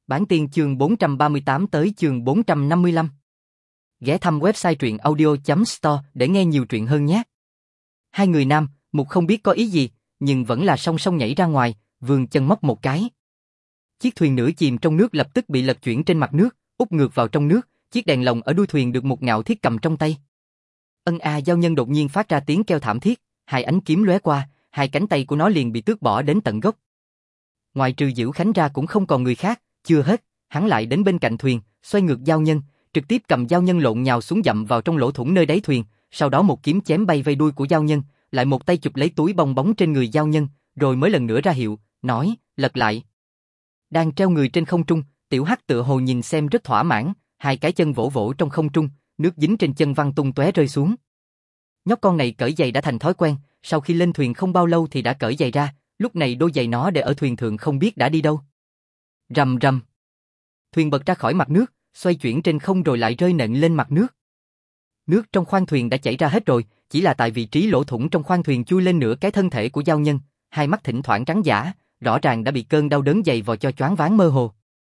Bản tiên chương 438 tới chương 455. Ghé thăm website truyện audio.store để nghe nhiều truyện hơn nhé. Hai người nam, Mục không biết có ý gì, nhưng vẫn là song song nhảy ra ngoài, vươn chân móc một cái. Chiếc thuyền nửa chìm trong nước lập tức bị lật chuyển trên mặt nước, úp ngược vào trong nước, chiếc đèn lồng ở đuôi thuyền được một ngạo thiết cầm trong tay. Giao nhân đột nhiên phát ra tiếng kêu thảm thiết, hai ánh kiếm lóe qua, hai cánh tay của nó liền bị tước bỏ đến tận gốc. Ngoài trừ Diễu Khánh ra cũng không còn người khác, chưa hết, hắn lại đến bên cạnh thuyền, xoay ngược giao nhân, trực tiếp cầm giao nhân lộn nhào xuống dậm vào trong lỗ thủng nơi đáy thuyền, sau đó một kiếm chém bay vây đuôi của giao nhân, lại một tay chụp lấy túi bong bóng trên người giao nhân, rồi mới lần nữa ra hiệu, nói, lật lại. Đang treo người trên không trung, Tiểu Hắc tựa hồ nhìn xem rất thỏa mãn, hai cái chân vỗ vỗ trong không trung, nước dính trên chân văng tung tóe rơi xuống. Nhóc con này cởi giày đã thành thói quen, sau khi lên thuyền không bao lâu thì đã cởi giày ra, lúc này đôi giày nó để ở thuyền thượng không biết đã đi đâu. Rầm rầm. Thuyền bật ra khỏi mặt nước, xoay chuyển trên không rồi lại rơi nện lên mặt nước. Nước trong khoang thuyền đã chảy ra hết rồi, chỉ là tại vị trí lỗ thủng trong khoang thuyền chui lên nửa cái thân thể của giao nhân, hai mắt thỉnh thoảng trắng dã, rõ ràng đã bị cơn đau đớn dày vò cho choáng váng mơ hồ.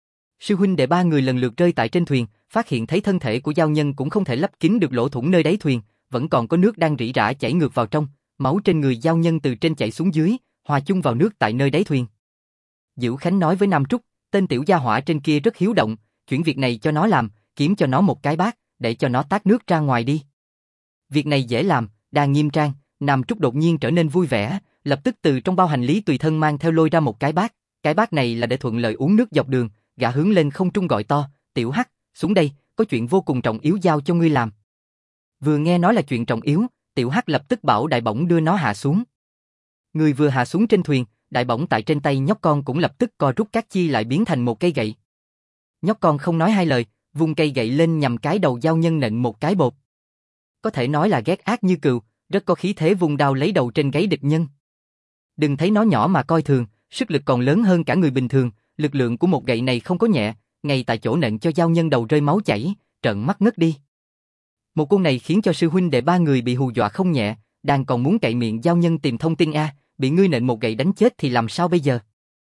Sư huynh đệ ba người lần lượt rơi tại trên thuyền, phát hiện thấy thân thể của giao nhân cũng không thể lấp kín được lỗ thủng nơi đáy thuyền, vẫn còn có nước đang rỉ rả chảy ngược vào trong, máu trên người giao nhân từ trên chảy xuống dưới, hòa chung vào nước tại nơi đáy thuyền. Diễu Khánh nói với Nam Trúc, tên tiểu gia hỏa trên kia rất hiếu động, chuyển việc này cho nó làm, kiếm cho nó một cái bát, để cho nó tát nước ra ngoài đi. Việc này dễ làm, đang nghiêm trang, Nam Trúc đột nhiên trở nên vui vẻ, lập tức từ trong bao hành lý tùy thân mang theo lôi ra một cái bát này là để thuận lợi uống nước dọc đường, gã hướng lên không trung gọi to, Tiểu Hắc, xuống đây, có chuyện vô cùng trọng yếu giao cho ngươi làm. Vừa nghe nói là chuyện trọng yếu, Tiểu Hắc lập tức bảo đại bổng đưa nó hạ xuống. Người vừa hạ xuống trên thuyền, đại bổng tại trên tay nhóc con cũng lập tức co rút các chi lại biến thành một cây gậy. Nhóc con không nói hai lời, vung cây gậy lên nhằm cái đầu giao nhân nện một cái bột. Có thể nói là ghét ác như cừu, rất có khí thế vung đao lấy đầu trên gáy địch nhân. Đừng thấy nó nhỏ mà coi thường, sức lực còn lớn hơn cả người bình thường, lực lượng của một gậy này không có nhẹ, ngay tại chỗ nện cho giao nhân đầu rơi máu chảy, trợn mắt ngất đi. Một câu này khiến cho sư huynh đệ ba người bị hù dọa không nhẹ, đang còn muốn cậy miệng giao nhân tìm thông tin bị ngươi nện một gậy đánh chết thì làm sao bây giờ?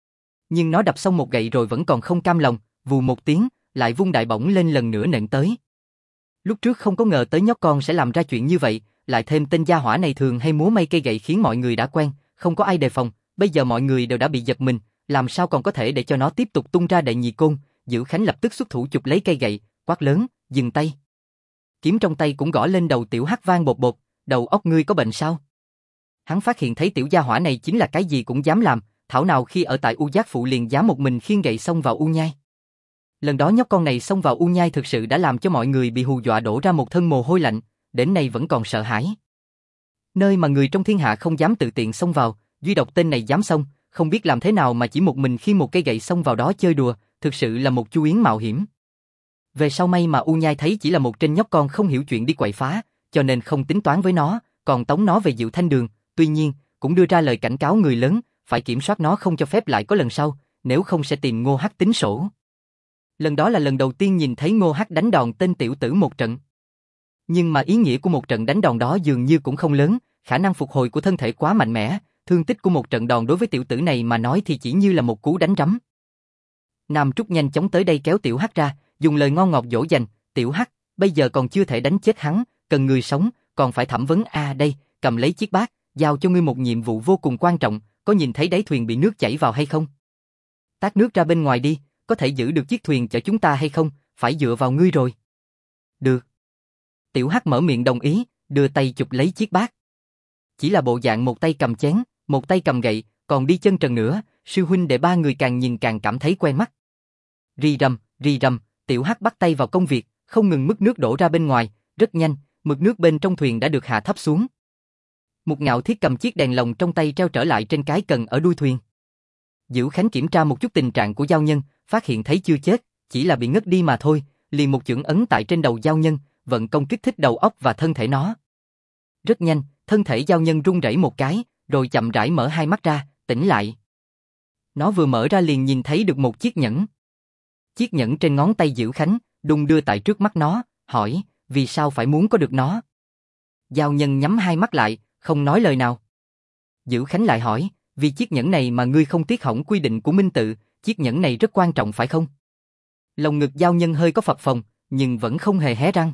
Nhưng nó đập xong một gậy rồi vẫn còn không cam lòng, vù một tiếng, lại vung đại bổng lên lần nữa nện tới. Lúc trước không có ngờ tới nhóc con sẽ làm ra chuyện như vậy, lại thêm tên gia hỏa này thường hay múa may cây gậy khiến mọi người đã quen, không có ai đề phòng, bây giờ mọi người đều đã bị giật mình, làm sao còn có thể để cho nó tiếp tục tung ra đệ nhị côn? Diễu Khánh lập tức xuất thủ chụp lấy cây gậy, quát lớn, dừng tay. Kiếm trong tay cũng gõ lên đầu Tiểu Hắc vang bột bột, đầu óc ngươi có bệnh sao? Hắn phát hiện thấy tiểu gia hỏa này chính là cái gì cũng dám làm, thảo nào khi ở tại U Giác Phụ liền dám một mình khiêng gậy xông vào U Nhai. Lần đó nhóc con này xông vào U Nhai thực sự đã làm cho mọi người bị hù dọa đổ ra một thân mồ hôi lạnh, đến nay vẫn còn sợ hãi. Nơi mà người trong thiên hạ không dám tự tiện xông vào, duy độc tên này dám xông, không biết làm thế nào mà chỉ một mình khi một cây gậy xông vào đó chơi đùa, thực sự là một chu yến mạo hiểm. Về sau may mà U Nhai thấy chỉ là một trên nhóc con không hiểu chuyện đi quậy phá, cho nên không tính toán với nó, còn tống nó về Diệu Thanh Đường, tuy nhiên cũng đưa ra lời cảnh cáo người lớn, phải kiểm soát nó không cho phép lại có lần sau, nếu không sẽ tìm Ngô Hắc tính sổ. Lần đó là lần đầu tiên nhìn thấy Ngô Hắc đánh đòn tên tiểu tử một trận. Nhưng mà ý nghĩa của một trận đánh đòn đó dường như cũng không lớn, khả năng phục hồi của thân thể quá mạnh mẽ, thương tích của một trận đòn đối với tiểu tử này mà nói thì chỉ như là một cú đánh rắm. Nam Trúc nhanh chóng tới đây kéo Tiểu Hắc ra, dùng lời ngon ngọt dỗ dành, Tiểu Hắc, bây giờ còn chưa thể đánh chết hắn, cần người sống, còn phải thẩm vấn đây, cầm lấy chiếc bát, giao cho ngươi một nhiệm vụ vô cùng quan trọng, có nhìn thấy đáy thuyền bị nước chảy vào hay không? Tát nước ra bên ngoài đi, có thể giữ được chiếc thuyền chở chúng ta hay không, phải dựa vào ngươi rồi. Được. Tiểu Hắc mở miệng đồng ý, đưa tay chụp lấy chiếc bát. Chỉ là bộ dạng một tay cầm chén, một tay cầm gậy, còn đi chân trần nữa, sư huynh đệ ba người càng nhìn càng cảm thấy quen mắt. Ri rầm, Tiểu Hắc bắt tay vào công việc, không ngừng mực nước đổ ra bên ngoài, rất nhanh, mực nước bên trong thuyền đã được hạ thấp xuống. Một ngạo thiết cầm chiếc đèn lồng trong tay treo trở lại trên cái cần ở đuôi thuyền. Diễu Khánh kiểm tra một chút tình trạng của giao nhân, phát hiện thấy chưa chết, chỉ là bị ngất đi mà thôi, liền một chưởng ấn tại trên đầu giao nhân, vận công kích thích đầu óc và thân thể nó. Rất nhanh, thân thể giao nhân rung rẩy một cái, rồi chậm rãi mở hai mắt ra, tỉnh lại. Nó vừa mở ra liền nhìn thấy được một chiếc nhẫn. Chiếc nhẫn trên ngón tay Diễu Khánh, đung đưa tại trước mắt nó, hỏi, vì sao phải muốn có được nó? Giao nhân nhắm hai mắt lại, không nói lời nào. Diễu Khánh lại hỏi, vì chiếc nhẫn này mà ngươi không tiếc hỏng quy định của minh tự, chiếc nhẫn này rất quan trọng phải không? Lồng ngực Giao Nhân hơi có phập phồng, nhưng vẫn không hề hé răng.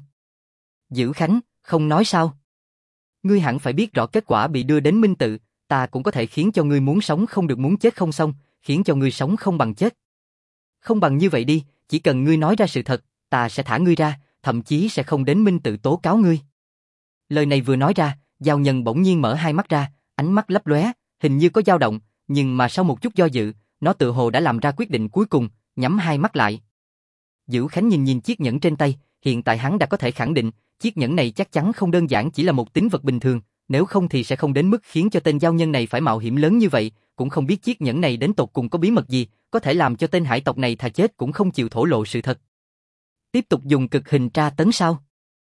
Dữ Khánh, không nói sao? Ngươi hẳn phải biết rõ kết quả bị đưa đến Minh Tự, ta cũng có thể khiến cho ngươi muốn sống không được muốn chết không xong, khiến cho ngươi sống không bằng chết. Không bằng như vậy đi, chỉ cần ngươi nói ra sự thật, ta sẽ thả ngươi ra, thậm chí sẽ không đến Minh Tự tố cáo ngươi. Lời này vừa nói ra, Giao Nhân bỗng nhiên mở hai mắt ra, ánh mắt lấp lóe, hình như có dao động, nhưng mà sau một chút do dự, nó tự hồ đã làm ra quyết định cuối cùng, nhắm hai mắt lại. Dữ Khánh nhìn nhìn chiếc nhẫn trên tay, hiện tại hắn đã có thể khẳng định, chiếc nhẫn này chắc chắn không đơn giản chỉ là một tín vật bình thường, nếu không thì sẽ không đến mức khiến cho tên giao nhân này phải mạo hiểm lớn như vậy, cũng không biết chiếc nhẫn này đến tột cùng có bí mật gì, có thể làm cho tên hải tộc này thà chết cũng không chịu thổ lộ sự thật. Tiếp tục dùng cực hình tra tấn sao?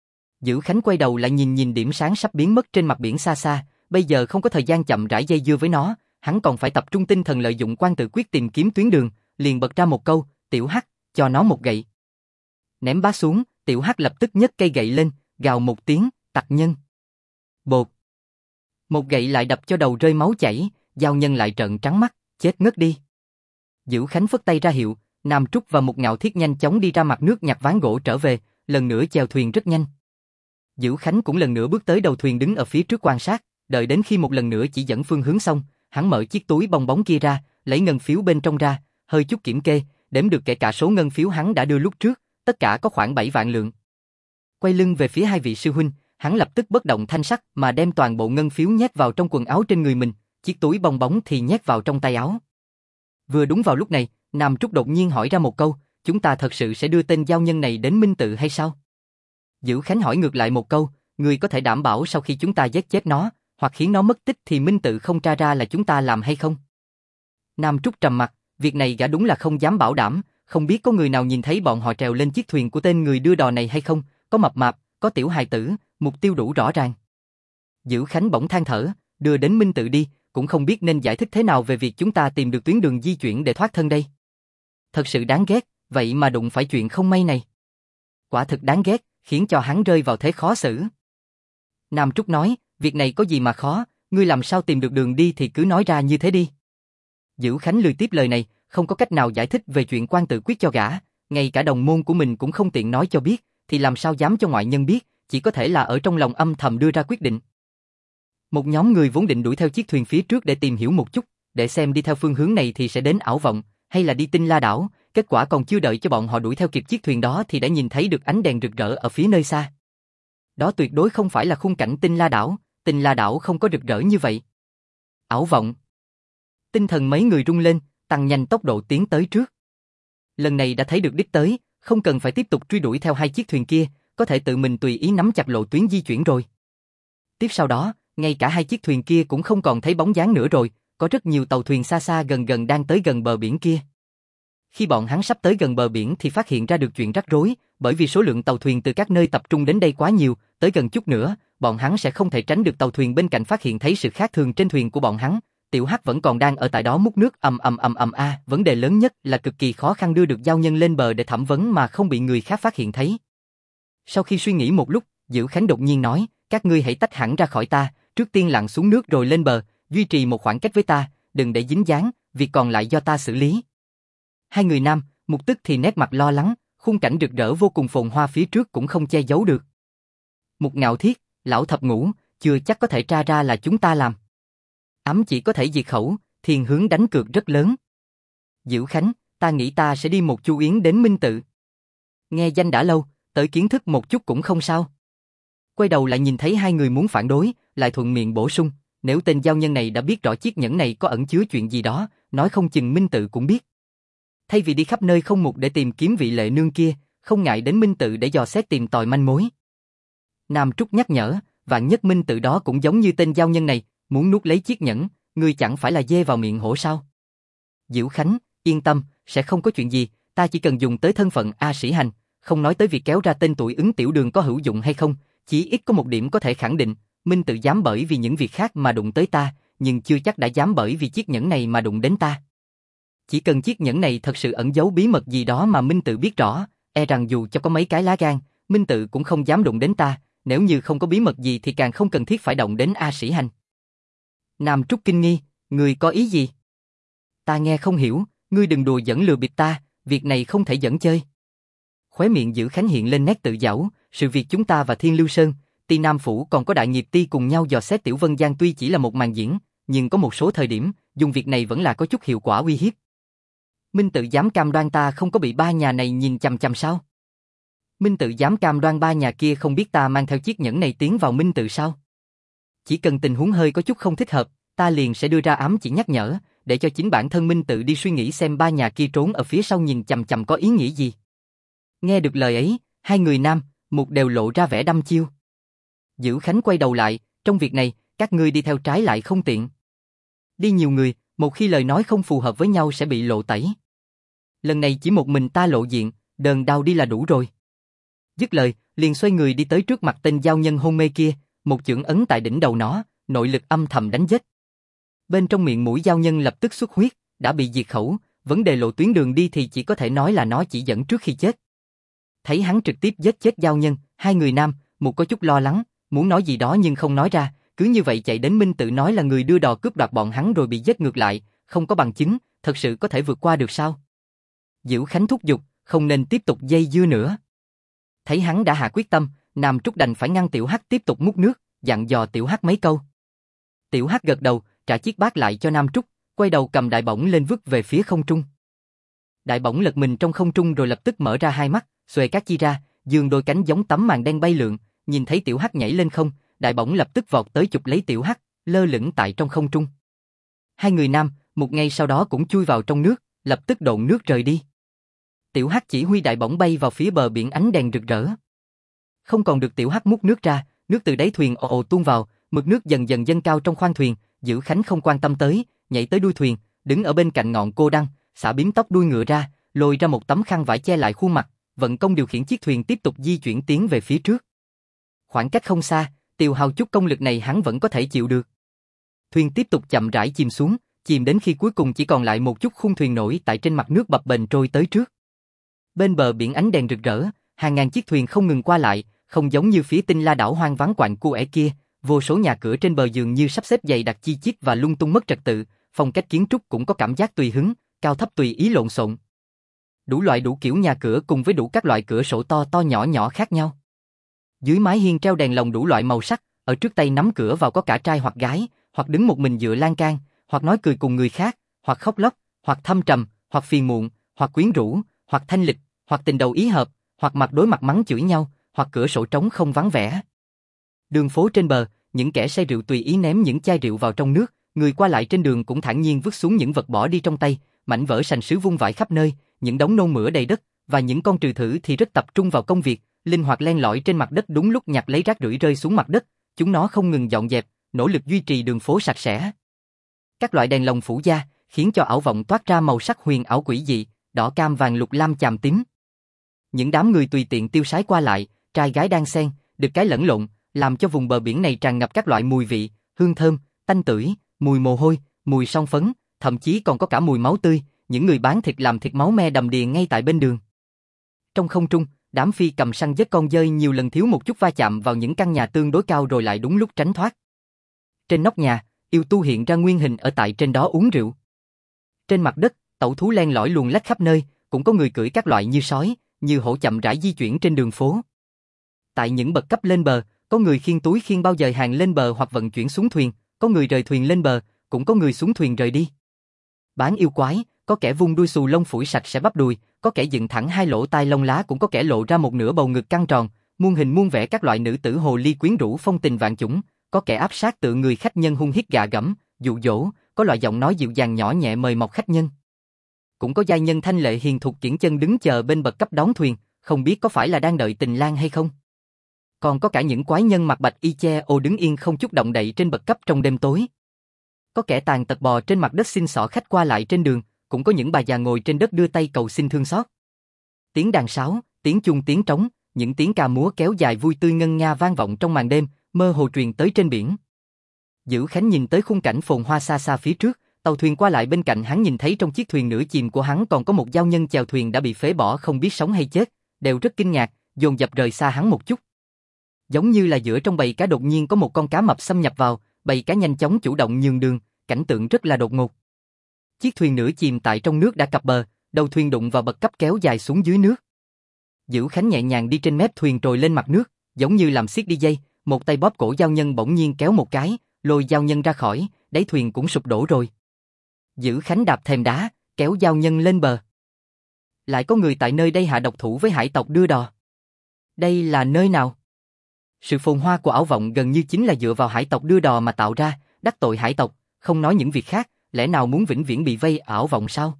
Dữ Khánh quay đầu lại nhìn nhìn điểm sáng sắp biến mất trên mặt biển xa xa, bây giờ không có thời gian chậm rãi dây dưa với nó, hắn còn phải tập trung tinh thần lợi dụng quan tự quyết tìm kiếm tuyến đường, liền bật ra một câu, tiểu hắc, cho nó một gậy. Ném bá xuống, tiểu hắc lập tức nhấc cây gậy lên, gào một tiếng, tặc nhân. Bột. Một gậy lại đập cho đầu rơi máu chảy, giao nhân lại trợn trắng mắt, chết ngất đi. Dữ Khánh phất tay ra hiệu, Nam Trúc và Một Ngạo Thiết nhanh chóng đi ra mặt nước nhặt ván gỗ trở về, lần nữa chèo thuyền rất nhanh. Dữ Khánh cũng lần nữa bước tới đầu thuyền đứng ở phía trước quan sát, đợi đến khi một lần nữa chỉ dẫn phương hướng xong, hắn mở chiếc túi bong bóng kia ra, lấy ngân phiếu bên trong ra, hơi chút kiểm kê, đếm được kể cả số ngân phiếu hắn đã đưa lúc trước, tất cả có khoảng 7 vạn lượng. Quay lưng về phía hai vị sư huynh, hắn lập tức bất động thanh sắc mà đem toàn bộ ngân phiếu nhét vào trong quần áo trên người mình, chiếc túi bong bóng thì nhét vào trong tay áo. Vừa đúng vào lúc này, Nam Trúc đột nhiên hỏi ra một câu, chúng ta thật sự sẽ đưa tên giao nhân này đến Minh Tự hay sao? Dữ Khánh hỏi ngược lại một câu, người có thể đảm bảo sau khi chúng ta giết chết nó, hoặc khiến nó mất tích thì Minh Tự không tra ra là chúng ta làm hay không? Nam Trúc trầm mặt, việc này gã đúng là không dám bảo đảm, không biết có người nào nhìn thấy bọn họ trèo lên chiếc thuyền của tên người đưa đò này hay không, có mập mạp, có tiểu hài tử, mục tiêu đủ rõ ràng. Dữ Khánh bỗng than thở, đưa đến Minh Tự đi, cũng không biết nên giải thích thế nào về việc chúng ta tìm được tuyến đường di chuyển để thoát thân đây. Thật sự đáng ghét, vậy mà đụng phải chuyện không may này. Quả thực đáng ghét, khiến cho hắn rơi vào thế khó xử. Nam Trúc nói, việc này có gì mà khó, ngươi làm sao tìm được đường đi thì cứ nói ra như thế đi. Dữ Khánh lười tiếp lời này, không có cách nào giải thích về chuyện quan tự quyết cho gã, ngay cả đồng môn của mình cũng không tiện nói cho biết, thì làm sao dám cho ngoại nhân biết, chỉ có thể là ở trong lòng âm thầm đưa ra quyết định. Một nhóm người vốn định đuổi theo chiếc thuyền phía trước để tìm hiểu một chút, để xem đi theo phương hướng này thì sẽ đến Ảo Vọng, hay là đi Tinh La Đảo, kết quả còn chưa đợi cho bọn họ đuổi theo kịp chiếc thuyền đó thì đã nhìn thấy được ánh đèn rực rỡ ở phía nơi xa. Đó tuyệt đối không phải là khung cảnh Tinh La Đảo không có rực rỡ như vậy. Ảo Vọng. Tinh thần mấy người rung lên, tăng nhanh tốc độ tiến tới trước. Lần này đã thấy được đích tới, không cần phải tiếp tục truy đuổi theo hai chiếc thuyền kia, có thể tự mình tùy ý nắm chặt lộ tuyến di chuyển rồi. Tiếp sau đó, ngay cả hai chiếc thuyền kia cũng không còn thấy bóng dáng nữa rồi, có rất nhiều tàu thuyền xa xa gần gần đang tới gần bờ biển kia. Khi bọn hắn sắp tới gần bờ biển thì phát hiện ra được chuyện rắc rối, bởi vì số lượng tàu thuyền từ các nơi tập trung đến đây quá nhiều, tới gần chút nữa, bọn hắn sẽ không thể tránh được tàu thuyền bên cạnh phát hiện thấy sự khác thường trên thuyền của bọn hắn. Tiểu Hắc vẫn còn đang ở tại đó múc nước vấn đề lớn nhất là cực kỳ khó khăn đưa được giao nhân lên bờ để thẩm vấn mà không bị người khác phát hiện thấy. Sau khi suy nghĩ một lúc, Dữ Khánh đột nhiên nói, các ngươi hãy tách hẳn ra khỏi ta, trước tiên lặn xuống nước rồi lên bờ, duy trì một khoảng cách với ta, đừng để dính dáng, việc còn lại do ta xử lý. Hai người nam, Mục Tức thì nét mặt lo lắng, khung cảnh rực rỡ vô cùng phồn hoa phía trước cũng không che giấu được. Một Ngạo Thiết, lão thập ngũ, chưa chắc có thể tra ra là chúng ta làm. Ấm chỉ có thể diệt khẩu, thiên hướng đánh cược rất lớn. Dữ Khánh, ta nghĩ ta sẽ đi một chu yến đến Minh Tự. Nghe danh đã lâu, tới kiến thức một chút cũng không sao. Quay đầu lại nhìn thấy hai người muốn phản đối, lại thuận miệng bổ sung, nếu tên giao nhân này đã biết rõ chiếc nhẫn này có ẩn chứa chuyện gì đó, nói không chừng Minh Tự cũng biết. Thay vì đi khắp nơi không mục để tìm kiếm vị lệ nương kia, không ngại đến Minh Tự để dò xét tìm tòi manh mối. Nam Trúc nhắc nhở, vạn nhất Minh Tự đó cũng giống như tên giao nhân này, muốn nuốt lấy chiếc nhẫn, ngươi chẳng phải là dê vào miệng hổ sao? Dữ Khánh, yên tâm, sẽ không có chuyện gì, ta chỉ cần dùng tới thân phận A Sĩ Hành, không nói tới việc kéo ra tên tuổi Ứng Tiểu Đường có hữu dụng hay không, chỉ ít có một điểm có thể khẳng định, Minh Tự dám bởi vì những việc khác mà đụng tới ta, nhưng chưa chắc đã dám bởi vì chiếc nhẫn này mà đụng đến ta. Chỉ cần chiếc nhẫn này thật sự ẩn giấu bí mật gì đó mà Minh Tự biết rõ, e rằng dù cho có mấy cái lá gan, Minh Tự cũng không dám đụng đến ta, nếu như không có bí mật gì thì càng không cần thiết phải động đến A Sĩ Hành. Nam Trúc kinh nghi, ngươi có ý gì? Ta nghe không hiểu, ngươi đừng đùa giỡn lừa bịp ta, việc này không thể giỡn chơi. Khóe miệng Dữ Khánh hiện lên nét tự giãu, sự việc chúng ta và Thiên Lưu Sơn, Ti Nam Phủ còn có Đại Nghiệp Ti cùng nhau dò xét Tiểu Vân Giang tuy chỉ là một màn diễn, nhưng có một số thời điểm, dùng việc này vẫn là có chút hiệu quả uy hiếp. Minh Tự dám cam đoan ta không có bị ba nhà này nhìn chằm chằm sao? Minh Tự dám cam đoan ba nhà kia không biết ta mang theo chiếc nhẫn này tiến vào Minh Tự sao? Chỉ cần tình huống hơi có chút không thích hợp, ta liền sẽ đưa ra ám chỉ nhắc nhở, để cho chính bản thân Minh Tự đi suy nghĩ xem ba nhà kia trốn ở phía sau nhìn chằm chằm có ý nghĩa gì. Nghe được lời ấy, hai người Nam, Mục đều lộ ra vẻ đăm chiêu. Dữ Khánh quay đầu lại, trong việc này, các ngươi đi theo trái lại không tiện. Đi nhiều người, một khi lời nói không phù hợp với nhau sẽ bị lộ tẩy. Lần này chỉ một mình ta lộ diện, đờn đao đi là đủ rồi. Dứt lời, liền xoay người đi tới trước mặt tên giao nhân hôn mê kia, một chưởng ấn tại đỉnh đầu nó, nội lực âm thầm đánh giết. Bên trong miệng mũi giao nhân lập tức xuất huyết, đã bị diệt khẩu, vấn đề lộ tuyến đường đi thì chỉ có thể nói là nó chỉ dẫn trước khi chết. Thấy hắn trực tiếp giết chết giao nhân, hai người Nam, Mục có chút lo lắng, muốn nói gì đó nhưng không nói ra, cứ như vậy chạy đến Minh Tự nói là người đưa đò cướp đoạt bọn hắn rồi bị giết ngược lại, không có bằng chứng, thật sự có thể vượt qua được sao? Dữ Khánh thúc giục, không nên tiếp tục dây dưa nữa. Thấy hắn đã hạ quyết tâm, Nam Trúc đành phải ngăn Tiểu Hắc tiếp tục múc nước, dặn dò Tiểu Hắc mấy câu. Tiểu Hắc gật đầu, trả chiếc bát lại cho Nam Trúc, quay đầu cầm đại bổng lên vứt về phía không trung. Đại bổng lật mình trong không trung rồi lập tức mở ra hai mắt, xuề các chi ra, dương đôi cánh giống tấm màn đen bay lượn, nhìn thấy Tiểu Hắc nhảy lên không, đại bổng lập tức vọt tới chụp lấy Tiểu Hắc, lơ lửng tại trong không trung. Hai người Nam, một ngày sau đó cũng chui vào trong nước, lập tức độn nước rời đi. Tiểu Hắc chỉ huy đại bổng bay vào phía bờ biển ánh đèn rực rỡ. Không còn được Tiểu Hắc múc nước ra, nước từ đáy thuyền ồ ồ tuôn vào, mực nước dần dần dâng cao trong khoang thuyền, Dữ Khánh không quan tâm tới, nhảy tới đuôi thuyền, đứng ở bên cạnh ngọn cô đăng, xả bím tóc đuôi ngựa ra, lôi ra một tấm khăn vải che lại khuôn mặt, vận công điều khiển chiếc thuyền tiếp tục di chuyển tiến về phía trước. Khoảng cách không xa, tiêu hao chút công lực này hắn vẫn có thể chịu được. Thuyền tiếp tục chậm rãi chìm xuống, chìm đến khi cuối cùng chỉ còn lại một chút khung thuyền nổi tại trên mặt nước bập bềnh trôi tới trước. Bên bờ biển ánh đèn rực rỡ, hàng ngàn chiếc thuyền không ngừng qua lại, không giống như phía Tinh La đảo hoang vắng quạnh cu é kia, vô số nhà cửa trên bờ dường như sắp xếp dày đặc chi chít và lung tung mất trật tự, phong cách kiến trúc cũng có cảm giác tùy hứng, cao thấp tùy ý lộn xộn. Đủ loại đủ kiểu nhà cửa cùng với đủ các loại cửa sổ to to nhỏ nhỏ khác nhau. Dưới mái hiên treo đèn lồng đủ loại màu sắc, ở trước tay nắm cửa vào có cả trai hoặc gái, hoặc đứng một mình dựa lan can, hoặc nói cười cùng người khác, hoặc khóc lóc, hoặc thâm trầm, hoặc phiền muộn, hoặc quyến rũ, hoặc thanh lịch, hoặc tình đầu ý hợp, hoặc mặt đối mặt mắng chửi nhau, hoặc cửa sổ trống không vắng vẻ. Đường phố trên bờ, những kẻ say rượu tùy ý ném những chai rượu vào trong nước, người qua lại trên đường cũng thản nhiên vứt xuống những vật bỏ đi trong tay, mảnh vỡ sành sứ vung vãi khắp nơi, những đống nôn mửa đầy đất, và những con trừ thử thì rất tập trung vào công việc, linh hoạt len lỏi trên mặt đất đúng lúc nhặt lấy rác rưởi rơi xuống mặt đất, chúng nó không ngừng dọn dẹp, nỗ lực duy trì đường phố sạch sẽ. Các loại đèn lồng phủ da, khiến cho ảo vọng toát ra màu sắc huyền ảo quỷ dị, đỏ cam vàng lục lam chàm tím. Những đám người tùy tiện tiêu sái qua lại, trai gái đang xen, được cái lẫn lộn, làm cho vùng bờ biển này tràn ngập các loại mùi vị, hương thơm, tanh tưởi, mùi mồ hôi, mùi son phấn, thậm chí còn có cả mùi máu tươi, những người bán thịt làm thịt máu me đầm đìa ngay tại bên đường. Trong không trung, đám phi cầm săn giết con dơi nhiều lần thiếu một chút va chạm vào những căn nhà tương đối cao rồi lại đúng lúc tránh thoát. Trên nóc nhà, yêu tu hiện ra nguyên hình ở tại trên đó uống rượu. Trên mặt đất, tẩu thú len lỏi luồn lách khắp nơi, cũng có người cưỡi các loại như sói, như hổ chậm rãi di chuyển trên đường phố. Tại những bậc cấp lên bờ, có người khiêng túi khiêng bao dời hàng lên bờ hoặc vận chuyển xuống thuyền, có người rời thuyền lên bờ, cũng có người xuống thuyền rời đi. Bán yêu quái, có kẻ vung đuôi xù lông phủi sạch sẽ bắp đùi, có kẻ dựng thẳng hai lỗ tai lông lá cũng có kẻ lộ ra một nửa bầu ngực căng tròn, muôn hình muôn vẻ các loại nữ tử hồ ly quyến rũ phong tình vạn chủng, có kẻ áp sát tựa người khách nhân hung hít gạ gẫm, dụ dỗ, có loại giọng nói dịu dàng nhỏ nhẹ mời mọc khách nhân. Cũng có giai nhân thanh lệ hiền thục kiễng chân đứng chờ bên bậc cấp đón thuyền, không biết có phải là đang đợi tình lang hay không. Còn có cả những quái nhân mặc bạch y che ô đứng yên không chút động đậy trên bậc cấp trong đêm tối. Có kẻ tàn tật bò trên mặt đất xin xỏ khách qua lại trên đường, cũng có những bà già ngồi trên đất đưa tay cầu xin thương xót. Tiếng đàn sáo, tiếng chuông tiếng trống, những tiếng ca múa kéo dài vui tươi ngân nga vang vọng trong màn đêm, mơ hồ truyền tới trên biển. Dữ Khánh nhìn tới khung cảnh phồn hoa xa xa phía trước, tàu thuyền qua lại bên cạnh hắn nhìn thấy trong chiếc thuyền nửa chìm của hắn còn có một giao nhân chèo thuyền đã bị phế bỏ không biết sống hay chết, đều rất kinh ngạc, dồn dập rời xa hắn một chút. Giống như là giữa trong bầy cá đột nhiên có một con cá mập xâm nhập vào, bầy cá nhanh chóng chủ động nhường đường, cảnh tượng rất là đột ngột. Chiếc thuyền nửa chìm tại trong nước đã cập bờ, đầu thuyền đụng vào bậc cấp kéo dài xuống dưới nước. Dữ Khánh nhẹ nhàng đi trên mép thuyền trồi lên mặt nước, giống như làm xiết đi dây, một tay bóp cổ giao nhân bỗng nhiên kéo một cái, lôi giao nhân ra khỏi, đáy thuyền cũng sụp đổ rồi. Dữ Khánh đạp thềm đá, kéo giao nhân lên bờ. Lại có người tại nơi đây hạ độc thủ với hải tộc đưa đò. Đây là nơi nào? Sự phồn hoa của Ảo Vọng gần như chính là dựa vào hải tộc đưa đò mà tạo ra, đắc tội hải tộc, không nói những việc khác, lẽ nào muốn vĩnh viễn bị vây ở Ảo Vọng sao?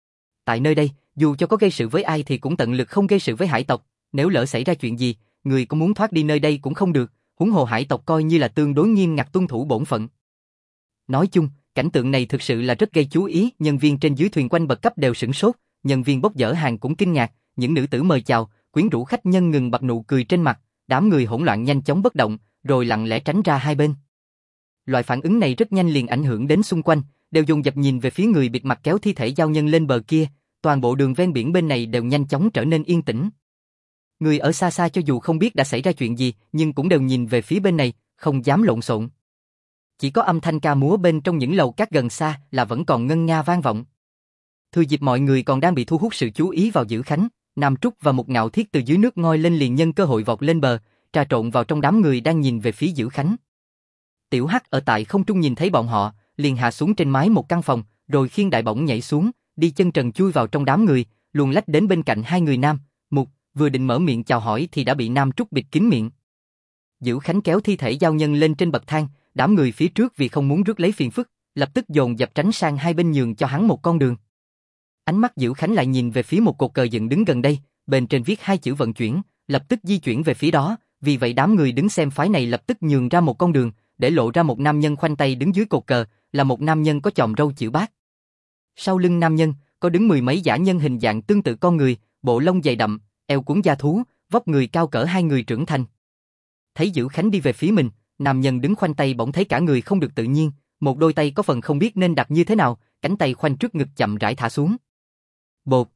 Tại nơi đây, dù cho có gây sự với ai thì cũng tận lực không gây sự với hải tộc, nếu lỡ xảy ra chuyện gì, người có muốn thoát đi nơi đây cũng không được, huống hồ hải tộc coi như là tương đối nghiêm ngặt tuân thủ bổn phận. Nói chung, cảnh tượng này thực sự là rất gây chú ý, nhân viên trên dưới thuyền quanh bậc cấp đều sửng sốt, nhân viên bốc dỡ hàng cũng kinh ngạc, những nữ tử mời chào, quyến rũ khách nhân ngừng bặt nụ cười trên mặt, đám người hỗn loạn nhanh chóng bất động, rồi lặng lẽ tránh ra hai bên. Loại phản ứng này rất nhanh liền ảnh hưởng đến xung quanh, đều dồn dập nhìn về phía người bịt mặt kéo thi thể giao nhân lên bờ kia, toàn bộ đường ven biển bên này đều nhanh chóng trở nên yên tĩnh. Người ở xa xa cho dù không biết đã xảy ra chuyện gì, nhưng cũng đều nhìn về phía bên này, không dám lộn xộn. Chỉ có âm thanh ca múa bên trong những lầu cát gần xa là vẫn còn ngân nga vang vọng. Thừa dịp mọi người còn đang bị thu hút sự chú ý vào Dữ Khánh, Nam Trúc và một Ngạo Thiết từ dưới nước ngoi lên liền nhân cơ hội vọt lên bờ, trà trộn vào trong đám người đang nhìn về phía Dữ Khánh. Tiểu Hắc ở tại không trung nhìn thấy bọn họ, liền hạ xuống trên mái một căn phòng, rồi khiêng đại bổng nhảy xuống, đi chân trần chui vào trong đám người, luồn lách đến bên cạnh hai người Nam Mục, vừa định mở miệng chào hỏi thì đã bị Nam Trúc bịt kín miệng. Dữ Khánh kéo thi thể giao nhân lên trên bậc thang, đám người phía trước vì không muốn rước lấy phiền phức, lập tức dồn dập tránh sang hai bên nhường cho hắn một con đường. Ánh mắt Dữ Khánh lại nhìn về phía một cột cờ dựng đứng gần đây, bên trên viết hai chữ vận chuyển, lập tức di chuyển về phía đó, vì vậy đám người đứng xem phái này lập tức nhường ra một con đường, để lộ ra một nam nhân khoanh tay đứng dưới cột cờ, là một nam nhân có chòm râu chữ bát. Sau lưng nam nhân, có đứng mười mấy dã nhân hình dạng tương tự con người, bộ lông dày đậm, eo cuốn da thú, vóc người cao cỡ hai người trưởng thành. Thấy Dữ Khánh đi về phía mình, nam nhân đứng khoanh tay bỗng thấy cả người không được tự nhiên, một đôi tay có phần không biết nên đặt như thế nào, cánh tay khoanh trước ngực chậm rãi thả xuống. Bột.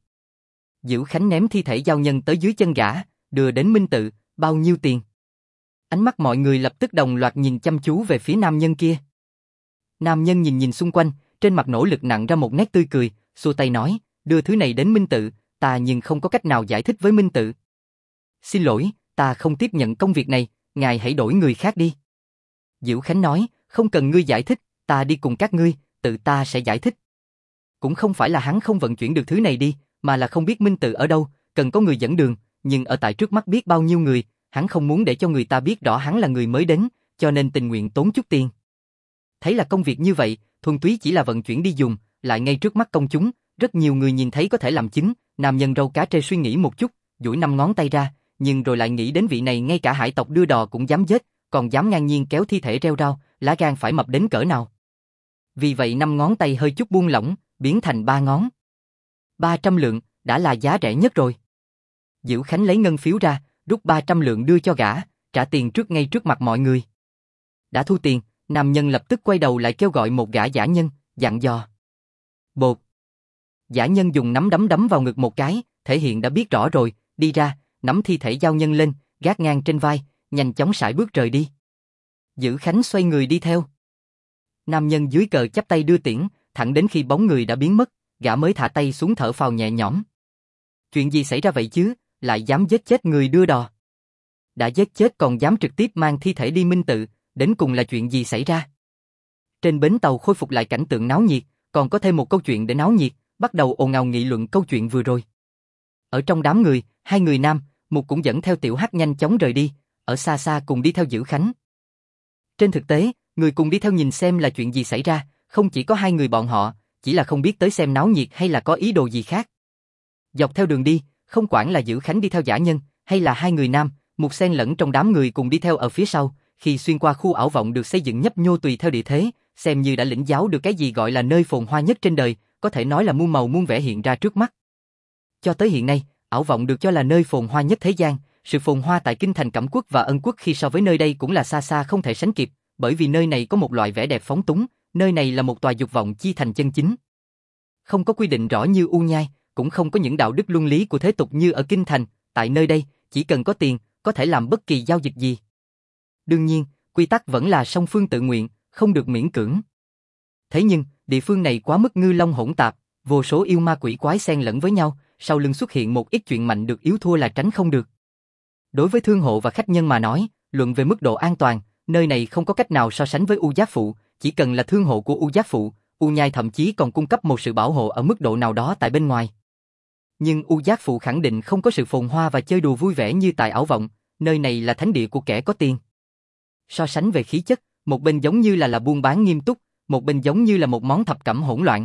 Dữ Khánh ném thi thể giao nhân tới dưới chân gã, đưa đến Minh Tự, bao nhiêu tiền? Ánh mắt mọi người lập tức đồng loạt nhìn chăm chú về phía nam nhân kia. Nam nhân nhìn nhìn xung quanh, trên mặt nỗ lực nặn ra một nét tươi cười, xua tay nói, đưa thứ này đến Minh Tự, ta nhưng không có cách nào giải thích với Minh Tự. Xin lỗi, ta không tiếp nhận công việc này, ngài hãy đổi người khác đi. Dữ Khánh nói, không cần ngươi giải thích, ta đi cùng các ngươi, tự ta sẽ giải thích. Cũng không phải là hắn không vận chuyển được thứ này đi, mà là không biết Minh Tự ở đâu, cần có người dẫn đường, nhưng ở tại trước mắt biết bao nhiêu người, hắn không muốn để cho người ta biết rõ hắn là người mới đến, cho nên tình nguyện tốn chút tiền. Thấy là công việc như vậy, thuần túy chỉ là vận chuyển đi dùng, lại ngay trước mắt công chúng, rất nhiều người nhìn thấy có thể làm chứng, nam nhân râu cá trê suy nghĩ một chút, duỗi 5 ngón tay ra, nhưng rồi lại nghĩ đến vị này ngay cả hải tộc đưa đò cũng dám giết, còn dám ngang nhiên kéo thi thể reo rao, lá gan phải mập đến cỡ nào. Vì vậy 5 ngón tay hơi chút buông lỏng, biến thành 3 ngón. 300 lượng, đã là giá rẻ nhất rồi. Dữ Khánh lấy ngân phiếu ra, rút 300 lượng đưa cho gã, trả tiền trước ngay trước mặt mọi người. Đã thu tiền, nam nhân lập tức quay đầu lại kêu gọi một gã dã nhân, dặn dò. Bột. Dã nhân dùng nắm đấm đấm vào ngực một cái, thể hiện đã biết rõ rồi, đi ra, nắm thi thể giao nhân lên, gác ngang trên vai, nhanh chóng sải bước rời đi. Dữ Khánh xoay người đi theo. Nam nhân dưới cờ chắp tay đưa tiễn, thẳng đến khi bóng người đã biến mất, gã mới thả tay xuống thở phào nhẹ nhõm. Chuyện gì xảy ra vậy chứ, lại dám giết chết người đưa đò. Đã giết chết còn dám trực tiếp mang thi thể đi Minh Tự, đến cùng là chuyện gì xảy ra? Trên bến tàu khôi phục lại cảnh tượng náo nhiệt, còn có thêm một câu chuyện để náo nhiệt, bắt đầu ồn ào nghị luận câu chuyện vừa rồi. Ở trong đám người, hai người Nam Mục cũng dẫn theo Tiểu Hắc nhanh chóng rời đi, ở xa xa cùng đi theo Dữ Khánh. Trên thực tế, người cùng đi theo nhìn xem là chuyện gì xảy ra, không chỉ có hai người bọn họ, chỉ là không biết tới xem náo nhiệt hay là có ý đồ gì khác. Dọc theo đường đi, không quản là Dữ Khánh đi theo dã nhân, hay là hai người Nam Mục xen lẫn trong đám người cùng đi theo ở phía sau, khi xuyên qua khu ảo vọng được xây dựng nhấp nhô tùy theo địa thế, xem như đã lĩnh giáo được cái gì gọi là nơi phồn hoa nhất trên đời, có thể nói là muôn màu muôn vẻ hiện ra trước mắt. Cho tới hiện nay, ảo vọng được cho là nơi phồn hoa nhất thế gian, sự phồn hoa tại kinh thành Cẩm Quốc và Ân Quốc khi so với nơi đây cũng là xa xa không thể sánh kịp, bởi vì nơi này có một loại vẻ đẹp phóng túng, nơi này là một tòa dục vọng chi thành chân chính. Không có quy định rõ như U Nhai, cũng không có những đạo đức luân lý của thế tục như ở kinh thành, tại nơi đây, chỉ cần có tiền, có thể làm bất kỳ giao dịch gì. Đương nhiên, quy tắc vẫn là song phương tự nguyện, không được miễn cưỡng. Thế nhưng, địa phương này quá mức ngư long hỗn tạp, vô số yêu ma quỷ quái xen lẫn với nhau, sau lưng xuất hiện một ít chuyện mạnh được yếu thua là tránh không được. Đối với thương hộ và khách nhân mà nói, luận về mức độ an toàn, nơi này không có cách nào so sánh với U Giác Phụ, chỉ cần là thương hộ của U Giác Phụ, U Nhai thậm chí còn cung cấp một sự bảo hộ ở mức độ nào đó tại bên ngoài. Nhưng U Giác Phụ khẳng định không có sự phồn hoa và chơi đùa vui vẻ như tại Ảo Vọng, nơi này là thánh địa của kẻ có tiền. So sánh về khí chất, một bên giống như là buôn bán nghiêm túc, một bên giống như là một món thập cẩm hỗn loạn.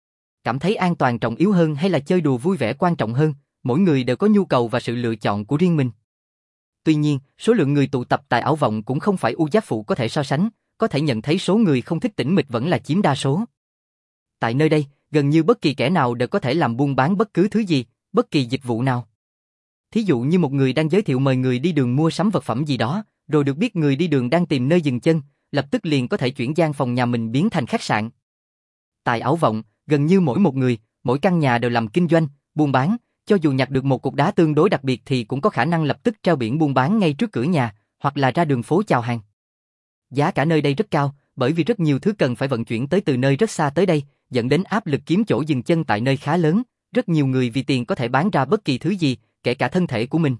Cảm thấy an toàn trọng yếu hơn hay là chơi đùa vui vẻ quan trọng hơn, mỗi người đều có nhu cầu và sự lựa chọn của riêng mình. Tuy nhiên, số lượng người tụ tập tại Ảo Vọng cũng không phải U Giác Phụ có thể so sánh, có thể nhận thấy số người không thích tĩnh mịch vẫn là chiếm đa số. Tại nơi đây, gần như bất kỳ kẻ nào đều có thể làm buôn bán bất cứ thứ gì, bất kỳ dịch vụ nào. Thí dụ như một người đang giới thiệu mời người đi đường mua sắm vật phẩm gì đó, rồi được biết người đi đường đang tìm nơi dừng chân, lập tức liền có thể chuyển gian phòng nhà mình biến thành khách sạn. Tại Ảo Vọng, gần như mỗi một người, mỗi căn nhà đều làm kinh doanh, buôn bán, cho dù nhặt được một cục đá tương đối đặc biệt thì cũng có khả năng lập tức treo biển buôn bán ngay trước cửa nhà, hoặc là ra đường phố chào hàng. Giá cả nơi đây rất cao, bởi vì rất nhiều thứ cần phải vận chuyển tới từ nơi rất xa tới đây, dẫn đến áp lực kiếm chỗ dừng chân tại nơi khá lớn, rất nhiều người vì tiền có thể bán ra bất kỳ thứ gì, kể cả thân thể của mình.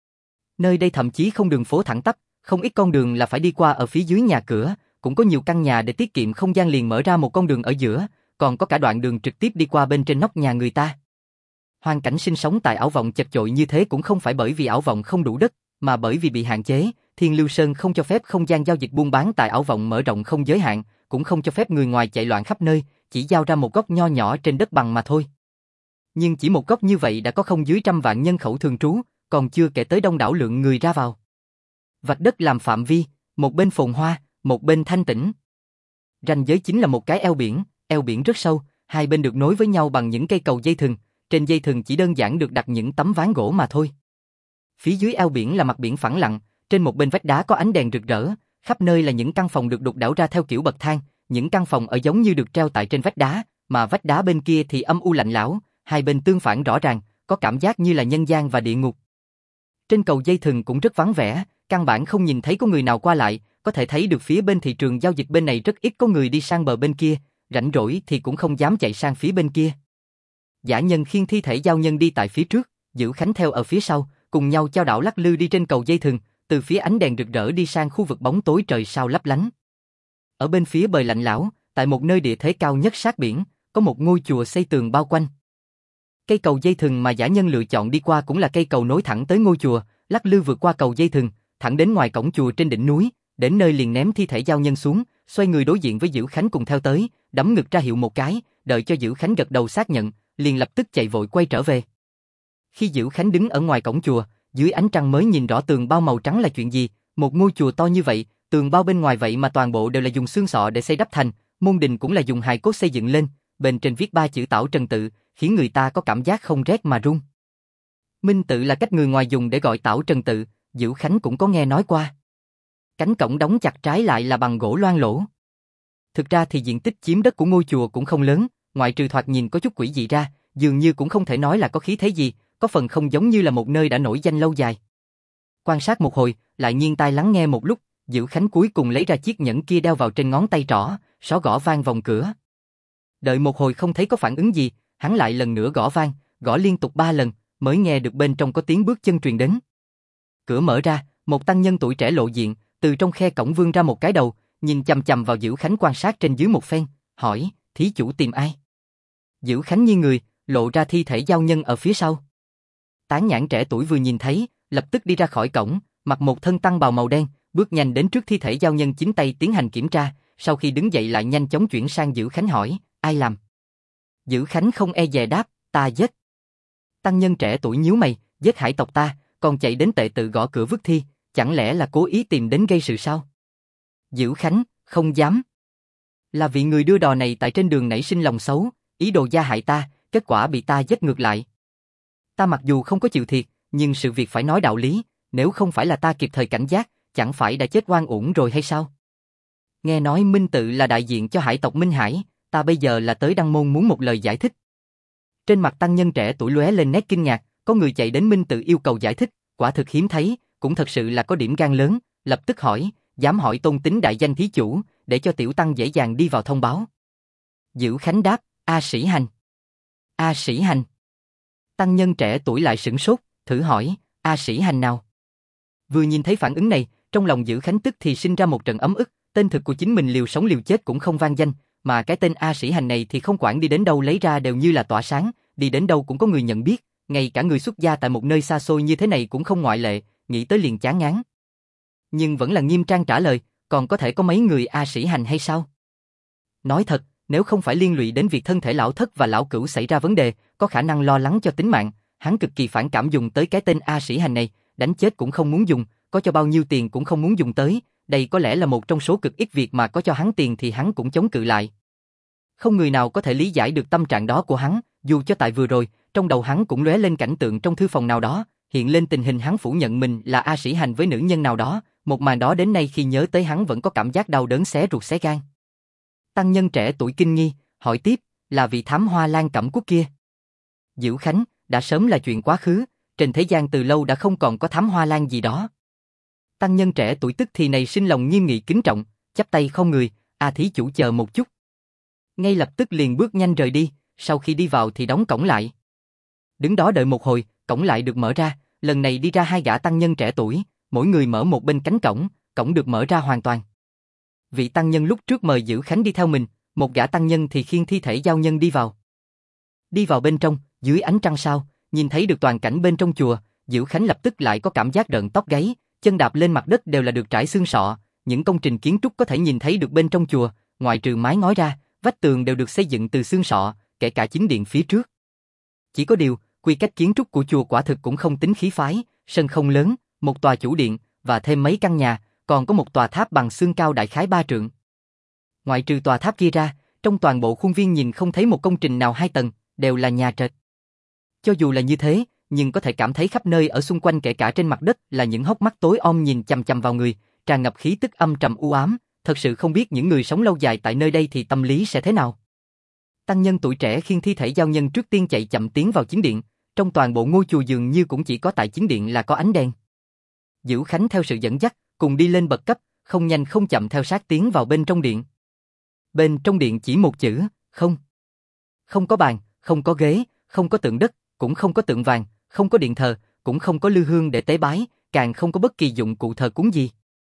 Nơi đây thậm chí không đường phố thẳng tắp, không ít con đường là phải đi qua ở phía dưới nhà cửa, cũng có nhiều căn nhà để tiết kiệm không gian liền mở ra một con đường ở giữa, còn có cả đoạn đường trực tiếp đi qua bên trên nóc nhà người ta. Hoàn cảnh sinh sống tại Ảo Vọng chật chội như thế cũng không phải bởi vì Ảo Vọng không đủ đất, mà bởi vì bị hạn chế, Thiên Lưu Sơn không cho phép không gian giao dịch buôn bán tại Ảo Vọng mở rộng không giới hạn, cũng không cho phép người ngoài chạy loạn khắp nơi, chỉ giao ra một góc nho nhỏ trên đất bằng mà thôi. Nhưng chỉ một góc như vậy đã có không dưới 100 vạn nhân khẩu thường trú, còn chưa kể tới đông đảo lượng người ra vào. Vạch đất làm phạm vi, một bên phồn hoa, một bên thanh tĩnh. Ranh giới chính là một cái eo biển rất sâu, hai bên được nối với nhau bằng những cây cầu dây thừng, trên dây thừng chỉ đơn giản được đặt những tấm ván gỗ mà thôi. Phía dưới eo biển là mặt biển phẳng lặng, trên một bên vách đá có ánh đèn rực rỡ, khắp nơi là những căn phòng được đục đảo ra theo kiểu bậc thang, những căn phòng ở giống như được treo tại trên vách đá, mà vách đá bên kia thì âm u lạnh lẽo, hai bên tương phản rõ ràng, có cảm giác như là nhân gian và địa ngục. Trên cầu dây thừng cũng rất vắng vẻ, căn bản không nhìn thấy có người nào qua lại, có thể thấy được phía bên thị trường giao dịch bên này rất ít có người đi sang bờ bên kia, rảnh rỗi thì cũng không dám chạy sang phía bên kia. Dã Nhân khiêng thi thể giao nhân đi tại phía trước, Dữ Khánh theo ở phía sau, cùng nhau chao đảo lắc lư đi trên cầu dây thừng, từ phía ánh đèn rực rỡ đi sang khu vực bóng tối trời sao lấp lánh. Ở bên phía bờ lạnh lẽo, tại một nơi địa thế cao nhất sát biển, có một ngôi chùa xây tường bao quanh. Cây cầu dây thừng mà Dã Nhân lựa chọn đi qua cũng là cây cầu nối thẳng tới ngôi chùa, lắc lư vượt qua cầu dây thừng, thẳng đến ngoài cổng chùa trên đỉnh núi, đến nơi liền ném thi thể giao nhân xuống, xoay người đối diện với Dữ Khánh cùng theo tới, đấm ngực ra hiệu một cái, đợi cho Dữ Khánh gật đầu xác nhận, liền lập tức chạy vội quay trở về. Khi Dữ Khánh đứng ở ngoài cổng chùa, dưới ánh trăng mới nhìn rõ tường bao màu trắng là chuyện gì, một ngôi chùa to như vậy, tường bao bên ngoài vậy mà toàn bộ đều là dùng xương sọ để xây đắp thành, môn đình cũng là dùng hài cốt xây dựng lên, bên trên viết 3 chữ Tảo Trần Tự, khiến người ta có cảm giác không rét mà run. Minh tự là cách người ngoài dùng để gọi Tảo Trần Tự, Dữ Khánh cũng có nghe nói qua. Cánh cổng đóng chặt trái lại là bằng gỗ loang lỗ. Thực ra thì diện tích chiếm đất của ngôi chùa cũng không lớn, ngoại trừ thoạt nhìn có chút quỷ dị ra, dường như cũng không thể nói là có khí thế gì, có phần không giống như là một nơi đã nổi danh lâu dài. Quan sát một hồi, lại nghiêng tai lắng nghe một lúc, Dữ Khánh cuối cùng lấy ra chiếc nhẫn kia đeo vào trên ngón tay trỏ, xó gõ vang vòng cửa. Đợi một hồi không thấy có phản ứng gì, hắn lại lần nữa gõ vang, gõ liên tục 3 lần, mới nghe được bên trong có tiếng bước chân truyền đến. Cửa mở ra, một tăng nhân tuổi trẻ lộ diện, từ trong khe cổng vươn ra một cái đầu, nhìn chằm chằm vào Dữ Khánh quan sát trên dưới một phen, hỏi, thí chủ tìm ai? Dữ Khánh nghiêng người, lộ ra thi thể giao nhân ở phía sau. Tán nhãn trẻ tuổi vừa nhìn thấy, lập tức đi ra khỏi cổng, mặc một thân tăng bào màu đen, bước nhanh đến trước thi thể giao nhân chính tay tiến hành kiểm tra, sau khi đứng dậy lại nhanh chóng chuyển sang Dữ Khánh hỏi, ai làm? Dữ Khánh không e dè đáp, ta giết. Tăng nhân trẻ tuổi nhíu mày, giết hải tộc ta, còn chạy đến tệ tự gõ cửa vứt thi, chẳng lẽ là cố ý tìm đến gây sự sao? Dữ Khánh, không dám. Là vị người đưa đò này tại trên đường nảy sinh lòng xấu, ý đồ gia hại ta, kết quả bị ta giết ngược lại. Ta mặc dù không có chịu thiệt, nhưng sự việc phải nói đạo lý, nếu không phải là ta kịp thời cảnh giác, chẳng phải đã chết oan uổng rồi hay sao? Nghe nói Minh tự là đại diện cho hải tộc Minh Hải, ta bây giờ là tới Đăng Môn muốn một lời giải thích. Trên mặt tăng nhân trẻ tuổi lóe lên nét kinh ngạc, có người chạy đến Minh tự yêu cầu giải thích, quả thực hiếm thấy, cũng thật sự là có điểm gan lớn, lập tức hỏi, dám hỏi tôn tính đại danh thí chủ, để cho tiểu tăng dễ dàng đi vào thông báo. Dữ Khánh đáp, A Sĩ Hành. A Sĩ Hành. Tăng nhân trẻ tuổi lại sửng sốt, thử hỏi, A Sĩ Hành nào? Vừa nhìn thấy phản ứng này, trong lòng Dữ Khánh tức thì sinh ra một trận ấm ức, tên thực của chính mình liều sống liều chết cũng không vang danh, mà cái tên A Sĩ Hành này thì không quản đi đến đâu lấy ra đều như là tỏa sáng, đi đến đâu cũng có người nhận biết, ngay cả người xuất gia tại một nơi xa xôi như thế này cũng không ngoại lệ, nghĩ tới liền chán ngán. Nhưng vẫn là nghiêm trang trả lời, còn có thể có mấy người A Sĩ Hành hay sao? Nói thật, nếu không phải liên lụy đến việc thân thể lão thất và lão cửu xảy ra vấn đề, có khả năng lo lắng cho tính mạng, hắn cực kỳ phản cảm dùng tới cái tên A Sĩ Hành này, đánh chết cũng không muốn dùng, có cho bao nhiêu tiền cũng không muốn dùng tới, đây có lẽ là một trong số cực ít việc mà có cho hắn tiền thì hắn cũng chống cự lại. Không người nào có thể lý giải được tâm trạng đó của hắn, dù cho tại vừa rồi, trong đầu hắn cũng lóe lên cảnh tượng trong thư phòng nào đó, hiện lên tình hình hắn phủ nhận mình là A Sĩ Hành với nữ nhân nào đó, một màn đó đến nay khi nhớ tới hắn vẫn có cảm giác đau đớn xé ruột xé gan. Tăng nhân trẻ tuổi kinh nghi, hỏi tiếp, là vị thám hoa Lan Cẩm Quốc kia. Dữ Khánh, đã sớm là chuyện quá khứ, trên thế gian từ lâu đã không còn có thám hoa Lan gì đó. Tăng nhân trẻ tuổi tức thì này sinh lòng nghiêm nghị kính trọng, chắp tay không người, A thí chủ chờ một chút. Ngay lập tức liền bước nhanh rời đi, sau khi đi vào thì đóng cổng lại. Đứng đó đợi một hồi, cổng lại được mở ra, lần này đi ra hai gã tăng nhân trẻ tuổi, mỗi người mở một bên cánh cổng, cổng được mở ra hoàn toàn. Vị tăng nhân lúc trước mời Dữ Khánh đi theo mình, một gã tăng nhân thì khiêng thi thể giao nhân đi vào. Đi vào bên trong, dưới ánh trăng sao, nhìn thấy được toàn cảnh bên trong chùa, Dữ Khánh lập tức lại có cảm giác rợn tóc gáy, chân đạp lên mặt đất đều là được trải xương sọ, những công trình kiến trúc có thể nhìn thấy được bên trong chùa, ngoại trừ mái ngói ra, vách tường đều được xây dựng từ xương sọ, kể cả chính điện phía trước. Chỉ có điều, quy cách kiến trúc của chùa quả thực cũng không tính khí phái, sân không lớn, một tòa chủ điện và thêm mấy căn nhà, còn có một tòa tháp bằng xương cao đại khái 3 trượng. Ngoại trừ tòa tháp kia ra, trong toàn bộ khuôn viên nhìn không thấy một công trình nào 2 tầng, đều là nhà trệt. Cho dù là như thế, nhưng có thể cảm thấy khắp nơi ở xung quanh kể cả trên mặt đất là những hốc mắt tối om nhìn chằm chằm vào người, tràn ngập khí tức âm trầm u ám, thật sự không biết những người sống lâu dài tại nơi đây thì tâm lý sẽ thế nào. Tăng nhân tuổi trẻ khiêng thi thể giao nhân trước tiên chạy chậm tiến vào chính điện, trong toàn bộ ngôi chùa dường như cũng chỉ có tại chính điện là có ánh đèn. Dữ Khánh theo sự dẫn dắt, cùng đi lên bậc cấp, không nhanh không chậm theo sát tiến vào bên trong điện. Bên trong điện chỉ một chữ, không. Không có bàn, không có ghế, không có tượng đất, cũng không có tượng vàng, không có điện thờ, cũng không có lư hương để tế bái, càng không có bất kỳ dụng cụ thờ cúng gì.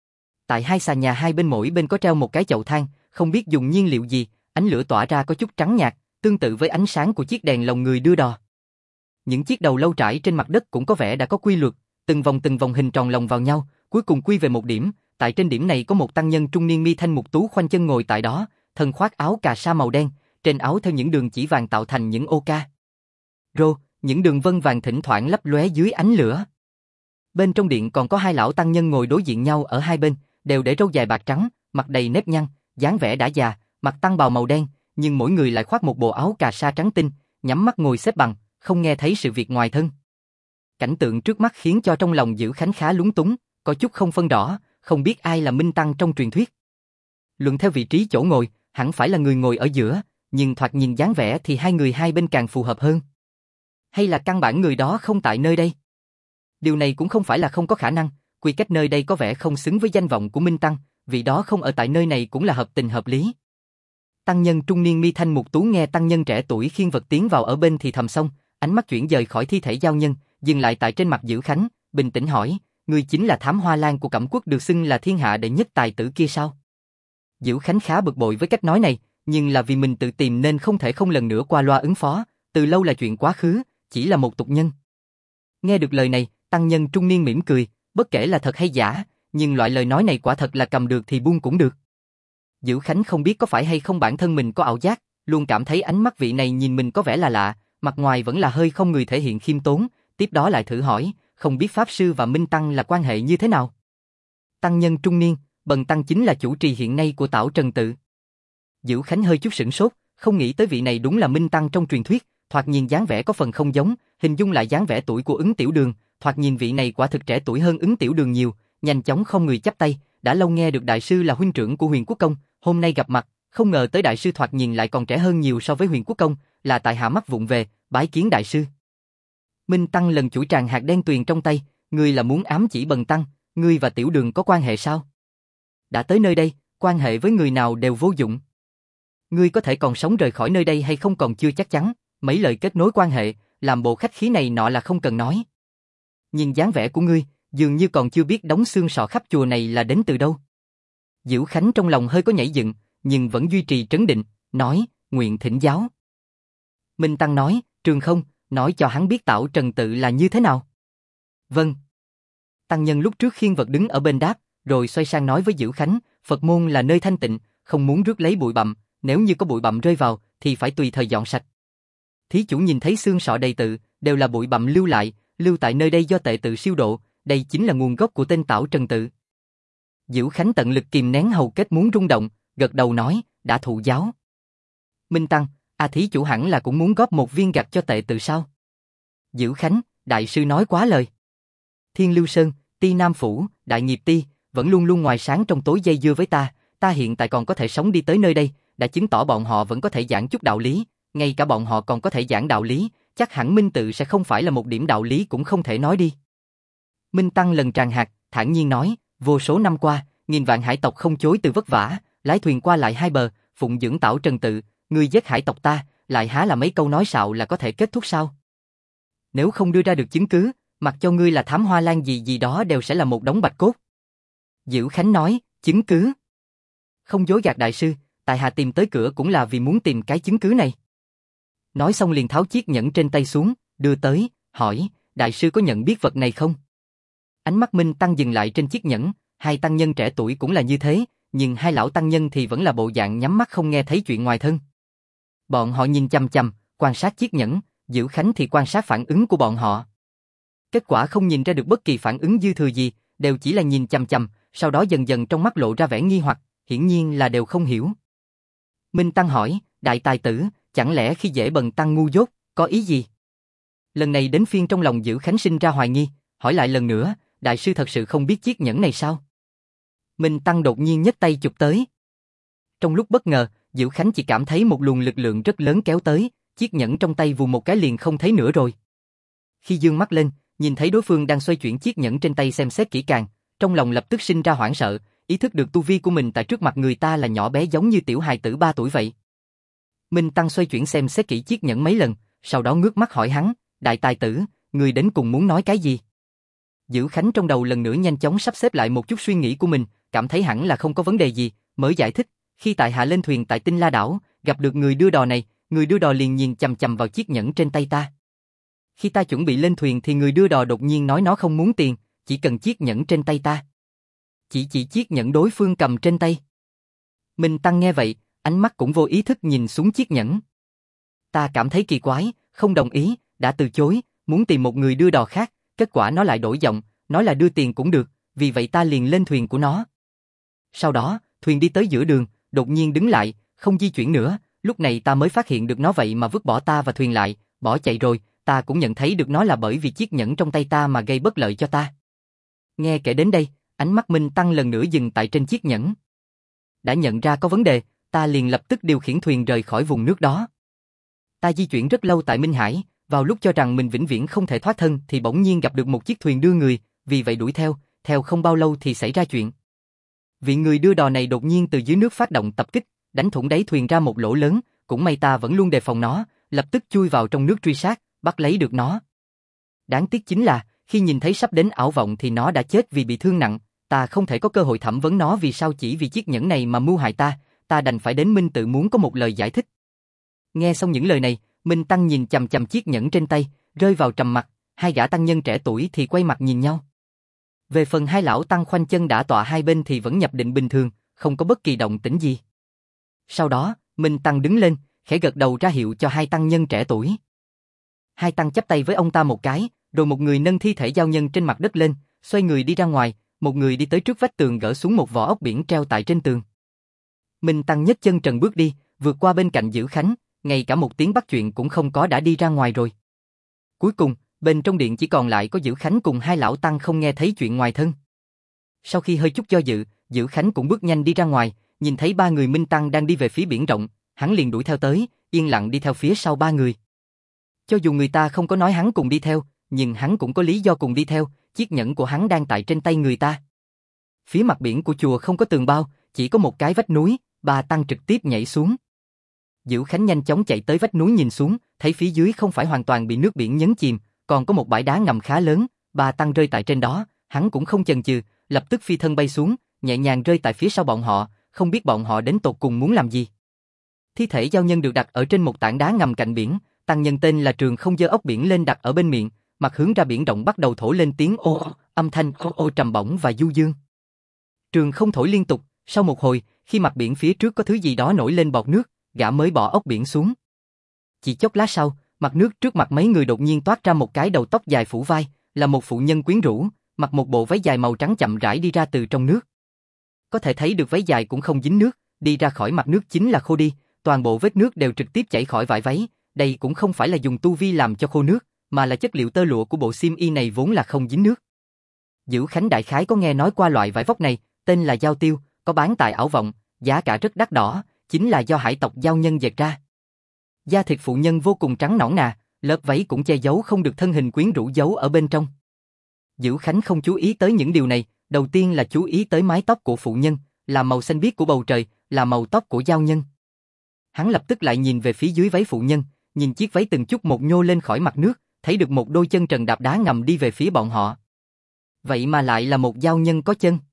Tại hai xà nhà hai bên mỗi bên có treo một cái chậu than, không biết dùng nhiên liệu gì, ánh lửa tỏa ra có chút trắng nhạt, tương tự với ánh sáng của chiếc đèn lồng người đưa đò. Những chiếc đầu lâu trải trên mặt đất cũng có vẻ đã có quy luật, từng vòng hình tròn lồng vào nhau, cuối cùng quy về một điểm, tại trên điểm này có một tăng nhân trung niên mi thanh mục tú khoanh chân ngồi tại đó, thân khoác áo cà sa màu đen, trên áo theo những đường chỉ vàng tạo thành những ô ca. Những đường vân vàng thỉnh thoảng lấp lóe dưới ánh lửa. Bên trong điện còn có hai lão tăng nhân ngồi đối diện nhau ở hai bên, đều để râu dài bạc trắng, mặt đầy nếp nhăn, dáng vẻ đã già, mặc tăng bào màu đen, nhưng mỗi người lại khoác một bộ áo cà sa trắng tinh, nhắm mắt ngồi xếp bằng, không nghe thấy sự việc ngoài thân. Cảnh tượng trước mắt khiến cho trong lòng Dữ Khánh khá lúng túng, có chút không phân rõ, không biết ai là Minh Tăng trong truyền thuyết. Luận theo vị trí chỗ ngồi, hẳn phải là người ngồi ở giữa, nhưng thoạt nhìn dáng vẻ thì hai người hai bên càng phù hợp hơn. Hay là căn bản người đó không tại nơi đây? Điều này cũng không phải là không có khả năng, quy cách nơi đây có vẻ không xứng với danh vọng của Minh Tăng, vị đó không ở tại nơi này cũng là hợp tình hợp lý. Tăng nhân trung niên mi thanh mục tú nghe tăng nhân trẻ tuổi khiêng vật tiến vào ở bên thì thầm xong, ánh mắt chuyển dời khỏi thi thể giao nhân, dừng lại tại trên mặt Dữ Khánh, bình tĩnh hỏi, ngươi chính là thám hoa Lan của Cẩm Quốc được xưng là thiên hạ đệ nhất tài tử kia sao? Dữ Khánh khá bực bội với cách nói này, nhưng là vì mình tự tìm nên không thể không lần nữa qua loa ứng phó, từ lâu là chuyện quá khứ, chỉ là một tục nhân. Nghe được lời này, tăng nhân trung niên mỉm cười, bất kể là thật hay giả, nhưng loại lời nói này quả thật là cầm được thì buông cũng được. Dữ Khánh không biết có phải hay không bản thân mình có ảo giác, luôn cảm thấy ánh mắt vị này nhìn mình có vẻ là lạ, mặt ngoài vẫn là hơi không người thể hiện khiêm tốn, tiếp đó lại thử hỏi, không biết Pháp Sư và Minh Tăng là quan hệ như thế nào? Tăng nhân trung niên, Bần Tăng chính là chủ trì hiện nay của Tảo Trần Tự. Dữ Khánh hơi chút sửng sốt, không nghĩ tới vị này đúng là Minh Tăng trong truyền thuyết, thoạt nhìn dáng vẻ có phần không giống, hình dung lại dáng vẻ tuổi của Ứng Tiểu Đường, thoạt nhìn vị này quả thực trẻ tuổi hơn Ứng Tiểu Đường nhiều, nhanh chóng không người chắp tay, đã lâu nghe được đại sư là huynh trưởng của Huyền Quốc Công, hôm nay gặp mặt, không ngờ tới đại sư thoạt nhìn lại còn trẻ hơn nhiều so với Huyền Quốc Công, là tại hạ mắc vụng về, bái kiến đại sư. Minh Tăng lần chuỗi tràng hạt đen tuyền trong tay, ngươi là muốn ám chỉ Bần Tăng, ngươi và Tiểu Đường có quan hệ sao? Đã tới nơi đây, quan hệ với người nào đều vô dụng. Ngươi có thể còn sống rời khỏi nơi đây hay không còn chưa chắc chắn, mấy lời kết nối quan hệ, làm bộ khách khí này nọ là không cần nói. Nhìn dáng vẻ của ngươi, dường như còn chưa biết đống xương sọ khắp chùa này là đến từ đâu. Diệu Khánh trong lòng hơi có nhảy dựng, nhưng vẫn duy trì trấn định, nói, nguyện thỉnh giáo. Minh Tăng nói, Trường Không, nói cho hắn biết Tảo Trần tự là như thế nào. Vâng. Tăng nhân lúc trước khiêng vật đứng ở bên đáp, rồi xoay sang nói với Diệu Khánh, Phật môn là nơi thanh tịnh, không muốn rước lấy bụi bặm, nếu như có bụi bặm rơi vào, thì phải tùy thời dọn sạch. Thí chủ nhìn thấy xương sọ đầy tự, đều là bụi bặm lưu tại nơi đây do tệ tự siêu độ, đây chính là nguồn gốc của tên Tảo Trần tự. Diệu Khánh tận lực kìm nén hầu kết muốn rung động, gật đầu nói, đã thụ giáo. Minh Tăng, thí chủ hẳn là cũng muốn góp một viên gạch cho tệ tự sao? Diệu Khánh, đại sư nói quá lời. Thiên Lưu Sơn, Ti Nam Phủ, Đại Nghiệp Ti, vẫn luôn luôn ngoài sáng trong tối dây dưa với ta hiện tại còn có thể sống đi tới nơi đây, đã chứng tỏ bọn họ vẫn có thể giảng chút đạo lý, ngay cả bọn họ còn có thể giảng đạo lý, chắc hẳn Minh tự sẽ không phải là một điểm đạo lý cũng không thể nói đi. Minh Tăng lần tràn hạt, thản nhiên nói, vô số năm qua, nghìn vạn hải tộc không chối từ vất vả, lái thuyền qua lại hai bờ, phụng dưỡng Tảo Trần tự, ngươi giết hải tộc ta, lại há là mấy câu nói xạo là có thể kết thúc sao? Nếu không đưa ra được chứng cứ, mặc cho ngươi là thám hoa lan gì đó đều sẽ là một đống bạch cốt. Diệu Khánh nói, chứng cứ? Không dối gạt đại sư, tại hạ tìm tới cửa cũng là vì muốn tìm cái chứng cứ này. Nói xong liền tháo chiếc nhẫn trên tay xuống, đưa tới, hỏi, đại sư có nhận biết vật này không? Ánh mắt Minh Tăng dừng lại trên chiếc nhẫn, hai tăng nhân trẻ tuổi cũng là như thế, nhưng hai lão tăng nhân thì vẫn là bộ dạng nhắm mắt không nghe thấy chuyện ngoài thân. Bọn họ nhìn chằm chằm, quan sát chiếc nhẫn, Diệu Khánh thì quan sát phản ứng của bọn họ. Kết quả không nhìn ra được bất kỳ phản ứng dư thừa gì, đều chỉ là nhìn chằm chằm, sau đó dần dần trong mắt lộ ra vẻ nghi hoặc, hiển nhiên là đều không hiểu. Minh Tăng hỏi, đại tài tử, chẳng lẽ khi dễ bần tăng ngu dốt, có ý gì? Lần này đến phiên trong lòng Diệu Khánh sinh ra hoài nghi, hỏi lại lần nữa, đại sư thật sự không biết chiếc nhẫn này sao? Minh Tăng đột nhiên nhấc tay chụp tới. Trong lúc bất ngờ, Diệu Khánh chỉ cảm thấy một luồng lực lượng rất lớn kéo tới, chiếc nhẫn trong tay vù một cái liền không thấy nữa rồi. Khi dương mắt lên, nhìn thấy đối phương đang xoay chuyển chiếc nhẫn trên tay xem xét kỹ càng, trong lòng lập tức sinh ra hoảng sợ, ý thức được tu vi của mình tại trước mặt người ta là nhỏ bé giống như tiểu hài tử 3 tuổi vậy. Minh Tăng xoay chuyển xem xét kỹ chiếc nhẫn mấy lần, sau đó ngước mắt hỏi hắn, đại tài tử, người đến cùng muốn nói cái gì? Diệu Khánh trong đầu lần nữa nhanh chóng sắp xếp lại một chút suy nghĩ của mình, cảm thấy hẳn là không có vấn đề gì, mới giải thích, khi tại hạ lên thuyền tại Tinh La Đảo, gặp được người đưa đò này, người đưa đò liền nhìn chằm chằm vào chiếc nhẫn trên tay ta. Khi ta chuẩn bị lên thuyền thì người đưa đò đột nhiên nói nó không muốn tiền, chỉ cần chiếc nhẫn trên tay ta. Chỉ chiếc nhẫn đối phương cầm trên tay. Minh Tăng nghe vậy, ánh mắt cũng vô ý thức nhìn xuống chiếc nhẫn. Ta cảm thấy kỳ quái, không đồng ý, đã từ chối, muốn tìm một người đưa đò khác, kết quả nó lại đổi giọng, nói là đưa tiền cũng được, vì vậy ta liền lên thuyền của nó. Sau đó, thuyền đi tới giữa đường, đột nhiên đứng lại, không di chuyển nữa, lúc này ta mới phát hiện được nó vậy mà vứt bỏ ta và thuyền lại, bỏ chạy rồi, ta cũng nhận thấy được nó là bởi vì chiếc nhẫn trong tay ta mà gây bất lợi cho ta. Nghe kể đến đây, ánh mắt Minh Tăng lần nữa dừng tại trên chiếc nhẫn. Đã nhận ra có vấn đề, ta liền lập tức điều khiển thuyền rời khỏi vùng nước đó. Ta di chuyển rất lâu tại Minh Hải, vào lúc cho rằng mình vĩnh viễn không thể thoát thân thì bỗng nhiên gặp được một chiếc thuyền đưa người, vì vậy đuổi theo không bao lâu thì xảy ra chuyện. Vị người đưa đò này đột nhiên từ dưới nước phát động tập kích, đánh thủng đáy thuyền ra một lỗ lớn, cũng may ta vẫn luôn đề phòng nó, lập tức chui vào trong nước truy sát, bắt lấy được nó. Đáng tiếc chính là, khi nhìn thấy sắp đến ảo vọng thì nó đã chết vì bị thương nặng, ta không thể có cơ hội thẩm vấn nó vì sao chỉ vì chiếc nhẫn này mà mưu hại ta đành phải đến Minh tự muốn có một lời giải thích. Nghe xong những lời này, Minh Tăng nhìn chằm chằm chiếc nhẫn trên tay, rơi vào trầm mặc, hai gã tăng nhân trẻ tuổi thì quay mặt nhìn nhau. Về phần hai lão tăng khoanh chân đã tọa hai bên thì vẫn nhập định bình thường, không có bất kỳ động tĩnh gì. Sau đó, Minh Tăng đứng lên, khẽ gật đầu ra hiệu cho hai tăng nhân trẻ tuổi. Hai tăng chắp tay với ông ta một cái, rồi một người nâng thi thể giao nhân trên mặt đất lên, xoay người đi ra ngoài, một người đi tới trước vách tường gỡ xuống một vỏ ốc biển treo tại trên tường. Minh Tăng nhấc chân trần bước đi, vượt qua bên cạnh Diệu Khánh, ngay cả một tiếng bắt chuyện cũng không có đã đi ra ngoài rồi. Cuối cùng, bên trong điện chỉ còn lại có Diệu Khánh cùng hai lão tăng không nghe thấy chuyện ngoài thân. Sau khi hơi chút do dự, Diệu Khánh cũng bước nhanh đi ra ngoài, nhìn thấy ba người Minh Tăng đang đi về phía biển rộng, hắn liền đuổi theo tới, yên lặng đi theo phía sau ba người. Cho dù người ta không có nói hắn cùng đi theo, nhưng hắn cũng có lý do cùng đi theo, chiếc nhẫn của hắn đang tại trên tay người ta. Phía mặt biển của chùa không có tường bao, chỉ có một cái vách núi, ba tăng trực tiếp nhảy xuống. Diệu Khánh nhanh chóng chạy tới vách núi nhìn xuống, thấy phía dưới không phải hoàn toàn bị nước biển nhấn chìm, còn có một bãi đá ngầm khá lớn, ba tăng rơi tại trên đó, hắn cũng không chần chừ, lập tức phi thân bay xuống, nhẹ nhàng rơi tại phía sau bọn họ, không biết bọn họ đến tột cùng muốn làm gì. Thi thể giao nhân được đặt ở trên một tảng đá ngầm cạnh biển, tăng nhân tên là Trường không giơ ốc biển lên đặt ở bên miệng, mặt hướng ra biển rộng bắt đầu thổi lên tiếng ô, âm thanh ô trầm bổng và du dương. Trường không thổi liên tục, sau một hồi, khi mặt biển phía trước có thứ gì đó nổi lên bọt nước, gã mới bỏ ốc biển xuống. Chỉ chốc lát sau, mặt nước trước mặt mấy người đột nhiên toát ra một cái đầu tóc dài phủ vai, là một phụ nhân quyến rũ, mặc một bộ váy dài màu trắng chậm rãi đi ra từ trong nước. Có thể thấy được váy dài cũng không dính nước, đi ra khỏi mặt nước chính là khô đi, toàn bộ vết nước đều trực tiếp chảy khỏi vải váy, đây cũng không phải là dùng tu vi làm cho khô nước, mà là chất liệu tơ lụa của bộ xiêm y này vốn là không dính nước. Dữ Khánh đại khái có nghe nói qua loại vải vóc này, tên là giao tiêu, có bán tại Ảo Vọng, giá cả rất đắt đỏ, chính là do hải tộc giao nhân dệt ra. Da thịt phụ nhân vô cùng trắng nõn nà, lớp váy cũng che giấu không được thân hình quyến rũ giấu ở bên trong. Dữ Khánh không chú ý tới những điều này, đầu tiên là chú ý tới mái tóc của phụ nhân, là màu xanh biếc của bầu trời, là màu tóc của giao nhân. Hắn lập tức lại nhìn về phía dưới váy phụ nhân, nhìn chiếc váy từng chút một nhô lên khỏi mặt nước, thấy được một đôi chân trần đạp đá ngầm đi về phía bọn họ. Vậy mà lại là một giao nhân có chân.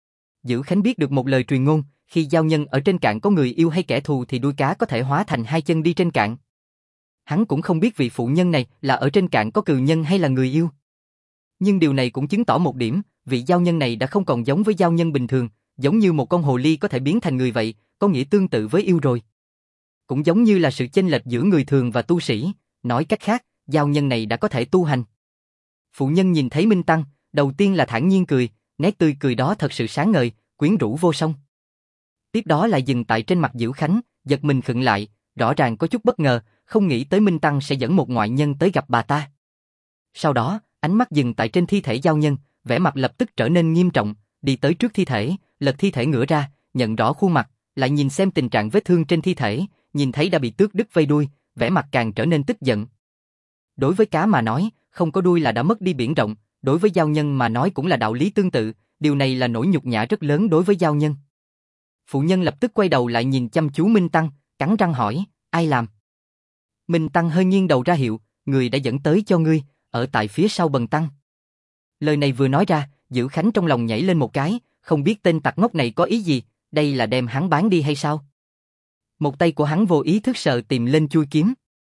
Dữ Khánh biết được một lời truyền ngôn, khi giao nhân ở trên cạn có người yêu hay kẻ thù thì đuôi cá có thể hóa thành hai chân đi trên cạn. Hắn cũng không biết vị phụ nhân này là ở trên cạn có cừu nhân hay là người yêu. Nhưng điều này cũng chứng tỏ một điểm, vị giao nhân này đã không còn giống với giao nhân bình thường, giống như một con hồ ly có thể biến thành người vậy, có nghĩa tương tự với yêu rồi. Cũng giống như là sự chênh lệch giữa người thường và tu sĩ, nói cách khác, giao nhân này đã có thể tu hành. Phụ nhân nhìn thấy Minh Tăng, đầu tiên là thản nhiên cười, nét tươi cười đó thật sự sáng ngời, quyến rũ vô song. Tiếp đó lại dừng tại trên mặt Dữ Khánh, giật mình khựng lại, rõ ràng có chút bất ngờ, không nghĩ tới Minh Tăng sẽ dẫn một ngoại nhân tới gặp bà ta. Sau đó, ánh mắt dừng tại trên thi thể giao nhân, vẻ mặt lập tức trở nên nghiêm trọng, đi tới trước thi thể, lật thi thể ngửa ra, nhận rõ khuôn mặt, lại nhìn xem tình trạng vết thương trên thi thể, nhìn thấy đã bị tước đứt vây đuôi, vẻ mặt càng trở nên tức giận. Đối với cá mà nói, không có đuôi là đã mất đi biển rộng, đối với giao nhân mà nói cũng là đạo lý tương tự, điều này là nỗi nhục nhã rất lớn đối với giao nhân. Phụ nhân lập tức quay đầu lại nhìn chăm chú Minh Tăng, cắn răng hỏi, ai làm? Minh Tăng hơi nghiêng đầu ra hiệu, người đã dẫn tới cho ngươi, ở tại phía sau Bần Tăng. Lời này vừa nói ra, Dữ Khánh trong lòng nhảy lên một cái, không biết tên tặc ngốc này có ý gì, đây là đem hắn bán đi hay sao? Một tay của hắn vô ý thức sờ tìm lên chui kiếm.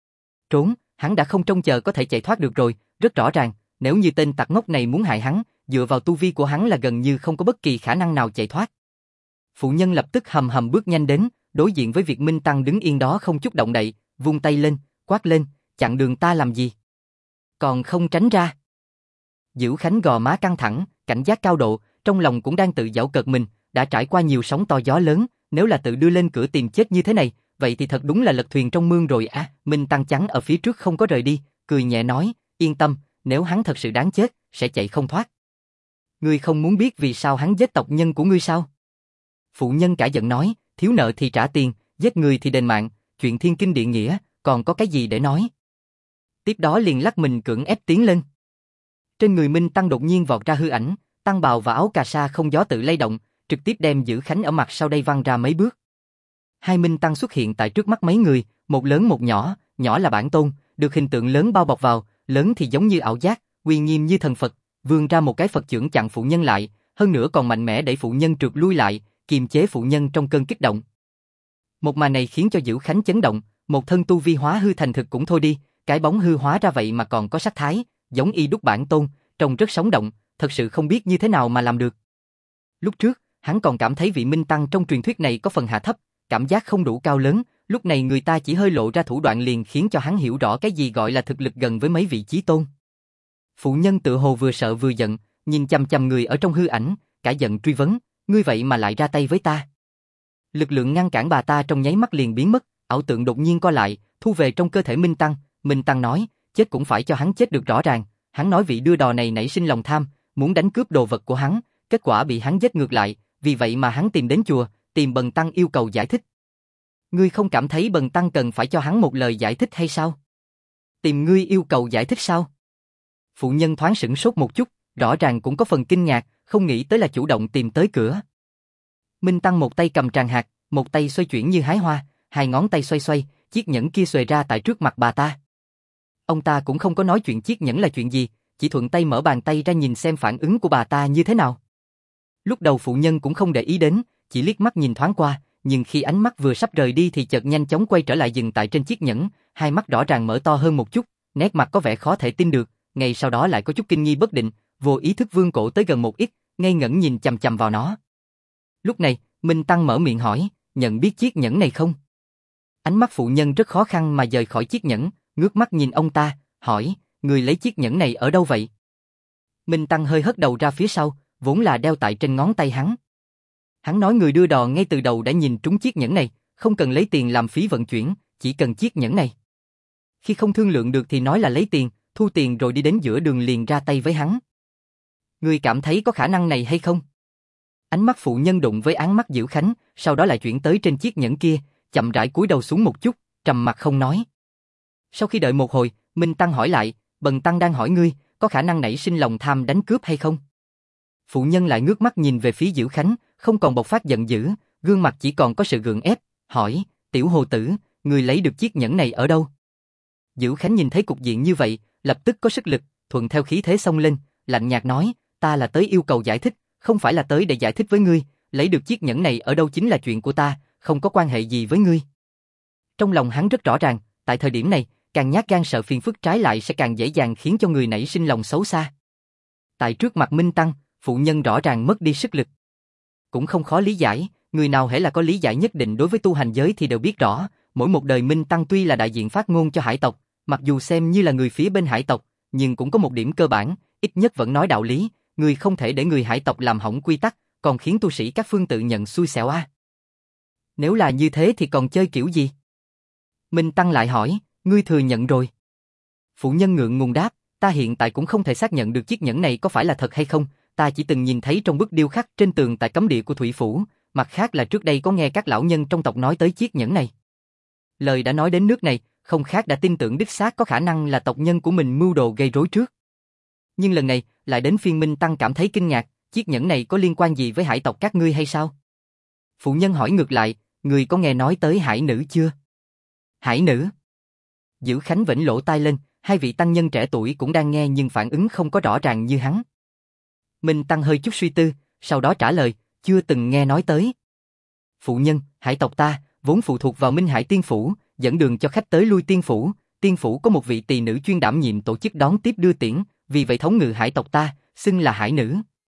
Trốn, hắn đã không trông chờ có thể chạy thoát được rồi, rất rõ ràng, nếu như tên tặc ngốc này muốn hại hắn, dựa vào tu vi của hắn là gần như không có bất kỳ khả năng nào chạy thoát. Phụ nhân lập tức hầm hầm bước nhanh đến, đối diện với việc Minh Tăng đứng yên đó không chút động đậy, vung tay lên, quát lên, chặn đường ta làm gì? Còn không tránh ra. Dữ Khánh gò má căng thẳng, cảnh giác cao độ, trong lòng cũng đang tự giễu cợt mình, đã trải qua nhiều sóng to gió lớn, nếu là tự đưa lên cửa tìm chết như thế này, vậy thì thật đúng là lật thuyền trong mương rồi à. Minh Tăng chắn ở phía trước không có rời đi, cười nhẹ nói, yên tâm, nếu hắn thật sự đáng chết, sẽ chạy không thoát. Ngươi không muốn biết vì sao hắn giết tộc nhân của ngươi sao? Phụ nhân cả giận nói, thiếu nợ thì trả tiền, giết người thì đền mạng, chuyện thiên kinh địa nghĩa, còn có cái gì để nói? Tiếp đó liền lắc mình cưỡng ép tiến lên. Trên người Minh Tăng đột nhiên vọt ra hư ảnh, tăng bào và áo cà sa không gió tự lay động, trực tiếp đem Dữ Khánh ở mặt sau đây văng ra mấy bước. Hai Minh Tăng xuất hiện tại trước mắt mấy người, một lớn một nhỏ, nhỏ là bản tôn, được hình tượng lớn bao bọc vào, lớn thì giống như ảo giác, uy nghiêm như thần Phật, vươn ra một cái Phật chưởng chặn phụ nhân lại, hơn nữa còn mạnh mẽ đẩy phụ nhân trượt lui lại, kiềm chế phụ nhân trong cơn kích động. Một màn này khiến cho Dữ Khánh chấn động, một thân tu vi hóa hư thành thực cũng thôi đi, cái bóng hư hóa ra vậy mà còn có sắc thái, giống y đúc bản tôn, trông rất sống động, thật sự không biết như thế nào mà làm được. Lúc trước, hắn còn cảm thấy vị Minh Tăng trong truyền thuyết này có phần hạ thấp, cảm giác không đủ cao lớn, lúc này người ta chỉ hơi lộ ra thủ đoạn liền khiến cho hắn hiểu rõ cái gì gọi là thực lực gần với mấy vị chí tôn. Phụ nhân tự hồ vừa sợ vừa giận, nhìn chằm chằm người ở trong hư ảnh, cả giận truy vấn, ngươi vậy mà lại ra tay với ta. Lực lượng ngăn cản bà ta trong nháy mắt liền biến mất, ảo tượng đột nhiên co lại, thu về trong cơ thể Minh Tăng. Minh Tăng nói, chết cũng phải cho hắn chết được rõ ràng. Hắn nói vị đưa đò này nảy sinh lòng tham, muốn đánh cướp đồ vật của hắn, kết quả bị hắn giết ngược lại, vì vậy mà hắn tìm đến chùa, tìm Bần Tăng yêu cầu giải thích. Ngươi không cảm thấy Bần Tăng cần phải cho hắn một lời giải thích hay sao? Tìm ngươi yêu cầu giải thích sao? Phụ nhân thoáng sửng sốt một chút, rõ ràng cũng có phần kinh ngạc, không nghĩ tới là chủ động tìm tới cửa. Minh Tăng một tay cầm tràng hạt, một tay xoay chuyển như hái hoa, hai ngón tay xoay xoay, chiếc nhẫn kia xuề ra tại trước mặt bà ta. Ông ta cũng không có nói chuyện chiếc nhẫn là chuyện gì, chỉ thuận tay mở bàn tay ra nhìn xem phản ứng của bà ta như thế nào. Lúc đầu phụ nhân cũng không để ý đến, chỉ liếc mắt nhìn thoáng qua, nhưng khi ánh mắt vừa sắp rời đi thì chợt nhanh chóng quay trở lại dừng tại trên chiếc nhẫn, hai mắt rõ ràng mở to hơn một chút, nét mặt có vẻ khó thể tin được, ngay sau đó lại có chút kinh nghi bất định, vô ý thức vươn cổ tới gần một ít, ngây ngẩn nhìn chằm chằm vào nó. Lúc này, Minh Tăng mở miệng hỏi, nhận biết chiếc nhẫn này không? Ánh mắt phụ nhân rất khó khăn mà rời khỏi chiếc nhẫn, ngước mắt nhìn ông ta, hỏi, người lấy chiếc nhẫn này ở đâu vậy? Minh Tăng hơi hất đầu ra phía sau, vốn là đeo tại trên ngón tay hắn. Hắn nói người đưa đò ngay từ đầu đã nhìn trúng chiếc nhẫn này, không cần lấy tiền làm phí vận chuyển, chỉ cần chiếc nhẫn này. Khi không thương lượng được thì nói là lấy tiền, thu tiền rồi đi đến giữa đường liền ra tay với hắn. Ngươi cảm thấy có khả năng này hay không? Ánh mắt phụ nhân đụng với áng mắt Diễu Khánh, sau đó lại chuyển tới trên chiếc nhẫn kia, chậm rãi cúi đầu xuống một chút, trầm mặt không nói. Sau khi đợi một hồi, Minh Tăng hỏi lại, Bần Tăng đang hỏi ngươi, có khả năng nảy sinh lòng tham đánh cướp hay không? Phụ nhân lại ngước mắt nhìn về phía Diễu Khánh, không còn bộc phát giận dữ, gương mặt chỉ còn có sự gượng ép, hỏi, tiểu hồ tử, ngươi lấy được chiếc nhẫn này ở đâu? Diễu Khánh nhìn thấy cục diện như vậy, lập tức có sức lực, thuận theo khí thế xông lên, lạnh nhạt nói, ta là tới yêu cầu giải thích, không phải là tới để giải thích với ngươi, lấy được chiếc nhẫn này ở đâu chính là chuyện của ta, không có quan hệ gì với ngươi. Trong lòng hắn rất rõ ràng, tại thời điểm này, càng nhát gan sợ phiền phức trái lại sẽ càng dễ dàng khiến cho người nảy sinh lòng xấu xa. Tại trước mặt Minh Tăng, phụ nhân rõ ràng mất đi sức lực. Cũng không khó lý giải, người nào hễ là có lý giải nhất định đối với tu hành giới thì đều biết rõ, mỗi một đời Minh Tăng tuy là đại diện phát ngôn cho hải tộc, mặc dù xem như là người phía bên hải tộc, nhưng cũng có một điểm cơ bản, ít nhất vẫn nói đạo lý, người không thể để người hải tộc làm hỏng quy tắc, còn khiến tu sĩ các phương tự nhận xui xẻo a. Nếu là như thế thì còn chơi kiểu gì? Minh Tăng lại hỏi, ngươi thừa nhận rồi. Phụ nhân ngượng ngùng đáp, ta hiện tại cũng không thể xác nhận được chiếc nhẫn này có phải là thật hay không, ta chỉ từng nhìn thấy trong bức điêu khắc trên tường tại cấm địa của Thủy Phủ, mặt khác là trước đây có nghe các lão nhân trong tộc nói tới chiếc nhẫn này. Lời đã nói đến nước này, không khác đã tin tưởng đích xác có khả năng là tộc nhân của mình mưu đồ gây rối trước. Nhưng lần này, lại đến phiên Minh Tăng cảm thấy kinh ngạc, chiếc nhẫn này có liên quan gì với hải tộc các ngươi hay sao? Phụ nhân hỏi ngược lại, ngươi có nghe nói tới hải nữ chưa? Hải nữ? Diễu Khánh vểnh lỗ tai lên, hai vị tăng nhân trẻ tuổi cũng đang nghe nhưng phản ứng không có rõ ràng như hắn. Minh Tăng hơi chút suy tư, sau đó trả lời, chưa từng nghe nói tới. Phụ nhân, hải tộc ta, vốn phụ thuộc vào Minh Hải Tiên Phủ, dẫn đường cho khách tới lui Tiên Phủ có một vị tỳ nữ chuyên đảm nhiệm tổ chức đón tiếp đưa tiễn, vì vậy thống ngự hải tộc ta, xưng là hải nữ.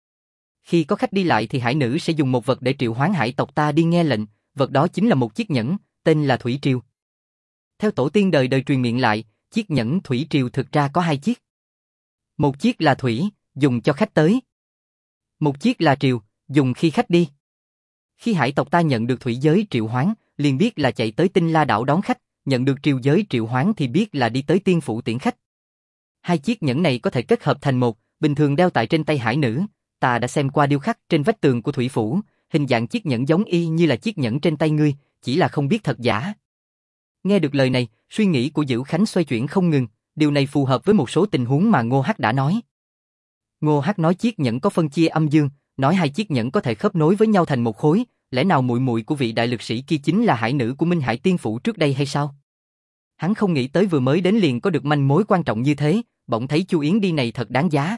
Khi có khách đi lại thì hải nữ sẽ dùng một vật để triệu hoán hải tộc ta đi nghe lệnh, vật đó chính là một chiếc nhẫn, tên là Thủy Triều. Theo tổ tiên đời đời truyền miệng lại, chiếc nhẫn Thủy Triều thực ra có hai chiếc. Một chiếc là thủy, dùng cho khách tới. Một chiếc là triều, dùng khi khách đi. Khi hải tộc ta nhận được thủy giới triệu hoán, liền biết là chạy tới Tinh La đảo đón khách, nhận được triều giới triệu hoán thì biết là đi tới Tiên Phủ tiễn khách. Hai chiếc nhẫn này có thể kết hợp thành một, bình thường đeo tại trên tay hải nữ. Ta đã xem qua điêu khắc trên vách tường của Thủy Phủ, hình dạng chiếc nhẫn giống y như là chiếc nhẫn trên tay ngươi, chỉ là không biết thật giả. Nghe được lời này, suy nghĩ của Diễu Khánh xoay chuyển không ngừng, điều này phù hợp với một số tình huống mà Ngô Hắc đã nói. Ngô Hắc nói chiếc nhẫn có phân chia âm dương, nói hai chiếc nhẫn có thể khớp nối với nhau thành một khối, lẽ nào muội muội của vị đại lực sĩ kia chính là hải nữ của Minh Hải Tiên Phủ trước đây hay sao? Hắn không nghĩ tới vừa mới đến liền có được manh mối quan trọng như thế, bỗng thấy Chu Yến đi này thật đáng giá.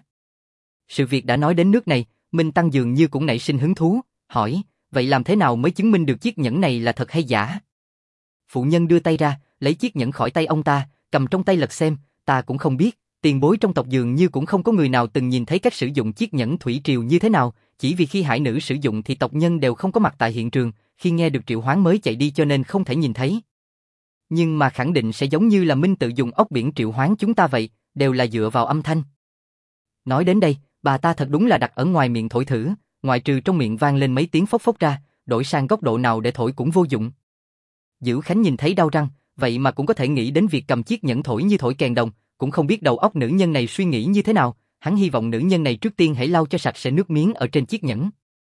Sự việc đã nói đến nước này, Minh Tăng dường như cũng nảy sinh hứng thú, hỏi, vậy làm thế nào mới chứng minh được chiếc nhẫn này là thật hay giả? Phụ nhân đưa tay ra, lấy chiếc nhẫn khỏi tay ông ta, cầm trong tay lật xem, ta cũng không biết, tiền bối trong tộc dường như cũng không có người nào từng nhìn thấy cách sử dụng chiếc nhẫn Thủy Triều như thế nào, chỉ vì khi hải nữ sử dụng thì tộc nhân đều không có mặt tại hiện trường, khi nghe được triệu hoán mới chạy đi cho nên không thể nhìn thấy. Nhưng mà khẳng định sẽ giống như là Minh tự dùng ốc biển triệu hoán chúng ta vậy, đều là dựa vào âm thanh. Nói đến đây, bà ta thật đúng là đặt ở ngoài miệng thổi thử, ngoại trừ trong miệng vang lên mấy tiếng phốc phốc ra, đổi sang góc độ nào để thổi cũng vô dụng. Diễu Khánh nhìn thấy đau răng, vậy mà cũng có thể nghĩ đến việc cầm chiếc nhẫn thổi như thổi kèn đồng, cũng không biết đầu óc nữ nhân này suy nghĩ như thế nào, hắn hy vọng nữ nhân này trước tiên hãy lau cho sạch sẽ nước miếng ở trên chiếc nhẫn.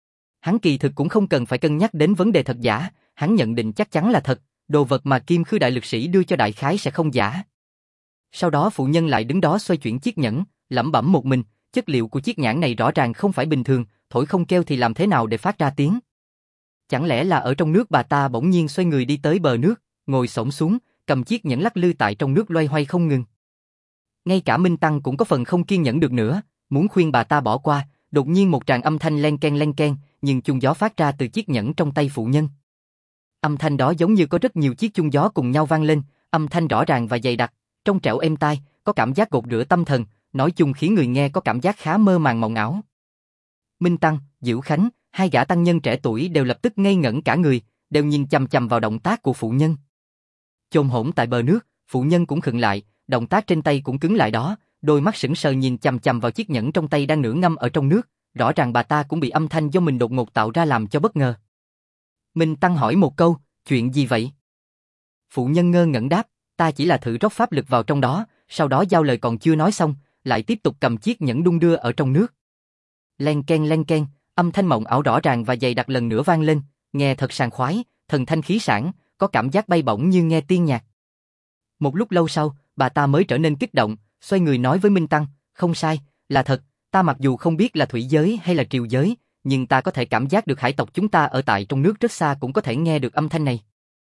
Hắn kỳ thực cũng không cần phải cân nhắc đến vấn đề thật giả, hắn nhận định chắc chắn là thật, đồ vật mà Kim Khư đại lực sĩ đưa cho đại khái sẽ không giả. Sau đó phụ nhân lại đứng đó xoay chuyển chiếc nhẫn, lẩm bẩm một mình, chất liệu của chiếc nhẫn này rõ ràng không phải bình thường, thổi không kêu thì làm thế nào để phát ra tiếng? Chẳng lẽ là ở trong nước? Bà ta bỗng nhiên xoay người đi tới bờ nước, ngồi xổm xuống, cầm chiếc nhẫn lắc lư tại trong nước loay hoay không ngừng. Ngay cả Minh Tăng cũng có phần không kiên nhẫn được nữa, muốn khuyên bà ta bỏ qua, đột nhiên một tràng âm thanh len keng, nhưng chuông gió phát ra từ chiếc nhẫn trong tay phụ nhân. Âm thanh đó giống như có rất nhiều chiếc chuông gió cùng nhau vang lên, âm thanh rõ ràng và dày đặc, trong trẻo êm tai, có cảm giác gột rửa tâm thần, nói chung khiến người nghe có cảm giác khá mơ màng mộng ảo. Minh Tăng, Diễu Khánh, hai gã tăng nhân trẻ tuổi đều lập tức ngây ngẩn cả người, đều nhìn chằm chằm vào động tác của phụ nhân. Chôn hổn tại bờ nước, phụ nhân cũng khựng lại, động tác trên tay cũng cứng lại đó, đôi mắt sững sờ nhìn chằm chằm vào chiếc nhẫn trong tay đang nửa ngâm ở trong nước, rõ ràng bà ta cũng bị âm thanh do mình đột ngột tạo ra làm cho bất ngờ. Minh Tăng hỏi một câu, chuyện gì vậy? Phụ nhân ngơ ngẩn đáp, ta chỉ là thử rót pháp lực vào trong đó, sau đó giao lời còn chưa nói xong, lại tiếp tục cầm chiếc nhẫn đung đưa ở trong nước. Len keng, âm thanh mộng ảo rõ ràng và dày đặc lần nữa vang lên, nghe thật sảng khoái, thần thanh khí sảng, có cảm giác bay bổng như nghe tiên nhạc. Một lúc lâu sau, bà ta mới trở nên kích động, xoay người nói với Minh Tăng, không sai, là thật, ta mặc dù không biết là thủy giới hay là triều giới, nhưng ta có thể cảm giác được hải tộc chúng ta ở tại trong nước rất xa cũng có thể nghe được âm thanh này.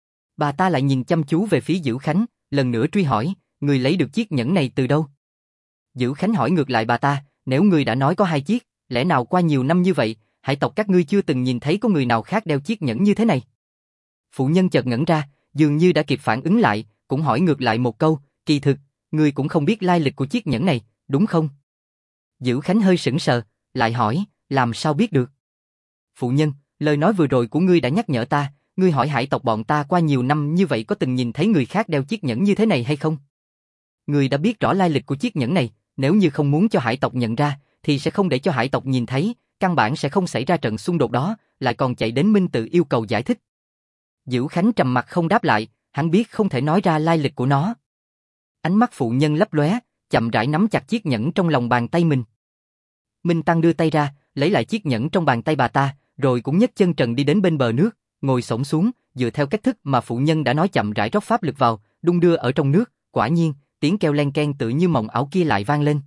Bà ta lại nhìn chăm chú về phía Diễu Khánh, lần nữa truy hỏi, người lấy được chiếc nhẫn này từ đâu? Diễu Khánh hỏi ngược lại bà ta, nếu người đã nói có 2 chiếc, lẽ nào qua nhiều năm như vậy, hải tộc các ngươi chưa từng nhìn thấy có người nào khác đeo chiếc nhẫn như thế này? Phụ nhân chợt ngẩn ra, dường như đã kịp phản ứng lại, cũng hỏi ngược lại một câu, kỳ thực, ngươi cũng không biết lai lịch của chiếc nhẫn này, đúng không? Diễu Khánh hơi sững sờ, lại hỏi, làm sao biết được? Phụ nhân, lời nói vừa rồi của ngươi đã nhắc nhở ta, ngươi hỏi hải tộc bọn ta qua nhiều năm như vậy có từng nhìn thấy người khác đeo chiếc nhẫn như thế này hay không? Ngươi đã biết rõ lai lịch của chiếc nhẫn này, nếu như không muốn cho hải tộc nhận ra, thì sẽ không để cho hải tộc nhìn thấy, căn bản sẽ không xảy ra trận xung đột đó, lại còn chạy đến Minh Tự yêu cầu giải thích. Diễu Khánh trầm mặt không đáp lại, hắn biết không thể nói ra lai lịch của nó. Ánh mắt phụ nhân lấp lóe, chậm rãi nắm chặt chiếc nhẫn trong lòng bàn tay mình. Minh Tăng đưa tay ra, lấy lại chiếc nhẫn trong bàn tay bà ta, rồi cũng nhấc chân trần đi đến bên bờ nước, ngồi xổm xuống, dựa theo cách thức mà phụ nhân đã nói chậm rãi rót pháp lực vào, đung đưa ở trong nước, quả nhiên, tiếng kêu len keng tự như mộng ảo kia lại vang lên.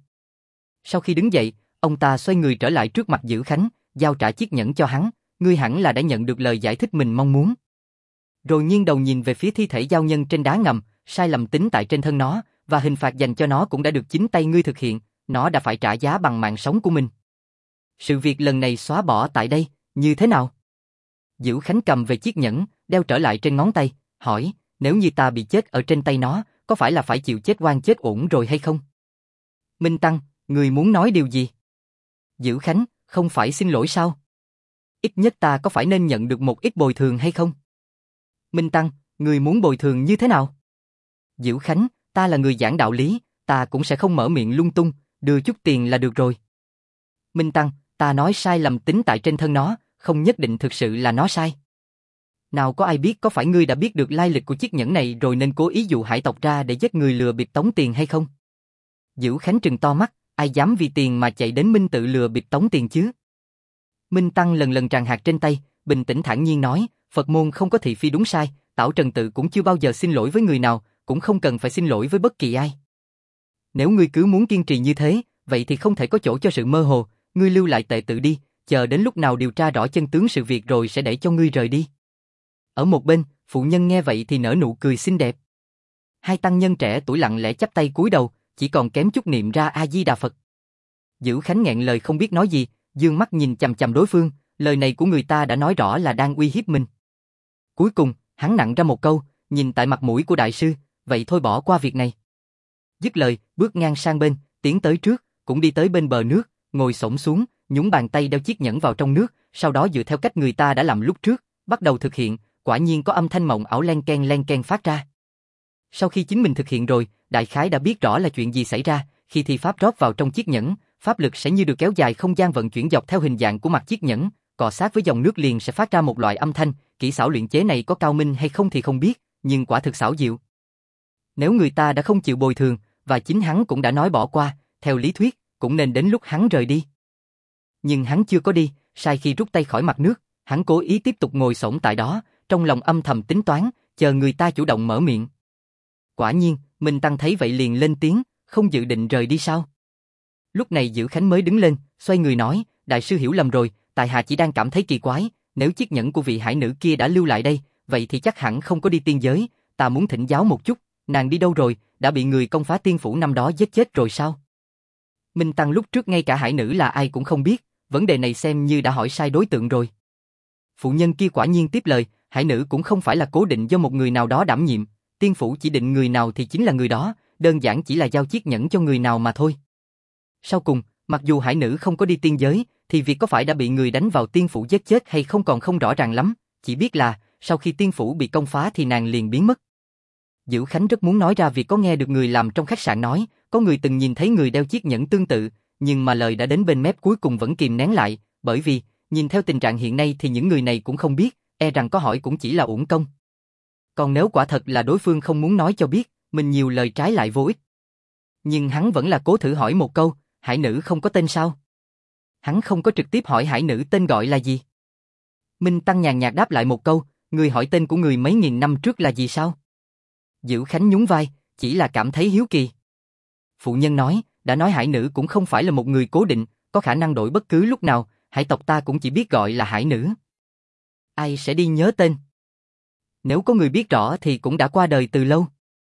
Sau khi đứng dậy, ông ta xoay người trở lại trước mặt Diễu Khánh, giao trả chiếc nhẫn cho hắn, ngươi hẳn là đã nhận được lời giải thích mình mong muốn. Rồi nghiêng đầu nhìn về phía thi thể giao nhân trên đá ngầm, sai lầm tính tại trên thân nó, và hình phạt dành cho nó cũng đã được chính tay ngươi thực hiện, nó đã phải trả giá bằng mạng sống của mình. Sự việc lần này xóa bỏ tại đây, như thế nào? Diễu Khánh cầm về chiếc nhẫn, đeo trở lại trên ngón tay, hỏi, nếu như ta bị chết ở trên tay nó, có phải là phải chịu chết oan chết uổng rồi hay không? Minh Tăng, người muốn nói điều gì? Diễu Khánh, không phải xin lỗi sao? Ít nhất ta có phải nên nhận được một ít bồi thường hay không? Minh Tăng, người muốn bồi thường như thế nào? Diễu Khánh, ta là người giảng đạo lý, ta cũng sẽ không mở miệng lung tung, đưa chút tiền là được rồi. Minh Tăng, ta nói sai lầm tính tại trên thân nó, không nhất định thực sự là nó sai. Nào có ai biết có phải ngươi đã biết được lai lịch của chiếc nhẫn này rồi nên cố ý dụ hải tộc ra để giết người lừa bịp tống tiền hay không? Diễu Khánh trừng to mắt, ai dám vì tiền mà chạy đến Minh Tự lừa bịp tống tiền chứ? Minh Tăng lần lần tràn hạt trên tay, bình tĩnh thản nhiên nói, Phật môn không có thị phi đúng sai, Tảo Trần Tự cũng chưa bao giờ xin lỗi với người nào, cũng không cần phải xin lỗi với bất kỳ ai. Nếu ngươi cứ muốn kiên trì như thế, vậy thì không thể có chỗ cho sự mơ hồ, ngươi lưu lại tệ tự đi, chờ đến lúc nào điều tra rõ chân tướng sự việc rồi sẽ để cho ngươi rời đi. Ở một bên, phụ nhân nghe vậy thì nở nụ cười xinh đẹp. Hai tăng nhân trẻ tuổi lặng lẽ chắp tay cúi đầu, chỉ còn kém chút niệm ra A Di Đà Phật. Diễu Khánh nghẹn lời không biết nói gì, dương mắt nhìn chằm chằm đối phương, lời này của người ta đã nói rõ là đang uy hiếp mình. Cuối cùng, hắn nặn ra một câu, nhìn tại mặt mũi của đại sư, vậy thôi bỏ qua việc này. Dứt lời, bước ngang sang bên, tiến tới trước, cũng đi tới bên bờ nước, ngồi xổm xuống, nhúng bàn tay đeo chiếc nhẫn vào trong nước, sau đó dựa theo cách người ta đã làm lúc trước, bắt đầu thực hiện, quả nhiên có âm thanh mộng ảo len keng phát ra. Sau khi chính mình thực hiện rồi, đại khái đã biết rõ là chuyện gì xảy ra, khi thi pháp rót vào trong chiếc nhẫn, pháp lực sẽ như được kéo dài không gian vận chuyển dọc theo hình dạng của mặt chiếc nhẫn, cọ sát với dòng nước liền sẽ phát ra một loại âm thanh, kỹ xảo luyện chế này có cao minh hay không thì không biết, nhưng quả thực xảo diệu. Nếu người ta đã không chịu bồi thường, và chính hắn cũng đã nói bỏ qua, theo lý thuyết, cũng nên đến lúc hắn rời đi. Nhưng hắn chưa có đi, sai khi rút tay khỏi mặt nước, hắn cố ý tiếp tục ngồi xổm tại đó, trong lòng âm thầm tính toán, chờ người ta chủ động mở miệng. Quả nhiên, Minh Tăng thấy vậy liền lên tiếng, không dự định rời đi sao? Lúc này Diễu Khánh mới đứng lên, xoay người nói, đại sư hiểu lầm rồi, tại hạ chỉ đang cảm thấy kỳ quái, nếu chiếc nhẫn của vị hải nữ kia đã lưu lại đây, vậy thì chắc hẳn không có đi tiên giới, ta muốn thỉnh giáo một chút, nàng đi đâu rồi, đã bị người công phá tiên phủ năm đó giết chết rồi sao? Minh Tăng lúc trước ngay cả hải nữ là ai cũng không biết, vấn đề này xem như đã hỏi sai đối tượng rồi. Phụ nhân kia quả nhiên tiếp lời, hải nữ cũng không phải là cố định do một người nào đó đảm nhiệm, tiên phủ chỉ định người nào thì chính là người đó, đơn giản chỉ là giao chiếc nhẫn cho người nào mà thôi. Sau cùng, mặc dù hải nữ không có đi tiên giới, thì việc có phải đã bị người đánh vào tiên phủ giết chết hay không còn không rõ ràng lắm, chỉ biết là, sau khi tiên phủ bị công phá thì nàng liền biến mất. Dữ Khánh rất muốn nói ra việc có nghe được người làm trong khách sạn nói, có người từng nhìn thấy người đeo chiếc nhẫn tương tự, nhưng mà lời đã đến bên mép cuối cùng vẫn kìm nén lại, bởi vì, nhìn theo tình trạng hiện nay thì những người này cũng không biết, e rằng có hỏi cũng chỉ là uổng công. Còn nếu quả thật là đối phương không muốn nói cho biết, mình nhiều lời trái lại vô ích. Nhưng hắn vẫn là cố thử hỏi một câu, hải nữ không có tên sao? Hắn không có trực tiếp hỏi hải nữ tên gọi là gì. Minh Tăng nhàn nhạt đáp lại một câu, người hỏi tên của người mấy nghìn năm trước là gì sao? Dữ Khánh nhún vai, chỉ là cảm thấy hiếu kỳ. Phụ nhân nói, đã nói hải nữ cũng không phải là một người cố định, có khả năng đổi bất cứ lúc nào, hải tộc ta cũng chỉ biết gọi là hải nữ. Ai sẽ đi nhớ tên? Nếu có người biết rõ thì cũng đã qua đời từ lâu.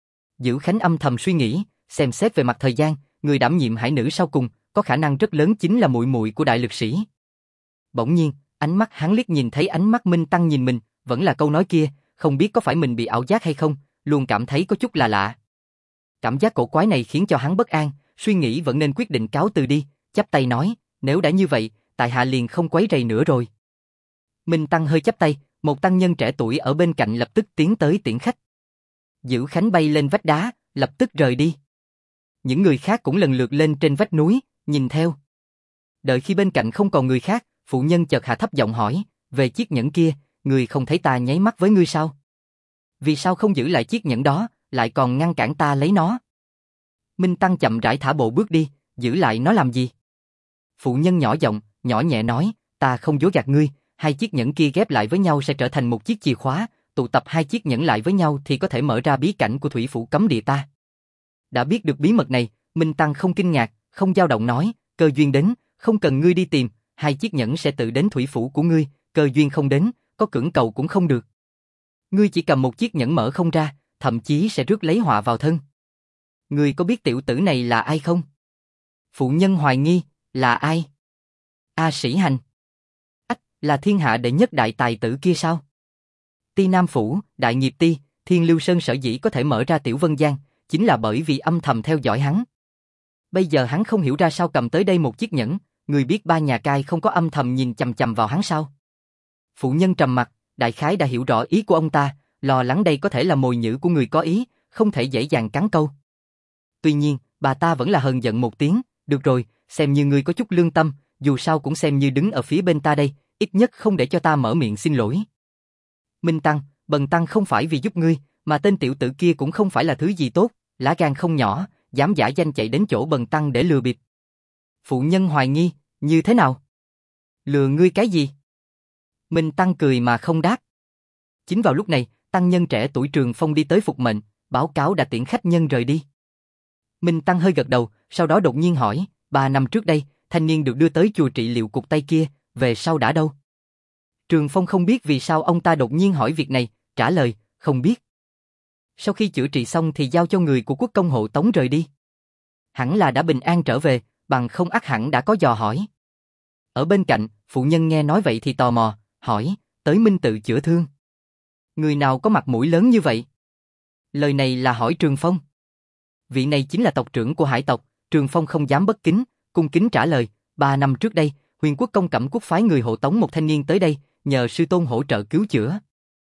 Dữ Khánh âm thầm suy nghĩ, xem xét về mặt thời gian, người đảm nhiệm hải nữ sau cùng, có khả năng rất lớn chính là muội muội của đại lực sĩ. Bỗng nhiên, ánh mắt hắn liếc nhìn thấy ánh mắt Minh Tăng nhìn mình, vẫn là câu nói kia, không biết có phải mình bị ảo giác hay không, luôn cảm thấy có chút là lạ. Cảm giác cổ quái này khiến cho hắn bất an, suy nghĩ vẫn nên quyết định cáo từ đi, chắp tay nói, nếu đã như vậy, tại hạ liền không quấy rầy nữa rồi. Minh Tăng hơi chắp tay, một tăng nhân trẻ tuổi ở bên cạnh lập tức tiến tới tiễn khách. Dữ Khánh bay lên vách đá, lập tức rời đi. Những người khác cũng lần lượt lên trên vách núi, nhìn theo. Đợi khi bên cạnh không còn người khác, phụ nhân chợt hạ thấp giọng hỏi, về chiếc nhẫn kia, người không thấy ta nháy mắt với ngươi sao? Vì sao không giữ lại chiếc nhẫn đó, lại còn ngăn cản ta lấy nó? Minh Tăng chậm rãi thả bộ bước đi, giữ lại nó làm gì? Phụ nhân nhỏ giọng, nhỏ nhẹ nói, ta không dối gạt ngươi, hai chiếc nhẫn kia ghép lại với nhau sẽ trở thành một chiếc chìa khóa, tụ tập hai chiếc nhẫn lại với nhau thì có thể mở ra bí cảnh của thủy phủ cấm địa ta. Đã biết được bí mật này, Minh Tăng không kinh ngạc, không dao động nói, cơ duyên đến, không cần ngươi đi tìm, hai chiếc nhẫn sẽ tự đến thủy phủ của ngươi, cơ duyên không đến, có cưỡng cầu cũng không được. Ngươi chỉ cầm một chiếc nhẫn mở không ra, thậm chí sẽ rước lấy họa vào thân. Ngươi có biết tiểu tử này là ai không? Phụ nhân hoài nghi, là ai? A Sĩ Hành. Ách, là thiên hạ đệ nhất đại tài tử kia sao? Ti Nam Phủ, Đại Nghiệp Ti, Thiên Lưu Sơn sở dĩ có thể mở ra Tiểu Vân Giang, chính là bởi vì âm thầm theo dõi hắn. Bây giờ hắn không hiểu ra sao cầm tới đây một chiếc nhẫn, người biết ba nhà cai không có âm thầm nhìn chằm chằm vào hắn sao? Phụ nhân trầm mặt, đại khái đã hiểu rõ ý của ông ta, lo lắng đây có thể là mồi nhử của người có ý, không thể dễ dàng cắn câu. Tuy nhiên, bà ta vẫn là hờn giận một tiếng, được rồi, xem như ngươi có chút lương tâm, dù sao cũng xem như đứng ở phía bên ta đây, ít nhất không để cho ta mở miệng xin lỗi. Minh Tăng, Bần Tăng không phải vì giúp ngươi, mà tên tiểu tử kia cũng không phải là thứ gì tốt, lá gan không nhỏ, dám giả danh chạy đến chỗ Bần Tăng để lừa bịp. Phụ nhân hoài nghi, như thế nào? Lừa ngươi cái gì? Minh Tăng cười mà không đáp. Chính vào lúc này, tăng nhân trẻ tuổi Trường Phong đi tới phục mệnh, báo cáo đã tiễn khách nhân rời đi. Minh Tăng hơi gật đầu, sau đó đột nhiên hỏi, 3 năm trước đây, thanh niên được đưa tới chùa trị liệu cục tay kia, về sau đã đâu? Trường Phong không biết vì sao ông ta đột nhiên hỏi việc này, trả lời, không biết. Sau khi chữa trị xong thì giao cho người của quốc công hộ tống rời đi. Hẳn là đã bình an trở về, bằng không ắt hẳn đã có dò hỏi. Ở bên cạnh, phụ nhân nghe nói vậy thì tò mò, hỏi, tới Minh tự chữa thương. Người nào có mặt mũi lớn như vậy? Lời này là hỏi Trường Phong. Vị này chính là tộc trưởng của hải tộc, Trường Phong không dám bất kính, cung kính trả lời, 3 năm trước đây, Huyền Quốc công Cẩm Quốc phái người hộ tống một thanh niên tới đây, nhờ sư tôn hỗ trợ cứu chữa.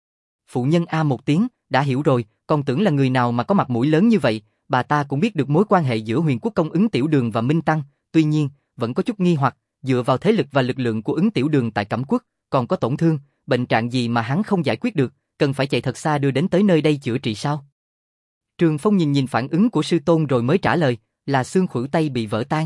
Phụ nhân a một tiếng, đã hiểu rồi, còn tưởng là người nào mà có mặt mũi lớn như vậy, bà ta cũng biết được mối quan hệ giữa Huyền Quốc công Ứng Tiểu Đường và Minh Tăng, tuy nhiên, vẫn có chút nghi hoặc, dựa vào thế lực và lực lượng của Ứng Tiểu Đường tại Cẩm Quốc, còn có tổn thương, bệnh trạng gì mà hắn không giải quyết được, cần phải chạy thật xa đưa đến tới nơi đây chữa trị sao? Trường Phong nhìn phản ứng của sư tôn rồi mới trả lời, là xương khuỷu tay bị vỡ tan.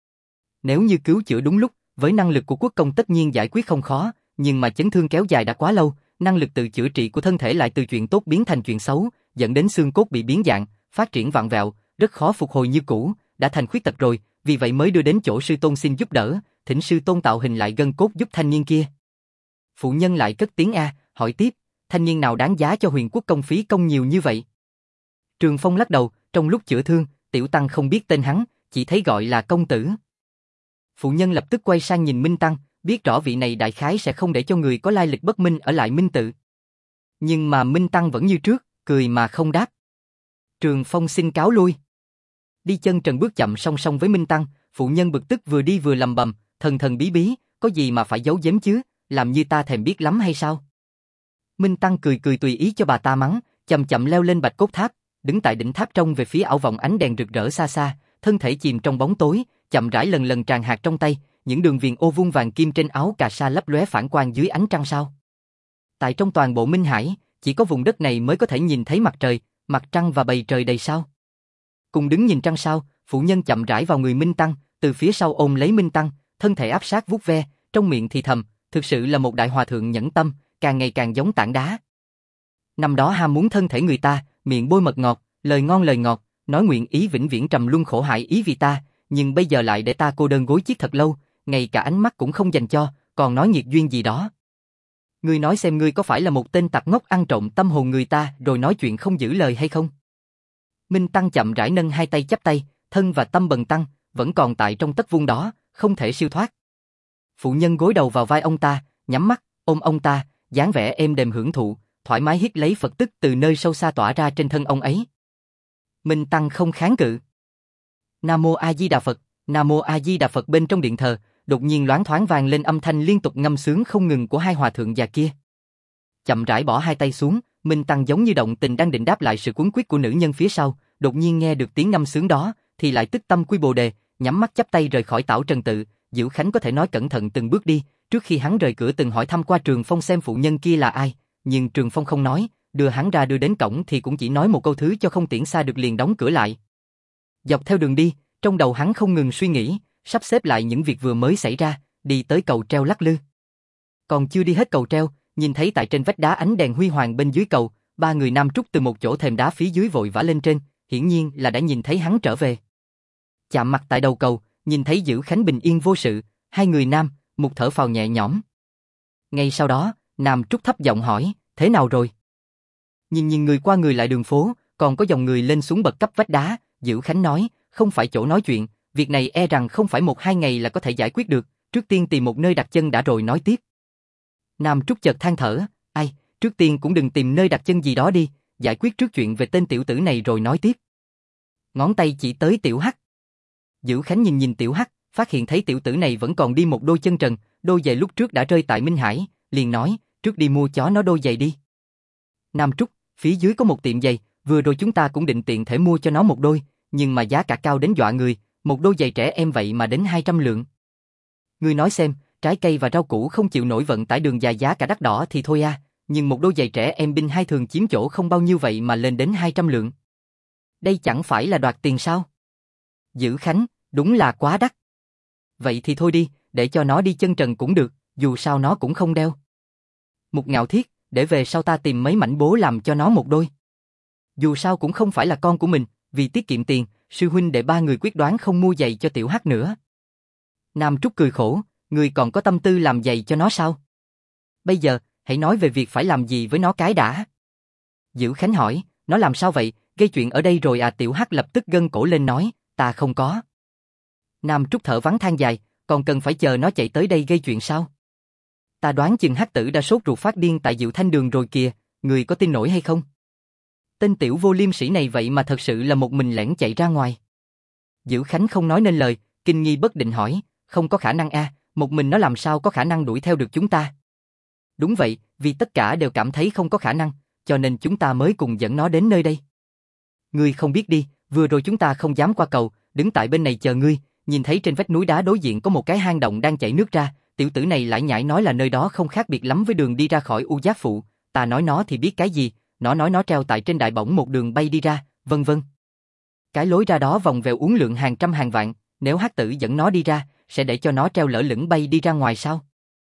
Nếu như cứu chữa đúng lúc, với năng lực của quốc công tất nhiên giải quyết không khó, nhưng mà chấn thương kéo dài đã quá lâu, năng lực tự chữa trị của thân thể lại từ chuyện tốt biến thành chuyện xấu, dẫn đến xương cốt bị biến dạng, phát triển vặn vẹo, rất khó phục hồi như cũ, đã thành khuyết tật rồi, vì vậy mới đưa đến chỗ sư tôn xin giúp đỡ, thỉnh sư tôn tạo hình lại gân cốt giúp thanh niên kia. Phụ nhân lại cất tiếng a, hỏi tiếp, thanh niên nào đáng giá cho Huyền Quốc công phí công nhiều như vậy. Trường Phong lắc đầu, trong lúc chữa thương, Tiểu Tăng không biết tên hắn, chỉ thấy gọi là công tử. Phụ nhân lập tức quay sang nhìn Minh Tăng, biết rõ vị này đại khái sẽ không để cho người có lai lịch bất minh ở lại Minh tự. Nhưng mà Minh Tăng vẫn như trước, cười mà không đáp. Trường Phong xin cáo lui. Đi chân trần bước chậm song song với Minh Tăng, phụ nhân bực tức vừa đi vừa lầm bầm, thần thần bí bí, có gì mà phải giấu giếm chứ, làm như ta thèm biết lắm hay sao? Minh Tăng cười cười tùy ý cho bà ta mắng, chậm chậm leo lên bạch cốt tháp, đứng tại đỉnh tháp trông về phía ảo vọng ánh đèn rực rỡ xa xa, thân thể chìm trong bóng tối, chậm rãi lần lần tràn hạt trong tay, những đường viền ô vuông vàng kim trên áo cà sa lấp lóe phản quang dưới ánh trăng sao. Tại trong toàn bộ Minh Hải, chỉ có vùng đất này mới có thể nhìn thấy mặt trời, mặt trăng và bầy trời đầy sao. Cùng đứng nhìn trăng sao, phụ nhân chậm rãi vào người Minh Tăng, từ phía sau ôm lấy Minh Tăng, thân thể áp sát vuốt ve, trong miệng thì thầm, thực sự là một đại hòa thượng nhẫn tâm, càng ngày càng giống tảng đá. Năm đó ham muốn thân thể người ta, miệng bôi mật ngọt, lời ngọt, nói nguyện ý vĩnh viễn trầm luân khổ hại ý vì ta, nhưng bây giờ lại để ta cô đơn gối chiếc thật lâu, ngay cả ánh mắt cũng không dành cho, còn nói nghiệt duyên gì đó. Ngươi nói xem ngươi có phải là một tên tặc ngốc ăn trộm tâm hồn người ta rồi nói chuyện không giữ lời hay không? Minh Tăng chậm rãi nâng hai tay chắp tay, thân và tâm bần tăng, vẫn còn tại trong tấc vuông đó, không thể siêu thoát. Phụ nhân gối đầu vào vai ông ta, nhắm mắt, ôm ông ta, dáng vẻ êm đềm hưởng thụ, thoải mái hít lấy Phật tức từ nơi sâu xa tỏa ra trên thân ông ấy. Minh Tăng không kháng cự. Nam Mô A Di Đà Phật, Nam Mô A Di Đà Phật. Bên trong điện thờ, đột nhiên loáng thoáng vang lên âm thanh liên tục ngâm sướng không ngừng của hai hòa thượng già kia. Chậm rãi bỏ hai tay xuống, Minh Tăng giống như động tình đang định đáp lại sự cuốn quýt của nữ nhân phía sau, đột nhiên nghe được tiếng ngâm sướng đó, thì lại tức tâm quy bồ đề, nhắm mắt chắp tay rời khỏi tảo trần tự. Dữu Khánh có thể nói cẩn thận từng bước đi, trước khi hắn rời cửa từng hỏi thăm qua Trường Phong xem phụ nhân kia là ai, nhưng Trường Phong không nói, đưa hắn ra đưa đến cổng thì cũng chỉ nói một câu thứ cho không tiễn xa được liền đóng cửa lại. Dọc theo đường đi, trong đầu hắn không ngừng suy nghĩ, sắp xếp lại những việc vừa mới xảy ra, đi tới cầu treo lắc lư. Còn chưa đi hết cầu treo, nhìn thấy tại trên vách đá ánh đèn huy hoàng bên dưới cầu, ba người nam trúc từ một chỗ thềm đá phía dưới vội vã lên trên, hiển nhiên là đã nhìn thấy hắn trở về. Chạm mặt tại đầu cầu, nhìn thấy Dữu Khánh bình yên vô sự, hai người nam, một thở phào nhẹ nhõm. Ngay sau đó, nam trúc thấp giọng hỏi, thế nào rồi? Nhìn người qua người lại đường phố, còn có dòng người lên xuống bậc cấp vách đá, Dữu Khánh nói, không phải chỗ nói chuyện, việc này e rằng không phải 1-2 ngày là có thể giải quyết được, trước tiên tìm một nơi đặt chân đã rồi nói tiếp. Nam Trúc chợt than thở, ai, trước tiên cũng đừng tìm nơi đặt chân gì đó đi, giải quyết trước chuyện về tên tiểu tử này rồi nói tiếp. Ngón tay chỉ tới Tiểu Hắc. Dữu Khánh nhìn Tiểu Hắc, phát hiện thấy tiểu tử này vẫn còn đi một đôi chân trần, đôi giày lúc trước đã rơi tại Minh Hải, liền nói, trước đi mua chó nó đôi giày đi. Nam Trúc, phía dưới có một tiệm giày, vừa rồi chúng ta cũng định tiện thể mua cho nó một đôi, nhưng mà giá cả cao đến dọa người, một đôi giày trẻ em vậy mà đến 200 lượng. Ngươi nói xem, trái cây và rau củ không chịu nổi vận tải đường dài giá cả đắt đỏ thì thôi à, nhưng một đôi giày trẻ em binh hai thường chiếm chỗ không bao nhiêu vậy mà lên đến 200 lượng. Đây chẳng phải là đoạt tiền sao? Dữu Khánh, đúng là quá đắt. Vậy thì thôi đi, để cho nó đi chân trần cũng được, dù sao nó cũng không đeo. Một Ngạo Thiết, để về sau ta tìm mấy mảnh bố làm cho nó một đôi. Dù sao cũng không phải là con của mình, vì tiết kiệm tiền, sư huynh để ba người quyết đoán không mua giày cho Tiểu Hắc nữa. Nam Trúc cười khổ, người còn có tâm tư làm giày cho nó sao? Bây giờ, hãy nói về việc phải làm gì với nó cái đã. Dữu Khánh hỏi, nó làm sao vậy, gây chuyện ở đây rồi à? Tiểu Hắc lập tức gân cổ lên nói, ta không có. Nam Trúc thở vắng than dài, còn cần phải chờ nó chạy tới đây gây chuyện sao? Ta đoán chừng Hắc tử đã sốt ruột phát điên tại Diệu Thanh Đường rồi kìa, người có tin nổi hay không? Tên tiểu vô liêm sĩ này vậy mà thật sự là một mình lẻn chạy ra ngoài. Dữu Khánh không nói nên lời, kinh nghi bất định hỏi, không có khả năng a, một mình nó làm sao có khả năng đuổi theo được chúng ta? Đúng vậy, vì tất cả đều cảm thấy không có khả năng, cho nên chúng ta mới cùng dẫn nó đến nơi đây. Ngươi không biết đi, vừa rồi chúng ta không dám qua cầu, đứng tại bên này chờ ngươi, nhìn thấy trên vách núi đá đối diện có một cái hang động đang chảy nước ra, tiểu tử này lải nhải nói là nơi đó không khác biệt lắm với đường đi ra khỏi U Giác Phụ, ta nói nó thì biết cái gì, nó nói nó treo tại trên đại bổng một đường bay đi ra, vân vân. Cái lối ra đó vòng vèo uốn lượn hàng trăm hàng vạn, nếu Hắc tử dẫn nó đi ra, sẽ để cho nó treo lỡ lửng bay đi ra ngoài sao?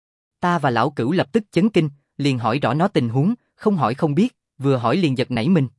Ta và lão Cửu lập tức chấn kinh, liền hỏi rõ nó tình huống, không hỏi không biết, vừa hỏi liền giật nảy mình.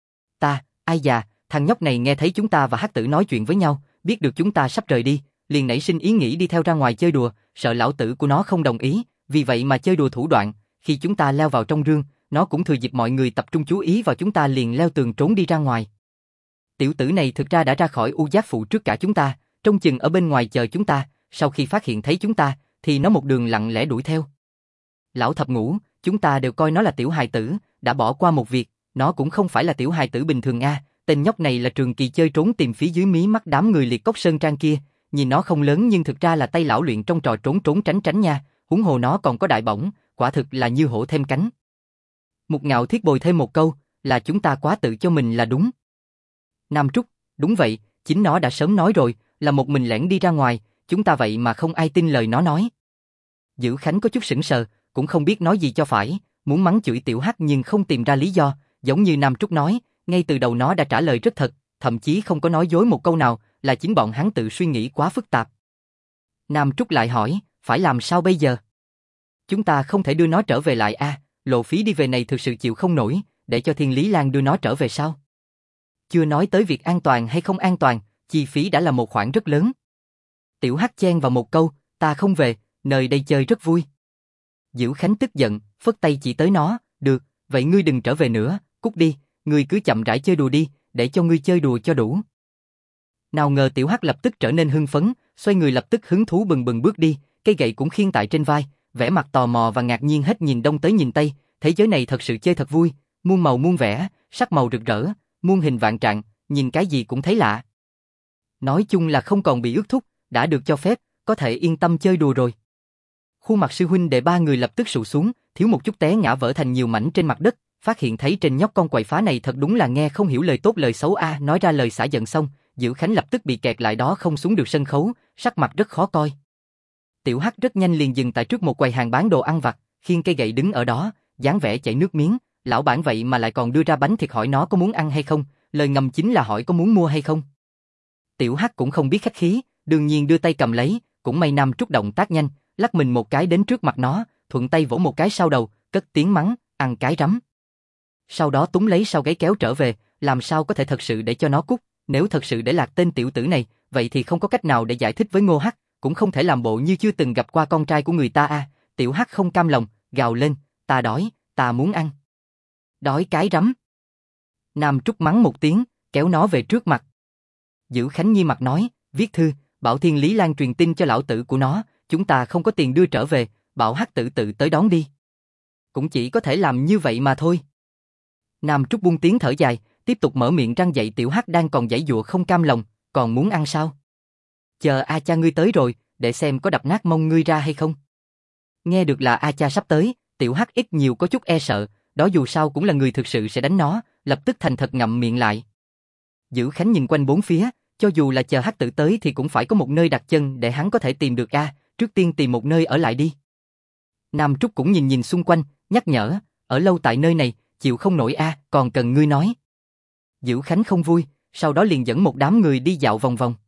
Ai già, thằng nhóc này nghe thấy chúng ta và Hắc tử nói chuyện với nhau, biết được chúng ta sắp rời đi, liền nảy sinh ý nghĩ đi theo ra ngoài chơi đùa, sợ lão tử của nó không đồng ý, vì vậy mà chơi đùa thủ đoạn, khi chúng ta leo vào trong rương, nó cũng thừa dịp mọi người tập trung chú ý vào chúng ta liền leo tường trốn đi ra ngoài. Tiểu tử này thực ra đã ra khỏi U Giác Phụ trước cả chúng ta, trông chừng ở bên ngoài chờ chúng ta, sau khi phát hiện thấy chúng ta, thì nó một đường lặng lẽ đuổi theo. Lão thập ngũ, chúng ta đều coi nó là tiểu hài tử, đã bỏ qua một việc, nó cũng không phải là tiểu hài tử bình thường a, tên nhóc này là Trường Kỳ chơi trốn tìm phía dưới mí mắt đám người Liệt Cốc Sơn Trang kia, nhìn nó không lớn nhưng thực ra là tay lão luyện trong trò trốn trốn tránh tránh nha, huống hồ nó còn có đại bổng, quả thực là như hổ thêm cánh. Mục Ngạo Thiết bồi thêm một câu, là chúng ta quá tự cho mình là đúng. Nam Trúc, đúng vậy, chính nó đã sớm nói rồi, là một mình lẻn đi ra ngoài, chúng ta vậy mà không ai tin lời nó nói. Dữ Khánh có chút sững sờ, cũng không biết nói gì cho phải, muốn mắng chửi Tiểu Hắc nhưng không tìm ra lý do, giống như Nam Trúc nói, ngay từ đầu nó đã trả lời rất thật, thậm chí không có nói dối một câu nào, là chính bọn hắn tự suy nghĩ quá phức tạp. Nam Trúc lại hỏi, phải làm sao bây giờ? Chúng ta không thể đưa nó trở về lại a, lộ phí đi về này thực sự chịu không nổi, để cho Thiên Lý Lan đưa nó trở về sao? Chưa nói tới việc an toàn hay không an toàn, chi phí đã là một khoản rất lớn. Tiểu Hắc chen vào một câu, ta không về, nơi đây chơi rất vui. Dữ Khánh tức giận, phất tay chỉ tới nó, được, vậy ngươi đừng trở về nữa, cút đi, ngươi cứ chậm rãi chơi đùa đi, để cho ngươi chơi đùa cho đủ. Nào ngờ Tiểu Hắc lập tức trở nên hưng phấn, xoay người lập tức hứng thú bừng bừng bước đi, cây gậy cũng khiêng tại trên vai, vẻ mặt tò mò và ngạc nhiên hết nhìn đông tới nhìn tây, thế giới này thật sự chơi thật vui, muôn màu muôn vẻ, sắc màu rực rỡ, muôn hình vạn trạng, nhìn cái gì cũng thấy lạ. Nói chung là không còn bị ước thúc, đã được cho phép, có thể yên tâm chơi đùa rồi. Khuôn mặt sư huynh đệ ba người lập tức sụ xuống, thiếu một chút té ngã vỡ thành nhiều mảnh trên mặt đất, phát hiện thấy trên nhóc con quậy phá này thật đúng là nghe không hiểu lời tốt lời xấu a, nói ra lời xả giận xong, Dữ Khánh lập tức bị kẹt lại đó không xuống được sân khấu, sắc mặt rất khó coi. Tiểu Hắc rất nhanh liền dừng tại trước một quầy hàng bán đồ ăn vặt, khiêng cây gậy đứng ở đó, dáng vẻ chảy nước miếng, lão bản vậy mà lại còn đưa ra bánh thịt hỏi nó có muốn ăn hay không, lời ngầm chính là hỏi có muốn mua hay không. Tiểu Hắc cũng không biết khách khí, đương nhiên đưa tay cầm lấy, cũng may Nam Trúc động tác nhanh, lắc mình một cái đến trước mặt nó, thuận tay vỗ một cái sau đầu, cất tiếng mắng, ăn cái rắm. Sau đó túm lấy sau gáy kéo trở về, làm sao có thể thật sự để cho nó cút, nếu thật sự để lạc tên tiểu tử này, vậy thì không có cách nào để giải thích với Ngô Hắc, cũng không thể làm bộ như chưa từng gặp qua con trai của người ta a. Tiểu Hắc không cam lòng, gào lên, ta đói, ta muốn ăn. Đói cái rắm. Nam Trúc mắng một tiếng, kéo nó về trước mặt. Dữ Khánh nghiêm mặt nói, viết thư, bảo Thiên Lý Lan truyền tin cho lão tử của nó, chúng ta không có tiền đưa trở về, bảo Hắc tự tới đón đi. Cũng chỉ có thể làm như vậy mà thôi. Nam Trúc buông tiếng thở dài, tiếp tục mở miệng răng dạy Tiểu Hắc đang còn giãy giụa không cam lòng, còn muốn ăn sao? Chờ A cha ngươi tới rồi, để xem có đập nát mông ngươi ra hay không. Nghe được là A cha sắp tới, Tiểu Hắc ít nhiều có chút e sợ, đó dù sao cũng là người thực sự sẽ đánh nó, lập tức thành thật ngậm miệng lại. Dữ Khánh nhìn quanh bốn phía, cho dù là chờ Hắc tự tới thì cũng phải có một nơi đặt chân để hắn có thể tìm được a, trước tiên tìm một nơi ở lại đi. Nam Trúc cũng nhìn nhìn xung quanh, nhắc nhở, ở lâu tại nơi này, chịu không nổi a, còn cần ngươi nói. Dữ Khánh không vui, sau đó liền dẫn một đám người đi dạo vòng vòng.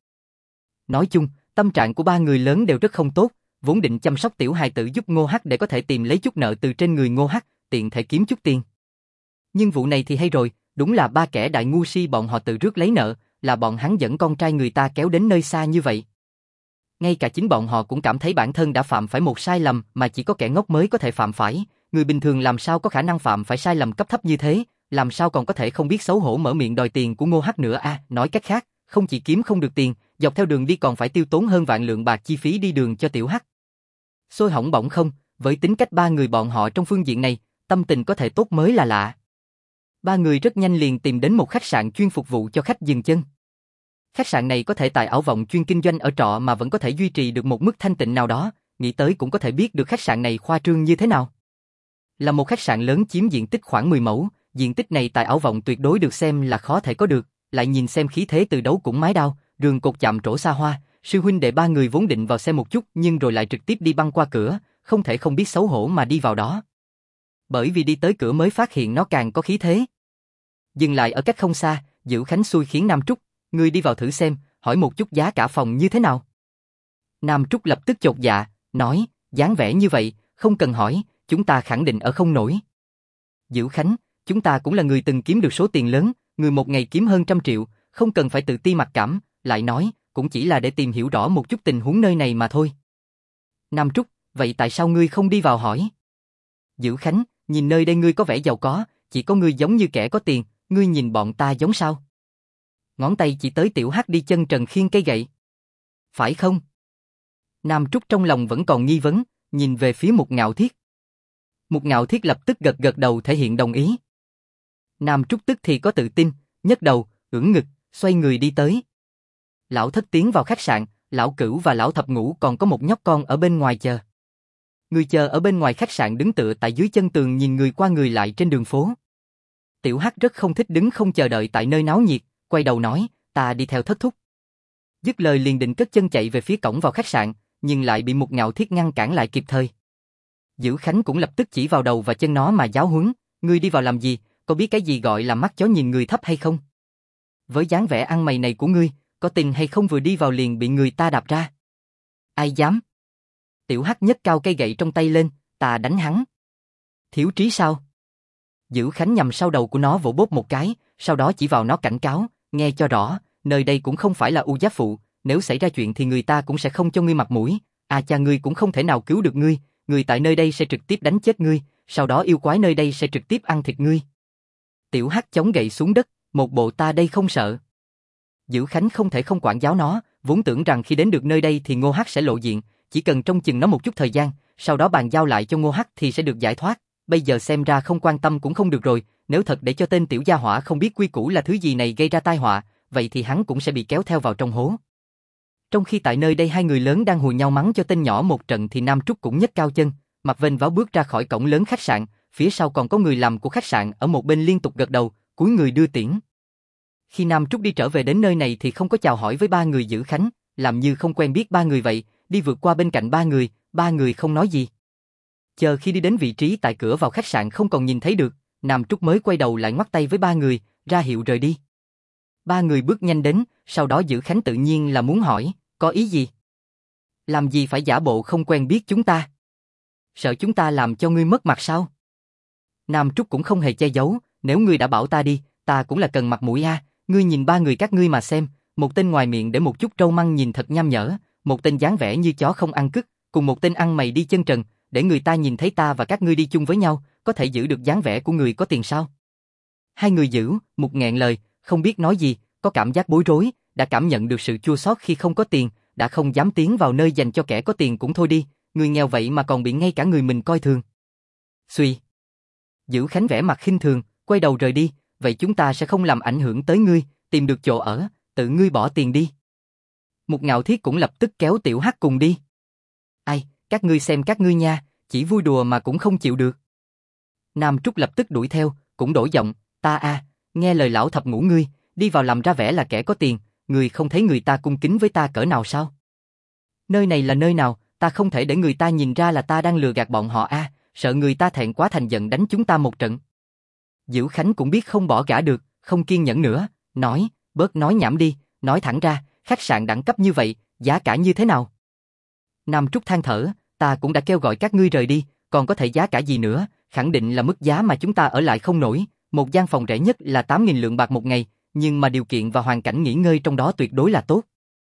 Nói chung, tâm trạng của ba người lớn đều rất không tốt, vốn định chăm sóc tiểu hài tử giúp Ngô Hắc để có thể tìm lấy chút nợ từ trên người Ngô Hắc, tiện thể kiếm chút tiền. Nhưng vụ này thì hay rồi, đúng là ba kẻ đại ngu si bọn họ tự rước lấy nợ, là bọn hắn dẫn con trai người ta kéo đến nơi xa như vậy. Ngay cả chính bọn họ cũng cảm thấy bản thân đã phạm phải một sai lầm mà chỉ có kẻ ngốc mới có thể phạm phải, người bình thường làm sao có khả năng phạm phải sai lầm cấp thấp như thế, làm sao còn có thể không biết xấu hổ mở miệng đòi tiền của Ngô Hắc nữa a, nói cách khác, không chỉ kiếm không được tiền, dọc theo đường đi còn phải tiêu tốn hơn vạn lượng bạc chi phí đi đường cho tiểu Hắc. Xôi hỏng bỏng không, với tính cách ba người bọn họ trong phương diện này, tâm tình có thể tốt mới là lạ. Ba người rất nhanh liền tìm đến một khách sạn chuyên phục vụ cho khách dừng chân. Khách sạn này có thể tại ảo vọng chuyên kinh doanh ở trọ mà vẫn có thể duy trì được một mức thanh tịnh nào đó, nghĩ tới cũng có thể biết được khách sạn này khoa trương như thế nào. Là một khách sạn lớn chiếm diện tích khoảng 10 mẫu, diện tích này tại ảo vọng tuyệt đối được xem là khó thể có được, lại nhìn xem khí thế từ đấu cũng mái đao, rường cột chạm trổ xa hoa, sư huynh đệ ba người vốn định vào xem một chút nhưng rồi lại trực tiếp đi băng qua cửa, không thể không biết xấu hổ mà đi vào đó. Bởi vì đi tới cửa mới phát hiện nó càng có khí thế. Dừng lại ở cách không xa, Dữ Khánh xui khiến Nam Trúc, ngươi đi vào thử xem, hỏi một chút giá cả phòng như thế nào. Nam Trúc lập tức chột dạ, nói, dáng vẻ như vậy, không cần hỏi, chúng ta khẳng định ở không nổi. Dữ Khánh, chúng ta cũng là người từng kiếm được số tiền lớn, người một ngày kiếm hơn 100 triệu, không cần phải tự ti mặc cảm, lại nói, cũng chỉ là để tìm hiểu rõ một chút tình huống nơi này mà thôi. Nam Trúc, vậy tại sao ngươi không đi vào hỏi? Dữ Khánh, nhìn nơi đây ngươi có vẻ giàu có, chỉ có ngươi giống như kẻ có tiền, ngươi nhìn bọn ta giống sao? Ngón tay chỉ tới Tiểu Hắc đi chân trần khiêng cây gậy. Phải không? Nam Trúc trong lòng vẫn còn nghi vấn, nhìn về phía Mục Ngạo Thiết. Mục Ngạo Thiết lập tức gật gật đầu thể hiện đồng ý. Nam Trúc tức thì có tự tin, nhấc đầu, ưỡn ngực, xoay người đi tới. Lão Thất tiến vào khách sạn, Lão Cửu và Lão Thập Ngũ còn có một nhóc con ở bên ngoài chờ. Người chờ ở bên ngoài khách sạn đứng tựa tại dưới chân tường nhìn người qua người lại trên đường phố. Tiểu Hắc rất không thích đứng không chờ đợi tại nơi náo nhiệt, quay đầu nói, ta đi theo Thất thúc. Dứt lời liền định cất chân chạy về phía cổng vào khách sạn, nhưng lại bị Mục Ngạo Thiết ngăn cản lại kịp thời. Dữ Khánh cũng lập tức chỉ vào đầu và chân nó mà giáo huấn, ngươi đi vào làm gì, có biết cái gì gọi là mắt chó nhìn người thấp hay không? Với dáng vẻ ăn mày này của ngươi, có tin hay không vừa đi vào liền bị người ta đạp ra? Ai dám? Tiểu Hắc nhấc cao cây gậy trong tay lên, ta đánh hắn. Thiếu trí sao? Dữ Khánh nhằm sau đầu của nó vỗ bốp một cái, sau đó chỉ vào nó cảnh cáo, nghe cho rõ, nơi đây cũng không phải là U Giáp Phụ, nếu xảy ra chuyện thì người ta cũng sẽ không cho ngươi mặt mũi, cha ngươi cũng không thể nào cứu được ngươi, người tại nơi đây sẽ trực tiếp đánh chết ngươi, sau đó yêu quái nơi đây sẽ trực tiếp ăn thịt ngươi. Tiểu Hắc chống gậy xuống đất, một bộ ta đây không sợ. Dữ Khánh không thể không quản giáo nó, vốn tưởng rằng khi đến được nơi đây thì Ngô Hắc sẽ lộ diện, chỉ cần trông chừng nó một chút thời gian, sau đó bàn giao lại cho Ngô Hắc thì sẽ được giải thoát. Bây giờ xem ra không quan tâm cũng không được rồi, nếu thật để cho tên tiểu gia hỏa không biết quy củ là thứ gì này gây ra tai họa, vậy thì hắn cũng sẽ bị kéo theo vào trong hố. Trong khi tại nơi đây hai người lớn đang hùa nhau mắng cho tên nhỏ một trận thì Nam Trúc cũng nhấc cao chân, mặt vênh váo bước ra khỏi cổng lớn khách sạn, phía sau còn có người làm của khách sạn ở một bên liên tục gật đầu, cúi người đưa tiễn. Khi Nam Trúc đi trở về đến nơi này thì không có chào hỏi với ba người Dữ Khánh, làm như không quen biết ba người vậy, đi vượt qua bên cạnh ba người không nói gì. Chờ khi đi đến vị trí tại cửa vào khách sạn không còn nhìn thấy được, Nam Trúc mới quay đầu lại ngoắc tay với ba người, ra hiệu rời đi. Ba người bước nhanh đến, sau đó Dữ Khánh tự nhiên là muốn hỏi, có ý gì? Làm gì phải giả bộ không quen biết chúng ta? Sợ chúng ta làm cho ngươi mất mặt sao? Nam Trúc cũng không hề che giấu, nếu ngươi đã bảo ta đi, ta cũng là cần mặt mũi ngươi nhìn ba người các ngươi mà xem, một tên ngoài miệng để một chút trâu măng nhìn thật nham nhở, một tên dáng vẻ như chó không ăn cứt, cùng một tên ăn mày đi chân trần, để người ta nhìn thấy ta và các ngươi đi chung với nhau, có thể giữ được dáng vẻ của người có tiền sao? Hai người Dữ, Mục nghẹn lời, không biết nói gì, có cảm giác bối rối, đã cảm nhận được sự chua xót khi không có tiền, đã không dám tiến vào nơi dành cho kẻ có tiền cũng thôi đi, người nghèo vậy mà còn bị ngay cả người mình coi thường. Xuy. Dữ Khánh vẻ mặt khinh thường, quay đầu rời đi, vậy chúng ta sẽ không làm ảnh hưởng tới ngươi, tìm được chỗ ở, tự ngươi bỏ tiền đi. Mục Ngạo Thiết cũng lập tức kéo Tiểu Hắc cùng đi. Ai, các ngươi xem các ngươi nha, chỉ vui đùa mà cũng không chịu được. Nam Trúc lập tức đuổi theo, cũng đổi giọng, ta nghe lời lão thập ngũ ngươi, đi vào làm ra vẻ là kẻ có tiền, ngươi không thấy người ta cung kính với ta cỡ nào sao? Nơi này là nơi nào, ta không thể để người ta nhìn ra là ta đang lừa gạt bọn họ sợ người ta thẹn quá thành giận đánh chúng ta một trận. Dữ Khánh cũng biết không bỏ gã được, không kiên nhẫn nữa, nói, bớt nói nhảm đi, nói thẳng ra, khách sạn đẳng cấp như vậy, giá cả như thế nào? Nam Trúc than thở, ta cũng đã kêu gọi các ngươi rời đi, còn có thể giá cả gì nữa, khẳng định là mức giá mà chúng ta ở lại không nổi, một gian phòng rẻ nhất là 8.000 lượng bạc một ngày, nhưng mà điều kiện và hoàn cảnh nghỉ ngơi trong đó tuyệt đối là tốt.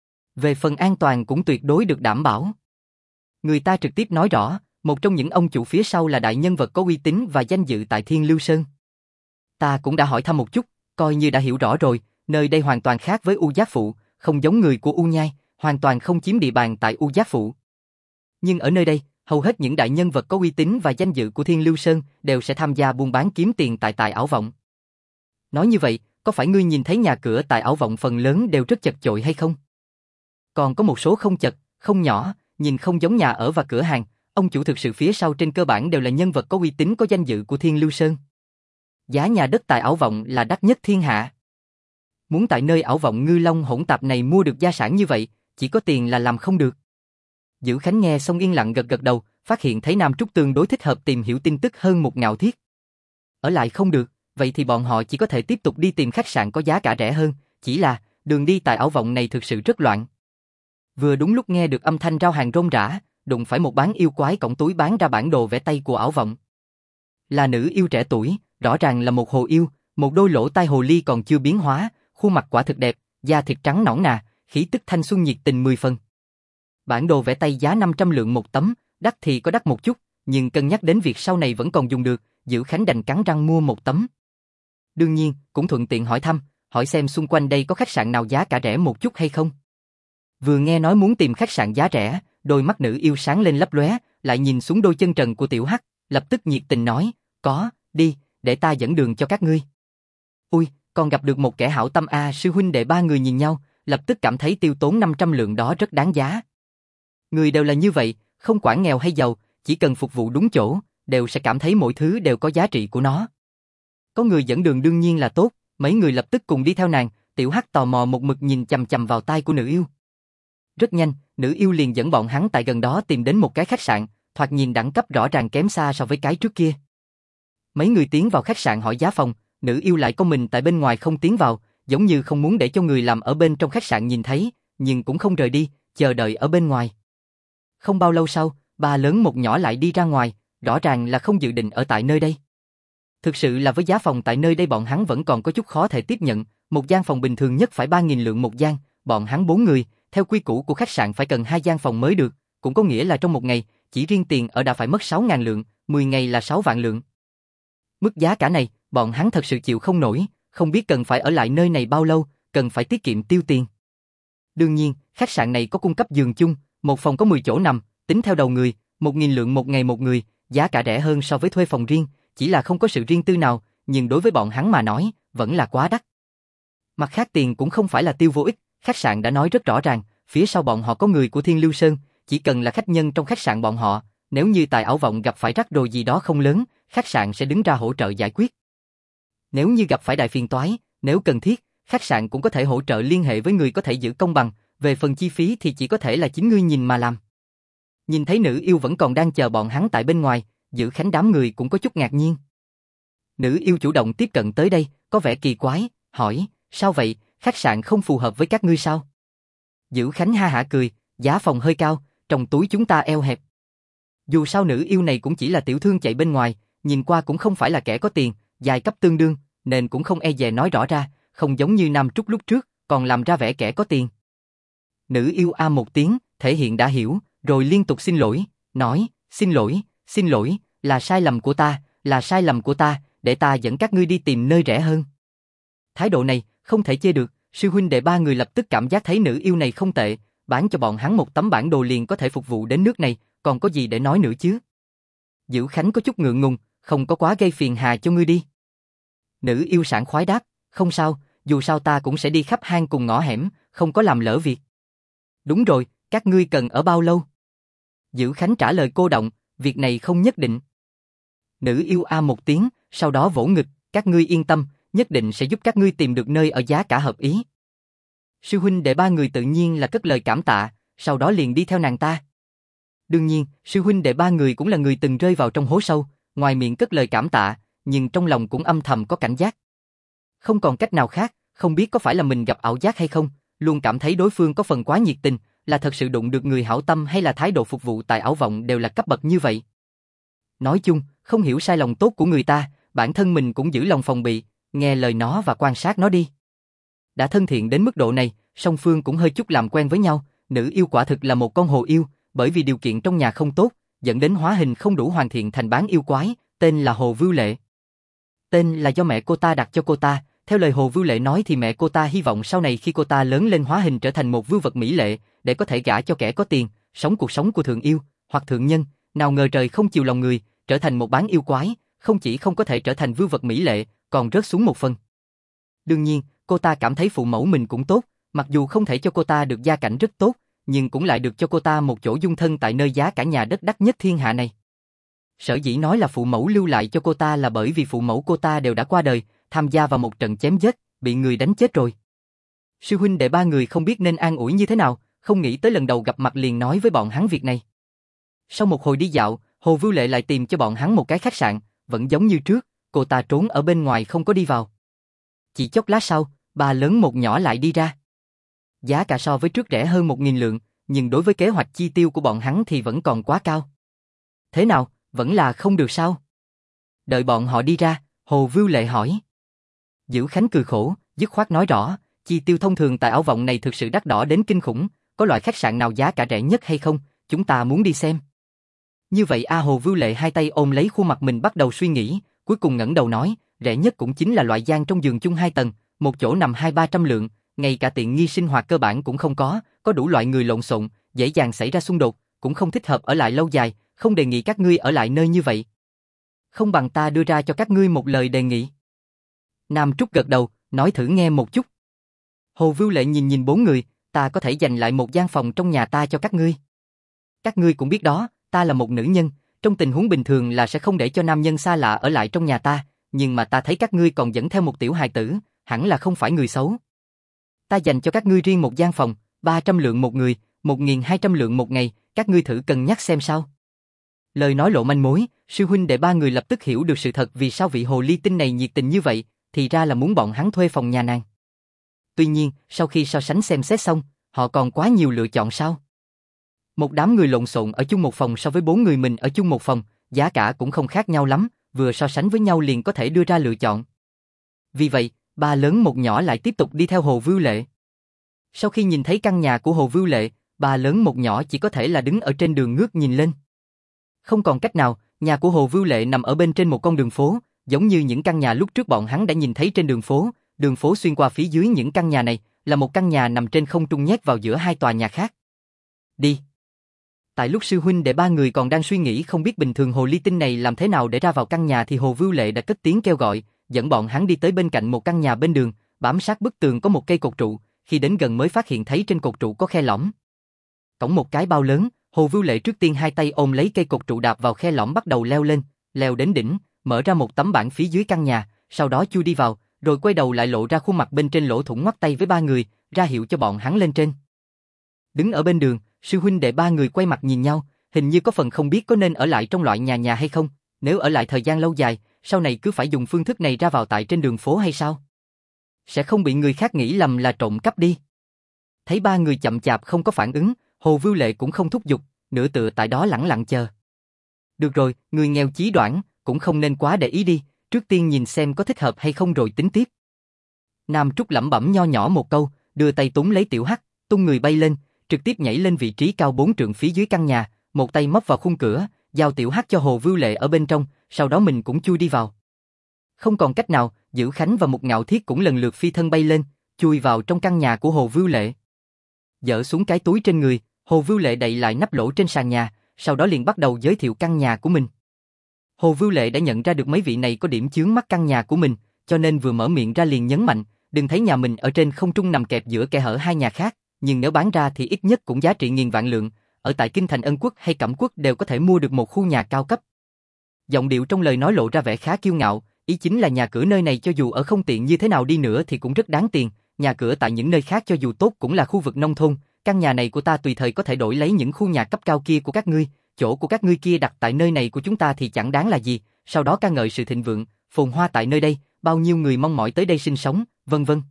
Về phần an toàn cũng tuyệt đối được đảm bảo. Người ta trực tiếp nói rõ, một trong những ông chủ phía sau là đại nhân vật có uy tín và danh dự tại Thiên Lưu Sơn. Ta cũng đã hỏi thăm một chút, coi như đã hiểu rõ rồi, nơi đây hoàn toàn khác với U Giáp Phụ, không giống người của U Nhai, hoàn toàn không chiếm địa bàn tại U Giáp Phụ. Nhưng ở nơi đây, hầu hết những đại nhân vật có uy tín và danh dự của Thiên Lưu Sơn đều sẽ tham gia buôn bán kiếm tiền tại Tài Ảo Vọng. Nói như vậy, có phải ngươi nhìn thấy nhà cửa Tài Ảo Vọng phần lớn đều rất chật chội hay không? Còn có một số không chật, không nhỏ, nhìn không giống nhà ở và cửa hàng, ông chủ thực sự phía sau trên cơ bản đều là nhân vật có uy tín có danh dự của Thiên Lưu Sơn. Giá nhà đất tại Ảo Vọng là đắt nhất thiên hạ. Muốn tại nơi Ảo Vọng ngư long hỗn tạp này mua được gia sản như vậy, chỉ có tiền là làm không được. Dữ Khánh nghe xong yên lặng gật gật đầu, phát hiện thấy Nam Trúc tương đối thích hợp tìm hiểu tin tức hơn Mục Ngạo Thiết. Ở lại không được, vậy thì bọn họ chỉ có thể tiếp tục đi tìm khách sạn có giá cả rẻ hơn, chỉ là đường đi tại Ảo Vọng này thực sự rất loạn. Vừa đúng lúc nghe được âm thanh rao hàng rôm rả, đụng phải một bán yêu quái cổng túi bán ra bản đồ vẽ tay của Ảo Vọng. Là nữ yêu trẻ tuổi, rõ ràng là một hồ yêu, một đôi lỗ tai hồ ly còn chưa biến hóa, khuôn mặt quả thực đẹp, da thịt trắng nõn nà, khí tức thanh xuân nhiệt tình 10 phần. Bản đồ vẽ tay giá 500 lượng một tấm, đắt thì có đắt một chút, nhưng cân nhắc đến việc sau này vẫn còn dùng được, Dữ Khánh đành cắn răng mua một tấm. Đương nhiên, cũng thuận tiện hỏi thăm, hỏi xem xung quanh đây có khách sạn nào giá cả rẻ một chút hay không. Vừa nghe nói muốn tìm khách sạn giá rẻ, đôi mắt nữ yêu sáng lên lấp lóe, lại nhìn xuống đôi chân trần của Tiểu Hắc, lập tức nhiệt tình nói, có, đi, để ta dẫn đường cho các ngươi. Ui, còn gặp được một kẻ hảo tâm a. Sư huynh đệ ba người nhìn nhau, lập tức cảm thấy tiêu tốn 500 lượng đó rất đáng giá. Người đều là như vậy, không quản nghèo hay giàu, chỉ cần phục vụ đúng chỗ, đều sẽ cảm thấy mỗi thứ đều có giá trị của nó. Có người dẫn đường đương nhiên là tốt, mấy người lập tức cùng đi theo nàng, Tiểu Hắc tò mò một mực nhìn chằm chằm vào tai của nữ yêu. Rất nhanh, nữ yêu liền dẫn bọn hắn tại gần đó tìm đến một cái khách sạn, thoạt nhìn đẳng cấp rõ ràng kém xa so với cái trước kia. Mấy người tiến vào khách sạn hỏi giá phòng, nữ yêu lại có mình tại bên ngoài không tiến vào, giống như không muốn để cho người làm ở bên trong khách sạn nhìn thấy, nhưng cũng không rời đi, chờ đợi ở bên ngoài. Không bao lâu sau, ba lớn một nhỏ lại đi ra ngoài, rõ ràng là không dự định ở tại nơi đây. Thực sự là với giá phòng tại nơi đây bọn hắn vẫn còn có chút khó thể tiếp nhận, một gian phòng bình thường nhất phải 3.000 lượng một gian, bọn hắn 4 người, theo quy củ của khách sạn phải cần 2 gian phòng mới được, cũng có nghĩa là trong một ngày, chỉ riêng tiền ở đã phải mất 6.000 lượng, 10 ngày là 6 vạn lượng. Mức giá cả này, bọn hắn thật sự chịu không nổi, không biết cần phải ở lại nơi này bao lâu, cần phải tiết kiệm tiêu tiền. Đương nhiên, khách sạn này có cung cấp giường chung, một phòng có 10 chỗ nằm, tính theo đầu người, 1.000 lượng một ngày một người, giá cả rẻ hơn so với thuê phòng riêng, chỉ là không có sự riêng tư nào, nhưng đối với bọn hắn mà nói, vẫn là quá đắt. Mặt khác tiền cũng không phải là tiêu vô ích, khách sạn đã nói rất rõ ràng, phía sau bọn họ có người của Thiên Lưu Sơn, chỉ cần là khách nhân trong khách sạn bọn họ, nếu như Tài Ảo Vọng gặp phải rắc rối gì đó không lớn, khách sạn sẽ đứng ra hỗ trợ giải quyết. Nếu như gặp phải đại phiền toái, nếu cần thiết, khách sạn cũng có thể hỗ trợ liên hệ với người có thể giữ công bằng, về phần chi phí thì chỉ có thể là chính ngươi nhìn mà làm. Nhìn thấy nữ yêu vẫn còn đang chờ bọn hắn tại bên ngoài, Dữ Khánh đám người cũng có chút ngạc nhiên. Nữ yêu chủ động tiếp cận tới đây, có vẻ kỳ quái, hỏi, sao vậy, khách sạn không phù hợp với các ngươi sao? Dữ Khánh ha hả cười, giá phòng hơi cao, trong túi chúng ta eo hẹp. Dù sao nữ yêu này cũng chỉ là tiểu thương chạy bên ngoài, nhìn qua cũng không phải là kẻ có tiền, giai cấp tương đương, nên cũng không e dè nói rõ ra, không giống như Nam Trúc lúc trước, còn làm ra vẻ kẻ có tiền. Nữ yêu a một tiếng, thể hiện đã hiểu, rồi liên tục xin lỗi, nói, xin lỗi, là sai lầm của ta, là sai lầm của ta, để ta dẫn các ngươi đi tìm nơi rẻ hơn. Thái độ này, không thể chê được, sư huynh đệ ba người lập tức cảm giác thấy nữ yêu này không tệ, bán cho bọn hắn một tấm bản đồ liền có thể phục vụ đến nước này, còn có gì để nói nữa chứ. Dữ Khánh có chút ngượng ngùng, không có quá gây phiền hà cho ngươi đi. Nữ yêu sảng khoái đáp, không sao, dù sao ta cũng sẽ đi khắp hang cùng ngõ hẻm, không có làm lỡ việc. Đúng rồi, các ngươi cần ở bao lâu? Dữ Khánh trả lời cô động, việc này không nhất định. Nữ yêu a một tiếng, sau đó vỗ ngực, các ngươi yên tâm, nhất định sẽ giúp các ngươi tìm được nơi ở giá cả hợp ý. Sư huynh đệ ba người tự nhiên là cất lời cảm tạ, sau đó liền đi theo nàng ta. Đương nhiên, sư huynh đệ ba người cũng là người từng rơi vào trong hố sâu, ngoài miệng cất lời cảm tạ, nhưng trong lòng cũng âm thầm có cảnh giác. Không còn cách nào khác, không biết có phải là mình gặp ảo giác hay không, luôn cảm thấy đối phương có phần quá nhiệt tình, là thật sự đụng được người hảo tâm hay là thái độ phục vụ tại Ảo Vọng đều là cấp bậc như vậy. Nói chung, không hiểu sai lòng tốt của người ta, bản thân mình cũng giữ lòng phòng bị, nghe lời nó và quan sát nó đi. Đã thân thiện đến mức độ này, song phương cũng hơi chút làm quen với nhau, nữ yêu quả thực là một con hồ yêu, bởi vì điều kiện trong nhà không tốt, dẫn đến hóa hình không đủ hoàn thiện thành bán yêu quái, tên là Hồ Vưu Lệ. Tên là do mẹ cô ta đặt cho cô ta, theo lời Hồ Vưu Lệ nói thì mẹ cô ta hy vọng sau này khi cô ta lớn lên hóa hình trở thành một vưu vật mỹ lệ, để có thể gả cho kẻ có tiền, sống cuộc sống của thượng yêu, hoặc thượng nhân, nào ngờ trời không chiều lòng người, trở thành một bán yêu quái, không chỉ không có thể trở thành vưu vật mỹ lệ, còn rớt xuống một phần. Đương nhiên, cô ta cảm thấy phụ mẫu mình cũng tốt, mặc dù không thể cho cô ta được gia cảnh rất tốt, nhưng cũng lại được cho cô ta một chỗ dung thân tại nơi giá cả nhà đất đắt nhất thiên hạ này. Sở dĩ nói là phụ mẫu lưu lại cho cô ta là bởi vì phụ mẫu cô ta đều đã qua đời, tham gia vào một trận chém giết, bị người đánh chết rồi. Sư huynh đệ ba người không biết nên an ủi như thế nào, không nghĩ tới lần đầu gặp mặt liền nói với bọn hắn việc này. Sau một hồi đi dạo, Hồ Vưu Lệ lại tìm cho bọn hắn một cái khách sạn, vẫn giống như trước, cô ta trốn ở bên ngoài không có đi vào. Chỉ chốc lát sau, ba lớn một nhỏ lại đi ra. Giá cả so với trước rẻ hơn 1.000 lượng, nhưng đối với kế hoạch chi tiêu của bọn hắn thì vẫn còn quá cao. Thế nào, vẫn là không được sao? Đợi bọn họ đi ra, Hồ Vưu Lệ hỏi. Dữ Khánh cười khổ, dứt khoát nói rõ, chi tiêu thông thường tại Ảo Vọng này thực sự đắt đỏ đến kinh khủng, có loại khách sạn nào giá cả rẻ nhất hay không, chúng ta muốn đi xem. Như vậy Hồ Vưu Lệ hai tay ôm lấy khuôn mặt mình bắt đầu suy nghĩ, cuối cùng ngẩng đầu nói, rẻ nhất cũng chính là loại gian trong giường chung 2 tầng, một chỗ nằm 200-300 lượng, ngay cả tiện nghi sinh hoạt cơ bản cũng không có đủ loại người lộn xộn, dễ dàng xảy ra xung đột, cũng không thích hợp ở lại lâu dài, không đề nghị các ngươi ở lại nơi như vậy. Không bằng ta đưa ra cho các ngươi một lời đề nghị. Nam Trúc gật đầu, nói thử nghe một chút. Hồ Vưu Lệ nhìn 4 người, ta có thể dành lại một gian phòng trong nhà ta cho các ngươi. Các ngươi cũng biết đó, ta là một nữ nhân, trong tình huống bình thường là sẽ không để cho nam nhân xa lạ ở lại trong nhà ta, nhưng mà ta thấy các ngươi còn dẫn theo một tiểu hài tử, hẳn là không phải người xấu. Ta dành cho các ngươi riêng một gian phòng, 300 lượng một người, 1.200 lượng một ngày, các ngươi thử cân nhắc xem sao. Lời nói lộ manh mối, sư huynh đệ 3 người lập tức hiểu được sự thật vì sao vị hồ ly tinh này nhiệt tình như vậy, thì ra là muốn bọn hắn thuê phòng nhà nàng. Tuy nhiên, sau khi so sánh xem xét xong, họ còn quá nhiều lựa chọn sao? Một đám người lộn xộn ở chung một phòng so với 4 người mình ở chung một phòng, giá cả cũng không khác nhau lắm, vừa so sánh với nhau liền có thể đưa ra lựa chọn. Vì vậy, 3 lớn 1 nhỏ lại tiếp tục đi theo Hồ Vưu Lệ. Sau khi nhìn thấy căn nhà của Hồ Vưu Lệ, 3 lớn 1 nhỏ chỉ có thể là đứng ở trên đường ngước nhìn lên. Không còn cách nào, nhà của Hồ Vưu Lệ nằm ở bên trên một con đường phố, giống như những căn nhà lúc trước bọn hắn đã nhìn thấy trên đường phố xuyên qua phía dưới những căn nhà này, là một căn nhà nằm trên không trung nhét vào giữa 2 tòa nhà khác. Đi. Tại lúc sư huynh đệ 3 người còn đang suy nghĩ không biết bình thường hồ ly tinh này làm thế nào để ra vào căn nhà thì Hồ Vưu Lệ đã cất tiếng kêu gọi, dẫn bọn hắn đi tới bên cạnh một căn nhà bên đường, bám sát bức tường có một cây cột trụ, khi đến gần mới phát hiện thấy trên cột trụ có khe lõm. Cổng một cái bao lớn, Hồ Vưu Lệ trước tiên 2 tay ôm lấy cây cột trụ đạp vào khe lõm bắt đầu leo lên, leo đến đỉnh, mở ra một tấm bảng phía dưới căn nhà, sau đó chui đi vào, rồi quay đầu lại lộ ra khuôn mặt bên trên lỗ thủng ngoắc tay với 3 người, ra hiệu cho bọn hắn lên trên. Đứng ở bên đường, sư huynh đệ 3 người quay mặt nhìn nhau, hình như có phần không biết có nên ở lại trong loại nhà hay không, nếu ở lại thời gian lâu dài, sau này cứ phải dùng phương thức này ra vào tại trên đường phố hay sao? Sẽ không bị người khác nghĩ lầm là trộm cắp đi. Thấy 3 người chậm chạp không có phản ứng, Hồ Vưu Lệ cũng không thúc giục, nửa tựa tại đó lẳng lặng chờ. Được rồi, người nghèo chí đoản, cũng không nên quá để ý đi, trước tiên nhìn xem có thích hợp hay không rồi tính tiếp. Nam Trúc lẩm bẩm nho nhỏ một câu, đưa tay túm lấy tiểu hắc, tung người bay lên, trực tiếp nhảy lên vị trí cao 4 trượng phía dưới căn nhà, một tay móc vào khung cửa, giao tiểu hắc cho Hồ Vưu Lệ ở bên trong, sau đó mình cũng chui đi vào. Không còn cách nào, Dữ Khánh và Mục Ngạo Thiết cũng lần lượt phi thân bay lên, chui vào trong căn nhà của Hồ Vưu Lệ. Dỡ xuống cái túi trên người, Hồ Vưu Lệ đậy lại nắp lỗ trên sàn nhà, sau đó liền bắt đầu giới thiệu căn nhà của mình. Hồ Vưu Lệ đã nhận ra được mấy vị này có điểm chướng mắt căn nhà của mình, cho nên vừa mở miệng ra liền nhấn mạnh, đừng thấy nhà mình ở trên không trung nằm kẹp giữa kẽ hở 2 nhà khác, nhưng nếu bán ra thì ít nhất cũng giá trị nghìn vạn lượng, ở tại Kinh Thành Ân Quốc hay Cẩm Quốc đều có thể mua được một khu nhà cao cấp. Giọng điệu trong lời nói lộ ra vẻ khá kiêu ngạo, ý chính là nhà cửa nơi này cho dù ở không tiện như thế nào đi nữa thì cũng rất đáng tiền, nhà cửa tại những nơi khác cho dù tốt cũng là khu vực nông thôn, căn nhà này của ta tùy thời có thể đổi lấy những khu nhà cấp cao kia của các ngươi, chỗ của các ngươi kia đặt tại nơi này của chúng ta thì chẳng đáng là gì, sau đó ca ngợi sự thịnh vượng, phồn hoa tại nơi đây, bao nhiêu người mong mỏi tới đây sinh sống, vân vân.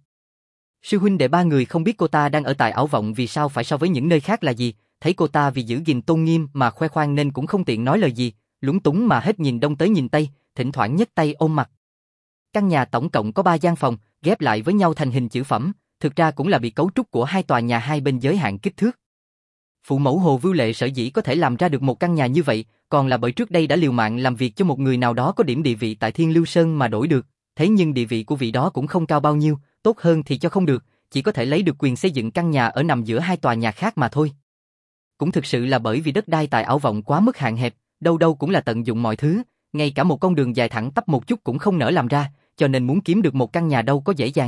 Sư huynh đệ 3 người không biết cô ta đang ở tại Ảo Vọng vì sao phải so với những nơi khác là gì, thấy cô ta vì giữ gìn tôn nghiêm mà khoe khoang nên cũng không tiện nói lời gì, lúng túng mà hết nhìn đông tới nhìn tây, thỉnh thoảng nhấc tay ôm mặt. Căn nhà tổng cộng có 3 gian phòng, ghép lại với nhau thành hình chữ phẩm, thực ra cũng là bị cấu trúc của 2 tòa nhà hai bên giới hạn kích thước. Phụ mẫu Hồ Vưu Lệ sở dĩ có thể làm ra được một căn nhà như vậy, còn là bởi trước đây đã liều mạng làm việc cho một người nào đó có điểm địa vị tại Thiên Lưu Sơn mà đổi được, thế nhưng địa vị của vị đó cũng không cao bao nhiêu, tốt hơn thì cho không được, chỉ có thể lấy được quyền xây dựng căn nhà ở nằm giữa 2 tòa nhà khác mà thôi. Cũng thực sự là bởi vì đất đai tại Ảo Vọng quá mức hạn hẹp, đâu đâu cũng là tận dụng mọi thứ, ngay cả một con đường dài thẳng tắp một chút cũng không nỡ làm ra, cho nên muốn kiếm được một căn nhà đâu có dễ dàng.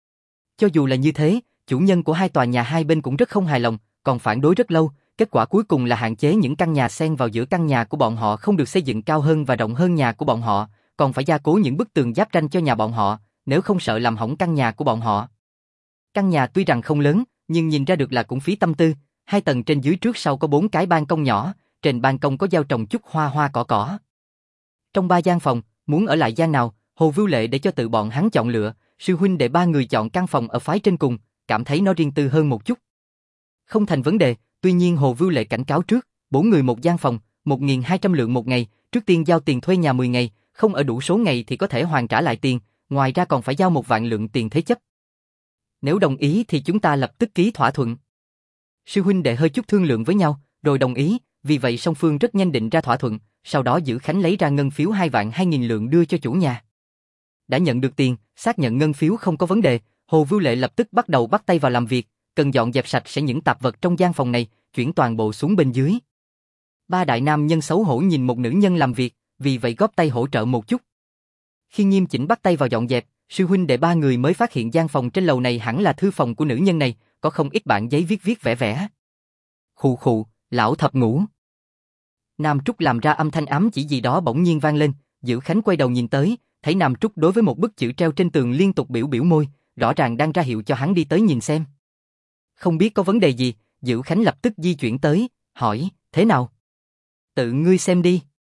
Cho dù là như thế, chủ nhân của 2 tòa nhà hai bên cũng rất không hài lòng, còn phản đối rất lâu, kết quả cuối cùng là hạn chế những căn nhà xen vào giữa căn nhà của bọn họ không được xây dựng cao hơn và rộng hơn nhà của bọn họ, còn phải gia cố những bức tường giáp ranh cho nhà bọn họ, nếu không sợ làm hỏng căn nhà của bọn họ. Căn nhà tuy rằng không lớn, nhưng nhìn ra được là cũng phí tâm tư, 2 tầng trên dưới trước sau có 4 cái ban công nhỏ, trên ban công có gieo trồng chút hoa cỏ. Trong 3 gian phòng, muốn ở lại gian nào, Hồ Vưu Lệ để cho tự bọn hắn chọn lựa, sư huynh đệ 3 người chọn căn phòng ở phái trên cùng, cảm thấy nó riêng tư hơn một chút. Không thành vấn đề, tuy nhiên Hồ Vưu Lệ cảnh cáo trước, 4 người một gian phòng, 1.200 lượng một ngày, trước tiên giao tiền thuê nhà 10 ngày, không ở đủ số ngày thì có thể hoàn trả lại tiền, ngoài ra còn phải giao 1 vạn lượng tiền thế chấp. Nếu đồng ý thì chúng ta lập tức ký thỏa thuận. Sư huynh đệ hơi chút thương lượng với nhau, rồi đồng ý, vì vậy song phương rất nhanh định ra thỏa thuận, sau đó Dữ Khánh lấy ra ngân phiếu 2.200.000 lượng đưa cho chủ nhà. Đã nhận được tiền, xác nhận ngân phiếu không có vấn đề, Hồ Vưu Lệ lập tức bắt đầu bắt tay vào làm việc, cần dọn dẹp sạch sẽ những tạp vật trong gian phòng này, chuyển toàn bộ xuống bên dưới. Ba đại nam nhân xấu hổ nhìn một nữ nhân làm việc, vì vậy góp tay hỗ trợ một chút. Khi nghiêm chỉnh bắt tay vào dọn dẹp, sư huynh đệ ba người mới phát hiện gian phòng trên lầu này hẳn là thư phòng của nữ nhân này, có không ít bản giấy viết vẽ vẽ. Khụ khụ, lão thập ngũ. Nam Trúc làm ra âm thanh ám chỉ gì đó bỗng nhiên vang lên, Dữ Khánh quay đầu nhìn tới, thấy Nam Trúc đối với một bức chữ treo trên tường liên tục biểu biểu môi, rõ ràng đang ra hiệu cho hắn đi tới nhìn xem. Không biết có vấn đề gì, Dữ Khánh lập tức di chuyển tới, hỏi, thế nào? Tự ngươi xem đi.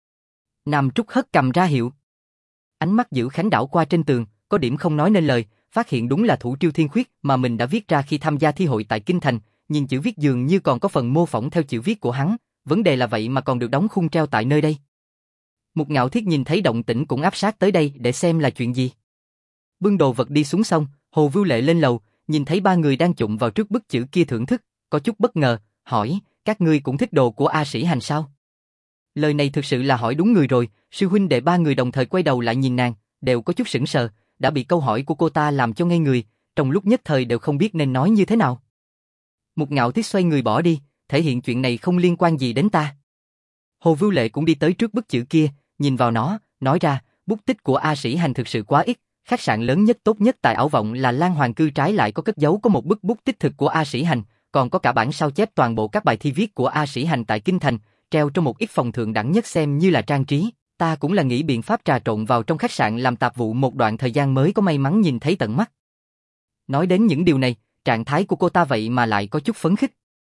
Nam Trúc hất cầm ra hiệu. Ánh mắt Dữ Khánh đảo qua trên tường, có điểm không nói nên lời, phát hiện đúng là Thủ Triêu Thiên Khuyết mà mình đã viết ra khi tham gia thi hội tại Kinh Thành, nhìn chữ viết dường như còn có phần mô phỏng theo chữ viết của hắn, vấn đề là vậy mà còn được đóng khung treo tại nơi đây. Mục Ngạo Thiết nhìn thấy động tĩnh cũng áp sát tới đây để xem là chuyện gì. Bưng đồ vật đi xuống xong, Hồ Vưu Lệ lên lầu, nhìn thấy ba người đang chụm vào trước bức chữ kia thưởng thức, có chút bất ngờ, hỏi, các ngươi cũng thích đồ của A Sĩ Hành sao? Lời này thực sự là hỏi đúng người rồi, sư huynh đệ ba người đồng thời quay đầu lại nhìn nàng, đều có chút sững sờ, đã bị câu hỏi của cô ta làm cho ngây người, trong lúc nhất thời đều không biết nên nói như thế nào. Mục Ngạo Thiết xoay người bỏ đi, thể hiện chuyện này không liên quan gì đến ta. Hồ Vưu Lệ cũng đi tới trước bức chữ kia, nhìn vào nó, nói ra, bút tích của A Sĩ Hành thực sự quá ít, khách sạn lớn nhất tốt nhất tại Ảo Vọng là Lan Hoàng Cư trái lại có cất giấu có một bức bút tích thực của A Sĩ Hành, còn có cả bản sao chép toàn bộ các bài thi viết của A Sĩ Hành tại Kinh Thành, treo trong một ít phòng thượng đẳng nhất xem như là trang trí. Ta cũng là nghĩ biện pháp trà trộn vào trong khách sạn làm tạp vụ một đoạn thời gian mới có may mắn nhìn thấy tận mắt. Nói đến những điều này, trạng thái của cô ta vậy mà lại có chút phấn khích.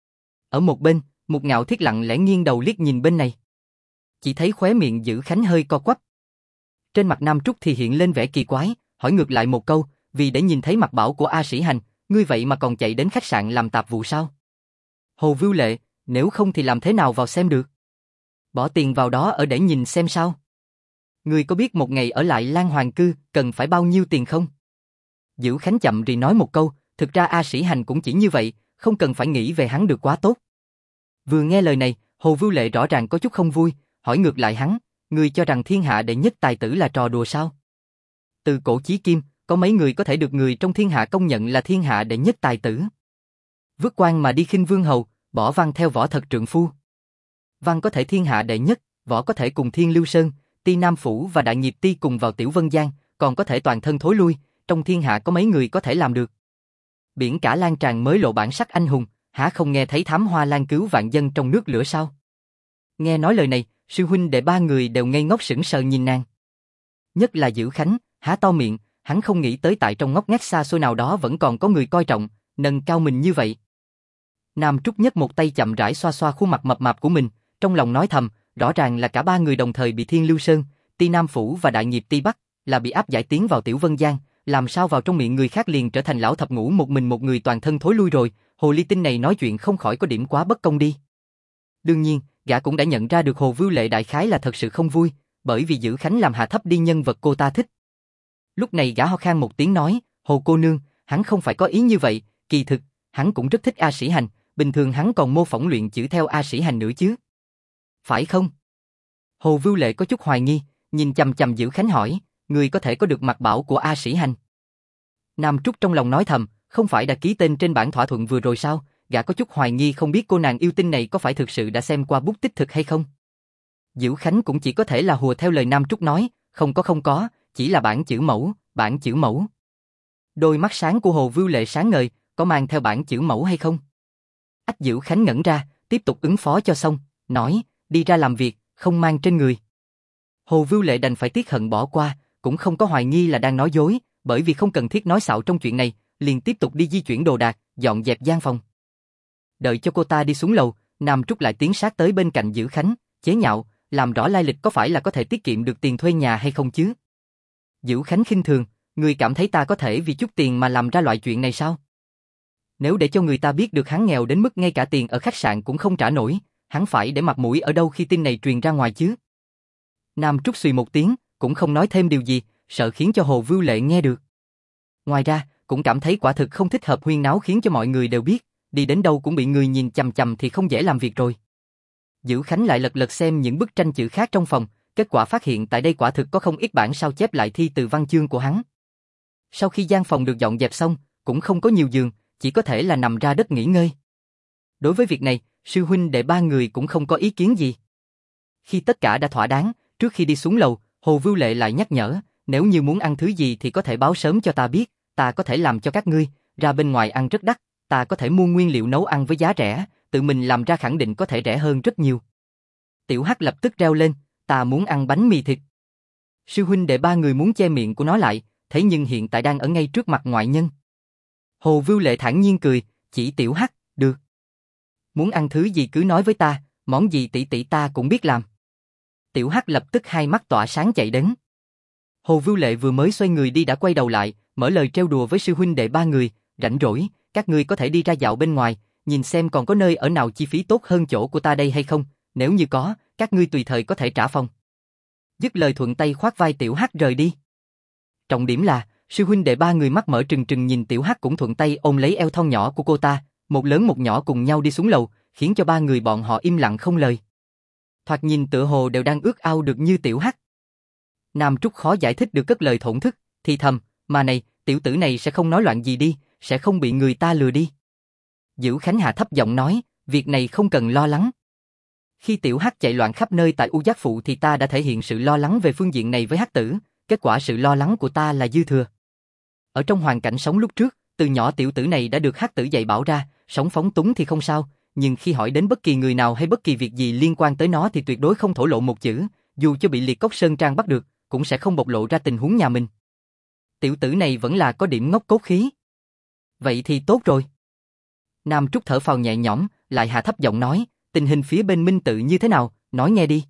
Ở một bên, Mục Ngạo Thiết lặng lẽ nghiêng đầu liếc nhìn bên này. Chỉ thấy khóe miệng Dữ Khánh hơi co quắp. Trên mặt Nam Trúc thì hiện lên vẻ kỳ quái, hỏi ngược lại một câu, vì để nhìn thấy mặt bảo của A Sĩ Hành, ngươi vậy mà còn chạy đến khách sạn làm tạp vụ sao? Hồ Vưu Lệ, nếu không thì làm thế nào vào xem được? Bỏ tiền vào đó ở để nhìn xem sao? Ngươi có biết một ngày ở lại Lan Hoàng Cư cần phải bao nhiêu tiền không? Dữ Khánh chậm rì nói một câu, thực ra A Sĩ Hành cũng chỉ như vậy, không cần phải nghĩ về hắn được quá tốt. Vừa nghe lời này, Hồ Vưu Lệ rõ ràng có chút không vui, hỏi ngược lại hắn, ngươi cho rằng thiên hạ đệ nhất tài tử là trò đùa sao? Từ cổ chí kim, có mấy người có thể được người trong thiên hạ công nhận là thiên hạ đệ nhất tài tử? Vứt quan mà đi khinh vương hầu, bỏ văn theo võ thật trượng phu. Văn có thể thiên hạ đệ nhất, võ có thể cùng Thiên Lưu Sơn, Ti Nam Phủ và Đại Nghiệp Ti cùng vào Tiểu Vân Giang, còn có thể toàn thân thối lui, trong thiên hạ có mấy người có thể làm được. Biển cả lan tràn mới lộ bản sắc anh hùng, há không nghe thấy thám hoa lan cứu vạn dân trong nước lửa sao? Nghe nói lời này, sư huynh đệ ba người đều ngây ngốc sững sờ nhìn nàng. Nhất là Dữ Khánh, há to miệng, hắn không nghĩ tới tại trong ngóc ngách xa xôi nào đó vẫn còn có người coi trọng, nâng cao mình như vậy. Nam Trúc nhấc một tay chậm rãi xoa xoa khuôn mặt mập mạp của mình, trong lòng nói thầm, rõ ràng là cả ba người đồng thời bị Thiên Lưu Sơn, Ti Nam Phủ và Đại Nghiệp Ti bắt, là bị áp giải tiến vào Tiểu Vân Giang, làm sao vào trong miệng người khác liền trở thành lão thập ngũ một mình một người toàn thân thối lui rồi, hồ ly tinh này nói chuyện không khỏi có điểm quá bất công đi. Đương nhiên, gã cũng đã nhận ra được Hồ Vưu Lệ đại khái là thật sự không vui, bởi vì Dữ Khánh làm hạ thấp đi nhân vật cô ta thích. Lúc này gã ho khan một tiếng nói, Hồ cô nương, hắn không phải có ý như vậy, kỳ thực, hắn cũng rất thích A Sĩ Hành, bình thường hắn còn mô phỏng luyện chữ theo A Sĩ Hành nữa chứ. Phải không? Hồ Vưu Lệ có chút hoài nghi, nhìn chằm chằm Dữ Khánh hỏi, người có thể có được mặt bảo của A Sĩ Hành? Nam Trúc trong lòng nói thầm, không phải đã ký tên trên bản thỏa thuận vừa rồi sao, gã có chút hoài nghi không biết cô nàng yêu tinh này có phải thực sự đã xem qua bút tích thực hay không. Dữ Khánh cũng chỉ có thể là hùa theo lời Nam Trúc nói, không có, chỉ là bản chữ mẫu. Đôi mắt sáng của Hồ Vưu Lệ sáng ngời, có mang theo bản chữ mẫu hay không? Ách Dữ Khánh ngẩn ra, tiếp tục ứng phó cho xong, nói, đi ra làm việc, không mang trên người. Hồ Vưu Lệ đành phải tiếc hận bỏ qua, cũng không có hoài nghi là đang nói dối, bởi vì không cần thiết nói xạo trong chuyện này, liền tiếp tục đi di chuyển đồ đạc, dọn dẹp gian phòng. Đợi cho cô ta đi xuống lầu, Nam Trúc lại tiến sát tới bên cạnh Dữ Khánh, chế nhạo, làm rõ lai lịch có phải là có thể tiết kiệm được tiền thuê nhà hay không chứ? Dữ Khánh khinh thường, người cảm thấy ta có thể vì chút tiền mà làm ra loại chuyện này sao? Nếu để cho người ta biết được hắn nghèo đến mức ngay cả tiền ở khách sạn cũng không trả nổi, hắn phải để mặt mũi ở đâu khi tin này truyền ra ngoài chứ? Nam Trúc xùy một tiếng, cũng không nói thêm điều gì, sợ khiến cho Hồ Vưu Lệ nghe được. Ngoài ra, cũng cảm thấy quả thực không thích hợp huyên náo khiến cho mọi người đều biết, đi đến đâu cũng bị người nhìn chằm chằm thì không dễ làm việc rồi. Dữ Khánh lại lật lật xem những bức tranh chữ khác trong phòng, kết quả phát hiện tại đây quả thực có không ít bản sao chép lại thi từ văn chương của hắn. Sau khi gian phòng được dọn dẹp xong, cũng không có nhiều giường, chỉ có thể là nằm ra đất nghỉ ngơi. Đối với việc này, sư huynh đệ ba người cũng không có ý kiến gì. Khi tất cả đã thỏa đáng, trước khi đi xuống lầu, Hồ Vưu Lệ lại nhắc nhở, nếu như muốn ăn thứ gì thì có thể báo sớm cho ta biết, ta có thể làm cho các ngươi, ra bên ngoài ăn rất đắt, ta có thể mua nguyên liệu nấu ăn với giá rẻ, tự mình làm ra khẳng định có thể rẻ hơn rất nhiều. Tiểu Hắc lập tức reo lên, ta muốn ăn bánh mì thịt. Sư huynh đệ ba người muốn che miệng của nó lại, thế nhưng hiện tại đang ở ngay trước mặt ngoại nhân. Hồ Vưu Lệ thản nhiên cười, chỉ Tiểu Hắc, được. Muốn ăn thứ gì cứ nói với ta, món gì tỷ tỷ ta cũng biết làm. Tiểu Hắc lập tức hai mắt tỏa sáng chạy đến. Hồ Vưu Lệ vừa mới xoay người đi đã quay đầu lại, mở lời trêu đùa với sư huynh đệ ba người, rảnh rỗi, các ngươi có thể đi ra dạo bên ngoài, nhìn xem còn có nơi ở nào chi phí tốt hơn chỗ của ta đây hay không, nếu như có, các ngươi tùy thời có thể trả phòng. Dứt lời thuận tay khoác vai Tiểu Hắc rời đi. Trọng điểm là, sư huynh đệ ba người mắt mở trừng trừng nhìn Tiểu Hắc cũng thuận tay ôm lấy eo thon nhỏ của cô ta, một lớn một nhỏ cùng nhau đi xuống lầu, khiến cho ba người bọn họ im lặng không lời. Thoạt nhìn tựa hồ đều đang ước ao được như Tiểu Hắc. Nam Trúc khó giải thích được cất lời thổn thức, thì thầm, mà này, tiểu tử này sẽ không nói loạn gì đi, sẽ không bị người ta lừa đi. Dữ Khánh hạ thấp giọng nói, việc này không cần lo lắng. Khi Tiểu Hắc chạy loạn khắp nơi tại U Giác Phụ thì ta đã thể hiện sự lo lắng về phương diện này với Hắc tử, kết quả sự lo lắng của ta là dư thừa. Ở trong hoàn cảnh sống lúc trước, từ nhỏ tiểu tử này đã được Hắc tử dạy bảo ra, sống phóng túng thì không sao, nhưng khi hỏi đến bất kỳ người nào hay bất kỳ việc gì liên quan tới nó thì tuyệt đối không thổ lộ một chữ, dù cho bị Liệt Cốc Sơn Trang bắt được, cũng sẽ không bộc lộ ra tình huống nhà mình. Tiểu tử này vẫn là có điểm ngốc cốt khí. Vậy thì tốt rồi. Nam Trúc thở phào nhẹ nhõm, lại hạ thấp giọng nói, tình hình phía bên Minh Tự như thế nào, nói nghe đi.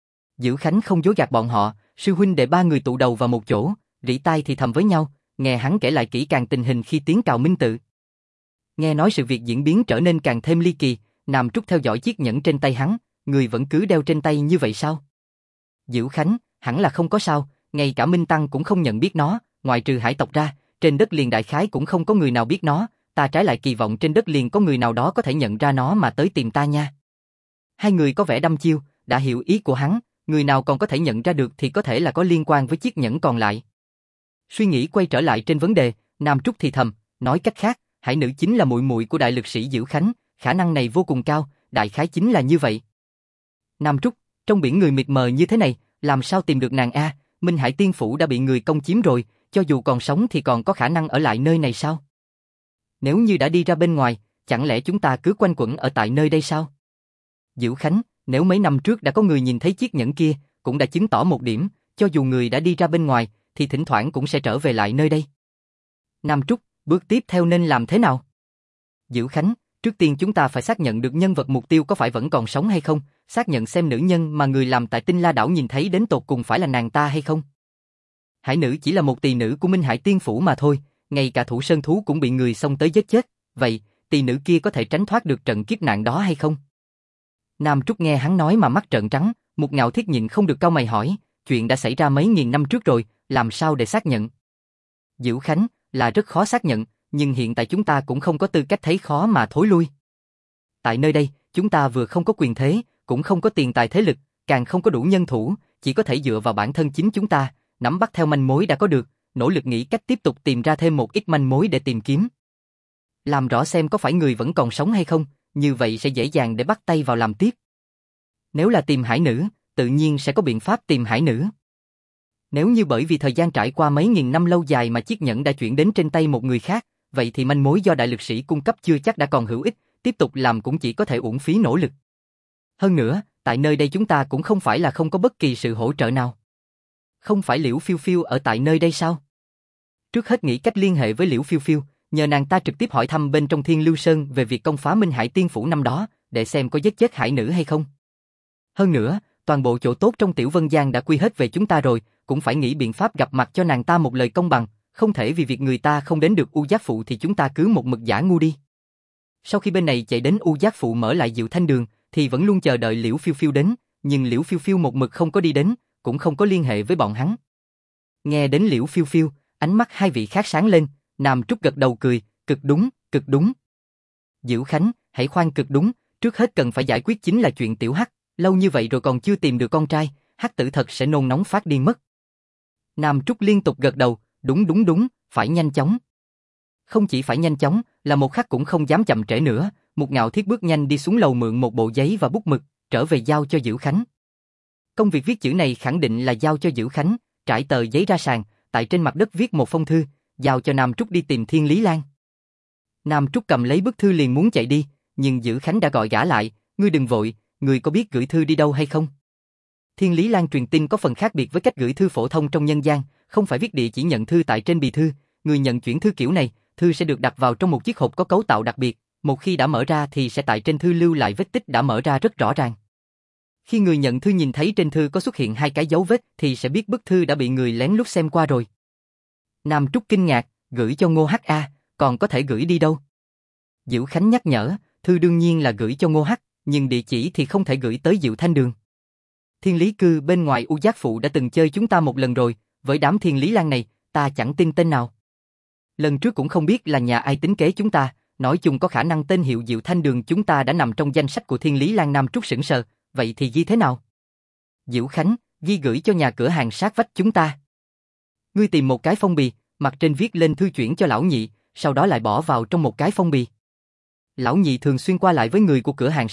Dữ Khánh không dối gạt bọn họ, sư huynh đệ ba người tụ đầu vào một chỗ, rỉ tai thì thầm với nhau, nghe hắn kể lại kỹ càng tình hình khi tiến cào Minh Tự. Nghe nói sự việc diễn biến trở nên càng thêm ly kỳ, Nam Trúc theo dõi chiếc nhẫn trên tay hắn, người vẫn cứ đeo trên tay như vậy sao? Dữ Khánh, hẳn là không có sao, ngay cả Minh Tăng cũng không nhận biết nó, ngoại trừ hải tộc ra, trên đất liền đại khái cũng không có người nào biết nó, ta trái lại kỳ vọng trên đất liền có người nào đó có thể nhận ra nó mà tới tìm ta nha. Hai người có vẻ đăm chiêu, đã hiểu ý của hắn, người nào còn có thể nhận ra được thì có thể là có liên quan với chiếc nhẫn còn lại. Suy nghĩ quay trở lại trên vấn đề, Nam Trúc thì thầm, nói cách khác, hải nữ chính là muội muội của đại lực sĩ Dữ Khánh, khả năng này vô cùng cao, đại khái chính là như vậy. Nam Trúc, trong biển người mịt mờ như thế này, làm sao tìm được nàng a? Minh Hải Tiên Phủ đã bị người công chiếm rồi, cho dù còn sống thì còn có khả năng ở lại nơi này sao? Nếu như đã đi ra bên ngoài, chẳng lẽ chúng ta cứ quanh quẩn ở tại nơi đây sao? Dữ Khánh, nếu mấy năm trước đã có người nhìn thấy chiếc nhẫn kia, cũng đã chứng tỏ một điểm, cho dù người đã đi ra bên ngoài, thì thỉnh thoảng cũng sẽ trở về lại nơi đây. Nam Trúc, bước tiếp theo nên làm thế nào? Dữ Khánh, trước tiên chúng ta phải xác nhận được nhân vật mục tiêu có phải vẫn còn sống hay không, xác nhận xem nữ nhân mà người làm tại Tinh La Đảo nhìn thấy đến tột cùng phải là nàng ta hay không. Hải nữ chỉ là một tỳ nữ của Minh Hải Tiên Phủ mà thôi, ngay cả Thủ Sơn Thú cũng bị người xông tới giết chết, vậy tỳ nữ kia có thể tránh thoát được trận kiếp nạn đó hay không? Nam Trúc nghe hắn nói mà mắt trợn trắng, Mục Ngạo Thiết nhịn không được cau mày hỏi, chuyện đã xảy ra mấy nghìn năm trước rồi, làm sao để xác nhận? Dữ Khánh, là rất khó xác nhận, nhưng hiện tại chúng ta cũng không có tư cách thấy khó mà thối lui. Tại nơi đây, chúng ta vừa không có quyền thế, cũng không có tiền tài thế lực, càng không có đủ nhân thủ, chỉ có thể dựa vào bản thân chính chúng ta, nắm bắt theo manh mối đã có được, nỗ lực nghĩ cách tiếp tục tìm ra thêm một ít manh mối để tìm kiếm. Làm rõ xem có phải người vẫn còn sống hay không, như vậy sẽ dễ dàng để bắt tay vào làm tiếp. Nếu là tìm hải nữ, tự nhiên sẽ có biện pháp tìm hải nữ. Nếu như bởi vì thời gian trải qua mấy nghìn năm lâu dài mà chiếc nhẫn đã chuyển đến trên tay một người khác, vậy thì manh mối do đại lực sĩ cung cấp chưa chắc đã còn hữu ích, tiếp tục làm cũng chỉ có thể uổng phí nỗ lực. Hơn nữa, tại nơi đây chúng ta cũng không phải là không có bất kỳ sự hỗ trợ nào. Không phải Liễu Phiêu Phiêu ở tại nơi đây sao? Trước hết nghĩ cách liên hệ với Liễu Phiêu Phiêu, nhờ nàng ta trực tiếp hỏi thăm bên trong Thiên Lưu Sơn về việc công phá Minh Hải Tiên Phủ năm đó, để xem có giết chết hải nữ hay không. Hơn nữa, toàn bộ chỗ tốt trong Tiểu Vân Giang đã quy hết về chúng ta rồi, cũng phải nghĩ biện pháp gặp mặt cho nàng ta một lời công bằng, không thể vì việc người ta không đến được U Giác Phụ thì chúng ta cứ một mực giả ngu đi. Sau khi bên này chạy đến U Giác Phụ mở lại Diệu Thanh Đường, thì vẫn luôn chờ đợi Liễu Phiêu Phiêu đến, nhưng Liễu Phiêu Phiêu một mực không có đi đến, cũng không có liên hệ với bọn hắn. Nghe đến Liễu Phiêu Phiêu, ánh mắt hai vị khác sáng lên, Nam Trúc gật đầu cười, cực đúng, cực đúng. Dữ Khánh, hãy khoan cực đúng, trước hết cần phải giải quyết chính là chuyện Tiểu Hắc, Lâu như vậy rồi còn chưa tìm được con trai, Hắc Tử thật sẽ nôn nóng phát điên mất. Nam Trúc liên tục gật đầu, đúng, phải nhanh chóng. Không chỉ phải nhanh chóng, là một khắc cũng không dám chậm trễ nữa, Mục Ngạo Thiết bước nhanh đi xuống lầu mượn một bộ giấy và bút mực, trở về giao cho Dữ Khánh. Công việc viết chữ này khẳng định là giao cho Dữ Khánh, trải tờ giấy ra sàn, tại trên mặt đất viết một phong thư, giao cho Nam Trúc đi tìm Thiên Lý Lan. Nam Trúc cầm lấy bức thư liền muốn chạy đi, nhưng Dữ Khánh đã gọi gã lại, ngươi đừng vội, ngươi có biết gửi thư đi đâu hay không? Thiên Lý Lan truyền tin có phần khác biệt với cách gửi thư phổ thông trong nhân gian, không phải viết địa chỉ nhận thư tại trên bì thư, người nhận chuyển thư kiểu này, thư sẽ được đặt vào trong một chiếc hộp có cấu tạo đặc biệt, một khi đã mở ra thì sẽ tại trên thư lưu lại vết tích đã mở ra rất rõ ràng. Khi người nhận thư nhìn thấy trên thư có xuất hiện 2 cái dấu vết thì sẽ biết bức thư đã bị người lén lút xem qua rồi. Nam Trúc kinh ngạc, gửi cho Ngô Hắc A, còn có thể gửi đi đâu? Dữ Khánh nhắc nhở, thư đương nhiên là gửi cho Ngô Hắc, nhưng địa chỉ thì không thể gửi tới Diệu Thanh Đường. Thiên Lý Cư bên ngoài U Giác Phụ đã từng chơi chúng ta một lần rồi, với đám Thiên Lý Lan này, ta chẳng tin tên nào. Lần trước cũng không biết là nhà ai tính kế chúng ta, nói chung có khả năng tên hiệu Diệu Thanh Đường chúng ta đã nằm trong danh sách của Thiên Lý Lan. Nam Trúc sững sờ, vậy thì ghi thế nào? Diệu Khánh, ghi gửi cho nhà cửa hàng sát vách chúng ta. Ngươi tìm một cái phong bì, mặt trên viết lên thư chuyển cho lão nhị, sau đó lại bỏ vào trong một cái phong bì. Lão nhị thường xuyên qua lại với người của cửa hàng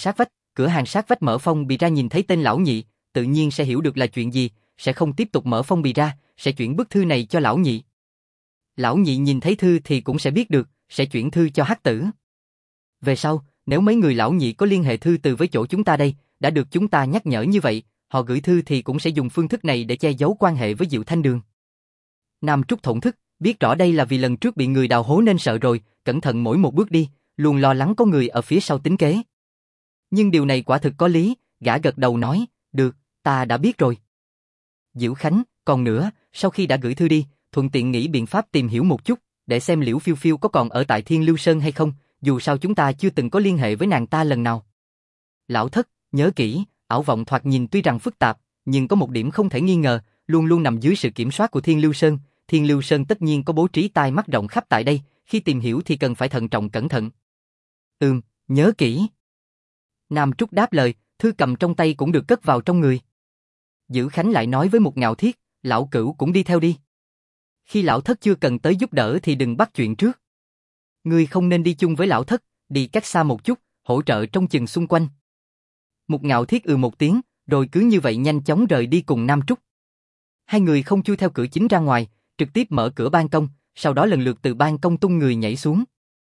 sát vách mở phong bì ra nhìn thấy tên lão nhị, tự nhiên sẽ hiểu được là chuyện gì, sẽ không tiếp tục mở phong bì ra, sẽ chuyển bức thư này cho lão nhị. Lão nhị nhìn thấy thư thì cũng sẽ biết được, sẽ chuyển thư cho Hắc Tử. Về sau, nếu mấy người lão nhị có liên hệ thư từ với chỗ chúng ta đây, đã được chúng ta nhắc nhở như vậy, họ gửi thư thì cũng sẽ dùng phương thức này để che giấu quan hệ với Diệu Thanh Đường. Nam Trúc thổn thức, biết rõ đây là vì lần trước bị người đào hố nên sợ rồi, cẩn thận mỗi một bước đi, luôn lo lắng có người ở phía sau tính kế. Nhưng điều này quả thực có lý, gã gật đầu nói, được, ta đã biết rồi. Dữ Khánh, còn nữa, sau khi đã gửi thư đi, thuận tiện nghĩ biện pháp tìm hiểu một chút, để xem Liễu Phiêu Phiêu có còn ở tại Thiên Lưu Sơn hay không, dù sao chúng ta chưa từng có liên hệ với nàng ta lần nào. Lão Thất, nhớ kỹ, ảo vọng thoạt nhìn tuy rằng phức tạp, nhưng có một điểm không thể nghi ngờ, luôn luôn nằm dưới sự kiểm soát của Thiên Lưu Sơn. Thiên Lưu Sơn tất nhiên có bố trí tai mắt rộng khắp tại đây, khi tìm hiểu thì cần phải thận trọng cẩn thận. Nhớ kỹ. Nam Trúc đáp lời, thư cầm trong tay cũng được cất vào trong người. Dữ Khánh lại nói với Mục Ngạo Thiết, lão Cửu cũng đi theo đi. Khi lão Thất chưa cần tới giúp đỡ thì đừng bắt chuyện trước. Ngươi không nên đi chung với lão Thất, đi cách xa một chút, hỗ trợ trông chừng xung quanh. Mục Ngạo Thiết một tiếng, rồi cứ như vậy nhanh chóng rời đi cùng Nam Trúc. Hai người không chui theo cửa chính ra ngoài, trực tiếp mở cửa ban công, sau đó lần lượt từ ban công tung người nhảy xuống.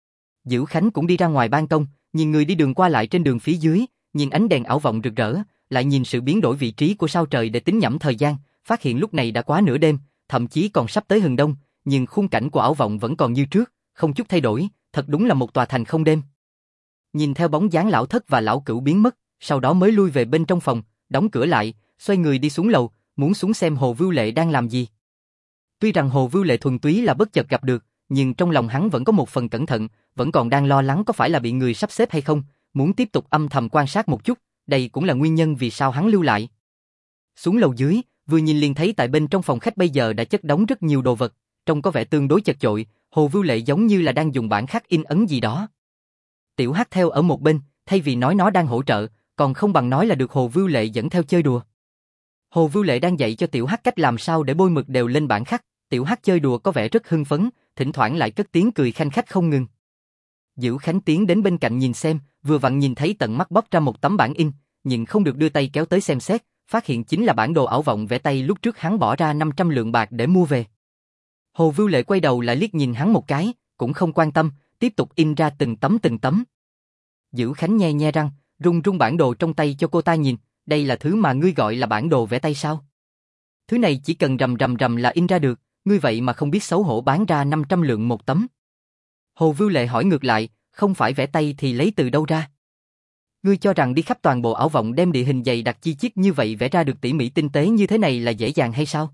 Dữ Khánh cũng đi ra ngoài ban công, nhìn người đi đường qua lại trên đường phía dưới, nhìn ánh đèn ảo vọng rực rỡ, lại nhìn sự biến đổi vị trí của sao trời để tính nhẩm thời gian, phát hiện lúc này đã quá nửa đêm, thậm chí còn sắp tới hừng đông, nhưng khung cảnh của ảo vọng vẫn còn như trước, không chút thay đổi, thật đúng là một tòa thành không đêm. Nhìn theo bóng dáng lão Thất và lão Cửu biến mất, sau đó mới lui về bên trong phòng, đóng cửa lại, xoay người đi xuống lầu, muốn xuống xem Hồ Vưu Lệ đang làm gì. Tuy rằng Hồ Vưu Lệ thuần túy là bất chợt gặp được, nhưng trong lòng hắn vẫn có một phần cẩn thận, vẫn còn đang lo lắng có phải là bị người sắp xếp hay không, muốn tiếp tục âm thầm quan sát một chút, đây cũng là nguyên nhân vì sao hắn lưu lại. Xuống lầu dưới, vừa nhìn liền thấy tại bên trong phòng khách bây giờ đã chất đống rất nhiều đồ vật, trông có vẻ tương đối chật chội, Hồ Vưu Lệ giống như là đang dùng bản khắc in ấn gì đó. Tiểu Hắc theo ở một bên, thay vì nói nó đang hỗ trợ, còn không bằng nói là được Hồ Vưu Lệ dẫn theo chơi đùa. Hồ Vưu Lệ đang dạy cho Tiểu Hắc cách làm sao để bôi mực đều lên bản khắc, Tiểu Hắc chơi đùa có vẻ rất hưng phấn, thỉnh thoảng lại cất tiếng cười khanh khách không ngừng. Dữ Khánh tiến đến bên cạnh nhìn xem, vừa vặn nhìn thấy tận mắt bóc ra một tấm bản in, nhưng không được đưa tay kéo tới xem xét, phát hiện chính là bản đồ ảo vọng vẽ tay lúc trước hắn bỏ ra 500 lượng bạc để mua về. Hồ Vưu Lệ quay đầu lại liếc nhìn hắn một cái, cũng không quan tâm, tiếp tục in ra từng tấm. Dữ Khánh nhe nhe răng, rung bản đồ trong tay cho cô ta nhìn, đây là thứ mà ngươi gọi là bản đồ vẽ tay sao? Thứ này chỉ cần rầm là in ra được, ngươi vậy mà không biết xấu hổ bán ra 500 lượng một tấm. Hồ Vưu Lệ hỏi ngược lại, không phải vẽ tay thì lấy từ đâu ra? Ngươi cho rằng đi khắp toàn bộ ảo vọng đem địa hình dày đặc chi chít như vậy vẽ ra được tỉ mỉ tinh tế như thế này là dễ dàng hay sao?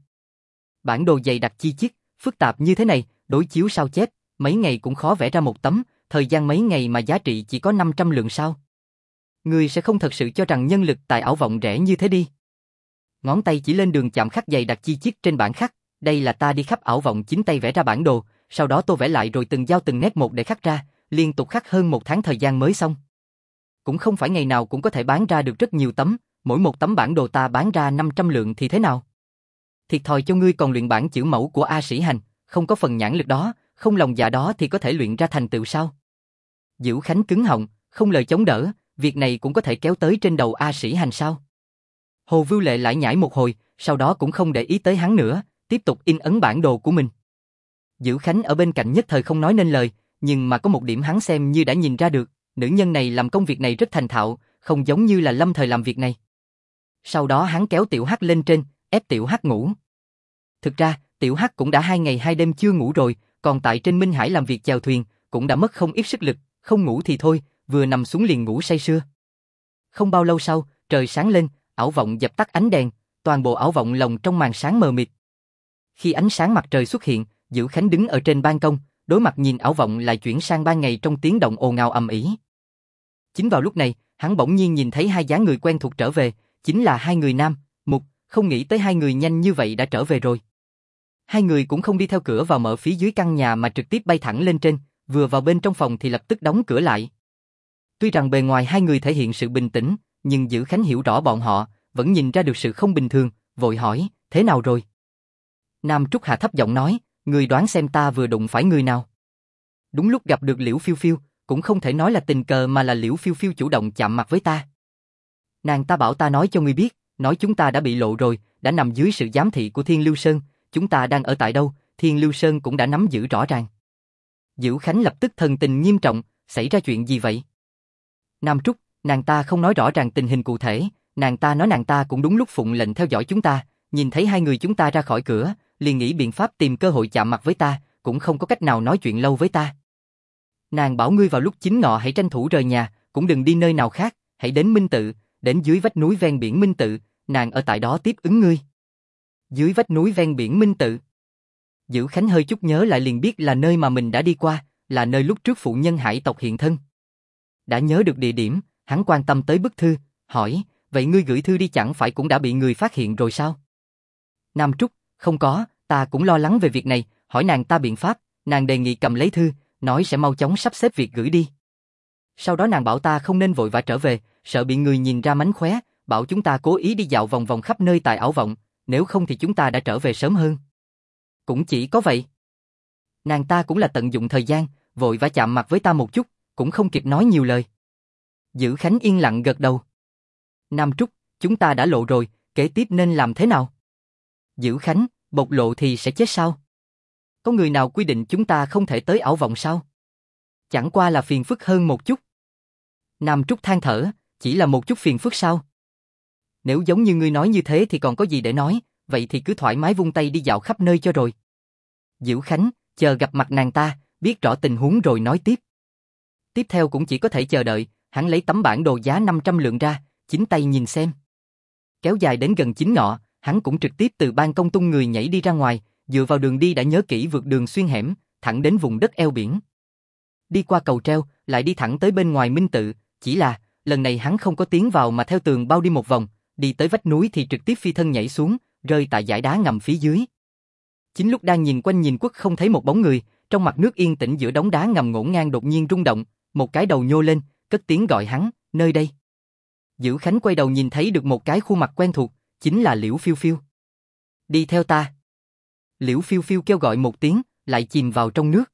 Bản đồ dày đặc chi chít, phức tạp như thế này, đối chiếu sao chép, mấy ngày cũng khó vẽ ra một tấm, thời gian mấy ngày mà giá trị chỉ có 500 lượng sao? Ngươi sẽ không thật sự cho rằng nhân lực tại ảo vọng rẻ như thế đi. Ngón tay chỉ lên đường chạm khắc dày đặc chi chít trên bản khắc, đây là ta đi khắp ảo vọng chính tay vẽ ra bản đồ, sau đó tô vẽ lại rồi từng dao từng nét một để khắc ra, liên tục khắc hơn 1 tháng thời gian mới xong. Cũng không phải ngày nào cũng có thể bán ra được rất nhiều tấm, mỗi một tấm bản đồ ta bán ra 500 lượng thì thế nào? Thiệt thòi cho ngươi còn luyện bản chữ mẫu của A Sĩ Hành, không có phần nhãn lực đó, không lòng dạ đó thì có thể luyện ra thành tựu sao? Dữ Khánh cứng họng, không lời chống đỡ, việc này cũng có thể kéo tới trên đầu A Sĩ Hành sao? Hồ Vưu Lệ lải nhải một hồi, sau đó cũng không để ý tới hắn nữa, tiếp tục in ấn bản đồ của mình. Dữ Khánh ở bên cạnh nhất thời không nói nên lời, nhưng mà có một điểm hắn xem như đã nhìn ra được, nữ nhân này làm công việc này rất thành thạo, không giống như là Lâm Thời làm việc này. Sau đó hắn kéo Tiểu Hắc lên trên, ép Tiểu Hắc ngủ. Thực ra, Tiểu Hắc cũng đã 2 ngày 2 đêm chưa ngủ rồi, còn tại trên Minh Hải làm việc chèo thuyền, cũng đã mất không ít sức lực, không ngủ thì thôi, vừa nằm xuống liền ngủ say sưa. Không bao lâu sau, trời sáng lên, ảo vọng dập tắt ánh đèn, toàn bộ ảo vọng lồng trong màn sáng mờ mịt. Khi ánh sáng mặt trời xuất hiện, Dữ Khánh đứng ở trên ban công, đối mặt nhìn ảo vọng lại chuyển sang ban ngày trong tiếng động ồn ào ầm ĩ. Chính vào lúc này, hắn bỗng nhiên nhìn thấy hai dáng người quen thuộc trở về, chính là hai người nam, Mục, không nghĩ tới hai người nhanh như vậy đã trở về rồi. Hai người cũng không đi theo cửa vào mở phía dưới căn nhà mà trực tiếp bay thẳng lên trên, vừa vào bên trong phòng thì lập tức đóng cửa lại. Tuy rằng bề ngoài hai người thể hiện sự bình tĩnh, nhưng Dữ Khánh hiểu rõ bọn họ, vẫn nhìn ra được sự không bình thường, vội hỏi, thế nào rồi? Nam Trúc hạ thấp giọng nói, người đoán xem ta vừa đụng phải người nào? Đúng lúc gặp được Liễu Phiêu Phiêu, cũng không thể nói là tình cờ mà là Liễu Phiêu Phiêu chủ động chạm mặt với ta. Nàng ta bảo ta nói cho ngươi biết, nói chúng ta đã bị lộ rồi, đã nằm dưới sự giám thị của Thiên Lưu Sơn, chúng ta đang ở tại đâu, Thiên Lưu Sơn cũng đã nắm giữ rõ ràng. Dữ Khánh lập tức thần tình nghiêm trọng, xảy ra chuyện gì vậy? Nam Trúc, nàng ta không nói rõ ràng tình hình cụ thể, nàng ta nói nàng ta cũng đúng lúc phụng lệnh theo dõi chúng ta, nhìn thấy hai người chúng ta ra khỏi cửa, liền nghĩ biện pháp tìm cơ hội chạm mặt với ta, cũng không có cách nào nói chuyện lâu với ta. Nàng bảo ngươi vào lúc 9 ngọ hãy tranh thủ rời nhà, cũng đừng đi nơi nào khác, hãy đến Minh Tự, đến dưới vách núi ven biển Minh Tự, nàng ở tại đó tiếp ứng ngươi. Dưới vách núi ven biển Minh Tự. Dữ Khánh hơi chút nhớ lại liền biết là nơi mà mình đã đi qua, là nơi lúc trước phụ nhân hải tộc hiện thân. Đã nhớ được địa điểm, hắn quan tâm tới bức thư, hỏi, vậy ngươi gửi thư đi chẳng phải cũng đã bị người phát hiện rồi sao? Nam Trúc, không có, ta cũng lo lắng về việc này, hỏi nàng ta biện pháp, nàng đề nghị cầm lấy thư, nói sẽ mau chóng sắp xếp việc gửi đi. Sau đó nàng bảo ta không nên vội vã trở về, sợ bị người nhìn ra mánh khóe, bảo chúng ta cố ý đi dạo vòng vòng khắp nơi tại ảo vọng, nếu không thì chúng ta đã trở về sớm hơn. Cũng chỉ có vậy. Nàng ta cũng là tận dụng thời gian, vội vã chạm mặt với ta một chút, cũng không kịp nói nhiều lời. Dữ Khánh yên lặng gật đầu. Nam Trúc, chúng ta đã lộ rồi, kế tiếp nên làm thế nào? Dữ Khánh, bộc lộ thì sẽ chết sao? Có người nào quy định chúng ta không thể tới ảo vọng sao? Chẳng qua là phiền phức hơn một chút. Nam Trúc than thở, chỉ là một chút phiền phức sao? Nếu giống như ngươi nói như thế thì còn có gì để nói, vậy thì cứ thoải mái vung tay đi dạo khắp nơi cho rồi. Dữ Khánh, chờ gặp mặt nàng ta, biết rõ tình huống rồi nói tiếp. Tiếp theo cũng chỉ có thể chờ đợi, hắn lấy tấm bản đồ giá 500 lượng ra, chính tay nhìn xem. Kéo dài đến gần 9 ngọ, hắn cũng trực tiếp từ ban công tung người nhảy đi ra ngoài, dựa vào đường đi đã nhớ kỹ vượt đường xuyên hẻm, thẳng đến vùng đất eo biển. Đi qua cầu treo, lại đi thẳng tới bên ngoài Minh Tự, chỉ là, lần này hắn không có tiến vào mà theo tường bao đi một vòng, đi tới vách núi thì trực tiếp phi thân nhảy xuống, rơi tại dải đá ngầm phía dưới. Chính lúc đang nhìn quanh nhìn quất không thấy một bóng người, trong mặt nước yên tĩnh giữa đống đá ngầm ngổn ngang đột nhiên rung động, một cái đầu nhô lên, cất tiếng gọi hắn, nơi đây. Dữ Khánh quay đầu nhìn thấy được một cái khuôn mặt quen thuộc, chính là Liễu Phiêu Phiêu. Đi theo ta. Liễu Phiêu Phiêu kêu gọi một tiếng, lại chìm vào trong nước.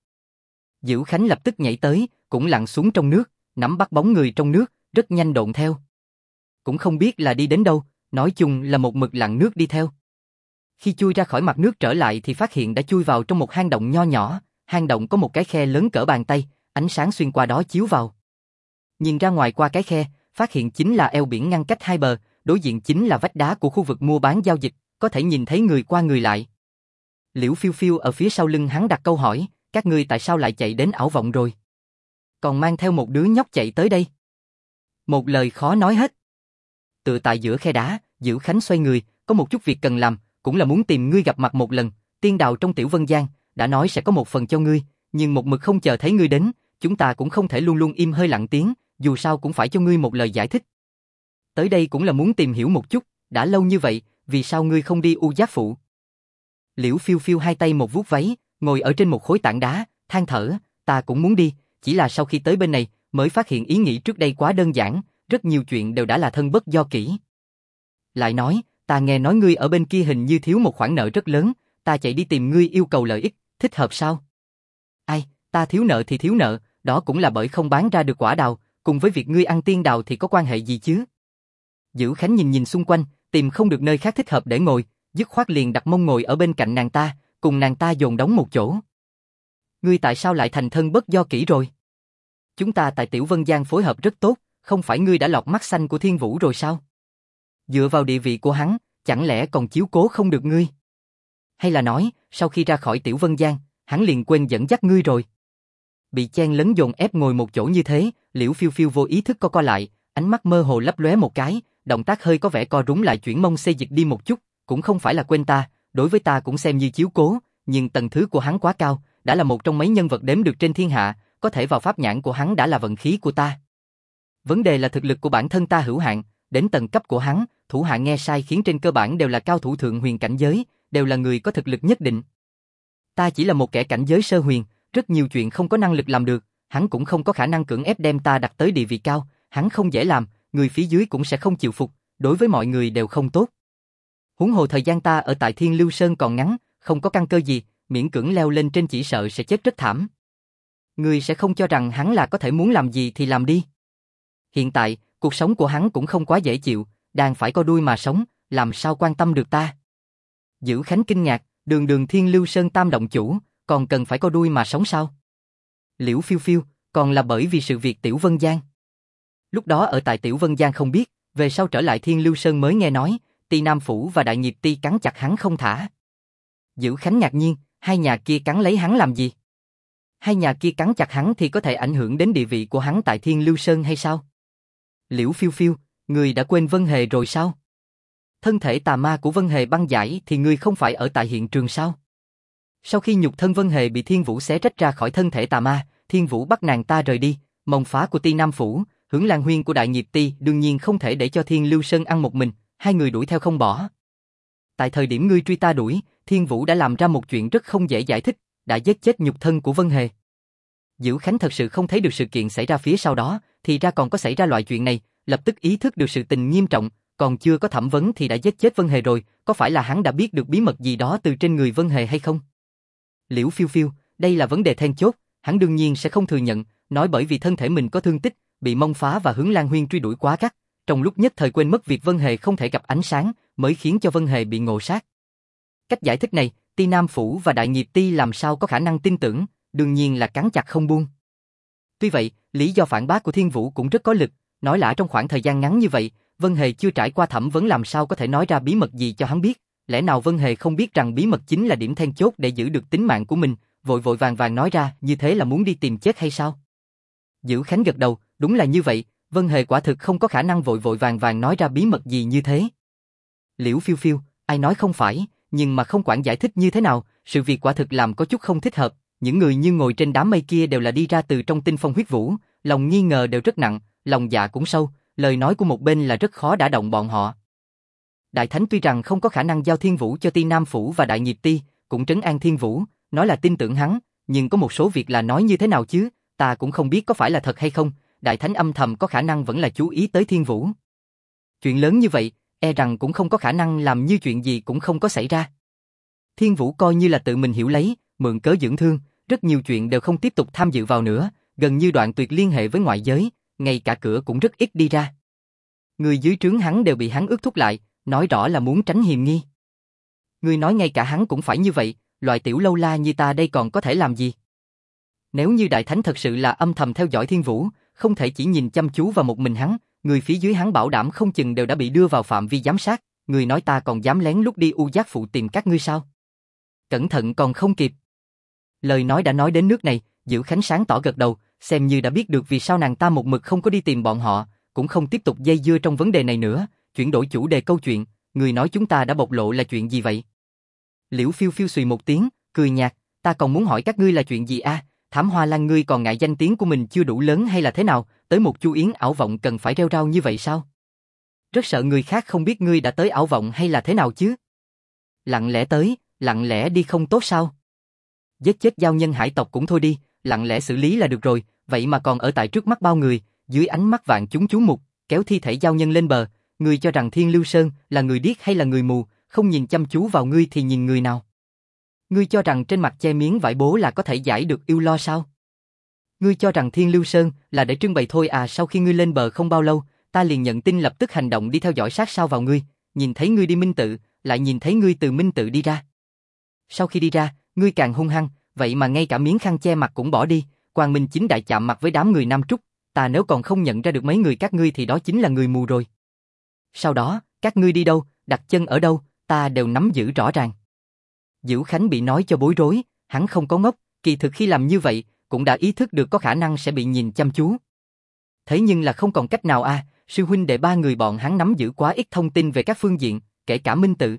Dữ Khánh lập tức nhảy tới, cũng lặn xuống trong nước, nắm bắt bóng người trong nước, rất nhanh độn theo. Cũng không biết là đi đến đâu, nói chung là một mực lặn nước đi theo. Khi chui ra khỏi mặt nước trở lại thì phát hiện đã chui vào trong một hang động nho nhỏ, hang động có một cái khe lớn cỡ bàn tay, ánh sáng xuyên qua đó chiếu vào. Nhìn ra ngoài qua cái khe, phát hiện chính là eo biển ngăn cách hai bờ, đối diện chính là vách đá của khu vực mua bán giao dịch, có thể nhìn thấy người qua người lại. Liễu Phiêu Phiêu ở phía sau lưng hắn đặt câu hỏi, các ngươi tại sao lại chạy đến ảo vọng rồi? Còn mang theo một đứa nhóc chạy tới đây. Một lời khó nói hết. Tựa tại giữa khe đá, Dữ Khánh xoay người, có một chút việc cần làm, cũng là muốn tìm ngươi gặp mặt một lần, tiên đào trong Tiểu Vân Giang, đã nói sẽ có một phần cho ngươi, nhưng một mực không chờ thấy ngươi đến, chúng ta cũng không thể luôn luôn im hơi lặng tiếng, dù sao cũng phải cho ngươi một lời giải thích. Tới đây cũng là muốn tìm hiểu một chút, đã lâu như vậy, vì sao ngươi không đi U Giác Phụ? Liễu Phiêu Phiêu hai tay một vuốt váy, ngồi ở trên một khối tảng đá, than thở, ta cũng muốn đi, chỉ là sau khi tới bên này, mới phát hiện ý nghĩ trước đây quá đơn giản, rất nhiều chuyện đều đã là thân bất do kỹ. Lại nói, ta nghe nói ngươi ở bên kia hình như thiếu một khoản nợ rất lớn, ta chạy đi tìm ngươi yêu cầu lợi ích, thích hợp sao? Ai, ta thiếu nợ thì thiếu nợ, đó cũng là bởi không bán ra được quả đào, cùng với việc ngươi ăn tiên đào thì có quan hệ gì chứ? Dữ Khánh nhìn nhìn xung quanh, tìm không được nơi khác thích hợp để ngồi, dứt khoát liền đặt mông ngồi ở bên cạnh nàng ta, cùng nàng ta dồn đóng một chỗ. Ngươi tại sao lại thành thân bất do kỷ rồi? Chúng ta tại Tiểu Vân Giang phối hợp rất tốt, không phải ngươi đã lọt mắt xanh của Thiên Vũ rồi sao? Dựa vào địa vị của hắn, chẳng lẽ còn chiếu cố không được ngươi? Hay là nói, sau khi ra khỏi Tiểu Vân Giang, hắn liền quên dẫn dắt ngươi rồi? Bị chen lấn dồn ép ngồi một chỗ như thế, Liễu Phiêu Phiêu vô ý thức co lại, ánh mắt mơ hồ lấp lóe một cái, động tác hơi có vẻ co rúm lại, chuyển mông xê dịch đi một chút, cũng không phải là quên ta, đối với ta cũng xem như chiếu cố, nhưng tầng thứ của hắn quá cao, đã là một trong mấy nhân vật đếm được trên thiên hạ, có thể vào pháp nhãn của hắn đã là vận khí của ta. Vấn đề là thực lực của bản thân ta hữu hạn, đến tầng cấp của hắn, thủ hạ nghe sai khiến trên cơ bản đều là cao thủ thượng huyền cảnh giới, đều là người có thực lực nhất định. Ta chỉ là một kẻ cảnh giới sơ huyền, rất nhiều chuyện không có năng lực làm được, hắn cũng không có khả năng cưỡng ép đem ta đặt tới địa vị cao, hắn không dễ làm, người phía dưới cũng sẽ không chịu phục, đối với mọi người đều không tốt. Huống hồ thời gian ta ở tại Thiên Lưu Sơn còn ngắn, không có căn cơ gì, miễn cưỡng leo lên trên chỉ sợ sẽ chết rất thảm. Ngươi sẽ không cho rằng hắn là có thể muốn làm gì thì làm đi. Hiện tại, cuộc sống của hắn cũng không quá dễ chịu, đang phải co đuôi mà sống, làm sao quan tâm được ta? Dữ Khánh kinh ngạc, đường Thiên Lưu Sơn tam động chủ, còn cần phải co đuôi mà sống sao? Liễu Phiêu Phiêu, còn là bởi vì sự việc Tiểu Vân Giang. Lúc đó ở tại Tiểu Vân Giang không biết, về sau trở lại Thiên Lưu Sơn mới nghe nói, Ti Nam Phủ và Đại Nghiệp Ti cắn chặt hắn không thả. Dữ Khánh ngạc nhiên, hai nhà kia cắn lấy hắn làm gì? Hai nhà kia cắn chặt hắn thì có thể ảnh hưởng đến địa vị của hắn tại Thiên Lưu Sơn hay sao? Liễu Phiêu Phiêu, người đã quên Vân Hề rồi sao? Thân thể tà ma của Vân Hề băng giải thì người không phải ở tại hiện trường sao? Sau khi nhục thân Vân Hề bị Thiên Vũ xé rách ra khỏi thân thể tà ma, Thiên Vũ bắt nàng ta rời đi, mộng phá của Ti Nam Phủ, Hưởng Lan Huyên của Đại Nghiệp Ti đương nhiên không thể để cho Thiên Lưu Sơn ăn một mình, hai người đuổi theo không bỏ. Tại thời điểm ngươi truy ta đuổi, Thiên Vũ đã làm ra một chuyện rất không dễ giải thích, đã giết chết nhục thân của Vân Hề. Dữ Khánh thật sự không thấy được sự kiện xảy ra phía sau đó, thì ra còn có xảy ra loại chuyện này, lập tức ý thức được sự tình nghiêm trọng, còn chưa có thẩm vấn thì đã giết chết Vân Hề rồi, có phải là hắn đã biết được bí mật gì đó từ trên người Vân Hề hay không? Liễu Phiêu Phiêu, đây là vấn đề then chốt, hắn đương nhiên sẽ không thừa nhận, nói bởi vì thân thể mình có thương tích, bị Mông Phá và Hướng Lan Huyên truy đuổi quá gắt, trong lúc nhất thời quên mất việc Vân Hề không thể gặp ánh sáng, mới khiến cho Vân Hề bị ngộ sát. Cách giải thích này, Ti Nam Phủ và Đại Nghiệp Ti làm sao có khả năng tin tưởng, đương nhiên là cắn chặt không buông. Tuy vậy, lý do phản bác của Thiên Vũ cũng rất có lực, nói là trong khoảng thời gian ngắn như vậy, Vân Hề chưa trải qua thẩm vấn làm sao có thể nói ra bí mật gì cho hắn biết, lẽ nào Vân Hề không biết rằng bí mật chính là điểm then chốt để giữ được tính mạng của mình, vội vội vàng vàng nói ra, như thế là muốn đi tìm chết hay sao? Dữ Khánh gật đầu, đúng là như vậy, Vân Hề quả thực không có khả năng vội vội vàng vàng nói ra bí mật gì như thế. Liễu Phiêu Phiêu, ai nói không phải, nhưng mà không quản giải thích như thế nào, sự việc quả thực làm có chút không thích hợp, những người như ngồi trên đám mây kia đều là đi ra từ trong tinh phong huyết vũ, lòng nghi ngờ đều rất nặng, lòng dạ cũng sâu, lời nói của một bên là rất khó đả động bọn họ. Đại Thánh tuy rằng không có khả năng giao Thiên Vũ cho Ti Nam Phủ và Đại Nghiệp Ti, cũng trấn an Thiên Vũ, nói là tin tưởng hắn, nhưng có một số việc là nói như thế nào chứ, ta cũng không biết có phải là thật hay không, Đại Thánh âm thầm có khả năng vẫn là chú ý tới Thiên Vũ. Chuyện lớn như vậy, e rằng cũng không có khả năng làm như chuyện gì cũng không có xảy ra. Thiên Vũ coi như là tự mình hiểu lấy, mượn cớ dưỡng thương, rất nhiều chuyện đều không tiếp tục tham dự vào nữa, gần như đoạn tuyệt liên hệ với ngoại giới, ngay cả cửa cũng rất ít đi ra. Người dưới trướng hắn đều bị hắn ước thúc lại, nói rõ là muốn tránh hiềm nghi. Người nói ngay cả hắn cũng phải như vậy, loại tiểu lâu la như ta đây còn có thể làm gì? Nếu như Đại Thánh thật sự là âm thầm theo dõi Thiên Vũ, không thể chỉ nhìn chăm chú vào một mình hắn, người phía dưới hắn bảo đảm không chừng đều đã bị đưa vào phạm vi giám sát, người nói ta còn dám lén lút đi U Giác Phụ tìm các ngươi sao? Cẩn thận còn không kịp. Lời nói đã nói đến nước này, Dữ Khánh sáng tỏ gật đầu, xem như đã biết được vì sao nàng ta một mực không có đi tìm bọn họ, cũng không tiếp tục dây dưa trong vấn đề này nữa, chuyển đổi chủ đề câu chuyện, người nói chúng ta đã bộc lộ là chuyện gì vậy? Liễu Phiêu Phiêu xùy một tiếng, cười nhạt, ta còn muốn hỏi các ngươi là chuyện gì a? Thảm Hoa Lan ngươi còn ngại danh tiếng của mình chưa đủ lớn hay là thế nào, tới một Chu Yến ảo vọng cần phải rêu rao như vậy sao? Rất sợ người khác không biết ngươi đã tới ảo vọng hay là thế nào chứ? Lặng lẽ tới, lặng lẽ đi không tốt sao? Giết chết giao nhân hải tộc cũng thôi đi, lặng lẽ xử lý là được rồi, vậy mà còn ở tại trước mắt bao người, dưới ánh mắt vạn chúng chú mục, kéo thi thể giao nhân lên bờ, ngươi cho rằng Thiên Lưu Sơn là người điếc hay là người mù, không nhìn chăm chú vào ngươi thì nhìn người nào? Ngươi cho rằng trên mặt che miếng vải bố là có thể giải được ưu lo sao? Ngươi cho rằng Thiên Lưu Sơn là để trưng bày thôi à? Sau khi ngươi lên bờ không bao lâu, ta liền nhận tin lập tức hành động đi theo dõi sát sao vào ngươi, nhìn thấy ngươi đi Minh Tự, lại nhìn thấy ngươi từ Minh Tự đi ra. Sau khi đi ra, ngươi càng hung hăng, vậy mà ngay cả miếng khăn che mặt cũng bỏ đi, quang minh chính đại chạm mặt với đám người Nam Trúc, ta nếu còn không nhận ra được mấy người các ngươi thì đó chính là người mù rồi. Sau đó, các ngươi đi đâu, đặt chân ở đâu, ta đều nắm giữ rõ ràng. Dữu Khánh bị nói cho bối rối, hắn không có ngốc, kỳ thực khi làm như vậy, cũng đã ý thức được có khả năng sẽ bị nhìn chăm chú. Thế nhưng là không còn cách nào a, sư huynh đệ ba người bọn hắn nắm giữ quá ít thông tin về các phương diện, kể cả Minh Tự.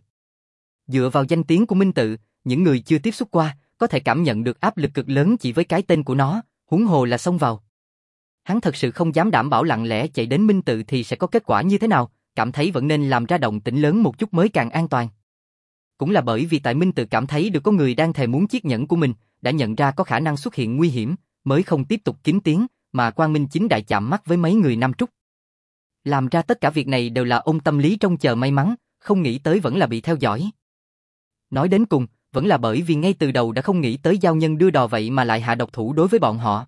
Dựa vào danh tiếng của Minh Tự, những người chưa tiếp xúc qua, có thể cảm nhận được áp lực cực lớn chỉ với cái tên của nó, huống hồ là xông vào. Hắn thật sự không dám đảm bảo lặng lẽ chạy đến Minh Tự thì sẽ có kết quả như thế nào, cảm thấy vẫn nên làm ra động tĩnh lớn một chút mới càng an toàn. Cũng là bởi vì tại Minh Tự cảm thấy được có người đang thèm muốn chiếc nhẫn của mình, đã nhận ra có khả năng xuất hiện nguy hiểm, mới không tiếp tục kín tiếng, mà quang minh chính đại chạm mắt với mấy người Nam Trúc. Làm ra tất cả việc này đều là ôm tâm lý trông chờ may mắn, không nghĩ tới vẫn là bị theo dõi. Nói đến cùng, vẫn là bởi vì ngay từ đầu đã không nghĩ tới giao nhân đưa đò vậy mà lại hạ độc thủ đối với bọn họ.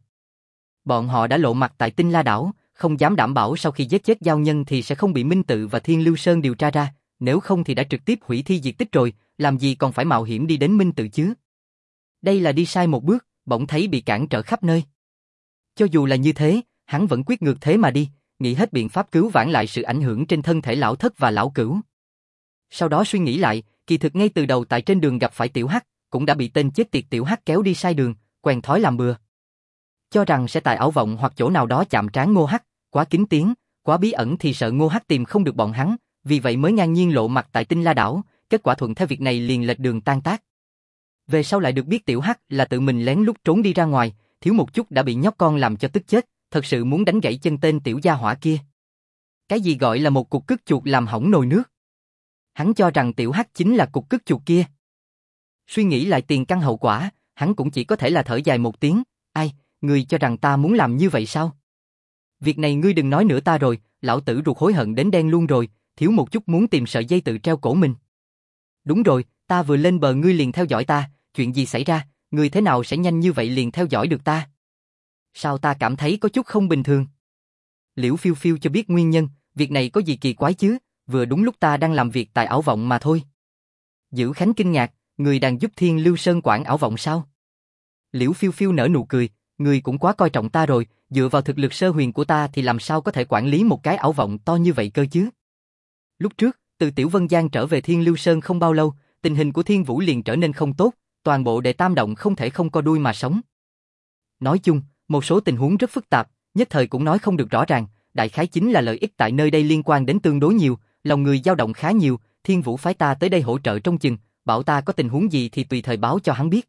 Bọn họ đã lộ mặt tại Tinh La Đảo, không dám đảm bảo sau khi giết chết giao nhân thì sẽ không bị Minh Tự và Thiên Lưu Sơn điều tra ra, nếu không thì đã trực tiếp hủy thi diệt tích rồi, làm gì còn phải mạo hiểm đi đến Minh Tự chứ. Đây là đi sai một bước, bỗng thấy bị cản trở khắp nơi. Cho dù là như thế, hắn vẫn quyết ngược thế mà đi, nghĩ hết biện pháp cứu vãn lại sự ảnh hưởng trên thân thể lão thất và lão cửu. Sau đó suy nghĩ lại, kỳ thực ngay từ đầu tại trên đường gặp phải Tiểu Hắc, cũng đã bị tên chết tiệt Tiểu Hắc kéo đi sai đường, quen thói làm bừa. Cho rằng sẽ tại ảo vọng hoặc chỗ nào đó chạm trán Ngô Hắc, quá kín tiếng, quá bí ẩn thì sợ Ngô Hắc tìm không được bọn hắn, vì vậy mới ngang nhiên lộ mặt tại Tinh La Đảo, kết quả thuận theo việc này liền lệch đường tan tác. Về sau lại được biết Tiểu Hắc là tự mình lén lút trốn đi ra ngoài, thiếu một chút đã bị nhóc con làm cho tức chết, thật sự muốn đánh gãy chân tên tiểu gia hỏa kia. Cái gì gọi là một cục cứt chuột làm hỏng nồi nước? Hắn cho rằng Tiểu Hắc chính là cục cứt chuột kia. Suy nghĩ lại tiền căn hậu quả, hắn cũng chỉ có thể là thở dài một tiếng, ai, ngươi cho rằng ta muốn làm như vậy sao? Việc này ngươi đừng nói nữa ta rồi, lão tử ruột hối hận đến đen luôn rồi, thiếu một chút muốn tìm sợi dây tự treo cổ mình. Đúng rồi, ta vừa lên bờ ngươi liền theo dõi ta, chuyện gì xảy ra, ngươi thế nào sẽ nhanh như vậy liền theo dõi được ta? Sao ta cảm thấy có chút không bình thường? Liễu Phiêu Phiêu cho biết nguyên nhân, việc này có gì kỳ quái chứ, vừa đúng lúc ta đang làm việc tại ảo vọng mà thôi. Dữ Khánh kinh ngạc, người đang giúp Thiên Lưu Sơn quản ảo vọng sao? Liễu Phiêu Phiêu nở nụ cười, người cũng quá coi trọng ta rồi, dựa vào thực lực sơ huyền của ta thì làm sao có thể quản lý một cái ảo vọng to như vậy cơ chứ? Lúc trước, từ Tiểu Vân Giang trở về Thiên Lưu Sơn không bao lâu, tình hình của Thiên Vũ liền trở nên không tốt, toàn bộ Đệ Tam Động không thể không co đuôi mà sống. Nói chung, một số tình huống rất phức tạp, nhất thời cũng nói không được rõ ràng, đại khái chính là lợi ích tại nơi đây liên quan đến tương đối nhiều, lòng người dao động khá nhiều, Thiên Vũ phái ta tới đây hỗ trợ trông chừng, bảo ta có tình huống gì thì tùy thời báo cho hắn biết.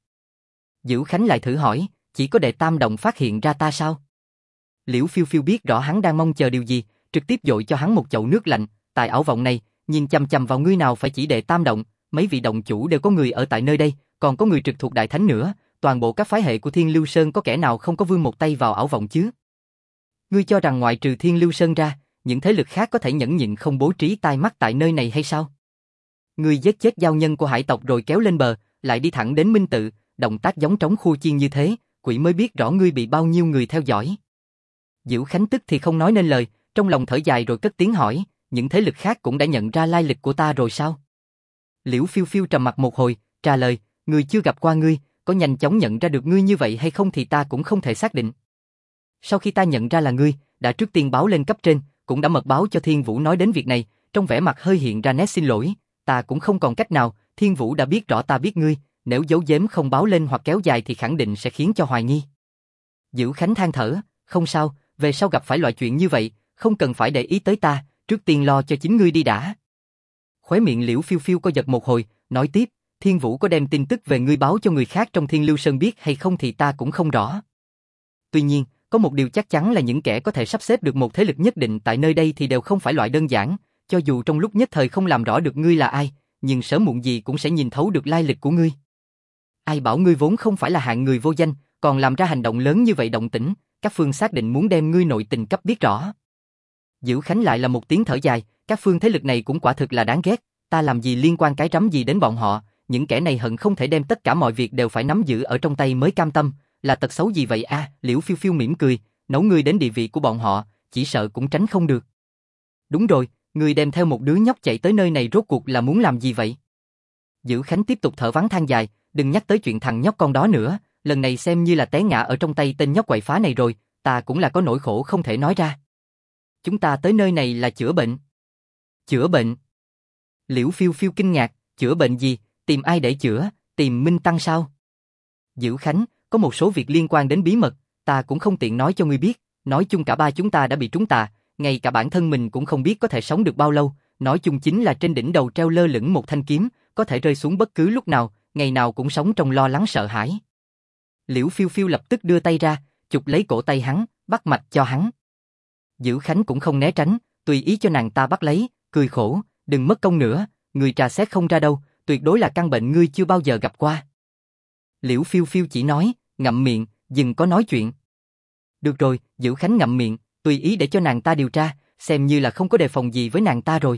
Dữ Khánh lại thử hỏi, chỉ có Đệ Tam Động phát hiện ra ta sao? Liễu Phiêu Phiêu biết rõ hắn đang mong chờ điều gì, trực tiếp dội cho hắn một chậu nước lạnh, tại ảo vọng này, nhìn chằm chằm vào ngươi nào phải chỉ Đệ Tam Động, mấy vị động chủ đều có người ở tại nơi đây, còn có người trực thuộc Đại Thánh nữa, toàn bộ các phái hệ của Thiên Lưu Sơn có kẻ nào không có vươn một tay vào ảo vọng chứ? Ngươi cho rằng ngoại trừ Thiên Lưu Sơn ra, những thế lực khác có thể nhẫn nhịn không bố trí tai mắt tại nơi này hay sao? Ngươi giết chết giao nhân của hải tộc rồi kéo lên bờ, lại đi thẳng đến Minh Tự, động tác giống trống khua chiên như thế, quỷ mới biết rõ ngươi bị bao nhiêu người theo dõi. Dữ Khánh tức thì không nói nên lời, trong lòng thở dài rồi cất tiếng hỏi, những thế lực khác cũng đã nhận ra lai lịch của ta rồi sao? Liễu Phiêu Phiêu trầm mặt một hồi, trả lời, người chưa gặp qua ngươi, có nhanh chóng nhận ra được ngươi như vậy hay không thì ta cũng không thể xác định. Sau khi ta nhận ra là ngươi, đã trước tiên báo lên cấp trên, cũng đã mật báo cho Thiên Vũ nói đến việc này, trong vẻ mặt hơi hiện ra nét xin lỗi, ta cũng không còn cách nào, Thiên Vũ đã biết rõ ta biết ngươi, nếu giấu giếm không báo lên hoặc kéo dài thì khẳng định sẽ khiến cho hoài nghi. Dữ Khánh than thở, không sao, về sau gặp phải loại chuyện như vậy, không cần phải để ý tới ta, trước tiên lo cho chính ngươi đi đã. Khóe miệng Liễu Phiêu Phiêu co giật một hồi, nói tiếp, Thiên Vũ có đem tin tức về ngươi báo cho người khác trong Thiên Lưu Sơn biết hay không thì ta cũng không rõ. Tuy nhiên, có một điều chắc chắn là những kẻ có thể sắp xếp được một thế lực nhất định tại nơi đây thì đều không phải loại đơn giản, cho dù trong lúc nhất thời không làm rõ được ngươi là ai, nhưng sớm muộn gì cũng sẽ nhìn thấu được lai lịch của ngươi. Ai bảo ngươi vốn không phải là hạng người vô danh, còn làm ra hành động lớn như vậy động tĩnh, các phương xác định muốn đem ngươi nội tình cấp biết rõ. Dữ Khánh lại là một tiếng thở dài, các phương thế lực này cũng quả thực là đáng ghét, ta làm gì liên quan cái rắm gì đến bọn họ, những kẻ này hận không thể đem tất cả mọi việc đều phải nắm giữ ở trong tay mới cam tâm, là tật xấu gì vậy a? Liễu Phiêu Phiêu mỉm cười, nấu ngươi đến địa vị của bọn họ, chỉ sợ cũng tránh không được. Đúng rồi, ngươi đem theo một đứa nhóc chạy tới nơi này rốt cuộc là muốn làm gì vậy? Dữ Khánh tiếp tục thở vắng than dài, đừng nhắc tới chuyện thằng nhóc con đó nữa, lần này xem như là té ngã ở trong tay tên nhóc quậy phá này rồi, ta cũng là có nỗi khổ không thể nói ra. Chúng ta tới nơi này là chữa bệnh. Chữa bệnh? Liễu Phiêu Phiêu kinh ngạc, chữa bệnh gì, tìm ai để chữa, tìm Minh Tăng sao? Dữ Khánh, có một số việc liên quan đến bí mật, ta cũng không tiện nói cho ngươi biết, nói chung cả ba chúng ta đã bị trúng tà, ngay cả bản thân mình cũng không biết có thể sống được bao lâu, nói chung chính là trên đỉnh đầu treo lơ lửng một thanh kiếm, có thể rơi xuống bất cứ lúc nào, ngày nào cũng sống trong lo lắng sợ hãi. Liễu Phiêu Phiêu lập tức đưa tay ra, chụp lấy cổ tay hắn, bắt mạch cho hắn. Dữ Khánh cũng không né tránh, tùy ý cho nàng ta bắt lấy, cười khổ, đừng mất công nữa, người trà xét không ra đâu, tuyệt đối là căn bệnh ngươi chưa bao giờ gặp qua. Liễu Phiêu Phiêu chỉ nói, ngậm miệng, dừng có nói chuyện. Được rồi, Dữ Khánh ngậm miệng, tùy ý để cho nàng ta điều tra, xem như là không có đề phòng gì với nàng ta rồi.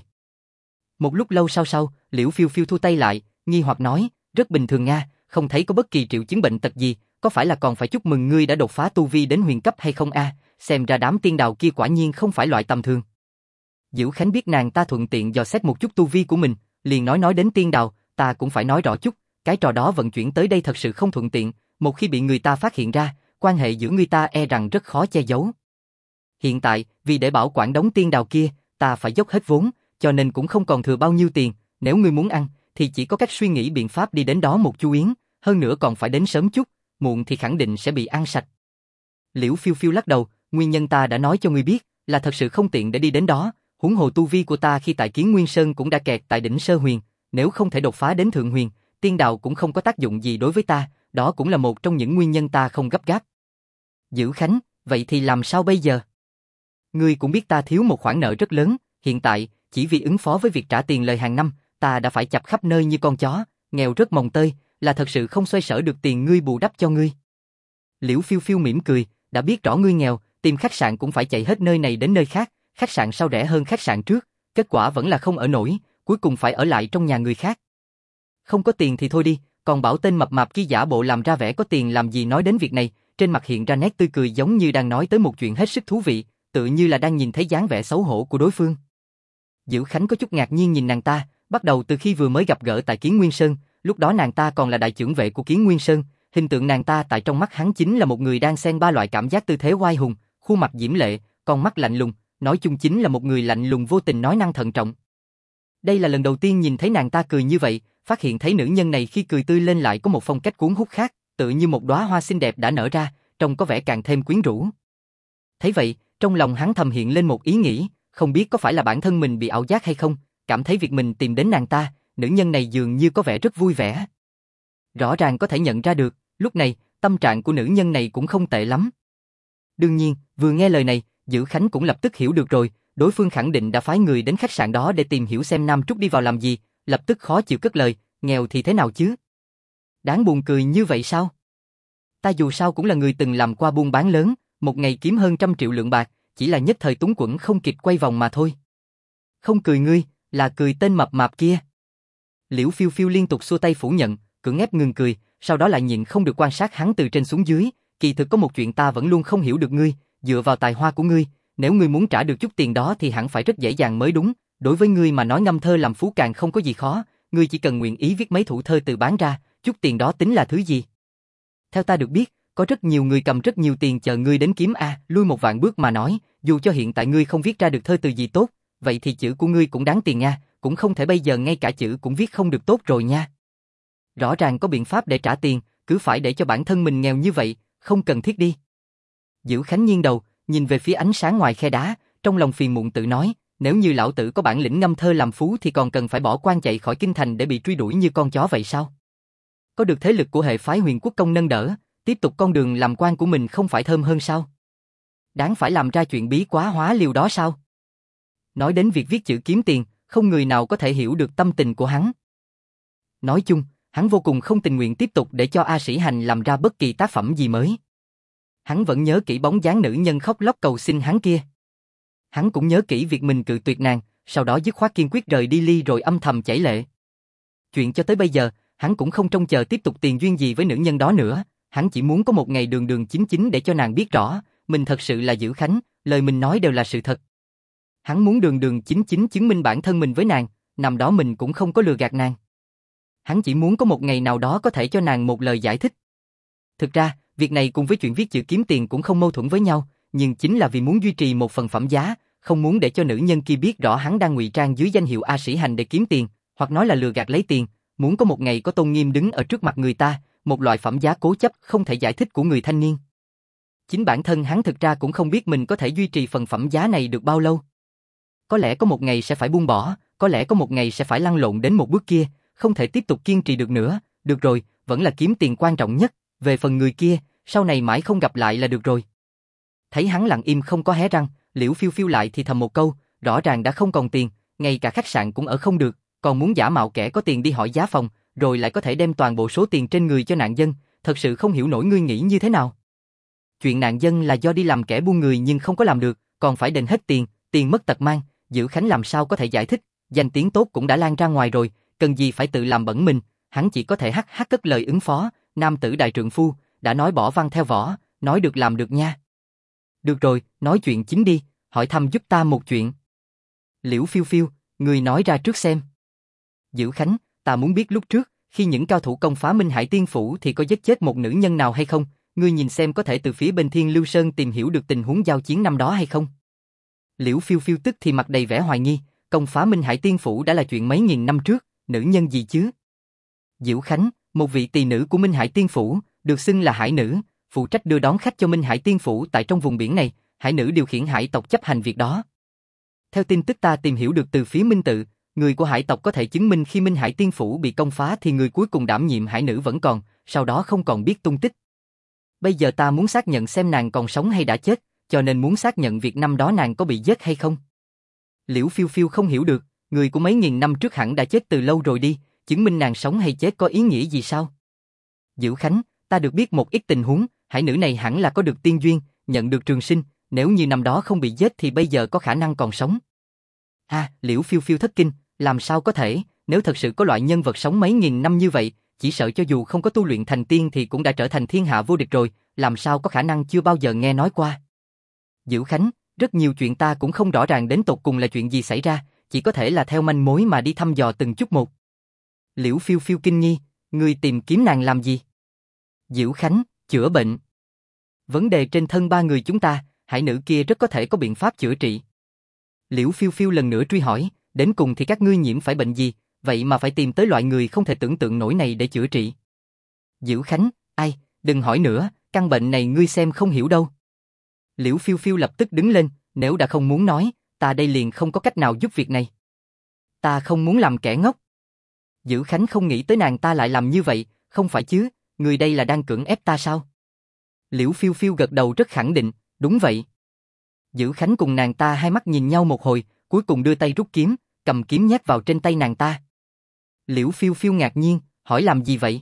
Một lúc lâu sau, Liễu Phiêu Phiêu thu tay lại, nghi hoặc nói, rất bình thường nha, không thấy có bất kỳ triệu chứng bệnh tật gì, có phải là còn phải chúc mừng ngươi đã đột phá tu vi đến huyền cấp hay không a? Xem ra đám tiên đào kia quả nhiên không phải loại tầm thường. Dữ Khánh biết nàng ta thuận tiện dò xét một chút tu vi của mình, liền nói đến tiên đào, ta cũng phải nói rõ chút, cái trò đó vận chuyển tới đây thật sự không thuận tiện, một khi bị người ta phát hiện ra, quan hệ giữa người ta e rằng rất khó che giấu. Hiện tại, vì để bảo quản đống tiên đào kia, ta phải dốc hết vốn, cho nên cũng không còn thừa bao nhiêu tiền, nếu ngươi muốn ăn, thì chỉ có cách suy nghĩ biện pháp đi đến đó một chu yến, hơn nữa còn phải đến sớm chút, muộn thì khẳng định sẽ bị ăn sạch. Liễu Phiêu Phiêu lắc đầu, nguyên nhân ta đã nói cho ngươi biết, là thật sự không tiện để đi đến đó, huống hồ tu vi của ta khi tại Kiến Nguyên Sơn cũng đã kẹt tại đỉnh sơ huyền, nếu không thể đột phá đến thượng huyền, tiên đào cũng không có tác dụng gì đối với ta, đó cũng là một trong những nguyên nhân ta không gấp gáp. Dữ Khánh, vậy thì làm sao bây giờ? Ngươi cũng biết ta thiếu một khoản nợ rất lớn, hiện tại, chỉ vì ứng phó với việc trả tiền lời hàng năm, ta đã phải chập khắp nơi như con chó, nghèo rất mồng tơi, là thật sự không xoay sở được tiền ngươi bù đắp cho ngươi. Liễu Phiêu Phiêu mỉm cười, đã biết rõ ngươi nghèo, tìm khách sạn cũng phải chạy hết nơi này đến nơi khác, khách sạn sau rẻ hơn khách sạn trước, kết quả vẫn là không ở nổi, cuối cùng phải ở lại trong nhà người khác. Không có tiền thì thôi đi, còn bảo tên mập mạp kia giả bộ làm ra vẻ có tiền làm gì nói đến việc này, trên mặt hiện ra nét tươi cười giống như đang nói tới một chuyện hết sức thú vị, tự như là đang nhìn thấy dáng vẻ xấu hổ của đối phương. Dữ Khánh có chút ngạc nhiên nhìn nàng ta, bắt đầu từ khi vừa mới gặp gỡ tại Kiến Nguyên Sơn, lúc đó nàng ta còn là đại chưởng vệ của Kiến Nguyên Sơn, hình tượng nàng ta tại trong mắt hắn chính là một người đang xen ba loại cảm giác tư thế oai hùng, khuôn mặt diễm lệ, con mắt lạnh lùng, nói chung chính là một người lạnh lùng vô tình nói năng thận trọng. Đây là lần đầu tiên nhìn thấy nàng ta cười như vậy, phát hiện thấy nữ nhân này khi cười tươi lên lại có một phong cách cuốn hút khác, tự như một đóa hoa xinh đẹp đã nở ra, trông có vẻ càng thêm quyến rũ. Thấy vậy, trong lòng hắn thầm hiện lên một ý nghĩ, không biết có phải là bản thân mình bị ảo giác hay không, cảm thấy việc mình tìm đến nàng ta, nữ nhân này dường như có vẻ rất vui vẻ. Rõ ràng có thể nhận ra được, lúc này, tâm trạng của nữ nhân này cũng không tệ lắm. Đương nhiên, vừa nghe lời này, Dữ Khánh cũng lập tức hiểu được rồi, đối phương khẳng định đã phái người đến khách sạn đó để tìm hiểu xem Nam Trúc đi vào làm gì, lập tức khó chịu cất lời, nghèo thì thế nào chứ? Đáng buồn cười như vậy sao? Ta dù sao cũng là người từng làm qua buôn bán lớn, một ngày kiếm hơn 100 triệu lượng bạc, chỉ là nhất thời túng quẫn không kịp quay vòng mà thôi. Không cười ngươi, là cười tên mập mạp kia. Liễu Phiêu Phiêu liên tục xua tay phủ nhận, cưỡng ép ngừng cười, sau đó lại nhịn không được quan sát hắn từ trên xuống dưới, kỳ thực có một chuyện ta vẫn luôn không hiểu được ngươi, dựa vào tài hoa của ngươi, nếu ngươi muốn trả được chút tiền đó thì hẳn phải rất dễ dàng mới đúng, đối với ngươi mà nói ngâm thơ làm phú càng không có gì khó, ngươi chỉ cần nguyện ý viết mấy thủ thơ từ bán ra, chút tiền đó tính là thứ gì? Theo ta được biết, có rất nhiều người cầm rất nhiều tiền chờ ngươi đến kiếm a, lui một vạn bước mà nói, dù cho hiện tại ngươi không viết ra được thơ từ gì tốt, vậy thì chữ của ngươi cũng đáng tiền nha, cũng không thể bây giờ ngay cả chữ cũng viết không được tốt rồi nha. Rõ ràng có biện pháp để trả tiền, cứ phải để cho bản thân mình nghèo như vậy, không cần thiết đi. Dữ Khánh nghiêng đầu, nhìn về phía ánh sáng ngoài khe đá, trong lòng phiền muộn tự nói, nếu như lão tử có bản lĩnh ngâm thơ làm phú thì còn cần phải bỏ quan chạy khỏi kinh thành để bị truy đuổi như con chó vậy sao? Có được thế lực của hệ phái Huyền Quốc Công nâng đỡ, tiếp tục con đường làm quan của mình không phải thơm hơn sao? Đáng phải làm ra chuyện bí quá hóa liều đó sao? Nói đến việc viết chữ kiếm tiền, không người nào có thể hiểu được tâm tình của hắn. Nói chung, hắn vô cùng không tình nguyện tiếp tục để cho A Sĩ Hành làm ra bất kỳ tác phẩm gì mới. Hắn vẫn nhớ kỹ bóng dáng nữ nhân khóc lóc cầu xin hắn kia. Hắn cũng nhớ kỹ việc mình cự tuyệt nàng, sau đó dứt khoát kiên quyết rời đi rồi âm thầm chảy lệ. Chuyện cho tới bây giờ, hắn cũng không trông chờ tiếp tục tiền duyên gì với nữ nhân đó nữa, hắn chỉ muốn có một ngày đường đường chính chính để cho nàng biết rõ, mình thật sự là Dữ Khánh, lời mình nói đều là sự thật. Hắn muốn đường đường chính chính chứng minh bản thân mình với nàng, nằm đó mình cũng không có lừa gạt nàng. Hắn chỉ muốn có một ngày nào đó có thể cho nàng một lời giải thích. Thực ra, việc này cùng với chuyện viết chữ kiếm tiền cũng không mâu thuẫn với nhau, nhưng chính là vì muốn duy trì một phần phẩm giá, không muốn để cho nữ nhân kia biết rõ hắn đang ngụy trang dưới danh hiệu A Sĩ Hành để kiếm tiền, hoặc nói là lừa gạt lấy tiền, muốn có một ngày có tôn nghiêm đứng ở trước mặt người ta, một loại phẩm giá cố chấp không thể giải thích của người thanh niên. Chính bản thân hắn thực ra cũng không biết mình có thể duy trì phần phẩm giá này được bao lâu. Có lẽ có một ngày sẽ phải buông bỏ, có lẽ có một ngày sẽ phải lăn lộn đến một bước kia, không thể tiếp tục kiên trì được nữa, được rồi, vẫn là kiếm tiền quan trọng nhất, về phần người kia, sau này mãi không gặp lại là được rồi. Thấy hắn lặng im không có hé răng, Liễu Phiêu Phiêu lại thì thầm một câu, rõ ràng đã không còn tiền, ngay cả khách sạn cũng ở không được, còn muốn giả mạo kẻ có tiền đi hỏi giá phòng, rồi lại có thể đem toàn bộ số tiền trên người cho nạn dân, thật sự không hiểu nổi ngươi nghĩ như thế nào. Chuyện nạn dân là do đi làm kẻ buôn người nhưng không có làm được, còn phải đền hết tiền, tiền mất tật mang, Dữ Khánh làm sao có thể giải thích, danh tiếng tốt cũng đã lan ra ngoài rồi, cần gì phải tự làm bẩn mình, hắn chỉ có thể hắc cất lời ứng phó, nam tử đại trượng phu, đã nói bỏ văn theo võ, nói được làm được nha. Được rồi, nói chuyện chính đi, hỏi thăm giúp ta một chuyện. Liễu Phiêu Phiêu, người nói ra trước xem. Dữ Khánh, ta muốn biết lúc trước, khi những cao thủ công phá Minh Hải Tiên Phủ thì có giết chết một nữ nhân nào hay không, ngươi nhìn xem có thể từ phía bên Thiên Lưu Sơn tìm hiểu được tình huống giao chiến năm đó hay không. Liễu Phiêu Phiêu tức thì mặt đầy vẻ hoài nghi, công phá Minh Hải Tiên Phủ đã là chuyện mấy nghìn năm trước, nữ nhân gì chứ? Dữ Khánh, một vị tỳ nữ của Minh Hải Tiên Phủ, được xưng là Hải Nữ, phụ trách đưa đón khách cho Minh Hải Tiên Phủ tại trong vùng biển này, Hải Nữ điều khiển hải tộc chấp hành việc đó. Theo tin tức ta tìm hiểu được từ phía Minh Tự, người của hải tộc có thể chứng minh khi Minh Hải Tiên Phủ bị công phá thì người cuối cùng đảm nhiệm Hải Nữ vẫn còn, sau đó không còn biết tung tích. Bây giờ ta muốn xác nhận xem nàng còn sống hay đã chết, cho nên muốn xác nhận việc năm đó nàng có bị giết hay không. Liễu Phiêu Phiêu không hiểu được, người của mấy nghìn năm trước hẳn đã chết từ lâu rồi đi, chứng minh nàng sống hay chết có ý nghĩa gì sao? Dữ Khánh, ta được biết một ít tình huống, Hải Nữ này hẳn là có được tiên duyên, nhận được trường sinh, nếu như năm đó không bị giết thì bây giờ có khả năng còn sống. Liễu Phiêu Phiêu thất kinh, làm sao có thể, nếu thật sự có loại nhân vật sống mấy nghìn năm như vậy, chỉ sợ cho dù không có tu luyện thành tiên thì cũng đã trở thành thiên hạ vô địch rồi, làm sao có khả năng chưa bao giờ nghe nói qua. Dữ Khánh, rất nhiều chuyện ta cũng không rõ ràng đến tột cùng là chuyện gì xảy ra, chỉ có thể là theo manh mối mà đi thăm dò từng chút một. Liễu Phiêu Phiêu kinh nghi, ngươi tìm kiếm nàng làm gì? Dữ Khánh, chữa bệnh. Vấn đề trên thân ba người chúng ta, Hải Nữ kia rất có thể có biện pháp chữa trị. Liễu Phiêu Phiêu lần nữa truy hỏi, đến cùng thì các ngươi nhiễm phải bệnh gì, vậy mà phải tìm tới loại người không thể tưởng tượng nổi này để chữa trị. Dữ Khánh, ai, đừng hỏi nữa, căn bệnh này ngươi xem không hiểu đâu. Liễu Phiêu Phiêu lập tức đứng lên, nếu đã không muốn nói, ta đây liền không có cách nào giúp việc này. Ta không muốn làm kẻ ngốc. Dữ Khánh không nghĩ tới nàng ta lại làm như vậy, không phải chứ, người đây là đang cưỡng ép ta sao? Liễu Phiêu Phiêu gật đầu rất khẳng định, đúng vậy. Dữ Khánh cùng nàng ta hai mắt nhìn nhau một hồi, cuối cùng đưa tay rút kiếm, cầm kiếm nhét vào trên tay nàng ta. Liễu Phiêu Phiêu ngạc nhiên, hỏi làm gì vậy?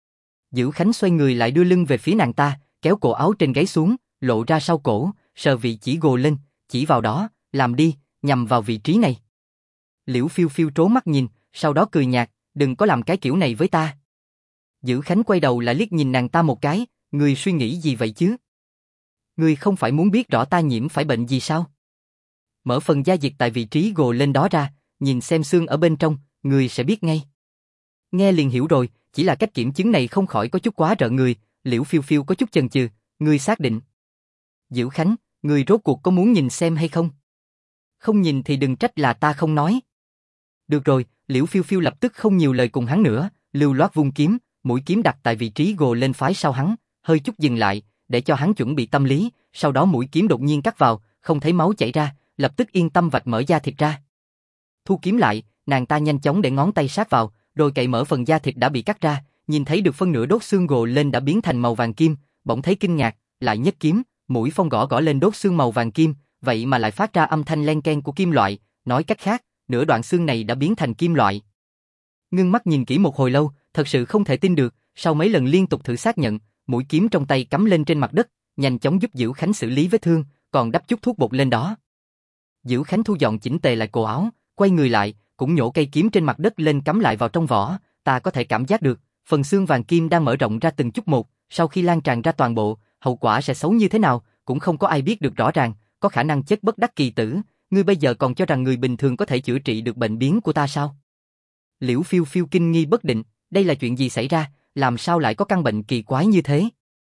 Dữ Khánh xoay người lại đưa lưng về phía nàng ta, kéo cổ áo trên gáy xuống, lộ ra sau cổ, sờ vị chỉ gồ lên, chỉ vào đó, làm đi, nhằm vào vị trí này. Liễu Phiêu Phiêu trố mắt nhìn, sau đó cười nhạt, đừng có làm cái kiểu này với ta. Dữ Khánh quay đầu lại liếc nhìn nàng ta một cái, ngươi suy nghĩ gì vậy chứ? Ngươi không phải muốn biết rõ ta nhiễm phải bệnh gì sao? Mở phần da diệt tại vị trí gồ lên đó ra, nhìn xem xương ở bên trong, ngươi sẽ biết ngay. Nghe liền hiểu rồi, chỉ là cách kiểm chứng này không khỏi có chút quá rợn người, Liễu Phiêu Phiêu có chút chần chừ, ngươi xác định. Dữ Khánh, ngươi rốt cuộc có muốn nhìn xem hay không? Không nhìn thì đừng trách là ta không nói. Được rồi, Liễu Phiêu Phiêu lập tức không nhiều lời cùng hắn nữa, lưu loát vung kiếm, mũi kiếm đặt tại vị trí gồ lên phái sau hắn, hơi chút dừng lại, để cho hắn chuẩn bị tâm lý, sau đó mũi kiếm đột nhiên cắt vào, không thấy máu chảy ra, lập tức yên tâm vạch mở da thịt ra. Thu kiếm lại, nàng ta nhanh chóng để ngón tay sát vào, rồi cậy mở phần da thịt đã bị cắt ra, nhìn thấy được phân nửa đốt xương gồ lên đã biến thành màu vàng kim, bỗng thấy kinh ngạc, lại nhấc kiếm, mũi phong gõ lên đốt xương màu vàng kim, vậy mà lại phát ra âm thanh len keng của kim loại, nói cách khác, nửa đoạn xương này đã biến thành kim loại. Ngưng mắt nhìn kỹ một hồi lâu, thật sự không thể tin được, sau mấy lần liên tục thử xác nhận, mũi kiếm trong tay cắm lên trên mặt đất, nhanh chóng giúp Dữ Khánh xử lý vết thương, còn đắp chút thuốc bột lên đó. Dữ Khánh thu dọn chỉnh tề lại cổ áo, quay người lại, cũng nhổ cây kiếm trên mặt đất lên cắm lại vào trong vỏ, ta có thể cảm giác được, phần xương vàng kim đang mở rộng ra từng chút một, sau khi lan tràn ra toàn bộ, hậu quả sẽ xấu như thế nào, cũng không có ai biết được rõ ràng, có khả năng chết bất đắc kỳ tử, ngươi bây giờ còn cho rằng người bình thường có thể chữa trị được bệnh biến của ta sao? Liễu Phiêu Phiêu kinh nghi bất định, đây là chuyện gì xảy ra, làm sao lại có căn bệnh kỳ quái như thế?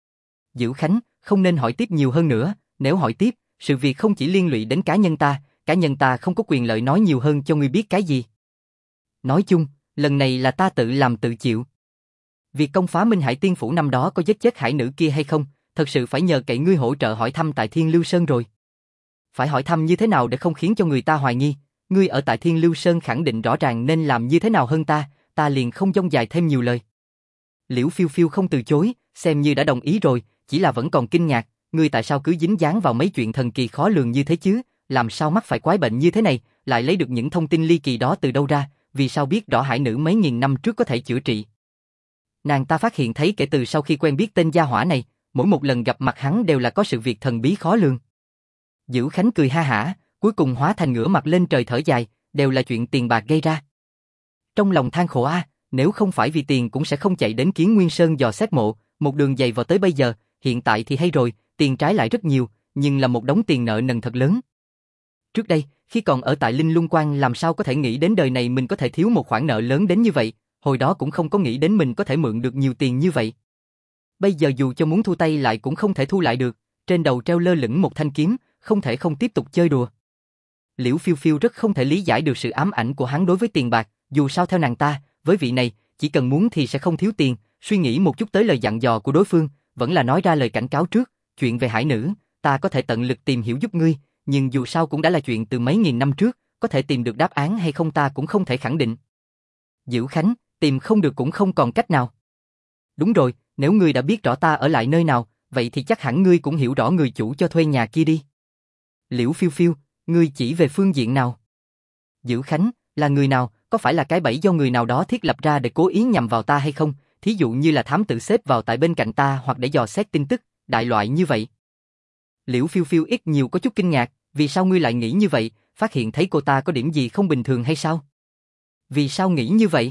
Dữ Khánh, không nên hỏi tiếp nhiều hơn nữa, nếu hỏi tiếp, sự việc không chỉ liên lụy đến cá nhân ta không có quyền lợi nói nhiều hơn cho ngươi biết cái gì. Nói chung, lần này là ta tự làm tự chịu. Việc công phá Minh Hải Tiên Phủ năm đó có giết chết hải nữ kia hay không, thật sự phải nhờ cậy ngươi hỗ trợ hỏi thăm tại Thiên Lưu Sơn rồi. Phải hỏi thăm như thế nào để không khiến cho người ta hoài nghi, ngươi ở tại Thiên Lưu Sơn khẳng định rõ ràng nên làm như thế nào hơn ta liền không dông dài thêm nhiều lời. Liễu Phiêu Phiêu không từ chối, xem như đã đồng ý rồi, chỉ là vẫn còn kinh ngạc, ngươi tại sao cứ dính dáng vào mấy chuyện thần kỳ khó lường như thế chứ, làm sao mắc phải quái bệnh như thế này, lại lấy được những thông tin ly kỳ đó từ đâu ra, vì sao biết rõ hải nữ mấy nghìn năm trước có thể chữa trị. Nàng ta phát hiện thấy kể từ sau khi quen biết tên gia hỏa này, mỗi một lần gặp mặt hắn đều là có sự việc thần bí khó lường. Dữ Khánh cười ha hả, cuối cùng hóa thành ngửa mặt lên trời thở dài, đều là chuyện tiền bạc gây ra. Trong lòng than khổ nếu không phải vì tiền cũng sẽ không chạy đến Kiến Nguyên Sơn dò xét mộ, một đường dày vào tới bây giờ, hiện tại thì hay rồi, tiền trái lại rất nhiều, nhưng là một đống tiền nợ nần thật lớn. Trước đây, khi còn ở tại Linh Lung Quan làm sao có thể nghĩ đến đời này mình có thể thiếu một khoản nợ lớn đến như vậy, hồi đó cũng không có nghĩ đến mình có thể mượn được nhiều tiền như vậy. Bây giờ dù cho muốn thu tay lại cũng không thể thu lại được, trên đầu treo lơ lửng một thanh kiếm, không thể không tiếp tục chơi đùa. Liễu Phiêu Phiêu rất không thể lý giải được sự ám ảnh của hắn đối với tiền bạc, dù sao theo nàng ta, với vị này, chỉ cần muốn thì sẽ không thiếu tiền, suy nghĩ một chút tới lời dặn dò của đối phương, vẫn là nói ra lời cảnh cáo trước, chuyện về hải nữ, ta có thể tận lực tìm hiểu giúp ngươi, nhưng dù sao cũng đã là chuyện từ mấy nghìn năm trước, có thể tìm được đáp án hay không ta cũng không thể khẳng định. Dữ Khánh, tìm không được cũng không còn cách nào. Đúng rồi, nếu ngươi đã biết rõ ta ở lại nơi nào, vậy thì chắc hẳn ngươi cũng hiểu rõ người chủ cho thuê nhà kia đi. Liễu Phiêu Phiêu, ngươi chỉ về phương diện nào? Dữ Khánh, là người nào, có phải là cái bẫy do người nào đó thiết lập ra để cố ý nhằm vào ta hay không, thí dụ như là thám tử xếp vào tại bên cạnh ta hoặc để dò xét tin tức, đại loại như vậy. Liễu Phiêu Phiêu ít nhiều có chút kinh ngạc, vì sao ngươi lại nghĩ như vậy, phát hiện thấy cô ta có điểm gì không bình thường hay sao? Vì sao nghĩ như vậy?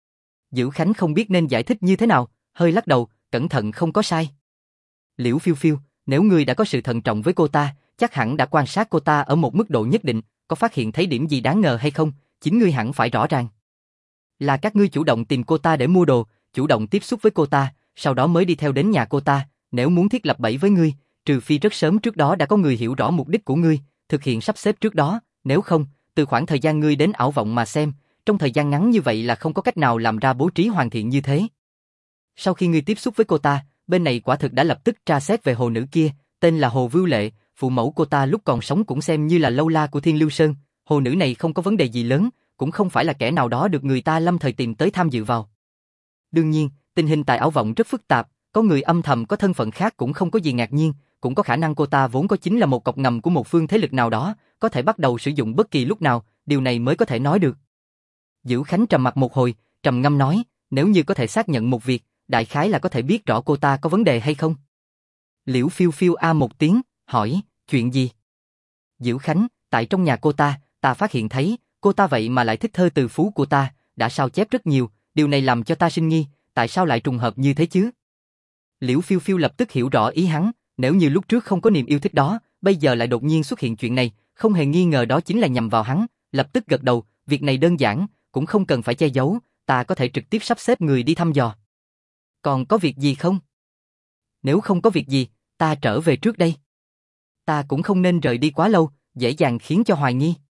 Dữ Khánh không biết nên giải thích như thế nào, hơi lắc đầu, cẩn thận không có sai. Liễu Phiêu Phiêu, nếu ngươi đã có sự thận trọng với cô ta, chắc hẳn đã quan sát cô ta ở một mức độ nhất định, có phát hiện thấy điểm gì đáng ngờ hay không, chính ngươi hẳn phải rõ ràng. Là các ngươi chủ động tìm cô ta để mua đồ, chủ động tiếp xúc với cô ta, sau đó mới đi theo đến nhà cô ta, nếu muốn thiết lập bẫy với ngươi, trừ phi rất sớm trước đó đã có người hiểu rõ mục đích của ngươi, thực hiện sắp xếp trước đó, nếu không, từ khoảng thời gian ngươi đến ảo vọng mà xem, trong thời gian ngắn như vậy là không có cách nào làm ra bố trí hoàn thiện như thế. Sau khi ngươi tiếp xúc với cô ta, bên này quả thực đã lập tức tra xét về hồ nữ kia, tên là Hồ Vưu Lệ, phụ mẫu cô ta lúc còn sống cũng xem như là lâu la của Thiên Lưu Sơn, hồ nữ này không có vấn đề gì lớn, cũng không phải là kẻ nào đó được người ta lâm thời tìm tới tham dự vào. Đương nhiên, tình hình tại ảo vọng rất phức tạp, có người âm thầm có thân phận khác cũng không có gì ngạc nhiên, cũng có khả năng cô ta vốn có chính là một cọc ngầm của một phương thế lực nào đó, có thể bắt đầu sử dụng bất kỳ lúc nào, điều này mới có thể nói được. Dữ Khánh trầm mặt một hồi, trầm ngâm nói, nếu như có thể xác nhận một việc, đại khái là có thể biết rõ cô ta có vấn đề hay không. Liễu Phiêu Phiêu một tiếng, hỏi, chuyện gì? Dữ Khánh, tại trong nhà cô ta phát hiện thấy, cô ta vậy mà lại thích thơ từ phú của ta, đã sao chép rất nhiều, điều này làm cho ta sinh nghi, tại sao lại trùng hợp như thế chứ? Liễu Phiêu Phiêu lập tức hiểu rõ ý hắn, nếu như lúc trước không có niềm yêu thích đó, bây giờ lại đột nhiên xuất hiện chuyện này, không hề nghi ngờ đó chính là nhằm vào hắn, lập tức gật đầu, việc này đơn giản, cũng không cần phải che giấu, ta có thể trực tiếp sắp xếp người đi thăm dò. Còn có việc gì không? Nếu không có việc gì, ta trở về trước đây. Ta cũng không nên rời đi quá lâu, dễ dàng khiến cho hoài nghi.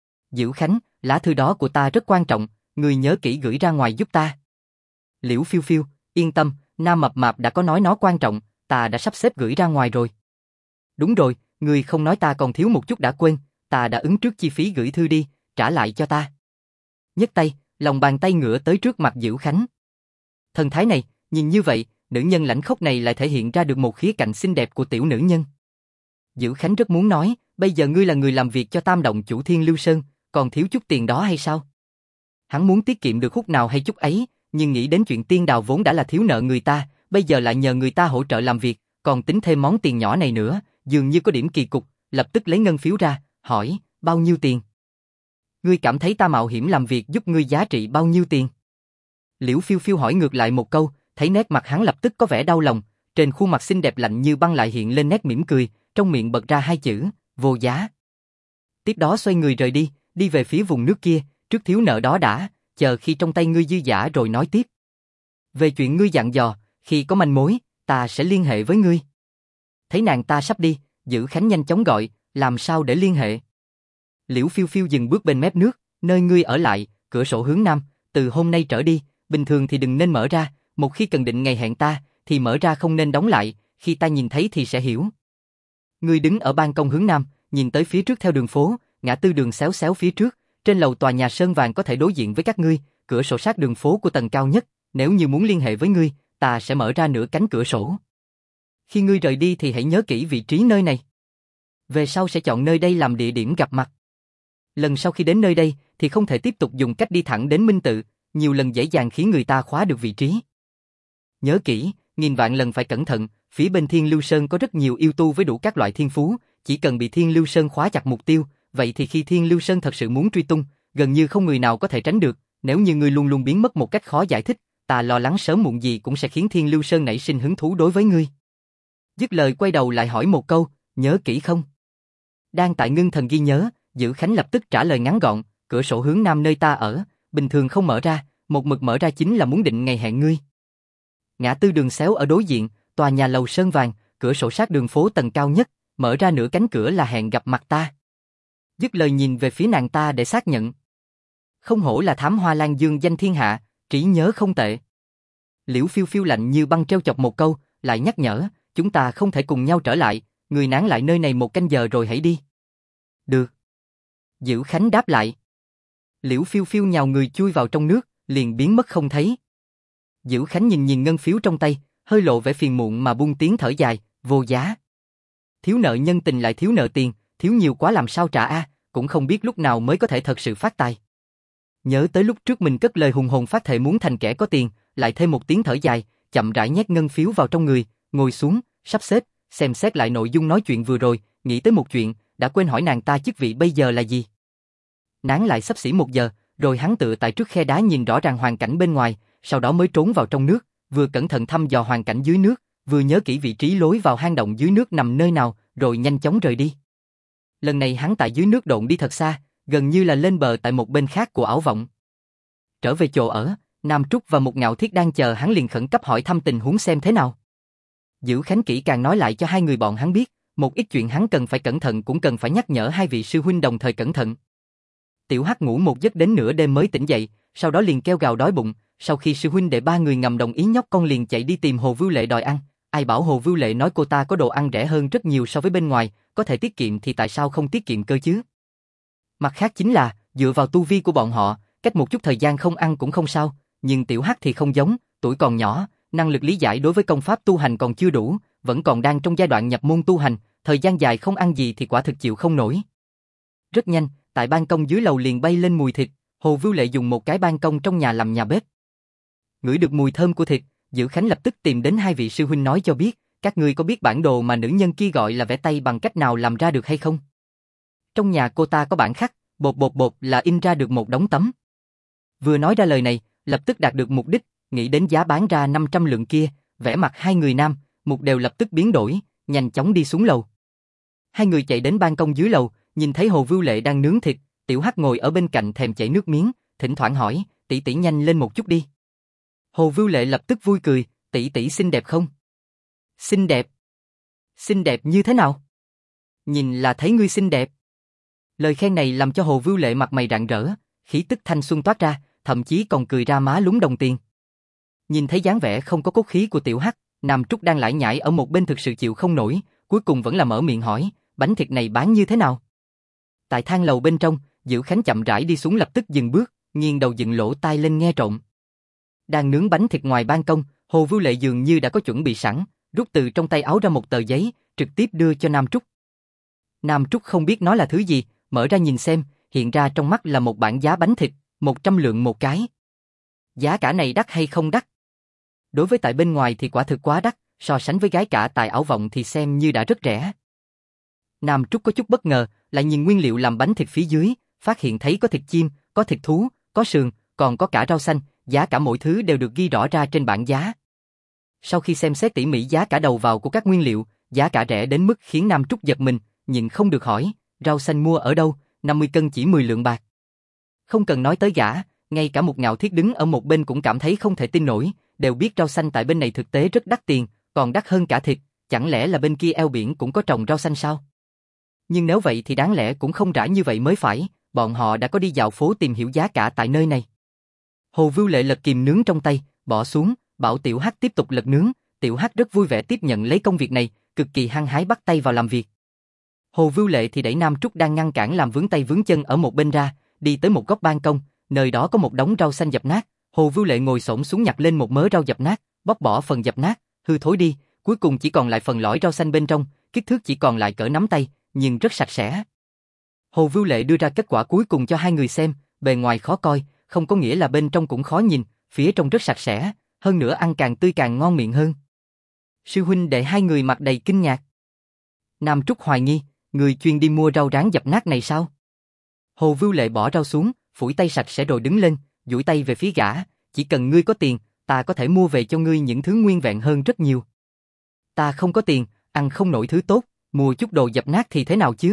Dữ Khánh, lá thư đó của ta rất quan trọng, người nhớ kỹ gửi ra ngoài giúp ta. Liễu Phiêu Phiêu, yên tâm, Nam Mập Mạp đã có nói nó quan trọng, ta đã sắp xếp gửi ra ngoài rồi. Đúng rồi, người không nói ta còn thiếu một chút đã quên, ta đã ứng trước chi phí gửi thư đi, trả lại cho ta. Nhấc tay, lòng bàn tay ngửa tới trước mặt Dữ Khánh. Thần thái này, nhìn như vậy, nữ nhân lãnh khốc này lại thể hiện ra được một khía cạnh xinh đẹp của tiểu nữ nhân. Dữ Khánh rất muốn nói, bây giờ ngươi là người làm việc cho Tam Động chủ Thiên Lưu Sơn, còn thiếu chút tiền đó hay sao? Hắn muốn tiết kiệm được hút nào hay chút ấy, nhưng nghĩ đến chuyện Tiên Đào vốn đã là thiếu nợ người ta, bây giờ lại nhờ người ta hỗ trợ làm việc, còn tính thêm món tiền nhỏ này nữa, dường như có điểm kỳ cục, lập tức lấy ngân phiếu ra, hỏi, bao nhiêu tiền? Ngươi cảm thấy ta mạo hiểm làm việc giúp ngươi giá trị bao nhiêu tiền? Liễu Phiêu Phiêu hỏi ngược lại một câu, thấy nét mặt hắn lập tức có vẻ đau lòng, trên khuôn mặt xinh đẹp lạnh như băng lại hiện lên nét mỉm cười, trong miệng bật ra hai chữ, vô giá. Tiếp đó xoay người rời đi, đi về phía vùng nước kia, trước thiếu nợ đó đã, chờ khi trong tay ngươi dư dả rồi nói tiếp. Về chuyện ngươi dặn dò, khi có manh mối, ta sẽ liên hệ với ngươi. Thấy nàng ta sắp đi, Dữ Khánh nhanh chóng gọi, làm sao để liên hệ? Liễu Phiêu Phiêu dừng bước bên mép nước, nơi ngươi ở lại, cửa sổ hướng nam, từ hôm nay trở đi, bình thường thì đừng nên mở ra, một khi cần định ngày hẹn ta, thì mở ra không nên đóng lại, khi ta nhìn thấy thì sẽ hiểu. Ngươi đứng ở ban công hướng nam, nhìn tới phía trước theo đường phố, ngã tư đường xéo xéo phía trước, trên lầu tòa nhà sơn vàng có thể đối diện với các ngươi, cửa sổ sát đường phố của tầng cao nhất, nếu như muốn liên hệ với ngươi, ta sẽ mở ra nửa cánh cửa sổ. Khi ngươi rời đi thì hãy nhớ kỹ vị trí nơi này. Về sau sẽ chọn nơi đây làm địa điểm gặp mặt. Lần sau khi đến nơi đây thì không thể tiếp tục dùng cách đi thẳng đến Minh Tự, nhiều lần dễ dàng khiến người ta khóa được vị trí. Nhớ kỹ, nghìn vạn lần phải cẩn thận, phía bên Thiên Lưu Sơn có rất nhiều yêu tu với đủ các loại thiên phú, chỉ cần bị Thiên Lưu Sơn khóa chặt mục tiêu, vậy thì khi Thiên Lưu Sơn thật sự muốn truy tung, gần như không người nào có thể tránh được, nếu như ngươi luôn luôn biến mất một cách khó giải thích, ta lo lắng sớm muộn gì cũng sẽ khiến Thiên Lưu Sơn nảy sinh hứng thú đối với ngươi. Dứt lời quay đầu lại hỏi một câu, nhớ kỹ không? Đang tại ngưng thần ghi nhớ, Dữ Khánh lập tức trả lời ngắn gọn, cửa sổ hướng nam nơi ta ở, bình thường không mở ra, một mực mở ra chính là muốn định ngày hẹn ngươi. Ngã tư đường xéo ở đối diện, tòa nhà lầu sơn vàng, cửa sổ sát đường phố tầng cao nhất, mở ra nửa cánh cửa là hẹn gặp mặt ta. Dứt lời nhìn về phía nàng ta để xác nhận. Không hổ là thám hoa lan dương danh thiên hạ, trí nhớ không tệ. Liễu Phiêu Phiêu lạnh như băng treo chọc một câu, lại nhắc nhở, chúng ta không thể cùng nhau trở lại, người nán lại nơi này một canh giờ rồi hãy đi. Được. Dữ Khánh đáp lại. Liễu Phiêu Phiêu nhào người chui vào trong nước, liền biến mất không thấy. Dữ Khánh nhìn nhìn ngân phiếu trong tay, hơi lộ vẻ phiền muộn mà buông tiếng thở dài, vô giá. Thiếu nợ nhân tình lại thiếu nợ tiền, thiếu nhiều quá làm sao trả a, cũng không biết lúc nào mới có thể thật sự phát tài. Nhớ tới lúc trước mình cất lời hùng hồn phát thệ muốn thành kẻ có tiền, lại thêm một tiếng thở dài, chậm rãi nhét ngân phiếu vào trong người, ngồi xuống, sắp xếp, xem xét lại nội dung nói chuyện vừa rồi, nghĩ tới một chuyện, đã quên hỏi nàng ta chức vị bây giờ là gì. Nán lại xấp xỉ 1 giờ, rồi hắn tựa tại trước khe đá nhìn rõ ràng hoàn cảnh bên ngoài, sau đó mới trốn vào trong nước, vừa cẩn thận thăm dò hoàn cảnh dưới nước, vừa nhớ kỹ vị trí lối vào hang động dưới nước nằm nơi nào, rồi nhanh chóng rời đi. Lần này hắn tại dưới nước độn đi thật xa, gần như là lên bờ tại một bên khác của ảo vọng. Trở về chỗ ở, Nam Trúc và Mục Ngạo Thiết đang chờ hắn liền khẩn cấp hỏi thăm tình huống xem thế nào. Dữ Khánh kỹ càng nói lại cho hai người bọn hắn biết, một ít chuyện hắn cần phải cẩn thận cũng cần phải nhắc nhở hai vị sư huynh đồng thời cẩn thận. Tiểu Hắc ngủ một giấc đến nửa đêm mới tỉnh dậy, sau đó liền kêu gào đói bụng, sau khi sư huynh đệ ba người ngầm đồng ý nhóc con liền chạy đi tìm Hồ Vưu Lệ đòi ăn, ai bảo Hồ Vưu Lệ nói cô ta có đồ ăn rẻ hơn rất nhiều so với bên ngoài, có thể tiết kiệm thì tại sao không tiết kiệm cơ chứ? Mặt khác chính là, dựa vào tu vi của bọn họ, cách một chút thời gian không ăn cũng không sao, nhưng Tiểu Hắc thì không giống, tuổi còn nhỏ, năng lực lý giải đối với công pháp tu hành còn chưa đủ, vẫn còn đang trong giai đoạn nhập môn tu hành, thời gian dài không ăn gì thì quả thực chịu không nổi. Rất nhanh, tại ban công dưới lầu liền bay lên mùi thịt, Hồ Vưu Lệ dùng một cái ban công trong nhà làm nhà bếp. Ngửi được mùi thơm của thịt, Dữ Khánh lập tức tìm đến hai vị sư huynh nói cho biết, các ngươi có biết bản đồ mà nữ nhân kia gọi là vẽ tay bằng cách nào làm ra được hay không? Trong nhà cô ta có bản khắc, bột là in ra được một đống tấm. Vừa nói ra lời này, lập tức đạt được mục đích, nghĩ đến giá bán ra 500 lượng kia, vẻ mặt hai người Nam, Mục đều lập tức biến đổi, nhanh chóng đi xuống lầu. Hai người chạy đến ban công dưới lầu, nhìn thấy Hồ Vưu Lệ đang nướng thịt, Tiểu Hắc ngồi ở bên cạnh thèm chảy nước miếng, thỉnh thoảng hỏi, tỷ tỷ nhanh lên một chút đi. Hồ Vưu Lệ lập tức vui cười, tỷ tỷ xinh đẹp không? Xinh đẹp. Xinh đẹp như thế nào? Nhìn là thấy ngươi xinh đẹp. Lời khen này làm cho Hồ Vưu Lệ mặt mày rạng rỡ, khí tức thanh xuân toát ra, thậm chí còn cười ra má lúm đồng tiền. Nhìn thấy dáng vẻ không có cốt khí của Tiểu Hắc, Nam Trúc đang lải nhải ở một bên thực sự chịu không nổi, cuối cùng vẫn là mở miệng hỏi, bánh thịt này bán như thế nào? Tại thang lầu bên trong, Dữ Khánh chậm rãi đi xuống lập tức dừng bước, nghiêng đầu dựng lỗ tai lên nghe trộm. Đang nướng bánh thịt ngoài ban công, Hồ Vưu Lệ dường như đã có chuẩn bị sẵn, rút từ trong tay áo ra một tờ giấy, trực tiếp đưa cho Nam Trúc. Nam Trúc không biết nó là thứ gì, mở ra nhìn xem, hiện ra trong mắt là một bảng giá bánh thịt, 100 lượng một cái. Giá cả này đắt hay không đắt? Đối với tại bên ngoài thì quả thực quá đắt, so sánh với gái cả tại ảo vọng thì xem như đã rất rẻ. Nam Trúc có chút bất ngờ, lại nhìn nguyên liệu làm bánh thịt phía dưới, phát hiện thấy có thịt chim, có thịt thú, có sườn, còn có cả rau xanh, giá cả mỗi thứ đều được ghi rõ ra trên bảng giá. Sau khi xem xét tỉ mỉ giá cả đầu vào của các nguyên liệu, giá cả rẻ đến mức khiến Nam Trúc giật mình, nhưng không được hỏi, rau xanh mua ở đâu, 50 cân chỉ 10 lượng bạc. Không cần nói tới gã, ngay cả một Ngạo Thiết đứng ở một bên cũng cảm thấy không thể tin nổi, đều biết rau xanh tại bên này thực tế rất đắt tiền, còn đắt hơn cả thịt, chẳng lẽ là bên kia eo biển cũng có trồng rau xanh sao? Nhưng nếu vậy thì đáng lẽ cũng không rẻ như vậy mới phải, bọn họ đã có đi dạo phố tìm hiểu giá cả tại nơi này. Hồ Vưu Lệ lật kìm nướng trong tay, bỏ xuống, bảo Tiểu Hắc tiếp tục lật nướng, Tiểu Hắc rất vui vẻ tiếp nhận lấy công việc này, cực kỳ hăng hái bắt tay vào làm việc. Hồ Vưu Lệ thì đẩy Nam Trúc đang ngăn cản làm vướng tay vướng chân ở một bên ra, đi tới một góc ban công, nơi đó có một đống rau xanh dập nát, Hồ Vưu Lệ ngồi xổm xuống nhặt lên một mớ rau dập nát, bóc bỏ phần dập nát, hư thối đi, cuối cùng chỉ còn lại phần lõi rau xanh bên trong, kích thước chỉ còn lại cỡ nắm tay, nhưng rất sạch sẽ. Hồ Vưu Lệ đưa ra kết quả cuối cùng cho hai người xem, bề ngoài khó coi, không có nghĩa là bên trong cũng khó nhìn, phía trong rất sạch sẽ, hơn nữa ăn càng tươi càng ngon miệng hơn. Sư huynh đệ hai người mặt đầy kinh ngạc. Nam Trúc hoài nghi, người chuyên đi mua rau rán dập nát này sao? Hồ Vưu Lệ bỏ rau xuống, phủi tay sạch sẽ rồi đứng lên, duỗi tay về phía gã, chỉ cần ngươi có tiền, ta có thể mua về cho ngươi những thứ nguyên vẹn hơn rất nhiều. Ta không có tiền, ăn không nổi thứ tốt, mua chút đồ dập nát thì thế nào chứ?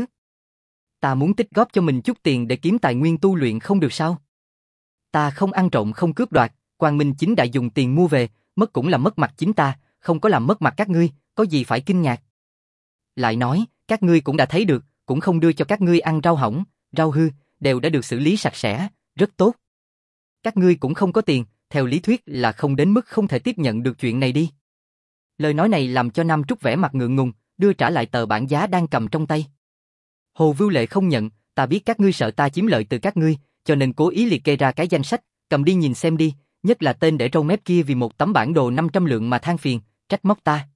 Ta muốn tích góp cho mình chút tiền để kiếm tài nguyên tu luyện không được sao? Ta không ăn trộm không cướp đoạt, Quang Minh chính đã dùng tiền mua về, mất cũng là mất mặt chính ta, không có làm mất mặt các ngươi, có gì phải kinh ngạc. Lại nói, các ngươi cũng đã thấy được, cũng không đưa cho các ngươi ăn rau hỏng, rau hư, đều đã được xử lý sạch sẽ, rất tốt. Các ngươi cũng không có tiền, theo lý thuyết là không đến mức không thể tiếp nhận được chuyện này đi. Lời nói này làm cho Nam Trúc vẻ mặt ngượng ngùng, đưa trả lại tờ bảng giá đang cầm trong tay. Hồ Vưu Lệ không nhận, ta biết các ngươi sợ ta chiếm lợi từ các ngươi, cho nên cố ý liệt kê ra cái danh sách, cầm đi nhìn xem đi, nhất là tên để râu mép kia vì một tấm bản đồ 500 lượng mà than phiền, trách móc ta.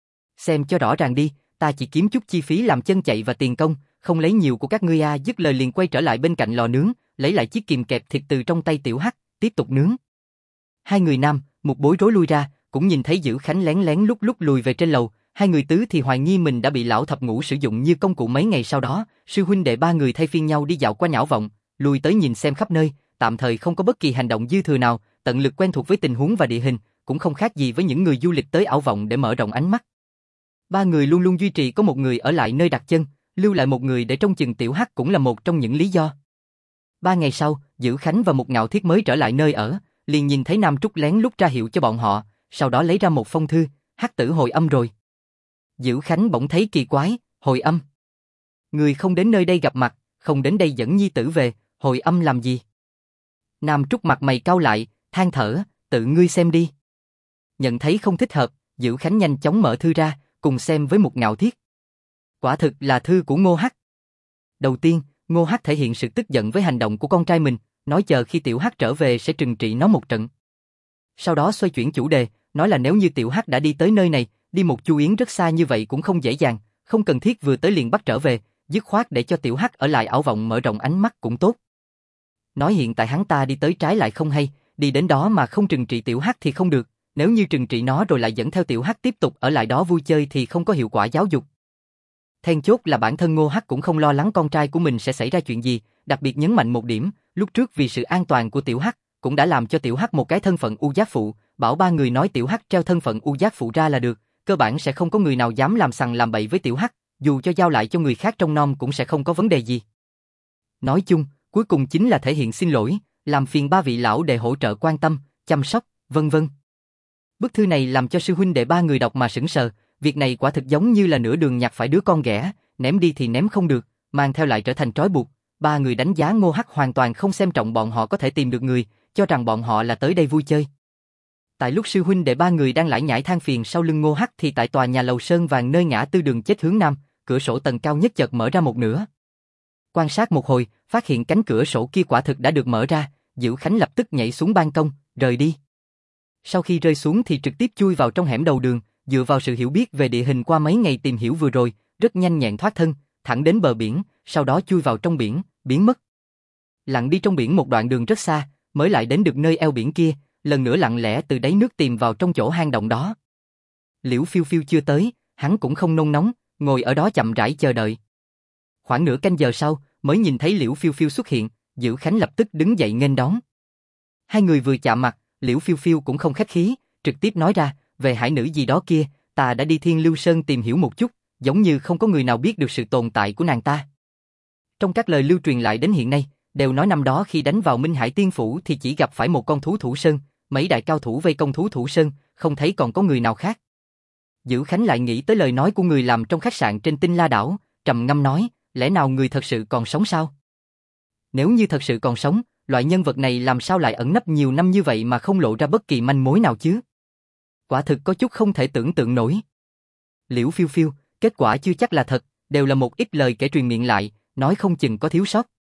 Xem cho rõ ràng đi, ta chỉ kiếm chút chi phí làm chân chạy và tiền công, không lấy nhiều của các ngươi. Dứt lời liền quay trở lại bên cạnh lò nướng, lấy lại chiếc kìm kẹp thịt từ trong tay Tiểu Hắc, tiếp tục nướng. Hai người nam, một bối rối lui ra, cũng nhìn thấy Dữ Khánh lén lén lúc lùi về trên lầu, hai người tứ thì hoài nghi mình đã bị lão thập ngũ sử dụng như công cụ. Mấy ngày sau đó, sư huynh đệ ba người thay phiên nhau đi dạo qua Nhão Vọng, lui tới nhìn xem khắp nơi, tạm thời không có bất kỳ hành động dư thừa nào, tận lực quen thuộc với tình huống và địa hình, cũng không khác gì với những người du lịch tới Ảo Vọng để mở rộng ánh mắt. Ba người luôn luôn duy trì có một người ở lại nơi đặt chân, lưu lại một người để trông chừng Tiểu Hắc cũng là một trong những lý do. 3 ngày sau, Dữ Khánh và một Ngạo Thiết mới trở lại nơi ở, liền nhìn thấy Nam Trúc lén lút ra hiệu cho bọn họ, sau đó lấy ra một phong thư, Hắc tử hồi âm rồi. Dữ Khánh bỗng thấy kỳ quái, hồi âm. Người không đến nơi đây gặp mặt, không đến đây dẫn nhi tử về, hồi âm làm gì? Nam Trúc mặt mày cau lại, than thở, tự ngươi xem đi. Nhận thấy không thích hợp, Dữ Khánh nhanh chóng mở thư ra, cùng xem với một Ngạo Thiết. Quả thực là thư của Ngô Hắc. Đầu tiên, Ngô Hắc thể hiện sự tức giận với hành động của con trai mình, nói chờ khi Tiểu Hắc trở về sẽ trừng trị nó một trận. Sau đó xoay chuyển chủ đề, nói là nếu như Tiểu Hắc đã đi tới nơi này, đi một chu yến rất xa như vậy cũng không dễ dàng, không cần thiết vừa tới liền bắt trở về, dứt khoát để cho Tiểu Hắc ở lại Ảo Vọng mở rộng ánh mắt cũng tốt. Nói hiện tại hắn ta đi tới trái lại không hay, đi đến đó mà không trừng trị Tiểu Hắc thì không được, nếu như trừng trị nó rồi lại dẫn theo Tiểu Hắc tiếp tục ở lại đó vui chơi thì không có hiệu quả giáo dục. Then chốt là bản thân Ngô Hắc cũng không lo lắng con trai của mình sẽ xảy ra chuyện gì, đặc biệt nhấn mạnh một điểm, lúc trước vì sự an toàn của Tiểu Hắc, cũng đã làm cho Tiểu Hắc một cái thân phận U Giác Phụ, bảo ba người nói Tiểu Hắc treo thân phận U Giác Phụ ra là được, cơ bản sẽ không có người nào dám làm sằng làm bậy với Tiểu Hắc, dù cho giao lại cho người khác trông nom cũng sẽ không có vấn đề gì. Nói chung, cuối cùng chính là thể hiện xin lỗi, làm phiền ba vị lão để hỗ trợ quan tâm, chăm sóc, vân vân. Bức thư này làm cho sư huynh đệ ba người đọc mà sững sờ, việc này quả thực giống như là nửa đường nhặt phải đứa con ghẻ, ném đi thì ném không được, mang theo lại trở thành trói buộc. Ba người đánh giá Ngô Hắc hoàn toàn không xem trọng bọn họ có thể tìm được người, cho rằng bọn họ là tới đây vui chơi. Tại lúc sư huynh đệ ba người đang lải nhải than phiền sau lưng Ngô Hắc thì tại tòa nhà lầu sơn vàng nơi ngã tư đường chết hướng nam, cửa sổ tầng cao nhất chợt mở ra một nửa. Quan sát một hồi, phát hiện cánh cửa sổ kia quả thực đã được mở ra, Dữ Khánh lập tức nhảy xuống ban công, rời đi. Sau khi rơi xuống thì trực tiếp chui vào trong hẻm đầu đường, dựa vào sự hiểu biết về địa hình qua mấy ngày tìm hiểu vừa rồi, rất nhanh nhẹn thoát thân, thẳng đến bờ biển, sau đó chui vào trong biển, biến mất. Lặn đi trong biển một đoạn đường rất xa, mới lại đến được nơi eo biển kia, lần nữa lặng lẽ từ đáy nước tìm vào trong chỗ hang động đó. Liễu Phiêu Phiêu chưa tới, hắn cũng không nôn nóng, ngồi ở đó chậm rãi chờ đợi. Khoảng nửa canh giờ sau, mới nhìn thấy Liễu Phiêu Phiêu xuất hiện, Dữ Khánh lập tức đứng dậy nghênh đón. Hai người vừa chạm mặt, Liễu Phiêu Phiêu cũng không khách khí, trực tiếp nói ra, về hải nữ gì đó kia, ta đã đi Thiên Lưu Sơn tìm hiểu một chút, giống như không có người nào biết được sự tồn tại của nàng ta. Trong các lời lưu truyền lại đến hiện nay, đều nói năm đó khi đánh vào Minh Hải Tiên Phủ thì chỉ gặp phải một con thú thủ sơn, mấy đại cao thủ vây công thú thủ sơn, không thấy còn có người nào khác. Dữ Khánh lại nghĩ tới lời nói của người làm trong khách sạn trên Tinh La Đảo, trầm ngâm nói, lẽ nào người thật sự còn sống sao? Nếu như thật sự còn sống, loại nhân vật này làm sao lại ẩn nấp nhiều năm như vậy mà không lộ ra bất kỳ manh mối nào chứ? Quả thực có chút không thể tưởng tượng nổi. Liễu Phiêu Phiêu, kết quả chưa chắc là thật, đều là một ít lời kể truyền miệng lại, nói không chừng có thiếu sót.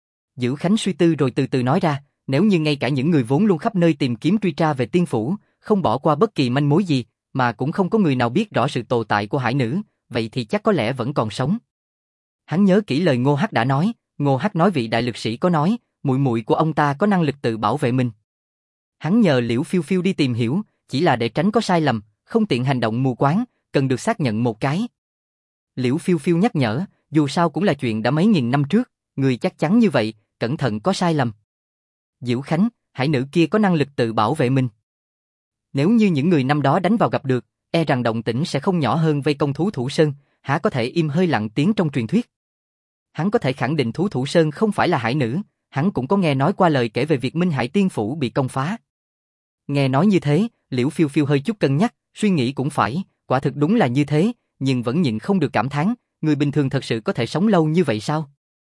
Dữ Khánh suy tư rồi từ từ nói ra, nếu như ngay cả những người vốn luôn khắp nơi tìm kiếm truy tra về tiên phủ, không bỏ qua bất kỳ manh mối gì, mà cũng không có người nào biết rõ sự tồn tại của hải nữ, vậy thì chắc có lẽ vẫn còn sống. Hắn nhớ kỹ lời Ngô Hắc đã nói, Ngô Hắc nói vị đại lực sĩ có nói, muội muội của ông ta có năng lực tự bảo vệ mình. Hắn nhờ Liễu Phiêu Phiêu đi tìm hiểu, chỉ là để tránh có sai lầm, không tiện hành động mù quáng, cần được xác nhận một cái. Liễu Phiêu Phiêu nhắc nhở, dù sao cũng là chuyện đã mấy nghìn năm trước, người chắc chắn như vậy, cẩn thận có sai lầm. Dữ Khánh, hải nữ kia có năng lực tự bảo vệ mình. Nếu như những người năm đó đánh vào gặp được, e rằng động tĩnh sẽ không nhỏ hơn vây công thú thủ sơn, há có thể im hơi lặng tiếng trong truyền thuyết. Hắn có thể khẳng định thú thủ sơn không phải là hải nữ, hắn cũng có nghe nói qua lời kể về việc Minh Hải Tiên Phủ bị công phá. Nghe nói như thế, Liễu Phiêu Phiêu hơi chút cân nhắc, suy nghĩ cũng phải, quả thực đúng là như thế, nhưng vẫn nhịn không được cảm thán, người bình thường thật sự có thể sống lâu như vậy sao?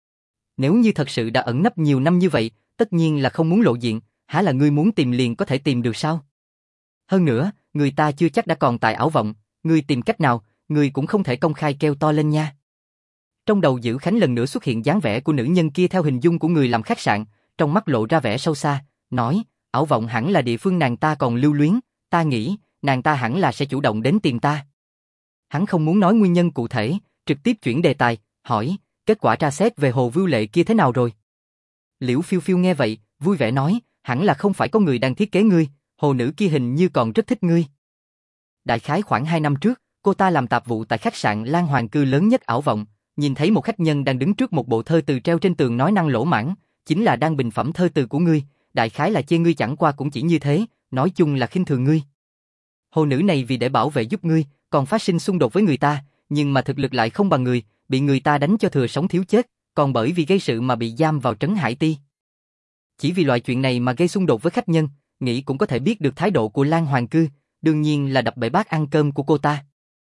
Nếu như thật sự đã ẩn nấp nhiều năm như vậy, tất nhiên là không muốn lộ diện, há là ngươi muốn tìm liền có thể tìm được sao? Hơn nữa, người ta chưa chắc đã còn tại ảo vọng, ngươi tìm cách nào, ngươi cũng không thể công khai kêu to lên nha. Trong đầu Dữ Khánh lần nữa xuất hiện dáng vẻ của nữ nhân kia theo hình dung của người làm khách sạn, trong mắt lộ ra vẻ sâu xa, nói, ảo vọng hẳn là địa phương nàng ta còn lưu luyến, ta nghĩ, nàng ta hẳn là sẽ chủ động đến tìm ta. Hắn không muốn nói nguyên nhân cụ thể, trực tiếp chuyển đề tài, hỏi, kết quả tra xét về Hồ Vưu Lệ kia thế nào rồi? Liễu Phiêu Phiêu nghe vậy, vui vẻ nói, hẳn là không phải có người đang thiết kế ngươi, hồ nữ kia hình như còn rất thích ngươi. Đại khái khoảng 2 năm trước, cô ta làm tạp vụ tại khách sạn Lan Hoàng Cư lớn nhất ảo vọng, nhìn thấy một khách nhân đang đứng trước một bộ thơ từ treo trên tường nói năng lỗ mãng, chính là đang bình phẩm thơ từ của ngươi, đại khái là chê ngươi chẳng qua cũng chỉ như thế, nói chung là khinh thường ngươi. Hồ nữ này vì để bảo vệ giúp ngươi, còn phát sinh xung đột với người ta, nhưng mà thực lực lại không bằng người, bị người ta đánh cho thừa sống thiếu chết, còn bởi vì gây sự mà bị giam vào trấn Hải Ti. Chỉ vì loại chuyện này mà gây xung đột với khách nhân, nghĩ cũng có thể biết được thái độ của Lan Hoàng Cư, đương nhiên là đập bể bát ăn cơm của cô ta.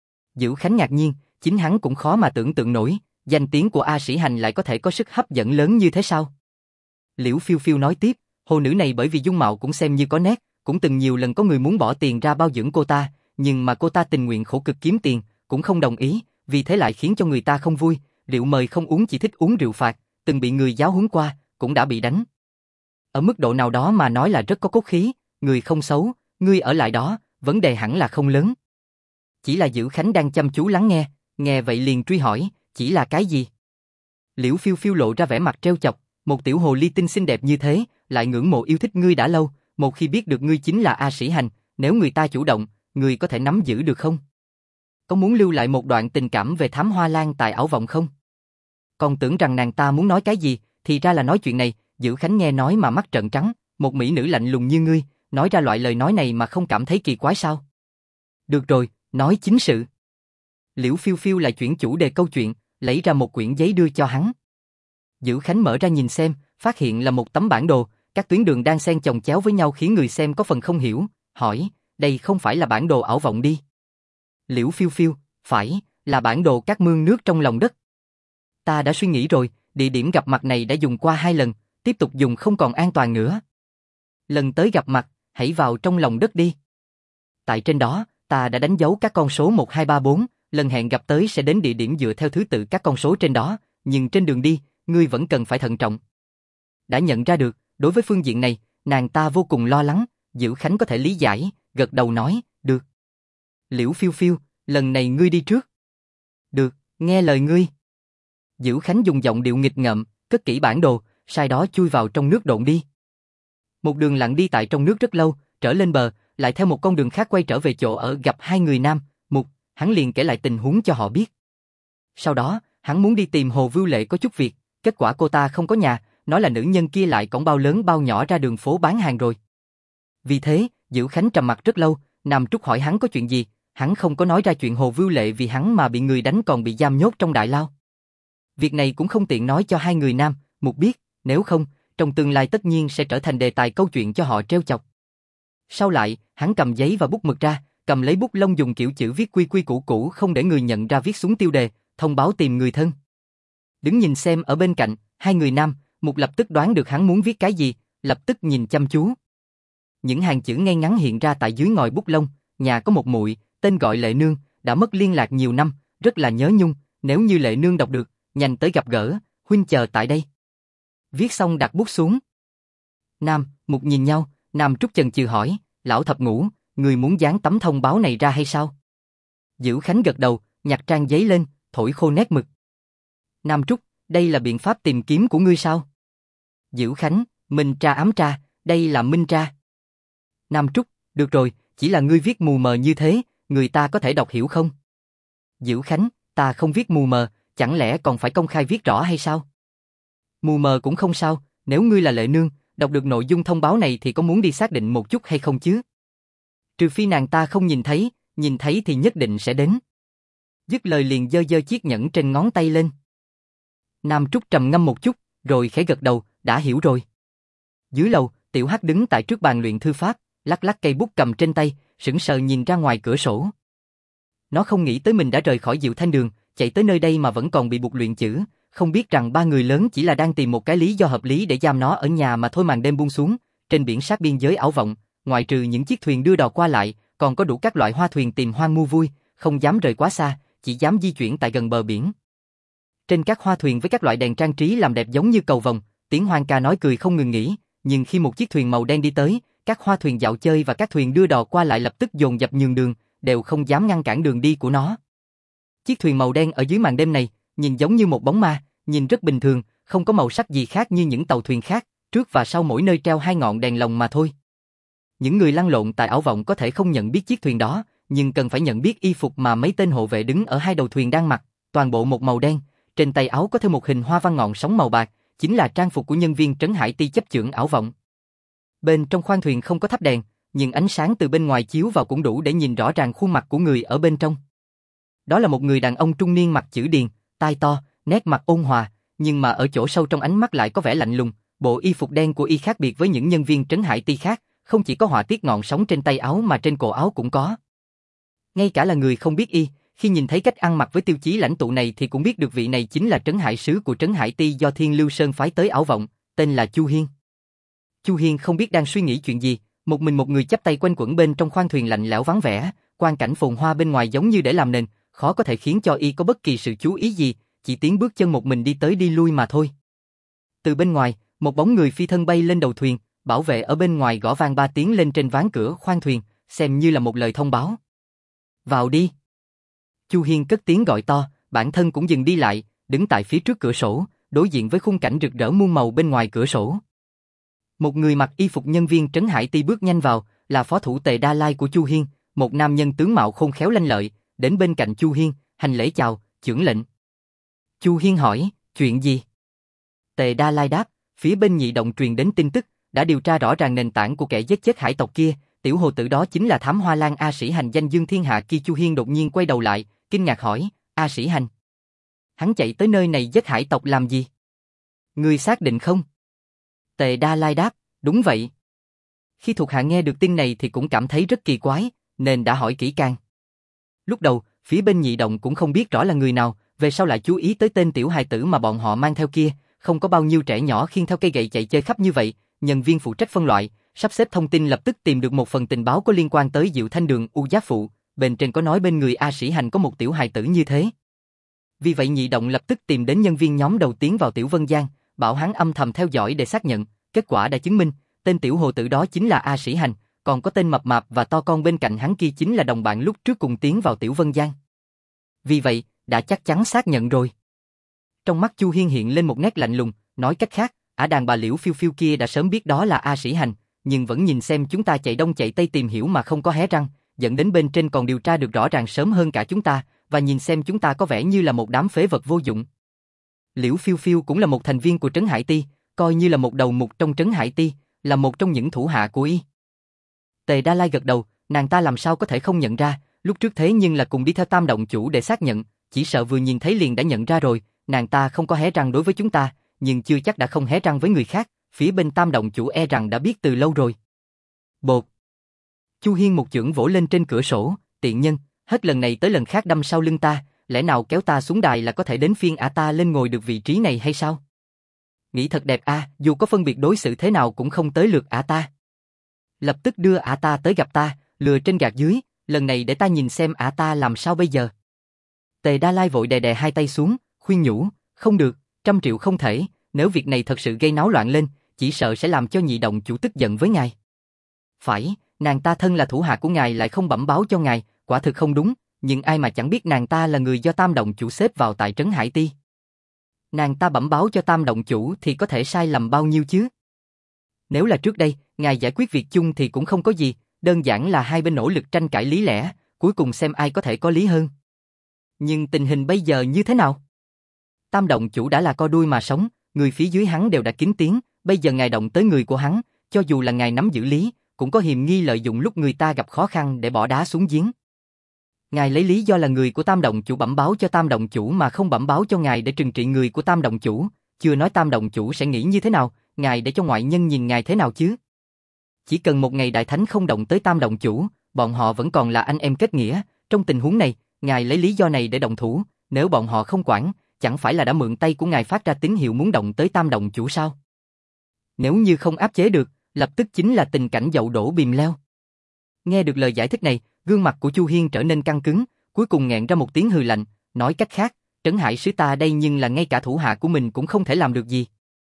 Dữ Khánh ngạc nhiên, chính hắn cũng khó mà tưởng tượng nổi, danh tiếng của A Sĩ Hành lại có thể có sức hấp dẫn lớn như thế sao? Liễu Phiêu Phiêu nói tiếp, hồ nữ này bởi vì dung mạo cũng xem như có nét, cũng từng nhiều lần có người muốn bỏ tiền ra bao dưỡng cô ta, nhưng mà cô ta tình nguyện khổ cực kiếm tiền, cũng không đồng ý, vì thế lại khiến cho người ta không vui, rượu mời không uống chỉ thích uống rượu phạt, từng bị người giáo huấn qua, cũng đã bị đánh. Ở mức độ nào đó mà nói là rất có cốt khí, người không xấu, ngươi ở lại đó, vấn đề hẳn là không lớn. Chỉ là Dữ Khánh đang chăm chú lắng nghe, nghe vậy liền truy hỏi, chỉ là cái gì? Liễu Phiêu Phiêu lộ ra vẻ mặt trêu chọc, một tiểu hồ ly tinh xinh đẹp như thế, lại ngưỡng mộ yêu thích ngươi đã lâu, một khi biết được ngươi chính là A Sĩ Hành, nếu người ta chủ động, ngươi có thể nắm giữ được không? Có muốn lưu lại một đoạn tình cảm về Thám Hoa Lan tại ảo vọng không? Còn tưởng rằng nàng ta muốn nói cái gì, thì ra là nói chuyện này. Dữ Khánh nghe nói mà mắt trợn trắng, một mỹ nữ lạnh lùng như ngươi, nói ra loại lời nói này mà không cảm thấy kỳ quái sao? Được rồi, nói chính sự. Liễu Phiêu Phiêu lại chuyển chủ đề câu chuyện, lấy ra một quyển giấy đưa cho hắn. Dữ Khánh mở ra nhìn xem, phát hiện là một tấm bản đồ, các tuyến đường đang xen chồng chéo với nhau khiến người xem có phần không hiểu, hỏi, đây không phải là bản đồ ảo vọng đi? Liễu Phiêu Phiêu, phải, là bản đồ các mương nước trong lòng đất. Ta đã suy nghĩ rồi, địa điểm gặp mặt này đã dùng qua 2 lần, tiếp tục dùng không còn an toàn nữa. Lần tới gặp mặt, hãy vào trong lòng đất đi. Tại trên đó, ta đã đánh dấu các con số 1, 2, 3, 4, lần hẹn gặp tới sẽ đến địa điểm dựa theo thứ tự các con số trên đó, nhưng trên đường đi, ngươi vẫn cần phải thận trọng. Đã nhận ra được, đối với phương diện này, nàng ta vô cùng lo lắng, Dữ Khánh có thể lý giải, gật đầu nói, được. Liễu Phiêu Phiêu, lần này ngươi đi trước. Được, nghe lời ngươi. Dữ Khánh dùng giọng điệu nghịch ngợm, cất kỹ bản đồ, sau đó chui vào trong nước độn đi. Một đường lặn đi tại trong nước rất lâu, trở lên bờ, lại theo một con đường khác quay trở về chỗ ở gặp 2 người nam, Mục, hắn liền kể lại tình huống cho họ biết. Sau đó, hắn muốn đi tìm Hồ Vưu Lệ có chút việc, Kết quả cô ta không có nhà, nói là nữ nhân kia lại cõng bao lớn bao nhỏ ra đường phố bán hàng rồi. Vì thế, Dữ Khánh trầm mặt rất lâu, Nam Trúc hỏi hắn có chuyện gì, hắn không có nói ra chuyện Hồ Vưu Lệ vì hắn mà bị người đánh còn bị giam nhốt trong đại lao. Việc này cũng không tiện nói cho hai người Nam, Mục biết, nếu không, trong tương lai tất nhiên sẽ trở thành đề tài câu chuyện cho họ trêu chọc. Sau lại, hắn cầm giấy và bút mực ra, cầm lấy bút lông dùng kiểu chữ viết quy quy củ củ không để người nhận ra viết xuống tiêu đề, thông báo tìm người thân. Đứng nhìn xem ở bên cạnh, hai người Nam, Mục lập tức đoán được hắn muốn viết cái gì, lập tức nhìn chăm chú. Những hàng chữ ngay ngắn hiện ra tại dưới ngòi bút lông, nhà có một muội, tên gọi Lệ Nương, đã mất liên lạc nhiều năm, rất là nhớ nhung, nếu như Lệ Nương đọc được, nhanh tới gặp gỡ, huynh chờ tại đây. Viết xong đặt bút xuống. Nam, Mục nhìn nhau, Nam Trúc chần chừ hỏi, lão thập ngũ, người muốn dán tấm thông báo này ra hay sao? Dữ Khánh gật đầu, nhặt trang giấy lên, thổi khô nét mực. Nam Trúc, đây là biện pháp tìm kiếm của ngươi sao? Dữ Khánh, minh tra ám tra, đây là minh tra. Nam Trúc, được rồi, chỉ là ngươi viết mù mờ như thế, người ta có thể đọc hiểu không? Dữ Khánh, ta không viết mù mờ, chẳng lẽ còn phải công khai viết rõ hay sao? Mù mờ cũng không sao, nếu ngươi là Lệ Nương, đọc được nội dung thông báo này thì có muốn đi xác định một chút hay không chứ? Trừ phi nàng ta không nhìn thấy thì nhất định sẽ đến. Dứt lời liền giơ giơ chiếc nhẫn trên ngón tay lên. Nam Trúc trầm ngâm một chút, rồi khẽ gật đầu, đã hiểu rồi. Dưới lầu, Tiểu Hắc đứng tại trước bàn luyện thư pháp, lắc lắc cây bút cầm trên tay, sững sờ nhìn ra ngoài cửa sổ. Nó không nghĩ tới mình đã rời khỏi Diệu Thanh Đường, chạy tới nơi đây mà vẫn còn bị buộc luyện chữ, không biết rằng ba người lớn chỉ là đang tìm một cái lý do hợp lý để giam nó ở nhà mà thôi. Màn đêm buông xuống, trên biển sát biên giới ảo vọng, ngoại trừ những chiếc thuyền đưa đò qua lại, còn có đủ các loại hoa thuyền tìm hoang mua vui, không dám rời quá xa, chỉ dám di chuyển tại gần bờ biển. Trên các hoa thuyền với các loại đèn trang trí làm đẹp giống như cầu vồng, tiếng hoang ca nói cười không ngừng nghỉ, nhưng khi một chiếc thuyền màu đen đi tới, các hoa thuyền dạo chơi và các thuyền đưa đò qua lại lập tức dồn dập nhường đường, đều không dám ngăn cản đường đi của nó. Chiếc thuyền màu đen ở dưới màn đêm này, nhìn giống như một bóng ma, nhìn rất bình thường, không có màu sắc gì khác như những tàu thuyền khác, trước và sau mỗi nơi treo hai ngọn đèn lồng mà thôi. Những người lăn lộn tại ảo vọng có thể không nhận biết chiếc thuyền đó, nhưng cần phải nhận biết y phục mà mấy tên hộ vệ đứng ở hai đầu thuyền đang mặc, toàn bộ một màu đen, trên tay áo có thêm một hình hoa văn ngọn sóng màu bạc, chính là trang phục của nhân viên Trấn Hải Ti chấp chưởng ảo vọng. Bên trong khoang thuyền không có thắp đèn, nhưng ánh sáng từ bên ngoài chiếu vào cũng đủ để nhìn rõ ràng khuôn mặt của người ở bên trong. Đó là một người đàn ông trung niên mặc chữ điền, tai to, nét mặt ôn hòa, nhưng mà ở chỗ sâu trong ánh mắt lại có vẻ lạnh lùng. Bộ y phục đen của y khác biệt với những nhân viên Trấn Hải Ti khác, không chỉ có họa tiết ngọn sóng trên tay áo mà trên cổ áo cũng có. Ngay cả là người không biết y, khi nhìn thấy cách ăn mặc với tiêu chí lãnh tụ này thì cũng biết được vị này chính là Trấn Hải sứ của Trấn Hải Ti do Thiên Lưu Sơn phái tới ảo vọng, tên là Chu Hiên. Chu Hiên không biết đang suy nghĩ chuyện gì, một mình một người chắp tay quanh quẩn bên trong khoang thuyền lạnh lẽo vắng vẻ, quang cảnh phồn hoa bên ngoài giống như để làm nền, khó có thể khiến cho y có bất kỳ sự chú ý gì, chỉ tiếng bước chân một mình đi tới đi lui mà thôi. Từ bên ngoài, một bóng người phi thân bay lên đầu thuyền, bảo vệ ở bên ngoài gõ vang 3 tiếng lên trên ván cửa khoang thuyền, xem như là một lời thông báo. Vào đi. Chu Hiên cất tiếng gọi to, bản thân cũng dừng đi lại, đứng tại phía trước cửa sổ, đối diện với khung cảnh rực rỡ muôn màu bên ngoài cửa sổ. Một người mặc y phục nhân viên Trấn Hải Ti bước nhanh vào, là phó thủ Tề Đa Lai của Chu Hiên, một nam nhân tướng mạo khôn khéo lanh lợi, đến bên cạnh Chu Hiên, hành lễ chào, chưởng lệnh. Chu Hiên hỏi, chuyện gì? Tề Đa Lai đáp, phía bên Nhị Động truyền đến tin tức, đã điều tra rõ ràng nền tảng của kẻ giết chết hải tộc kia, tiểu hồ tử đó chính là Thám Hoa Lan A Sĩ Hành danh dương thiên hạ kia. Chu Hiên đột nhiên quay đầu lại, kinh ngạc hỏi, A Sĩ Hành? Hắn chạy tới nơi này giết hải tộc làm gì? Ngươi xác định không? Tề Đa Lai đáp, đúng vậy. Khi thuộc hạ nghe được tin này thì cũng cảm thấy rất kỳ quái, nên đã hỏi kỹ càng. Lúc đầu, phía bên Nhị Động cũng không biết rõ là người nào, về sau lại chú ý tới tên tiểu hài tử mà bọn họ mang theo kia, không có bao nhiêu trẻ nhỏ khiêng theo cây gậy chạy chơi khắp như vậy. Nhân viên phụ trách phân loại, sắp xếp thông tin lập tức tìm được một phần tình báo có liên quan tới Diệu Thanh Đường U Giác Phụ, bên trên có nói bên người A Sĩ Hành có một tiểu hài tử như thế. Vì vậy Nhị Động lập tức tìm đến nhân viên nhóm đầu tiến vào Tiểu Vân Giang, bảo hắn âm thầm theo dõi để xác nhận, kết quả đã chứng minh, tên tiểu hồ tử đó chính là A Sĩ Hành, còn có tên mập mạp và to con bên cạnh hắn kia chính là đồng bạn lúc trước cùng tiến vào Tiểu Vân Giang. Vì vậy, đã chắc chắn xác nhận rồi. Trong mắt Chu Hiên hiện lên một nét lạnh lùng, nói cách khác, ả đàn bà Liễu Phiêu Phiêu kia đã sớm biết đó là A Sĩ Hành, nhưng vẫn nhìn xem chúng ta chạy đông chạy tây tìm hiểu mà không có hé răng, dẫn đến bên trên còn điều tra được rõ ràng sớm hơn cả chúng ta, và nhìn xem chúng ta có vẻ như là một đám phế vật vô dụng. Liễu Phiêu Phiêu cũng là một thành viên của Trấn Hải Ti, coi như là một đầu mục trong Trấn Hải Ti, là một trong những thủ hạ của y. Tề Đa Lai gật đầu, nàng ta làm sao có thể không nhận ra, lúc trước thế nhưng là cùng đi theo Tam động chủ để xác nhận, chỉ sợ vừa nhìn thấy liền đã nhận ra rồi, nàng ta không có hé răng đối với chúng ta, nhưng chưa chắc đã không hé răng với người khác, phía bên Tam động chủ e rằng đã biết từ lâu rồi. Bột. Chu Hiên một chưởng vỗ lên trên cửa sổ, tiện nhân, hết lần này tới lần khác đâm sau lưng ta, lẽ nào kéo ta xuống đài là có thể đến phiên ả ta lên ngồi được vị trí này hay sao? Nghĩ thật đẹp a, dù có phân biệt đối xử thế nào cũng không tới lượt ả ta. Lập tức đưa ả ta tới gặp ta, lừa trên gạt dưới, lần này để ta nhìn xem ả ta làm sao bây giờ. Tề Đa Lai vội đè đè hai tay xuống, khuyên nhủ, không được, 100 triệu không thể, nếu việc này thật sự gây náo loạn lên, chỉ sợ sẽ làm cho nhị động chủ tức giận với ngài. Phải, nàng ta thân là thủ hạ của ngài lại không bẩm báo cho ngài, quả thực không đúng, nhưng ai mà chẳng biết nàng ta là người do Tam động chủ xếp vào tại Trấn Hải Ti. Nàng ta bẩm báo cho Tam động chủ thì có thể sai lầm bao nhiêu chứ? Nếu là trước đây, ngài giải quyết việc chung thì cũng không có gì, đơn giản là hai bên nỗ lực tranh cãi lý lẽ, cuối cùng xem ai có thể có lý hơn. Nhưng tình hình bây giờ như thế nào? Tam động chủ đã là co đuôi mà sống, người phía dưới hắn đều đã kín tiếng, bây giờ ngài động tới người của hắn, cho dù là ngài nắm giữ lý, cũng có hiềm nghi lợi dụng lúc người ta gặp khó khăn để bỏ đá xuống giếng. Ngài lấy lý do là người của Tam động chủ bẩm báo cho Tam động chủ mà không bẩm báo cho ngài để trừng trị người của Tam động chủ, chưa nói Tam động chủ sẽ nghĩ như thế nào, ngài để cho ngoại nhân nhìn ngài thế nào chứ? Chỉ cần một ngày đại thánh không động tới Tam động chủ, bọn họ vẫn còn là anh em kết nghĩa, trong tình huống này, ngài lấy lý do này để động thủ, nếu bọn họ không quản, chẳng phải là đã mượn tay của ngài phát ra tín hiệu muốn động tới Tam động chủ sao? Nếu như không áp chế được, lập tức chính là tình cảnh dậu đổ bìm leo. Nghe được lời giải thích này, gương mặt của Chu Hiên trở nên căng cứng, cuối cùng nghẹn ra một tiếng hừ lạnh, nói cách khác, Trấn Hải sứ ta đây nhưng là ngay cả thủ hạ của mình cũng không thể làm được gì.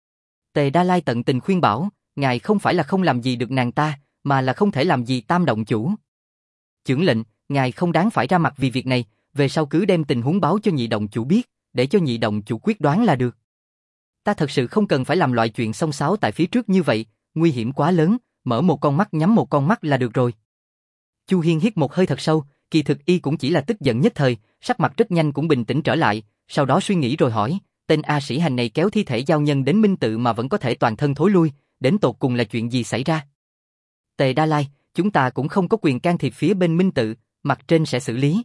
Tề Đa Lai tận tình khuyên bảo, ngài không phải là không làm gì được nàng ta, mà là không thể làm gì Tam động chủ. Chưởng lệnh, ngài không đáng phải ra mặt vì việc này, về sau cứ đem tình huống báo cho nhị động chủ biết, để cho nhị động chủ quyết đoán là được. Ta thật sự không cần phải làm loại chuyện xông xáo tại phía trước như vậy, nguy hiểm quá lớn, mở một con mắt nhắm một con mắt là được rồi. Chu Hiên hít một hơi thật sâu, kỳ thực y cũng chỉ là tức giận nhất thời, sắc mặt rất nhanh cũng bình tĩnh trở lại, sau đó suy nghĩ rồi hỏi, tên A Sĩ Hành này kéo thi thể giao nhân đến Minh Tự mà vẫn có thể toàn thân thối lui, đến tột cùng là chuyện gì xảy ra? Tề Đa Lai, chúng ta cũng không có quyền can thiệp phía bên Minh Tự, mặt trên sẽ xử lý.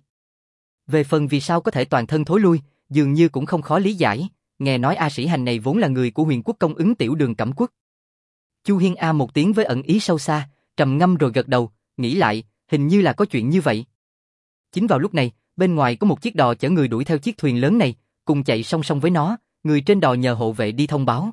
Về phần vì sao có thể toàn thân thối lui, dường như cũng không khó lý giải, nghe nói A Sĩ Hành này vốn là người của Huyền Quốc công ứng Tiểu Đường Cẩm Quốc. Chu Hiên A một tiếng với ẩn ý sâu xa, trầm ngâm rồi gật đầu, nghĩ lại, hình như là có chuyện như vậy. Chính vào lúc này, bên ngoài có một chiếc đò chở người đuổi theo chiếc thuyền lớn này, cùng chạy song song với nó, người trên đò nhờ hộ vệ đi thông báo.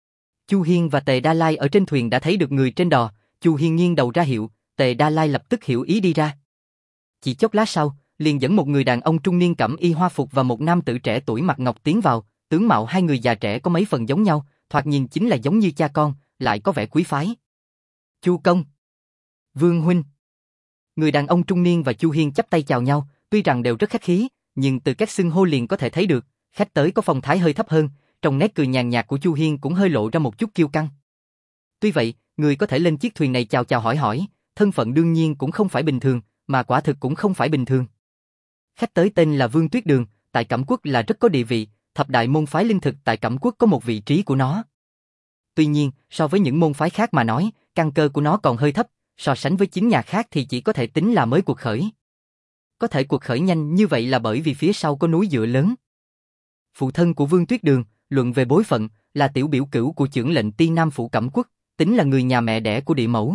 Chu Hiên và Tề Đa Lai ở trên thuyền đã thấy được người trên đò, Chu Hiên nghiêng đầu ra hiệu, Tề Đa Lai lập tức hiểu ý đi ra. Chỉ chốc lát sau, liền dẫn một người đàn ông trung niên cẩm y hoa phục và một nam tử trẻ tuổi mặc ngọc tiến vào, tướng mạo hai người già trẻ có mấy phần giống nhau, thoạt nhìn chính là giống như cha con, lại có vẻ quý phái. Chu công, Vương huynh. Người đàn ông trung niên và Chu Hiên chắp tay chào nhau, tuy rằng đều rất khách khí, nhưng từ các xưng hô liền có thể thấy được, khách tới có phong thái hơi thấp hơn, trong nét cười nhàn nhạt của Chu Hiên cũng hơi lộ ra một chút kiêu căng. Tuy vậy, người có thể lên chiếc thuyền này chào chào hỏi hỏi, thân phận đương nhiên cũng không phải bình thường, mà quả thực cũng không phải bình thường. Khách tới tên là Vương Tuyết Đường, tại Cẩm Quốc là rất có địa vị, thập đại môn phái linh thực tại Cẩm Quốc có một vị trí của nó. Tuy nhiên, so với những môn phái khác mà nói, căn cơ của nó còn hơi thấp, so sánh với chính nhà khác thì chỉ có thể tính là mới cuộc khởi. Có thể cuộc khởi nhanh như vậy là bởi vì phía sau có núi dựa lớn. Phụ thân của Vương Tuyết Đường, luận về bối phận, là tiểu biểu cửu của chưởng lệnh Ti Nam phủ Cẩm Quốc, tính là người nhà mẹ đẻ của địa mẫu.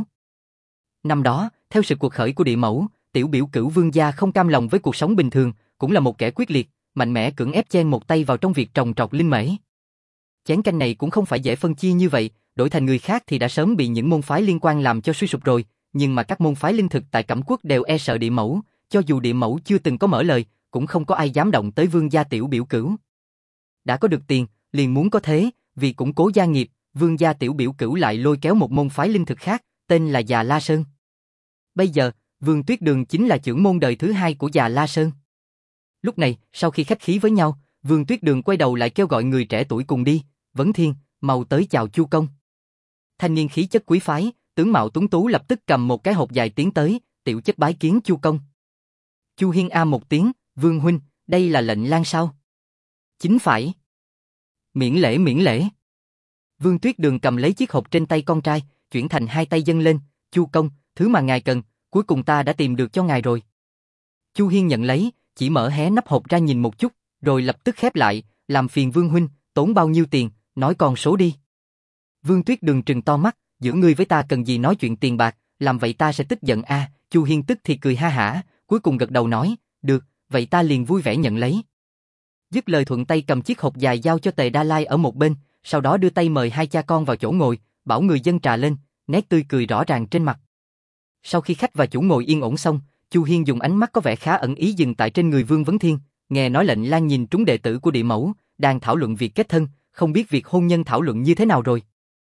Năm đó, theo sự cuộc khởi của địa mẫu, tiểu biểu cửu Vương gia không cam lòng với cuộc sống bình thường, cũng là một kẻ quyết liệt, mạnh mẽ cưỡng ép chen một tay vào trong việc trồng trọt linh mễ. Chén canh này cũng không phải dễ phân chia như vậy, đổi thành người khác thì đã sớm bị những môn phái liên quan làm cho suy sụp rồi, nhưng mà các môn phái linh thực tại Cẩm Quốc đều e sợ địa mẫu, cho dù địa mẫu chưa từng có mở lời, cũng không có ai dám động tới Vương gia tiểu biểu cửu. Đã có được tiền, liền muốn có thế, vì củng cố gia nghiệp, Vương gia tiểu biểu cửu lại lôi kéo một môn phái linh thực khác, tên là Già La Sơn. Bây giờ, Vương Tuyết Đường chính là trưởng môn đời thứ hai của Già La Sơn. Lúc này, sau khi khách khí với nhau, Vương Tuyết Đường quay đầu lại kêu gọi người trẻ tuổi cùng đi, Vấn Thiên, mau tới chào Chu công. Thanh niên khí chất quý phái, tướng mạo tuấn tú lập tức cầm một cái hộp dài tiến tới, tiểu chất bái kiến Chu công. Chu Hiên A một tiếng, Vương huynh, đây là lệnh lang sao? Chính phải. Miễn lễ miễn lễ. Vương Tuyết Đường cầm lấy chiếc hộp trên tay con trai, chuyển thành hai tay dâng lên, Chu công, thứ mà ngài cần, cuối cùng ta đã tìm được cho ngài rồi. Chu Hiên nhận lấy, chỉ mở hé nắp hộp ra nhìn một chút, rồi lập tức khép lại, làm phiền Vương huynh, tốn bao nhiêu tiền, nói con số đi. Vương Tuyết Đường trừng to mắt, giữa ngươi với ta cần gì nói chuyện tiền bạc, làm vậy ta sẽ tức giận a. Chu Hiên tức thì cười ha hả, cuối cùng gật đầu nói, được, vậy ta liền vui vẻ nhận lấy. Dứt lời thuận tay cầm chiếc hộp dài giao cho Tề Đa Lai ở một bên, sau đó đưa tay mời hai cha con vào chỗ ngồi, bảo người dâng trà lên, nét tươi cười rõ ràng trên mặt. Sau khi khách và chủ ngồi yên ổn xong, Chu Hiên dùng ánh mắt có vẻ khá ẩn ý dừng tại trên người Vương Vấn Thiên, nghe nói lệnh lang nhìn trúng đệ tử của địa mẫu, đang thảo luận việc kết thân, không biết việc hôn nhân thảo luận như thế nào rồi.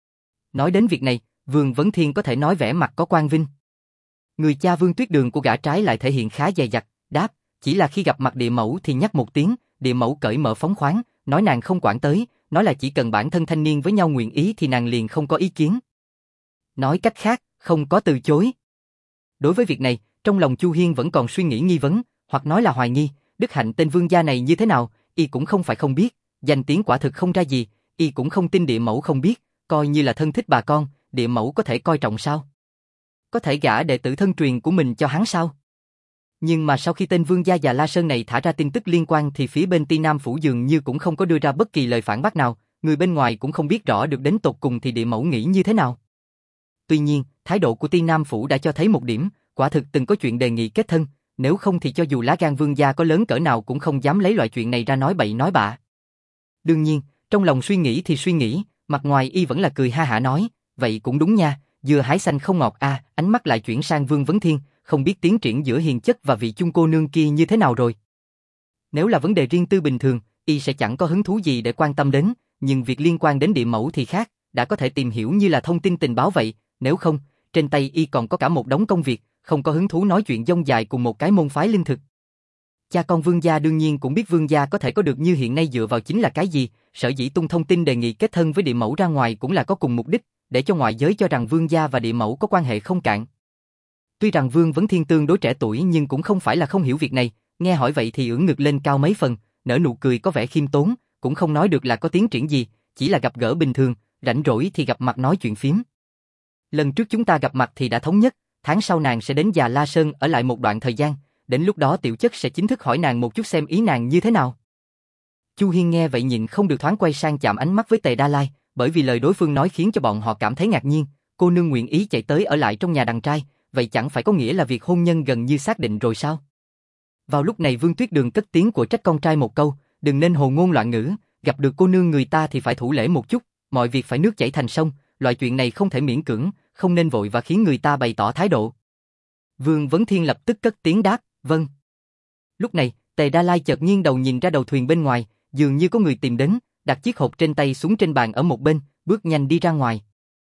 Nói đến việc này, Vương Vấn Thiên có thể nói vẻ mặt có quan vinh. Người cha Vương Tuyết Đường của gã trái lại thể hiện khá dè dặt, đáp, chỉ là khi gặp mặt địa mẫu thì nhắc một tiếng, địa mẫu cởi mở phóng khoáng, nói nàng không quản tới, nói là chỉ cần bản thân thanh niên với nhau nguyện ý thì nàng liền không có ý kiến. Nói cách khác, không có từ chối. Đối với việc này, trong lòng Chu Hiên vẫn còn suy nghĩ nghi vấn, hoặc nói là hoài nghi, đức hạnh tên vương gia này như thế nào, y cũng không phải không biết, danh tiếng quả thực không ra gì, y cũng không tin địa mẫu không biết, coi như là thân thích bà con, địa mẫu có thể coi trọng sao? Có thể gả đệ tử thân truyền của mình cho hắn sao? Nhưng mà sau khi tên vương gia Già La Sơn này thả ra tin tức liên quan thì phía bên Ti Nam Phủ dường như cũng không có đưa ra bất kỳ lời phản bác nào, người bên ngoài cũng không biết rõ được đến tột cùng thì địa mẫu nghĩ như thế nào. Tuy nhiên, thái độ của Ti Nam Phủ đã cho thấy một điểm, quả thực từng có chuyện đề nghị kết thân, nếu không thì cho dù lá gan vương gia có lớn cỡ nào cũng không dám lấy loại chuyện này ra nói bậy nói bạ. Đương nhiên, trong lòng suy nghĩ thì suy nghĩ, mặt ngoài y vẫn là cười ha hả nói, vậy cũng đúng nha, dưa hái xanh không ngọt a. Ánh mắt lại chuyển sang Vương Vấn Thiên, không biết tiến triển giữa hiền chất và vị chung cô nương kia như thế nào rồi. Nếu là vấn đề riêng tư bình thường, y sẽ chẳng có hứng thú gì để quan tâm đến, nhưng việc liên quan đến địa mẫu thì khác, đã có thể tìm hiểu như là thông tin tình báo vậy, nếu không, trên tay y còn có cả một đống công việc, không có hứng thú nói chuyện dông dài cùng một cái môn phái linh thực. Cha con vương gia đương nhiên cũng biết vương gia có thể có được như hiện nay dựa vào chính là cái gì, sở dĩ tung thông tin đề nghị kết thân với địa mẫu ra ngoài cũng là có cùng mục đích, để cho ngoại giới cho rằng vương gia và địa mẫu có quan hệ không cạn. Tuy rằng Vương Vấn Thiên tương đối trẻ tuổi nhưng cũng không phải là không hiểu việc này, nghe hỏi vậy thì ưỡn ngực lên cao mấy phần, nở nụ cười có vẻ khiêm tốn, cũng không nói được là có tiến triển gì, chỉ là gặp gỡ bình thường, rảnh rỗi thì gặp mặt nói chuyện phiếm. Lần trước chúng ta gặp mặt thì đã thống nhất, tháng sau nàng sẽ đến Già La Sơn ở lại một đoạn thời gian, đến lúc đó tiểu chất sẽ chính thức hỏi nàng một chút xem ý nàng như thế nào. Chu Hiên nghe vậy nhịn không được thoáng quay sang chạm ánh mắt với Tề Đa Lai, bởi vì lời đối phương nói khiến cho bọn họ cảm thấy ngạc nhiên, cô nương nguyện ý chạy tới ở lại trong nhà đàn trai, vậy chẳng phải có nghĩa là việc hôn nhân gần như xác định rồi sao? Vào lúc này Vương Tuyết Đường cất tiếng của trách con trai một câu, đừng nên hồ ngôn loạn ngữ, gặp được cô nương người ta thì phải thủ lễ một chút, mọi việc phải nước chảy thành sông, loại chuyện này không thể miễn cưỡng, không nên vội và khiến người ta bày tỏ thái độ. Vương Vấn Thiên lập tức cất tiếng đáp, vâng. Lúc này, Tề Đa Lai chợt nghiêng đầu nhìn ra đầu thuyền bên ngoài, dường như có người tìm đến, đặt chiếc hộp trên tay xuống trên bàn ở một bên, bước nhanh đi ra ngoài.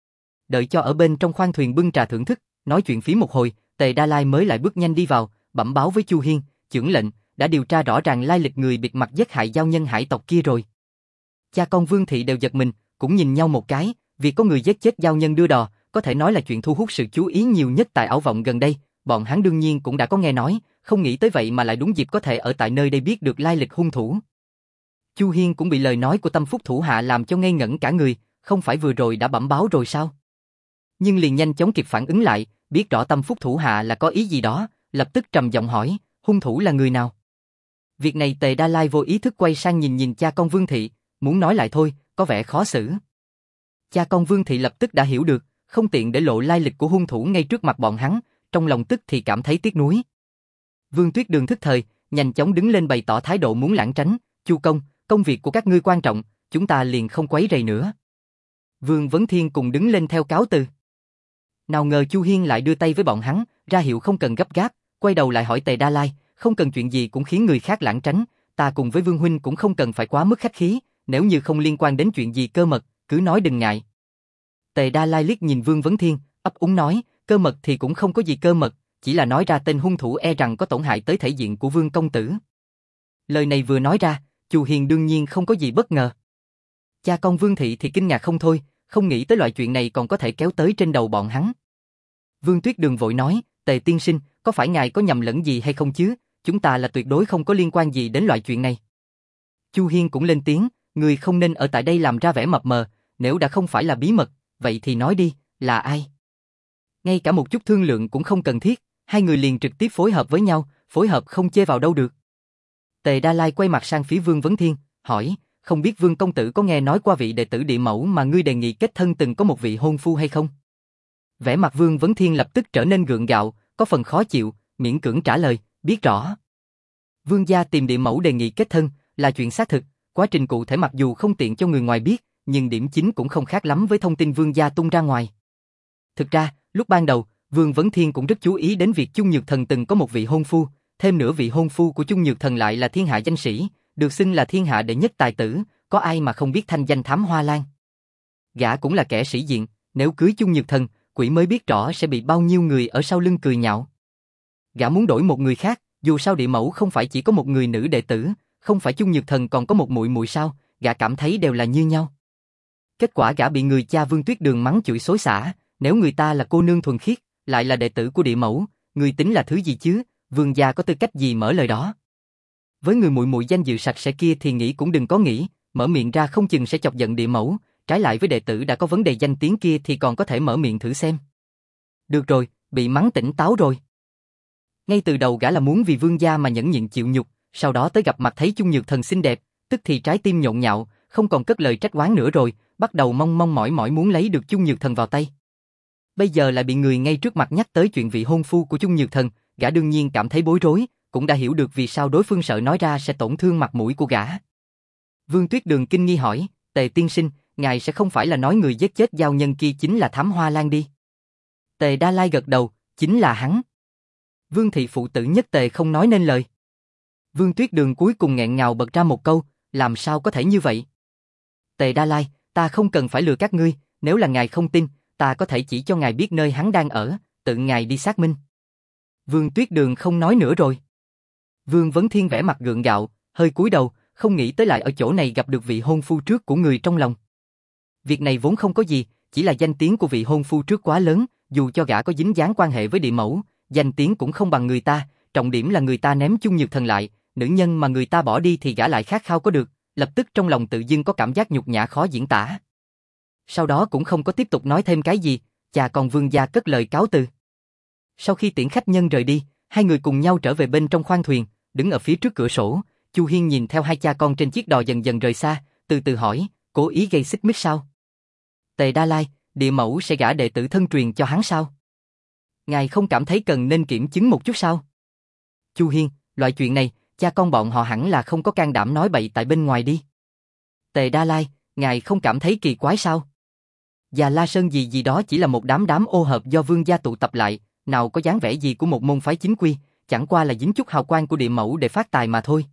Đợi cho ở bên trong khoang thuyền bưng trà thưởng thức, nói chuyện phí một hồi, Tề Đa Lai mới lại bước nhanh đi vào, bẩm báo với Chu Hiên, chưởng lệnh, đã điều tra rõ ràng lai lịch người bịt mặt giết hại giao nhân hải tộc kia rồi. Cha con Vương Thị đều giật mình, cũng nhìn nhau một cái, vì có người giết chết giao nhân đưa đò, có thể nói là chuyện thu hút sự chú ý nhiều nhất tại Ảo Vọng gần đây, bọn hắn đương nhiên cũng đã có nghe nói, không nghĩ tới vậy mà lại đúng dịp có thể ở tại nơi đây biết được lai lịch hung thủ. Chu Hiên cũng bị lời nói của Tâm Phúc thủ hạ làm cho ngây ngẩn cả người, không phải vừa rồi đã bẩm báo rồi sao? Nhưng liền nhanh chóng kịp phản ứng lại, biết rõ Tâm Phúc thủ hạ là có ý gì đó, lập tức trầm giọng hỏi, hung thủ là người nào? Việc này Tề Đa Lai vô ý thức quay sang nhìn cha con Vương Thị, muốn nói lại thôi, có vẻ khó xử. Cha con Vương Thị lập tức đã hiểu được, không tiện để lộ lai lịch của hung thủ ngay trước mặt bọn hắn, trong lòng tức thì cảm thấy tiếc nuối. Vương Tuyết Đường thức thời, nhanh chóng đứng lên bày tỏ thái độ muốn lảng tránh, Chu công, công việc của các ngươi quan trọng, chúng ta liền không quấy rầy nữa. Vương Vấn Thiên cùng đứng lên theo cáo từ. Nào ngờ Chu Hiên lại đưa tay với bọn hắn, ra hiệu không cần gấp gáp, quay đầu lại hỏi Tề Đa Lai, không cần chuyện gì cũng khiến người khác lảng tránh, ta cùng với Vương huynh cũng không cần phải quá mức khách khí, nếu như không liên quan đến chuyện gì cơ mật, cứ nói đừng ngại. Tề Đa Lai liếc nhìn Vương Vấn Thiên, ấp úng nói, cơ mật thì cũng không có gì cơ mật, chỉ là nói ra tên hung thủ e rằng có tổn hại tới thể diện của Vương công tử. Lời này vừa nói ra, Chu Hiên đương nhiên không có gì bất ngờ. Cha con Vương Thị thì kinh ngạc không thôi, không nghĩ tới loại chuyện này còn có thể kéo tới trên đầu bọn hắn. Vương Tuyết Đường vội nói, Tề tiên sinh, có phải ngài có nhầm lẫn gì hay không chứ, chúng ta là tuyệt đối không có liên quan gì đến loại chuyện này. Chu Hiên cũng lên tiếng, người không nên ở tại đây làm ra vẻ mập mờ, nếu đã không phải là bí mật, vậy thì nói đi, là ai? Ngay cả một chút thương lượng cũng không cần thiết, hai người liền trực tiếp phối hợp với nhau, phối hợp không chê vào đâu được. Tề Đa Lai quay mặt sang phía Vương Vấn Thiên, hỏi, không biết Vương công tử có nghe nói qua vị đệ tử địa mẫu mà ngươi đề nghị kết thân từng có một vị hôn phu hay không? Vẻ mặt Vương Vấn Thiên lập tức trở nên gượng gạo, có phần khó chịu, miễn cưỡng trả lời, biết rõ. Vương gia tìm địa mẫu đề nghị kết thân, là chuyện xác thực, quá trình cụ thể mặc dù không tiện cho người ngoài biết, nhưng điểm chính cũng không khác lắm với thông tin Vương gia tung ra ngoài. Thực ra, lúc ban đầu, Vương Vấn Thiên cũng rất chú ý đến việc Chung Nhược Thần từng có một vị hôn phu, thêm nữa vị hôn phu của Chung Nhược Thần lại là thiên hạ danh sĩ, được xưng là thiên hạ đệ nhất tài tử, có ai mà không biết thanh danh Thám Hoa Lan. Gã cũng là kẻ sĩ diện, nếu cưới Chung Nhược Thần, quỷ mới biết rõ sẽ bị bao nhiêu người ở sau lưng cười nhạo. Gã muốn đổi một người khác, dù sao địa mẫu không phải chỉ có một người nữ đệ tử, không phải Chung Nhược Thần còn có một muội muội sao, gã cảm thấy đều là như nhau. Kết quả gã bị người cha Vương Tuyết Đường mắng chửi xối xả, nếu người ta là cô nương thuần khiết, lại là đệ tử của địa mẫu, người tính là thứ gì chứ, Vương gia có tư cách gì mở lời đó. Với người muội muội danh dự sạch sẽ kia thì nghĩ cũng đừng có nghĩ, mở miệng ra không chừng sẽ chọc giận địa mẫu, trái lại với đệ tử đã có vấn đề danh tiếng kia thì còn có thể mở miệng thử xem. Được rồi, bị mắng tỉnh táo rồi. Ngay từ đầu gã là muốn vì Vương gia mà nhẫn nhịn chịu nhục, sau đó tới gặp mặt thấy Chung Nhược Thần xinh đẹp, tức thì trái tim nhộn nhạo, không còn cất lời trách oán nữa rồi, bắt đầu mong mỏi muốn lấy được Chung Nhược Thần vào tay. Bây giờ lại bị người ngay trước mặt nhắc tới chuyện vị hôn phu của Chung Nhược Thần, gã đương nhiên cảm thấy bối rối, cũng đã hiểu được vì sao đối phương sợ nói ra sẽ tổn thương mặt mũi của gã. Vương Tuyết Đường kinh nghi hỏi, Tề tiên sinh, ngài sẽ không phải là nói người giết chết giao nhân kia chính là Thám Hoa Lan đi? Tề Đa Lai gật đầu, chính là hắn. Vương thị phụ tử nhất tề không nói nên lời. Vương Tuyết Đường cuối cùng nghẹn ngào bật ra một câu, làm sao có thể như vậy? Tề Đa Lai, ta không cần phải lừa các ngươi, nếu là ngài không tin, ta có thể chỉ cho ngài biết nơi hắn đang ở, tự ngài đi xác minh. Vương Tuyết Đường không nói nữa rồi. Vương Vấn Thiên vẻ mặt gượng gạo, hơi cúi đầu, không nghĩ tới lại ở chỗ này gặp được vị hôn phu trước của người trong lòng. Việc này vốn không có gì, chỉ là danh tiếng của vị hôn phu trước quá lớn, dù cho gã có dính dáng quan hệ với địa mẫu, danh tiếng cũng không bằng người ta, trọng điểm là người ta ném Chung Nhược Thần lại, nữ nhân mà người ta bỏ đi thì gã lại khát khao có được, lập tức trong lòng tự dưng có cảm giác nhục nhã khó diễn tả. Sau đó cũng không có tiếp tục nói thêm cái gì, cha con Vương gia cất lời cáo từ. Sau khi tiễn khách nhân rời đi, hai người cùng nhau trở về bên trong khoang thuyền, đứng ở phía trước cửa sổ, Chu Hiên nhìn theo hai cha con trên chiếc đò dần dần rời xa, từ từ hỏi, cố ý gây xích mích sao? Tề Đa Lai, địa mẫu sẽ gả đệ tử thân truyền cho hắn sao? Ngài không cảm thấy cần nên kiểm chứng một chút sao? Chu Hiên, loại chuyện này, cha con bọn họ hẳn là không có can đảm nói bậy tại bên ngoài đi. Tề Đa Lai, ngài không cảm thấy kỳ quái sao? Già La Sơn gì đó chỉ là một đám ô hợp do Vương gia tụ tập lại, nào có dáng vẻ gì của một môn phái chính quy, chẳng qua là dính chút hào quang của địa mẫu để phát tài mà thôi.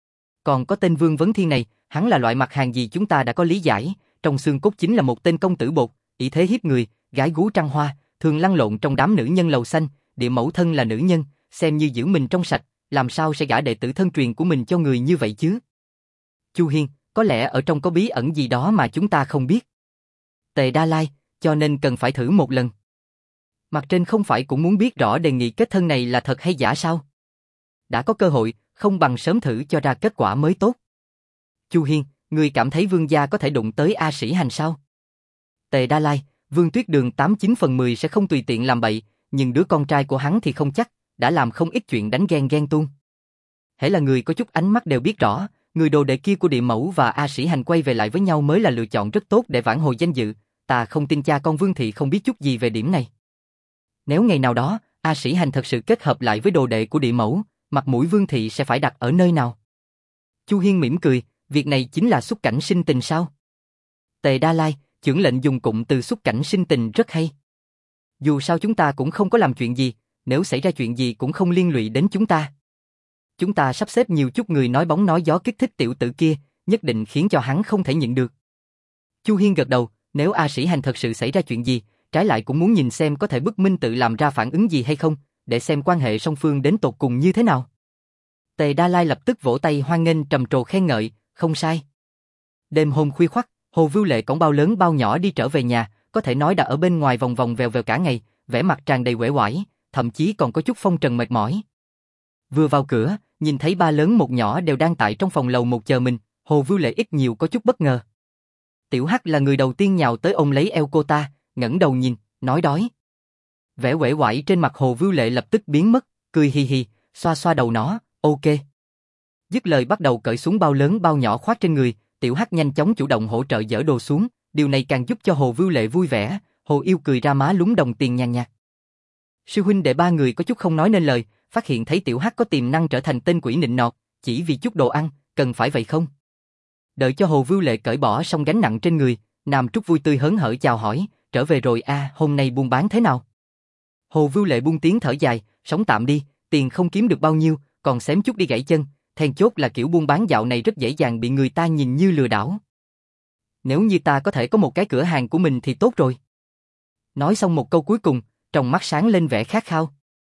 Còn có tên Vương Vấn Thiên này, hắn là loại mặt hàng gì chúng ta đã có lý giải, trong xương cốt chính là một tên công tử bột, ỷ thế hiếp người, gái gú trăng hoa, thường lăn lộn trong đám nữ nhân lầu xanh, địa mẫu thân là nữ nhân, xem như giữ mình trong sạch, làm sao sẽ gả đệ tử thân truyền của mình cho người như vậy chứ? Chu Hiên, có lẽ ở trong có bí ẩn gì đó mà chúng ta không biết. Tề Đa Lai, cho nên cần phải thử một lần. Mặt trên không phải cũng muốn biết rõ đề nghị kết thân này là thật hay giả sao? Đã có cơ hội, không bằng sớm thử cho ra kết quả mới tốt. Chu Hiên, người cảm thấy Vương gia có thể đụng tới A Sĩ Hành sao? Tề Đa Lai, Vương Tuyết Đường 89/10 sẽ không tùy tiện làm bậy, nhưng đứa con trai của hắn thì không chắc, đã làm không ít chuyện đánh ghen tuông. Hễ là người có chút ánh mắt đều biết rõ, người đồ đệ kia của địa mẫu và A Sĩ Hành quay về lại với nhau mới là lựa chọn rất tốt để vãn hồi danh dự, ta không tin cha con Vương thị không biết chút gì về điểm này. Nếu ngày nào đó, A Sĩ Hành thật sự kết hợp lại với đồ đệ của địa mẫu, mặt mũi Vương thị sẽ phải đặt ở nơi nào? Chu Hiên mỉm cười, việc này chính là xúc cảnh sinh tình sao? Tề Đa Lai, chưởng lệnh dùng cụm từ xúc cảnh sinh tình rất hay. Dù sao chúng ta cũng không có làm chuyện gì, nếu xảy ra chuyện gì cũng không liên lụy đến chúng ta. Chúng ta sắp xếp nhiều chút người nói bóng nói gió kích thích tiểu tử kia, nhất định khiến cho hắn không thể nhịn được. Chu Hiên gật đầu, nếu A Sĩ Hành thật sự xảy ra chuyện gì, trái lại cũng muốn nhìn xem có thể bức minh tự làm ra phản ứng gì hay không, để xem quan hệ song phương đến tột cùng như thế nào. Tề Đa Lai lập tức vỗ tay hoan nghênh trầm trồ khen ngợi, không sai. Đêm hôm khuya khoắt, Hồ Vưu Lệ cõng bao lớn bao nhỏ đi trở về nhà, có thể nói đã ở bên ngoài vòng vòng vèo vèo cả ngày, vẻ mặt tràn đầy uể oải, thậm chí còn có chút phong trần mệt mỏi. Vừa vào cửa, nhìn thấy ba lớn một nhỏ đều đang tại trong phòng lầu một chờ mình, Hồ Vưu Lệ ít nhiều có chút bất ngờ. Tiểu Hắc là người đầu tiên nhào tới ôm lấy eo cô ta, ngẩng đầu nhìn, nói đói. Vẻ uể oải trên mặt Hồ Vưu Lệ lập tức biến mất, cười hì hì, xoa xoa đầu nó, ok. Dứt lời bắt đầu cởi xuống bao lớn bao nhỏ khoác trên người, Tiểu Hắc nhanh chóng chủ động hỗ trợ dỡ đồ xuống, điều này càng giúp cho Hồ Vưu Lệ vui vẻ, Hồ Yêu cười ra má lúng đồng tiền nhàn nhạt. Sư huynh đệ ba người có chút không nói nên lời, phát hiện thấy Tiểu Hắc có tiềm năng trở thành tên quỷ nịnh nọt, chỉ vì chút đồ ăn, cần phải vậy không? Đợi cho Hồ Vưu Lệ cởi bỏ xong gánh nặng trên người, Nam Trúc vui tươi hớn hở chào hỏi, trở về rồi à, hôm nay buôn bán thế nào? Hồ Vưu Lệ buông tiếng thở dài, sống tạm đi, tiền không kiếm được bao nhiêu, còn xém chút đi gãy chân, then chốt là kiểu buôn bán dạo này rất dễ dàng bị người ta nhìn như lừa đảo. Nếu như ta có thể có một cái cửa hàng của mình thì tốt rồi. Nói xong một câu cuối cùng, trong mắt sáng lên vẻ khát khao.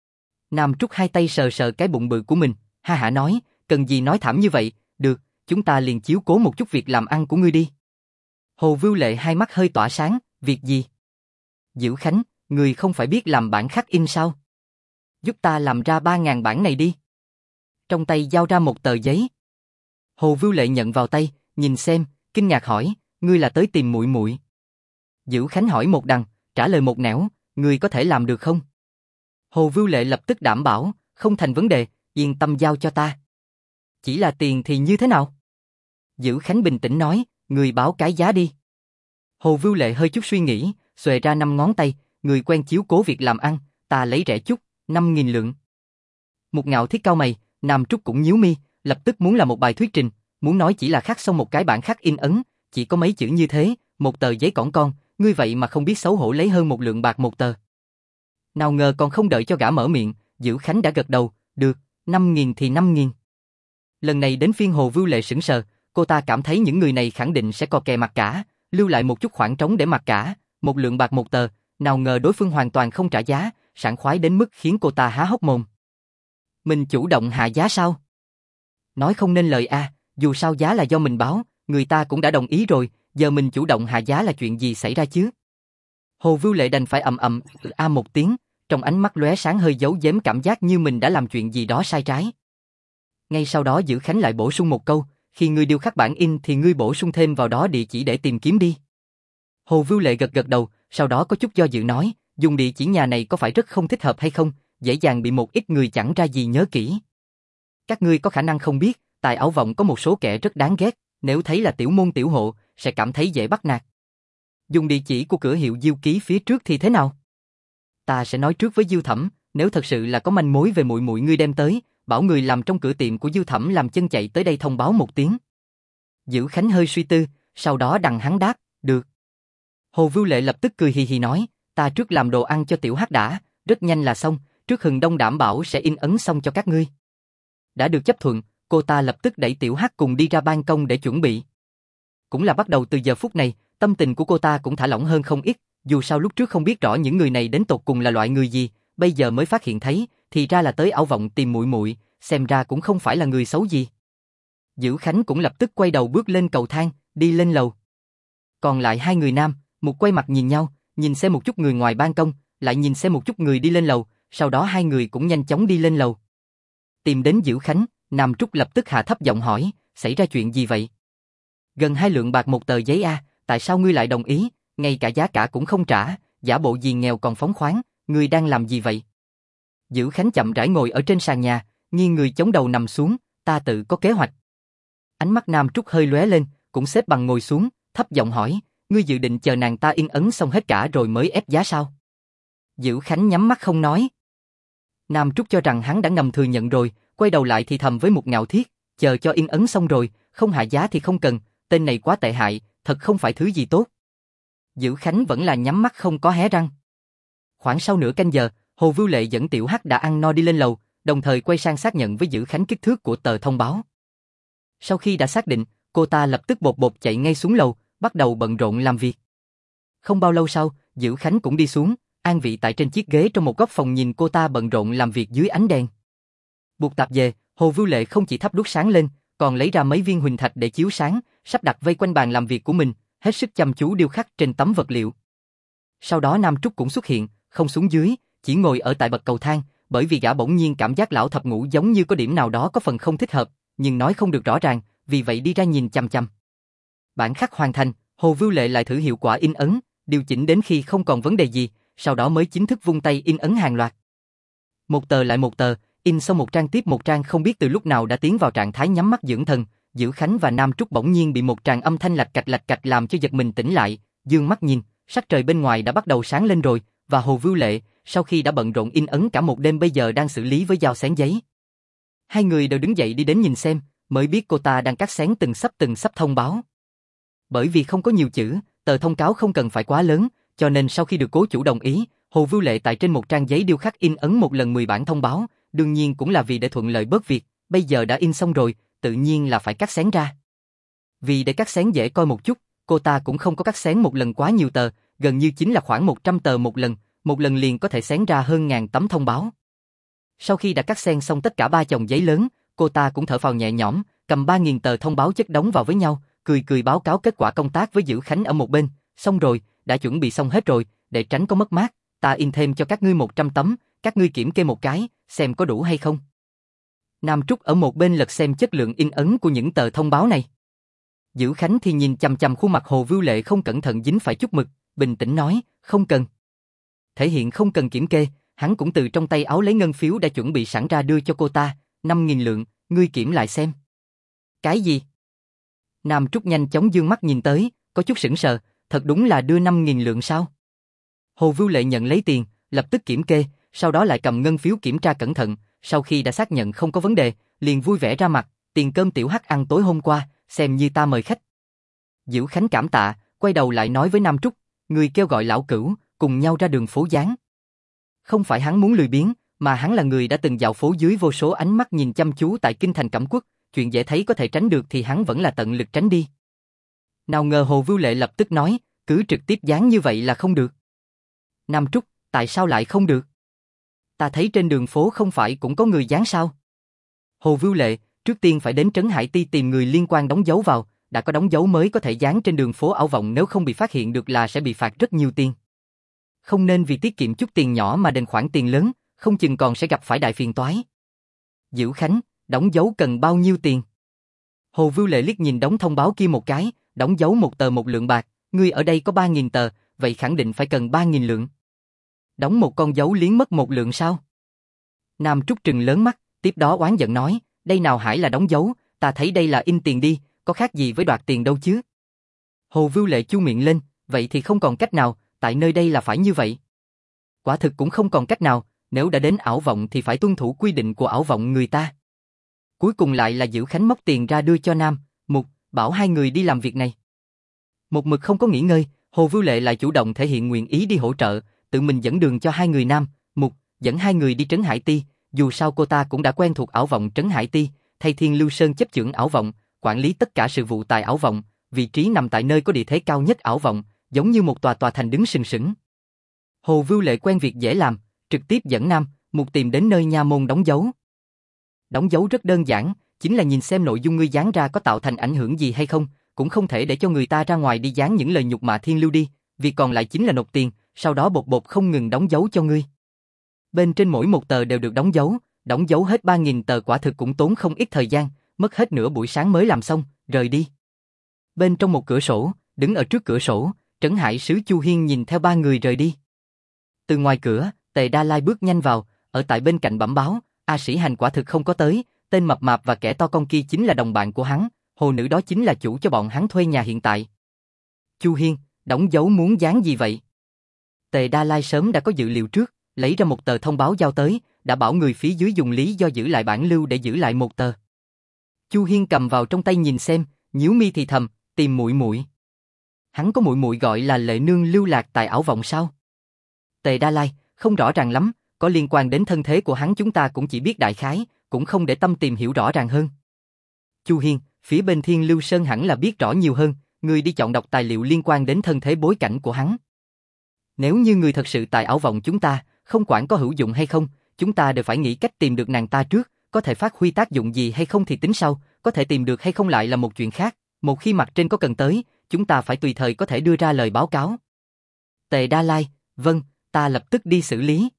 Nam Trúc hai tay sờ sờ cái bụng bự của mình, ha hả nói, cần gì nói thảm như vậy, được, chúng ta liền chiếu cố một chút việc làm ăn của ngươi đi. Hồ Vưu Lệ hai mắt hơi tỏa sáng, việc gì? Dữ Khánh, người không phải biết làm bản khắc in sao? Giúp ta làm ra 3.000 bản này đi. Trong tay giao ra một tờ giấy. Hồ Vưu Lệ nhận vào tay, nhìn xem, kinh ngạc hỏi, ngươi là tới tìm muội muội? Dữ Khánh hỏi một đằng, trả lời một nẻo, ngươi có thể làm được không? Hồ Vưu Lệ lập tức đảm bảo, không thành vấn đề, yên tâm giao cho ta. Chỉ là tiền thì như thế nào? Dữ Khánh bình tĩnh nói, người báo cái giá đi. Hồ Vưu Lệ hơi chút suy nghĩ, xuề ra 5 ngón tay, người quen chiếu cố việc làm ăn, ta lấy rẻ chút, 5.000 lượng. Một Ngạo Thiết cau mày, Nam Trúc cũng nhíu mi, lập tức muốn làm một bài thuyết trình, muốn nói chỉ là khắc xong một cái bản khắc in ấn, chỉ có mấy chữ như thế, một tờ giấy cỏn con, ngươi vậy mà không biết xấu hổ lấy hơn 1 lượng bạc một tờ. Nào ngờ còn không đợi cho gã mở miệng, Dữ Khánh đã gật đầu, được, 5.000 thì 5.000. Lần này đến phiên Hồ Vưu Lệ sững sờ, cô ta cảm thấy những người này khẳng định sẽ co kè mặc cả, lưu lại một chút khoảng trống để mặc cả, 1 lượng bạc một tờ, nào ngờ đối phương hoàn toàn không trả giá, sảng khoái đến mức khiến cô ta há hốc mồm. Mình chủ động hạ giá sao? Nói không nên lời a, dù sao giá là do mình báo, người ta cũng đã đồng ý rồi, giờ mình chủ động hạ giá là chuyện gì xảy ra chứ? Hồ Vưu Lệ đành phải ầm a một tiếng, trong ánh mắt lóe sáng hơi giấu giếm cảm giác như mình đã làm chuyện gì đó sai trái. Ngay sau đó Dữ Khánh lại bổ sung một câu, khi ngươi điêu khắc bản in thì ngươi bổ sung thêm vào đó địa chỉ để tìm kiếm đi. Hồ Vưu Lệ gật gật đầu, sau đó có chút do dự nói, dùng địa chỉ nhà này có phải rất không thích hợp hay không, dễ dàng bị một ít người chẳng ra gì nhớ kỹ. Các ngươi có khả năng không biết, tại Ảo Vọng có một số kẻ rất đáng ghét, nếu thấy là tiểu môn tiểu hộ, sẽ cảm thấy dễ bắt nạt. Dùng địa chỉ của cửa hiệu Diêu Ký phía trước thì thế nào? Ta sẽ nói trước với Diêu Thẩm, nếu thật sự là có manh mối về muội muội ngươi đem tới, bảo người làm trong cửa tiệm của Diêu Thẩm làm chân chạy tới đây thông báo một tiếng. Dữ Khánh hơi suy tư, sau đó đằng hắn đáp, được. Hồ Vưu Lệ lập tức cười hì hì nói, ta trước làm đồ ăn cho Tiểu Hắc đã, rất nhanh là xong, trước Hừng Đông đảm bảo sẽ in ấn xong cho các ngươi. Đã được chấp thuận, cô ta lập tức đẩy Tiểu Hắc cùng đi ra ban công để chuẩn bị. Cũng là bắt đầu từ giờ phút này, tâm tình của cô ta cũng thả lỏng hơn không ít, dù sao lúc trước không biết rõ những người này đến tột cùng là loại người gì, bây giờ mới phát hiện thấy, thì ra là tới Ảo Vọng tìm muội muội, xem ra cũng không phải là người xấu gì. Dữ Khánh cũng lập tức quay đầu bước lên cầu thang, đi lên lầu. Còn lại hai người nam, một quay mặt nhìn nhau, nhìn xem một chút người ngoài ban công, lại nhìn xem một chút người đi lên lầu, sau đó hai người cũng nhanh chóng đi lên lầu. Tìm đến Dữ Khánh, Nam Trúc lập tức hạ thấp giọng hỏi, xảy ra chuyện gì vậy? Gần 2 lượng bạc một tờ giấy a, tại sao ngươi lại đồng ý, ngay cả giá cả cũng không trả, giả bộ gì nghèo còn phóng khoáng, ngươi đang làm gì vậy? Dữ Khánh chậm rãi ngồi ở trên sàn nhà, nghiêng người chống đầu nằm xuống, ta tự có kế hoạch. Ánh mắt Nam Trúc hơi lóe lên, cũng xếp bằng ngồi xuống, thấp giọng hỏi, ngươi dự định chờ nàng ta in ấn xong hết cả rồi mới ép giá sao? Dữ Khánh nhắm mắt không nói. Nam Trúc cho rằng hắn đã ngầm thừa nhận rồi, quay đầu lại thì thầm với một Ngạo Thiết, chờ cho in ấn xong rồi, không hạ giá thì không cần, tên này quá tệ hại, thật không phải thứ gì tốt. Dữ Khánh vẫn là nhắm mắt không có hé răng. Khoảng sau nửa canh giờ, Hồ Vưu Lệ dẫn Tiểu Hắc đã ăn no đi lên lầu, đồng thời quay sang xác nhận với Dữ Khánh kích thước của tờ thông báo. Sau khi đã xác định, cô ta lập tức bột chạy ngay xuống lầu, bắt đầu bận rộn làm việc. Không bao lâu sau, Dữ Khánh cũng đi xuống, an vị tại trên chiếc ghế trong một góc phòng nhìn cô ta bận rộn làm việc dưới ánh đèn. Buộc tạp về, Hồ Vưu Lệ không chỉ thắp đuốc sáng lên, còn lấy ra mấy viên huỳnh thạch để chiếu sáng, sắp đặt vây quanh bàn làm việc của mình, hết sức chăm chú điêu khắc trên tấm vật liệu. Sau đó Nam Trúc cũng xuất hiện, không xuống dưới, chỉ ngồi ở tại bậc cầu thang, bởi vì gã bỗng nhiên cảm giác lão thập ngũ giống như có điểm nào đó có phần không thích hợp, nhưng nói không được rõ ràng, vì vậy đi ra nhìn chằm chằm. Bản khắc hoàn thành, Hồ Vưu Lệ lại thử hiệu quả in ấn, điều chỉnh đến khi không còn vấn đề gì, sau đó mới chính thức vung tay in ấn hàng loạt. Một tờ lại một tờ, in xong một trang tiếp một trang, không biết từ lúc nào đã tiến vào trạng thái nhắm mắt dưỡng thần. Diễu Khánh và Nam Trúc bỗng nhiên bị một tràng âm thanh lạch cạch làm cho giật mình tỉnh lại, dương mắt nhìn, sắc trời bên ngoài đã bắt đầu sáng lên rồi, và Hồ Vưu Lệ, sau khi đã bận rộn in ấn cả một đêm bây giờ đang xử lý với dao xén giấy. Hai người đều đứng dậy đi đến nhìn xem, mới biết cô ta đang cắt xén từng sắp thông báo. Bởi vì không có nhiều chữ, tờ thông cáo không cần phải quá lớn, cho nên sau khi được cố chủ đồng ý, Hồ Vưu Lệ tại trên một trang giấy điêu khắc in ấn một lần 10 bản thông báo, đương nhiên cũng là vì để thuận lợi bớt việc, bây giờ đã in xong rồi, tự nhiên là phải cắt xén ra. Vì để cắt xén dễ coi một chút, cô ta cũng không có cắt xén một lần quá nhiều tờ, gần như chính là khoảng 100 tờ một lần liền có thể xén ra hơn 1000 tấm thông báo. Sau khi đã cắt xén xong tất cả 3 chồng giấy lớn, cô ta cũng thở phào nhẹ nhõm, cầm 3000 tờ thông báo chất đống vào với nhau, cười báo cáo kết quả công tác với Diễu Khánh ở một bên, xong rồi, đã chuẩn bị xong hết rồi, để tránh có mất mát, ta in thêm cho các ngươi 100 tấm, các ngươi kiểm kê một cái, xem có đủ hay không. Nam Trúc ở một bên lật xem chất lượng in ấn của những tờ thông báo này. Diễu Khánh thì nhìn chằm chằm khuôn mặt Hồ Vưu Lệ không cẩn thận dính phải chút mực, bình tĩnh nói, không cần. Thể hiện không cần kiểm kê, hắn cũng từ trong tay áo lấy ngân phiếu đã chuẩn bị sẵn ra đưa cho cô ta, 5000 lượng, ngươi kiểm lại xem. Cái gì? Nam Trúc nhanh chóng dương mắt nhìn tới, có chút sững sờ, thật đúng là đưa 5000 lượng sao? Hồ Vưu Lệ nhận lấy tiền, lập tức kiểm kê, sau đó lại cầm ngân phiếu kiểm tra cẩn thận, sau khi đã xác nhận không có vấn đề, liền vui vẻ ra mặt, tiền cơm tiểu hắc ăn tối hôm qua, xem như ta mời khách. Diễu Khánh cảm tạ, quay đầu lại nói với Nam Trúc, người kêu gọi lão Cửu, cùng nhau ra đường phố dáng. Không phải hắn muốn lười biếng, mà hắn là người đã từng dạo phố dưới vô số ánh mắt nhìn chăm chú tại kinh thành Cẩm Quốc, chuyện dễ thấy có thể tránh được thì hắn vẫn là tận lực tránh đi. Nào ngờ Hồ Vưu Lệ lập tức nói, cứ trực tiếp dán như vậy là không được. Nam Trúc, tại sao lại không được? Ta thấy trên đường phố không phải cũng có người dán sao? Hồ Vưu Lệ, trước tiên phải đến Trấn Hải Ti tìm người liên quan đóng dấu vào, đã có đóng dấu mới có thể dán trên đường phố ảo vọng, nếu không bị phát hiện được là sẽ bị phạt rất nhiều tiền. Không nên vì tiết kiệm chút tiền nhỏ mà đền khoản tiền lớn, không chừng còn sẽ gặp phải đại phiền toái. Diễu Khánh, đóng dấu cần bao nhiêu tiền? Hồ Vưu Lệ liếc nhìn đóng thông báo kia một cái, đóng dấu một tờ 1 lượng bạc, ngươi ở đây có 3000 tờ, vậy khẳng định phải cần 3000 lượng. Đóng một con dấu liếng mất 1 lượng sao? Nam Trúc trừng lớn mắt, tiếp đó oán giận nói, đây nào hải là đóng dấu, ta thấy đây là in tiền đi, có khác gì với đoạt tiền đâu chứ. Hồ Vưu Lệ chu miệng lên, vậy thì không còn cách nào, tại nơi đây là phải như vậy. Quả thực cũng không còn cách nào, nếu đã đến ảo vọng thì phải tuân thủ quy định của ảo vọng người ta. Cuối cùng lại là Diễu Khánh móc tiền ra đưa cho Nam Mục, bảo hai người đi làm việc này. Một mực không có nghỉ ngơi, Hồ Vưu Lệ lại chủ động thể hiện nguyện ý đi hỗ trợ, tự mình dẫn đường cho hai người Nam Mục, dẫn hai người đi Trấn Hải Ti, dù sao cô ta cũng đã quen thuộc ảo vọng Trấn Hải Ti, thay Thiên Lưu Sơn chấp chưởng ảo vọng, quản lý tất cả sự vụ tại ảo vọng, vị trí nằm tại nơi có địa thế cao nhất ảo vọng, giống như một tòa thành đứng sừng sững. Hồ Vưu Lệ quen việc dễ làm, trực tiếp dẫn Nam Mục tìm đến nơi nha môn đóng dấu. Đóng dấu rất đơn giản, chính là nhìn xem nội dung ngươi dán ra có tạo thành ảnh hưởng gì hay không, cũng không thể để cho người ta ra ngoài đi dán những lời nhục mạ Thiên Lưu đi, việc còn lại chính là nộp tiền, sau đó bột không ngừng đóng dấu cho ngươi. Bên trên mỗi một tờ đều được đóng dấu hết 3000 tờ quả thực cũng tốn không ít thời gian, mất hết nửa buổi sáng mới làm xong, rời đi. Bên trong một cửa sổ, đứng ở trước cửa sổ, Trấn Hải sứ Chu Hiên nhìn theo ba người rời đi. Từ ngoài cửa, Tề Đa Lai bước nhanh vào, ở tại bên cạnh bẩm báo, A Sĩ Hành quả thực không có tới, tên mập mạp và kẻ to con kia chính là đồng bạn của hắn, hồ nữ đó chính là chủ cho bọn hắn thuê nhà hiện tại. Chu Hiên, đóng dấu muốn dán gì vậy? Tề Đa Lai sớm đã có dự liệu trước, lấy ra một tờ thông báo giao tới, đã bảo người phía dưới dùng lý do giữ lại bản lưu để giữ lại một tờ. Chu Hiên cầm vào trong tay nhìn xem, nhíu mi thì thầm, tìm muội muội. Hắn có muội muội gọi là Lệ Nương lưu lạc tại ảo vọng sao? Tề Đa Lai, không rõ ràng lắm, có liên quan đến thân thế của hắn chúng ta cũng chỉ biết đại khái, cũng không để tâm tìm hiểu rõ ràng hơn. Chu Hiên, phía bên Thiên Lưu Sơn hẳn là biết rõ nhiều hơn, người đi chọn đọc tài liệu liên quan đến thân thế bối cảnh của hắn. Nếu như người thật sự tại ảo vọng chúng ta, không quản có hữu dụng hay không, chúng ta đều phải nghĩ cách tìm được nàng ta trước, có thể phát huy tác dụng gì hay không thì tính sau, có thể tìm được hay không lại là một chuyện khác, một khi mặt trên có cần tới, chúng ta phải tùy thời có thể đưa ra lời báo cáo. Tề Đa Lai, vâng, ta lập tức đi xử lý.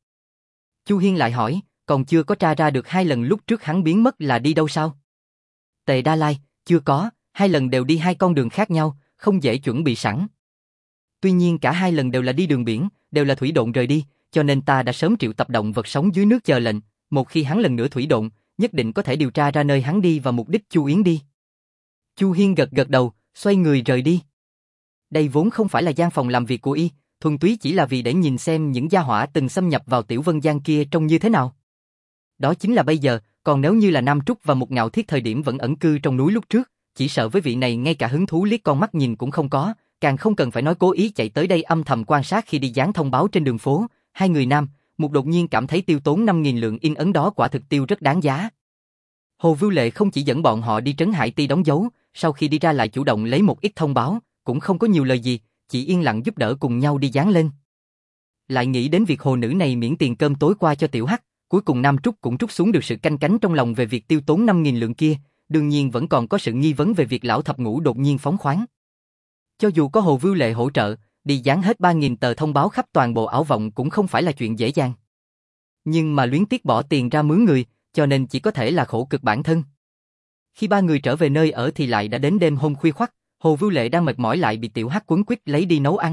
Chu Hiên lại hỏi, còn chưa có tra ra được 2 lần lúc trước hắn biến mất là đi đâu sao? Tề Đa Lai, chưa có, hai lần đều đi hai con đường khác nhau, không dễ chuẩn bị sẵn. Tuy nhiên cả hai lần đều là đi đường biển, đều là thủy độn rời đi, cho nên ta đã sớm triệu tập động vật sống dưới nước chờ lệnh, một khi hắn lần nữa thủy độn, nhất định có thể điều tra ra nơi hắn đi và mục đích Chu Yến đi. Chu Hiên gật gật đầu, xoay người rời đi. Đây vốn không phải là gian phòng làm việc của y, thuần túy chỉ là vì để nhìn xem những gia hỏa từng xâm nhập vào Tiểu Vân Giang kia trông như thế nào. Đó chính là bây giờ, còn nếu như là Nam Trúc và Mục Ngạo Thiết thời điểm vẫn ẩn cư trong núi lúc trước, chỉ sợ với vị này ngay cả hứng thú liếc con mắt nhìn cũng không có, càng không cần phải nói cố ý chạy tới đây âm thầm quan sát khi đi dán thông báo trên đường phố. Hai người Nam, Mục đột nhiên cảm thấy tiêu tốn 5.000 lượng in ấn đó quả thực tiêu rất đáng giá. Hồ Vưu Lệ không chỉ dẫn bọn họ đi trấn Hải Ti đóng dấu, sau khi đi ra lại chủ động lấy một ít thông báo, cũng không có nhiều lời gì, chỉ yên lặng giúp đỡ cùng nhau đi dán lên. Lại nghĩ đến việc hồ nữ này miễn tiền cơm tối qua cho Tiểu Hắc, cuối cùng Nam Trúc cũng trút xuống được sự canh cánh trong lòng về việc tiêu tốn 5.000 lượng kia, đương nhiên vẫn còn có sự nghi vấn về việc lão thập ngũ đột nhiên phóng khoáng. Cho dù có Hồ Vưu Lệ hỗ trợ, đi dán hết 3.000 tờ thông báo khắp toàn bộ ảo vọng cũng không phải là chuyện dễ dàng. Nhưng mà luyến tiếc bỏ tiền ra mướn người, cho nên chỉ có thể là khổ cực bản thân. Khi ba người trở về nơi ở thì lại đã đến đêm hôm khuya khoắt, Hồ Vưu Lệ đang mệt mỏi lại bị Tiểu Hắc quấn quýt lấy đi nấu ăn.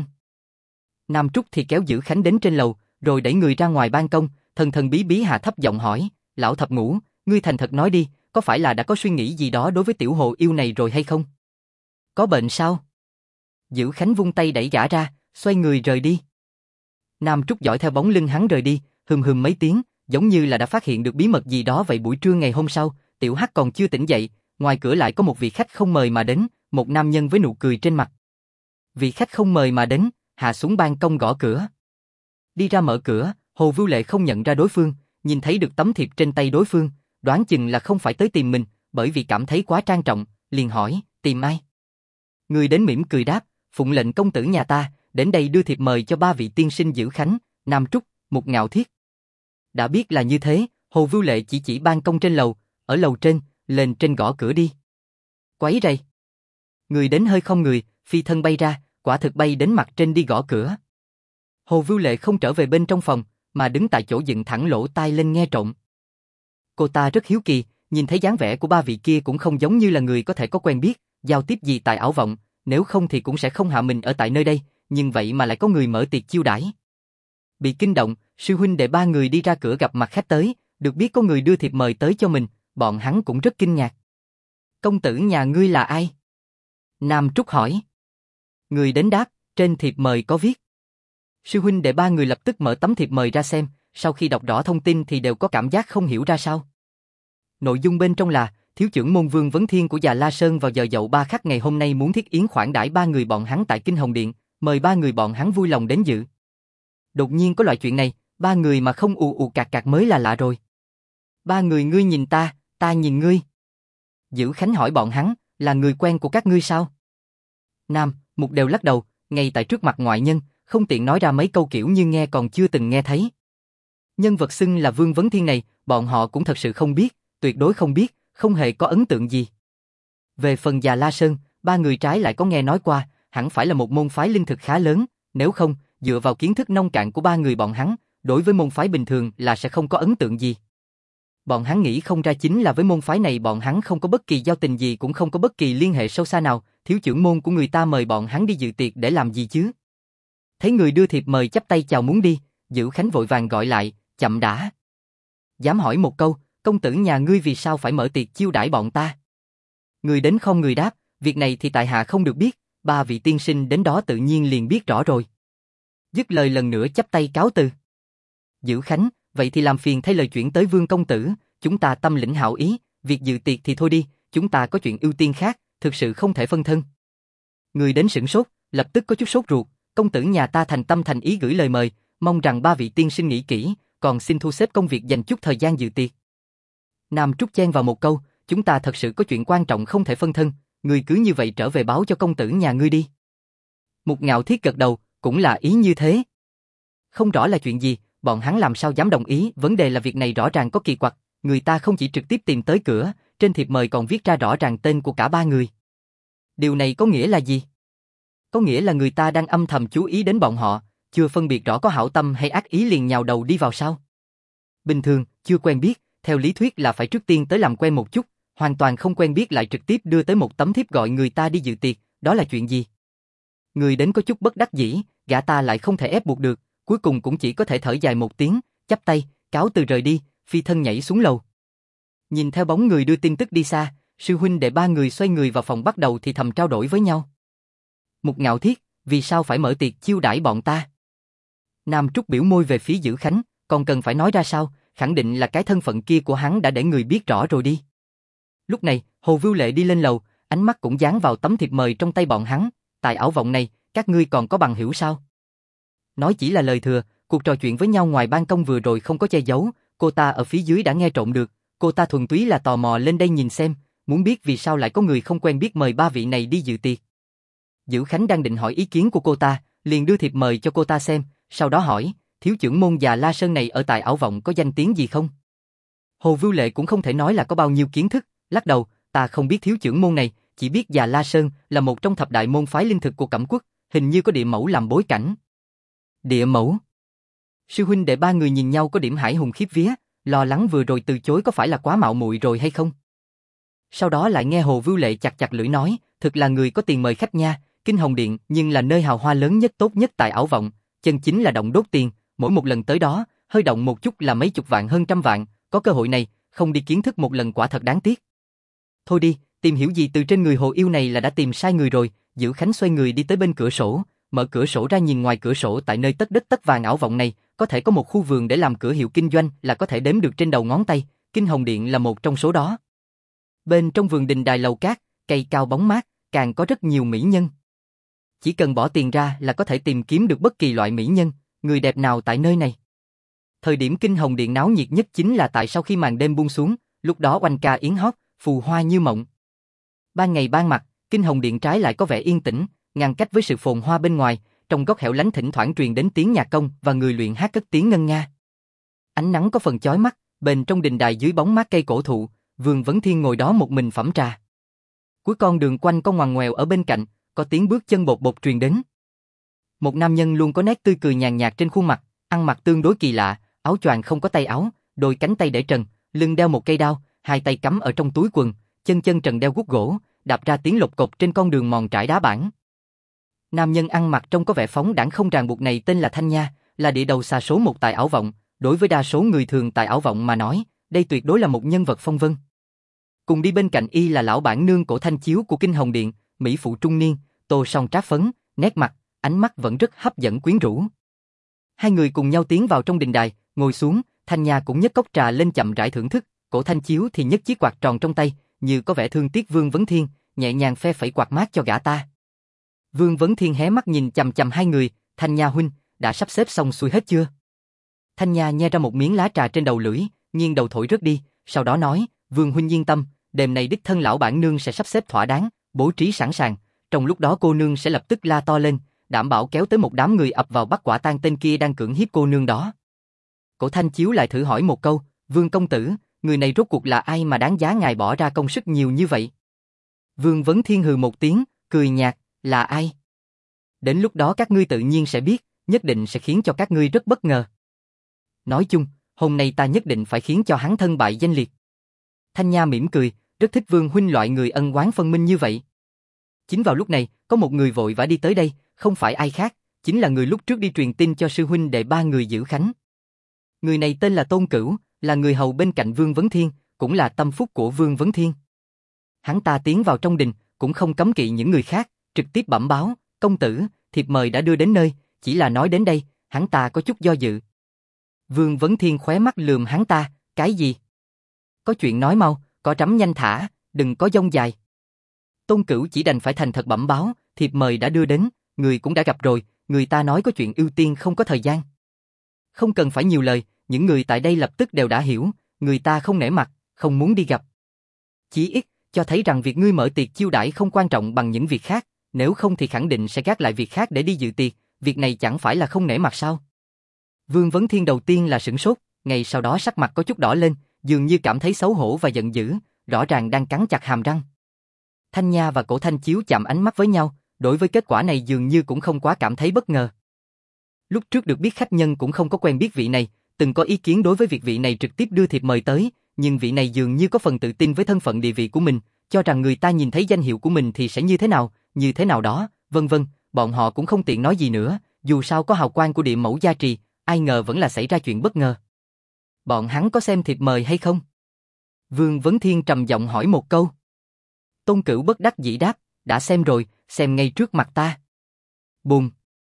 Nam Trúc thì kéo Dữ Khánh đến trên lầu, rồi đẩy người ra ngoài ban công, thần thần bí bí hạ thấp giọng hỏi, lão thập ngũ, ngươi thành thật nói đi, có phải là đã có suy nghĩ gì đó đối với tiểu hồ yêu này rồi hay không? Có bệnh sao? Dữ Khánh vung tay đẩy gã ra, xoay người rời đi. Nam Trúc dõi theo bóng lưng hắn rời đi, hừm mấy tiếng, giống như là đã phát hiện được bí mật gì đó vậy. Buổi trưa ngày hôm sau, Tiểu Hắc còn chưa tỉnh dậy, ngoài cửa lại có một vị khách không mời mà đến, một nam nhân với nụ cười trên mặt. Vị khách không mời mà đến, hạ xuống ban công gõ cửa. Đi ra mở cửa, Hồ Vưu Lệ không nhận ra đối phương, nhìn thấy được tấm thiệp trên tay đối phương, đoán chừng là không phải tới tìm mình, bởi vì cảm thấy quá trang trọng, liền hỏi, tìm ai? Người đến mỉm cười đáp, phụng lệnh công tử nhà ta, đến đây đưa thiệp mời cho ba vị tiên sinh Dữ Khánh, Nam Trúc, Mục Ngạo Thiết. Đã biết là như thế, Hồ Vưu Lệ chỉ ban công trên lầu, ở lầu trên, lên trên gõ cửa đi. Quấy rầy. Người đến hơi không người, phi thân bay ra, quả thực bay đến mặt trên đi gõ cửa. Hồ Vưu Lệ không trở về bên trong phòng, mà đứng tại chỗ dựng thẳng lỗ tai lên nghe trộm. Cô ta rất hiếu kỳ, nhìn thấy dáng vẻ của ba vị kia cũng không giống như là người có thể có quen biết, giao tiếp gì tại ảo vọng, nếu không thì cũng sẽ không hạ mình ở tại nơi đây, nhưng vậy mà lại có người mở tiệc chiêu đãi. Bị kinh động, sư huynh đệ ba người đi ra cửa gặp mặt khách tới, được biết có người đưa thiệp mời tới cho mình, bọn hắn cũng rất kinh ngạc. Công tử nhà ngươi là ai? Nam Trúc hỏi. Người đến đáp, trên thiệp mời có viết. Sư huynh đệ ba người lập tức mở tấm thiệp mời ra xem, sau khi đọc rõ thông tin thì đều có cảm giác không hiểu ra sao. Nội dung bên trong là, thiếu trưởng môn Vương Vấn Thiên của Già La Sơn vào giờ dậu 3 khắc ngày hôm nay muốn thiết yến khoản đãi ba người bọn hắn tại Kinh Hồng Điện, mời ba người bọn hắn vui lòng đến dự. Đột nhiên có loại chuyện này, ba người mà không ù ù cạc cạc mới là lạ rồi. Ba người ngươi nhìn ta, ta nhìn ngươi. Dữ Khánh hỏi bọn hắn, là người quen của các ngươi sao? Nam, Mục đều lắc đầu, ngay tại trước mặt ngoại nhân, không tiện nói ra mấy câu kiểu như nghe còn chưa từng nghe thấy. Nhân vật xưng là Vương Vấn Thiên này, bọn họ cũng thật sự không biết, tuyệt đối không biết, không hề có ấn tượng gì. Về phần Già La Sơn, ba người trái lại có nghe nói qua, hẳn phải là một môn phái linh thực khá lớn, nếu không, dựa vào kiến thức nông cạn của ba người bọn hắn, đối với môn phái bình thường là sẽ không có ấn tượng gì. Bọn hắn nghĩ không ra chính là với môn phái này bọn hắn không có bất kỳ giao tình gì cũng không có bất kỳ liên hệ sâu xa nào, thiếu trưởng môn của người ta mời bọn hắn đi dự tiệc để làm gì chứ? Thấy người đưa thiệp mời chắp tay chào muốn đi, Dữ Khánh vội vàng gọi lại, chậm đã. Dám hỏi một câu, công tử nhà ngươi vì sao phải mở tiệc chiêu đãi bọn ta? Người đến không người đáp, việc này thì tại hạ không được biết, ba vị tiên sinh đến đó tự nhiên liền biết rõ rồi. Dứt lời lần nữa chắp tay cáo từ. Dữ Khánh, vậy thì làm phiền thay lời chuyển tới Vương công tử, chúng ta tâm lĩnh hảo ý, việc dự tiệc thì thôi đi, chúng ta có chuyện ưu tiên khác, thực sự không thể phân thân. Người đến sửng sốt, lập tức có chút sốt ruột, công tử nhà ta thành tâm thành ý gửi lời mời, mong rằng ba vị tiên sinh nghĩ kỹ, còn xin thu xếp công việc dành chút thời gian dự tiệc. Nam Trúc chen vào một câu, chúng ta thật sự có chuyện quan trọng không thể phân thân, người cứ như vậy trở về báo cho công tử nhà ngươi đi. Mục Ngạo Thiết gật đầu, cũng là ý như thế. Không rõ là chuyện gì, bọn hắn làm sao dám đồng ý, vấn đề là việc này rõ ràng có kỳ quặc, người ta không chỉ trực tiếp tìm tới cửa, trên thiệp mời còn viết ra rõ ràng tên của cả ba người. Điều này có nghĩa là gì? Có nghĩa là người ta đang âm thầm chú ý đến bọn họ, chưa phân biệt rõ có hảo tâm hay ác ý liền nhào đầu đi vào sao? Bình thường, chưa quen biết, theo lý thuyết là phải trước tiên tới làm quen một chút, hoàn toàn không quen biết lại trực tiếp đưa tới một tấm thiếp gọi người ta đi dự tiệc, đó là chuyện gì? Người đến có chút bất đắc dĩ, gã ta lại không thể ép buộc được, cuối cùng cũng chỉ có thể thở dài một tiếng, chắp tay, cáo từ rời đi, phi thân nhảy xuống lầu. Nhìn theo bóng người đưa tin tức đi xa, sư huynh đệ ba người xoay người vào phòng bắt đầu thì thầm trao đổi với nhau. Mục Ngạo Thiết, vì sao phải mở tiệc chiêu đãi bọn ta? Nam Trúc biểu môi về phía Dữ Khánh, còn cần phải nói ra sao, khẳng định là cái thân phận kia của hắn đã để người biết rõ rồi đi. Lúc này, Hồ Vưu Lệ đi lên lầu, ánh mắt cũng dán vào tấm thiệp mời trong tay bọn hắn, tại ảo vọng này, các ngươi còn có bằng hữu sao? Nói chỉ là lời thừa, cuộc trò chuyện với nhau ngoài ban công vừa rồi không có che giấu, cô ta ở phía dưới đã nghe trộm được, cô ta thuần túy là tò mò lên đây nhìn xem, muốn biết vì sao lại có người không quen biết mời ba vị này đi dự tiệc. Dữ Khánh đang định hỏi ý kiến của cô ta, liền đưa thiệp mời cho cô ta xem, sau đó hỏi, thiếu trưởng môn già La Sơn này ở tại ảo vọng có danh tiếng gì không? Hồ Vưu Lệ cũng không thể nói là có bao nhiêu kiến thức, lắc đầu, ta không biết thiếu trưởng môn này, chỉ biết già La Sơn là một trong thập đại môn phái linh thực của Cẩm Quốc, hình như có địa mẫu làm bối cảnh. Địa mẫu? Sư huynh đệ ba người nhìn nhau có điểm hải hùng khiếp vía, lo lắng vừa rồi từ chối có phải là quá mạo muội rồi hay không? Sau đó lại nghe Hồ Vưu Lệ chặt chặt lưỡi nói, thực là người có tiền mời khách nha, Kinh Hồng Điện nhưng là nơi hào hoa lớn nhất tốt nhất tại ảo vọng, chân chính là động đốt tiền, mỗi một lần tới đó, hơi động một chút là mấy chục vạn hơn trăm vạn, có cơ hội này, không đi kiến thức một lần quả thật đáng tiếc. Thôi đi, tìm hiểu gì từ trên người Hồ yêu này là đã tìm sai người rồi, Dữ Khánh xoay người đi tới bên cửa sổ, mở cửa sổ ra nhìn ngoài cửa sổ tại nơi tất đất tất vàng ảo vọng này, có thể có một khu vườn để làm cửa hiệu kinh doanh là có thể đếm được trên đầu ngón tay, Kinh Hồng Điện là một trong số đó. Bên trong vườn đình đài lầu cát, cây cao bóng mát, càng có rất nhiều mỹ nhân. Chỉ cần bỏ tiền ra là có thể tìm kiếm được bất kỳ loại mỹ nhân, người đẹp nào tại nơi này. Thời điểm Kinh Hồng Điện náo nhiệt nhất chính là tại sau khi màn đêm buông xuống, lúc đó oanh ca yến hót, phù hoa như mộng. Ban ngày ban mặt, Kinh Hồng Điện trái lại có vẻ yên tĩnh, ngăn cách với sự phồn hoa bên ngoài, trong góc hẻo lánh thỉnh thoảng truyền đến tiếng nhạc công và người luyện hát cất tiếng ngân nga. Ánh nắng có phần chói mắt, bên trong đình đài dưới bóng mát cây cổ thụ, Vương Vấn Thiên ngồi đó một mình phẩm trà. Cuối con đường quanh có ngoằn ngoèo ở bên cạnh, có tiếng bước chân bột bột truyền đến. Một nam nhân luôn có nét tươi cười nhàn nhạt trên khuôn mặt, ăn mặc tương đối kỳ lạ, áo choàng không có tay áo, đôi cánh tay để trần, lưng đeo một cây đao, hai tay cắm ở trong túi quần, chân trần đeo guốc gỗ, đạp ra tiếng lộc cộc trên con đường mòn trải đá bản. Nam nhân ăn mặc trông có vẻ phóng đãng không ràng buộc này tên là Thanh Nha, là địa đầu xà số một tại ảo vọng, đối với đa số người thường tại ảo vọng mà nói, đây tuyệt đối là một nhân vật phong vân. Cùng đi bên cạnh y là lão bản nương Cổ Thanh Chiếu của Kinh Hồng Điện, mỹ phụ trung niên, tô son tráp phấn, nét mặt, ánh mắt vẫn rất hấp dẫn quyến rũ. Hai người cùng nhau tiến vào trong đình đài, ngồi xuống, Thanh Nha cũng nhấc cốc trà lên chậm rãi thưởng thức, Cổ Thanh Chiếu thì nhấc chiếc quạt tròn trong tay, như có vẻ thương tiếc Vương Vấn Thiên, nhẹ nhàng phe phẩy quạt mát cho gã ta. Vương Vấn Thiên hé mắt nhìn chằm chằm hai người, Thanh Nha huynh, đã sắp xếp xong xuôi hết chưa? Thanh Nha nhe ra một miếng lá trà trên đầu lưỡi, nghiêng đầu thổi rớt đi, sau đó nói, Vương huynh yên tâm, đêm này đích thân lão bản nương sẽ sắp xếp thỏa đáng, bố trí sẵn sàng, trong lúc đó cô nương sẽ lập tức la to lên, đảm bảo kéo tới một đám người ập vào bắt quả tang tên kia đang cưỡng hiếp cô nương đó. Cổ Thanh Chiếu lại thử hỏi một câu, Vương công tử, người này rốt cuộc là ai mà đáng giá ngài bỏ ra công sức nhiều như vậy? Vương Vấn Thiên hừ một tiếng, cười nhạt, là ai? Đến lúc đó các ngươi tự nhiên sẽ biết, nhất định sẽ khiến cho các ngươi rất bất ngờ. Nói chung, hôm nay ta nhất định phải khiến cho hắn thân bại danh liệt. Thanh Nha mỉm cười, rất thích Vương huynh loại người ân oán phân minh như vậy. Chính vào lúc này, có một người vội vã đi tới đây, không phải ai khác, chính là người lúc trước đi truyền tin cho sư huynh đệ ba người Dữ Khánh. Người này tên là Tôn Cửu, là người hầu bên cạnh Vương Vấn Thiên, cũng là tâm phúc của Vương Vấn Thiên. Hắn ta tiến vào trong đình, cũng không cấm kỵ những người khác, trực tiếp bẩm báo, công tử, thiệp mời đã đưa đến nơi, chỉ là nói đến đây, hắn ta có chút do dự. Vương Vấn Thiên khóe mắt lườm hắn ta, cái gì? Có chuyện nói mau, có trắm nhanh thả, đừng có dông dài. Tôn Cửu chỉ đành phải thành thật bẩm báo, thiệp mời đã đưa đến, người cũng đã gặp rồi, người ta nói có chuyện ưu tiên không có thời gian. Không cần phải nhiều lời, những người tại đây lập tức đều đã hiểu, người ta không nể mặt, không muốn đi gặp. Chỉ ít, cho thấy rằng việc ngươi mở tiệc chiêu đãi không quan trọng bằng những việc khác, nếu không thì khẳng định sẽ gác lại việc khác để đi dự tiệc, việc này chẳng phải là không nể mặt sao? Vương Vấn Thiên đầu tiên là sửng sốt, ngay sau đó sắc mặt có chút đỏ lên, dường như cảm thấy xấu hổ và giận dữ, rõ ràng đang cắn chặt hàm răng. Thanh Nha và Cổ Thanh Chiếu chạm ánh mắt với nhau, đối với kết quả này dường như cũng không quá cảm thấy bất ngờ. Lúc trước được biết khách nhân cũng không có quen biết vị này, từng có ý kiến đối với việc vị này trực tiếp đưa thiệp mời tới, nhưng vị này dường như có phần tự tin với thân phận địa vị của mình, cho rằng người ta nhìn thấy danh hiệu của mình thì sẽ như thế nào đó, vân vân, bọn họ cũng không tiện nói gì nữa, dù sao có hào quang của địa mẫu gia trì, ai ngờ vẫn là xảy ra chuyện bất ngờ. Bọn hắn có xem thiệp mời hay không? Vương Vấn Thiên trầm giọng hỏi một câu. Tôn Cửu bất đắc dĩ đáp, đã xem rồi, xem ngay trước mặt ta. Bùm.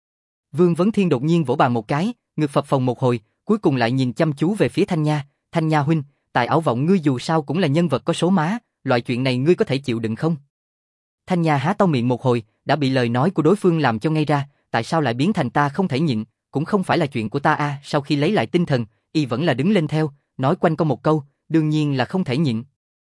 Vương Vấn Thiên đột nhiên vỗ bàn một cái, ngực phập phồng một hồi, cuối cùng lại nhìn chăm chú về phía Thanh Nha huynh, Tài Ảo Vọng ngươi dù sao cũng là nhân vật có số má, loại chuyện này ngươi có thể chịu đựng không? Thanh Nha há to miệng một hồi, đã bị lời nói của đối phương làm cho ngây ra, tại sao lại biến thành ta không thể nhịn, cũng không phải là chuyện của ta a. Sau khi lấy lại tinh thần, y vẫn là đứng lên theo, nói quanh co một câu, đương nhiên là không thể nhịn.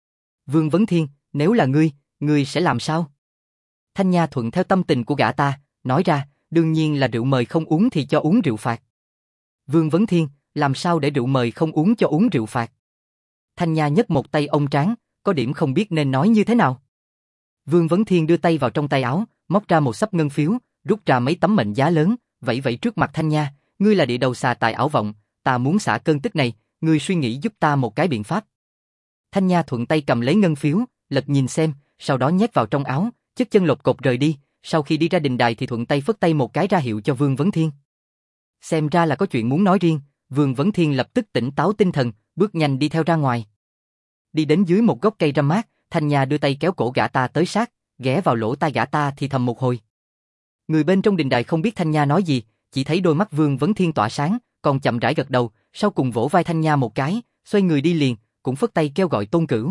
Vương Vấn Thiên, nếu là ngươi sẽ làm sao? Thanh Nha thuận theo tâm tình của gã ta, nói ra, đương nhiên là rượu mời không uống thì cho uống rượu phạt. Vương Vấn Thiên, làm sao để rượu mời không uống cho uống rượu phạt? Thanh Nha nhấc một tay ông trán, có điểm không biết nên nói như thế nào. Vương Vấn Thiên đưa tay vào trong tay áo, móc ra một xấp ngân phiếu, rút ra mấy tấm mệnh giá lớn, vẫy vẫy trước mặt Thanh Nha, ngươi là địa đầu xà Tài Ảo Vọng, ta muốn xả cơn tức này, ngươi suy nghĩ giúp ta một cái biện pháp. Thanh Nha thuận tay cầm lấy ngân phiếu, lật nhìn xem, sau đó nhét vào trong áo, chất chân lột cột rời đi, sau khi đi ra đình đài thì thuận tay phất tay một cái ra hiệu cho Vương Vấn Thiên. Xem ra là có chuyện muốn nói riêng, Vương Vấn Thiên lập tức tỉnh táo tinh thần, bước nhanh đi theo ra ngoài. Đi đến dưới một gốc cây râm mát, Thanh Nha đưa tay kéo cổ gã ta tới sát, ghé vào lỗ tai gã ta thì thầm một hồi. Người bên trong đình đài không biết Thanh Nha nói gì, chỉ thấy đôi mắt Vương Vấn Thiên tỏa sáng, còn chậm rãi gật đầu, sau cùng vỗ vai Thanh Nha một cái, xoay người đi liền, cũng phất tay kêu gọi Tôn Cửu.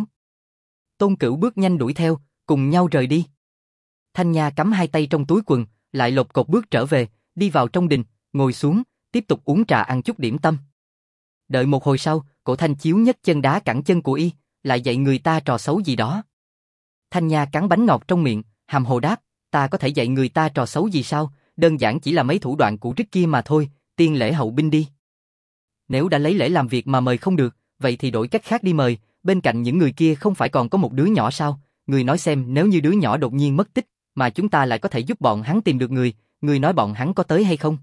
Tôn Cửu bước nhanh đuổi theo, cùng nhau rời đi. Thanh Nha cắm hai tay trong túi quần, lại lột cột bước trở về, đi vào trong đình, ngồi xuống, tiếp tục uống trà ăn chút điểm tâm. Đợi một hồi sau, Cổ Thanh Chiếu nhấc chân đá cẳng chân của y, lại dạy người ta trò xấu gì đó. Thanh Nha cắn bánh ngọt trong miệng, hàm hồ đáp, ta có thể dạy người ta trò xấu gì sao, đơn giản chỉ là mấy thủ đoạn cũ trích kia mà thôi, tiên lễ hậu binh đi. Nếu đã lấy lễ làm việc mà mời không được, vậy thì đổi cách khác đi mời, bên cạnh những người kia không phải còn có một đứa nhỏ sao, người nói xem nếu như đứa nhỏ đột nhiên mất tích, mà chúng ta lại có thể giúp bọn hắn tìm được người nói bọn hắn có tới hay không?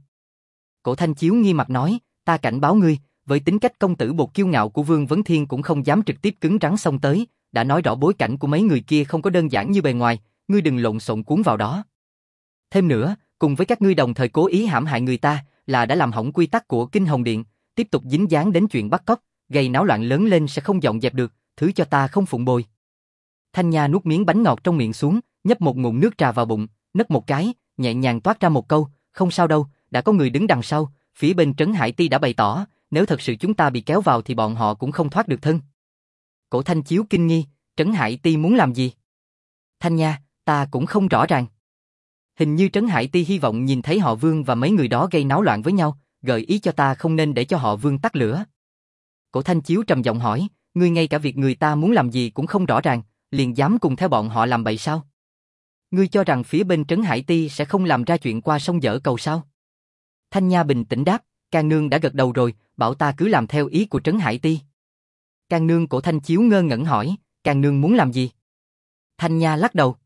Cổ Thanh Chiếu nghi mặt nói, ta cảnh báo ngươi, với tính cách công tử bột kiêu ngạo của Vương Vấn Thiên cũng không dám trực tiếp cứng rắn xông tới, đã nói rõ bối cảnh của mấy người kia không có đơn giản như bề ngoài, ngươi đừng lộn xộn cuốn vào đó. Thêm nữa, cùng với các ngươi đồng thời cố ý hãm hại người ta, là đã làm hỏng quy tắc của Kinh Hồng Điện, tiếp tục dính dáng đến chuyện bắt cóc, gây náo loạn lớn lên sẽ không dọn dẹp được, thứ cho ta không phụng bồi. Thanh Nha nuốt miếng bánh ngọt trong miệng xuống, nhấp một ngụm nước trà vào bụng, nấc một cái, nhẹ nhàng toát ra một câu, không sao đâu, đã có người đứng đằng sau, phía bên Trấn Hải Ti đã bày tỏ, nếu thật sự chúng ta bị kéo vào thì bọn họ cũng không thoát được thân. Cổ Thanh Chiếu kinh nghi, Trấn Hải Ti muốn làm gì? Thanh Nha, ta cũng không rõ ràng. Hình như Trấn Hải Ti hy vọng nhìn thấy họ Vương và mấy người đó gây náo loạn với nhau, gợi ý cho ta không nên để cho họ Vương tắt lửa. Cổ Thanh Chiếu trầm giọng hỏi, ngươi ngay cả việc người ta muốn làm gì cũng không rõ ràng, liền dám cùng theo bọn họ làm bậy sao? Ngươi cho rằng phía bên Trấn Hải Ti sẽ không làm ra chuyện qua sông dở cầu sao? Thanh Nha bình tĩnh đáp, Can Nương đã gật đầu rồi, bảo ta cứ làm theo ý của Trấn Hải Ti. Can Nương? Cổ Thanh Chiếu ngơ ngẩn hỏi, Can Nương muốn làm gì? Thanh Nha lắc đầu.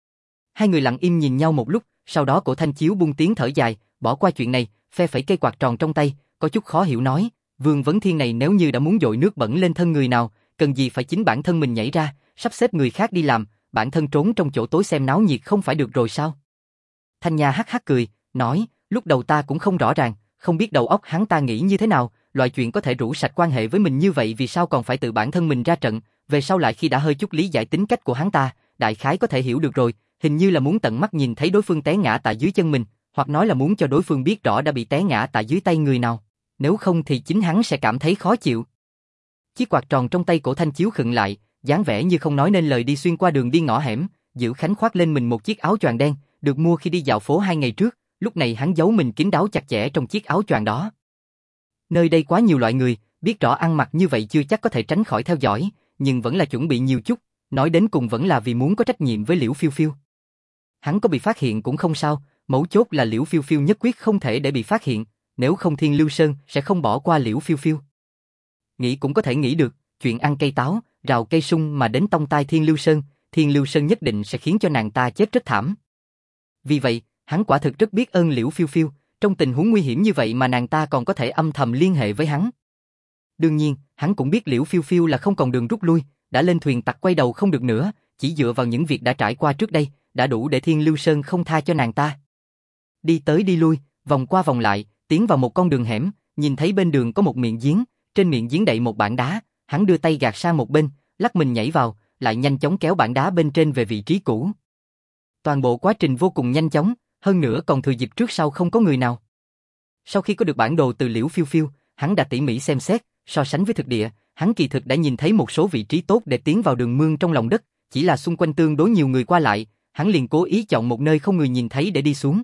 Hai người lặng im nhìn nhau một lúc, sau đó Cổ Thanh Chiếu buông tiếng thở dài, bỏ qua chuyện này, phe phẩy cây quạt tròn trong tay, có chút khó hiểu nói, Vương Vấn Thiên này nếu như đã muốn dội nước bẩn lên thân người nào, cần gì phải chính bản thân mình nhảy ra, sắp xếp người khác đi làm, bản thân trốn trong chỗ tối xem náo nhiệt không phải được rồi sao? Thanh Nha hắc hắc cười, nói, lúc đầu ta cũng không rõ ràng, không biết đầu óc hắn ta nghĩ như thế nào, loại chuyện có thể rũ sạch quan hệ với mình như vậy vì sao còn phải tự bản thân mình ra trận, về sau lại khi đã hơi chút lý giải tính cách của hắn ta, đại khái có thể hiểu được rồi, hình như là muốn tận mắt nhìn thấy đối phương té ngã tại dưới chân mình, hoặc nói là muốn cho đối phương biết rõ đã bị té ngã tại dưới tay người nào, nếu không thì chính hắn sẽ cảm thấy khó chịu. Chiếc quạt tròn trong tay Cổ Thanh Chiếu khựng lại, dáng vẻ như không nói nên lời đi xuyên qua đường đi ngõ hẻm, Dữ Khánh khoác lên mình một chiếc áo choàng đen, được mua khi đi dạo phố 2 ngày trước, lúc này hắn giấu mình kín đáo chặt chẽ trong chiếc áo choàng đó. Nơi đây quá nhiều loại người, biết rõ ăn mặc như vậy chưa chắc có thể tránh khỏi theo dõi, nhưng vẫn là chuẩn bị nhiều chút, nói đến cùng vẫn là vì muốn có trách nhiệm với Liễu Phiêu Phiêu. Hắn có bị phát hiện cũng không sao, mấu chốt là Liễu Phiêu Phiêu nhất quyết không thể để bị phát hiện, nếu không Thiên Lưu Sơn sẽ không bỏ qua Liễu Phiêu Phiêu. Nghĩ cũng có thể nghĩ được, chuyện ăn cây táo, rào cây sung mà đến tông tai Thiên Lưu Sơn nhất định sẽ khiến cho nàng ta chết rất thảm. Vì vậy, hắn quả thực rất biết ơn Liễu Phiêu Phiêu, trong tình huống nguy hiểm như vậy mà nàng ta còn có thể âm thầm liên hệ với hắn. Đương nhiên, hắn cũng biết Liễu Phiêu Phiêu là không còn đường rút lui, đã lên thuyền tặc quay đầu không được nữa, chỉ dựa vào những việc đã trải qua trước đây, đã đủ để Thiên Lưu Sơn không tha cho nàng ta. Đi tới đi lui, vòng qua vòng lại, tiến vào một con đường hẻm, nhìn thấy bên đường có một miệng giếng, trên miệng giếng đậy một bảng đá, hắn đưa tay gạt sang một bên, lắc mình nhảy vào, lại nhanh chóng kéo bảng đá bên trên về vị trí cũ. Toàn bộ quá trình vô cùng nhanh chóng, hơn nữa còn thừa dịp trước sau không có người nào. Sau khi có được bản đồ từ Liễu Phiêu Phiêu, hắn đã tỉ mỉ xem xét, so sánh với thực địa, hắn kỳ thực đã nhìn thấy một số vị trí tốt để tiến vào đường mương trong lòng đất, chỉ là xung quanh tương đối nhiều người qua lại, hắn liền cố ý chọn một nơi không người nhìn thấy để đi xuống.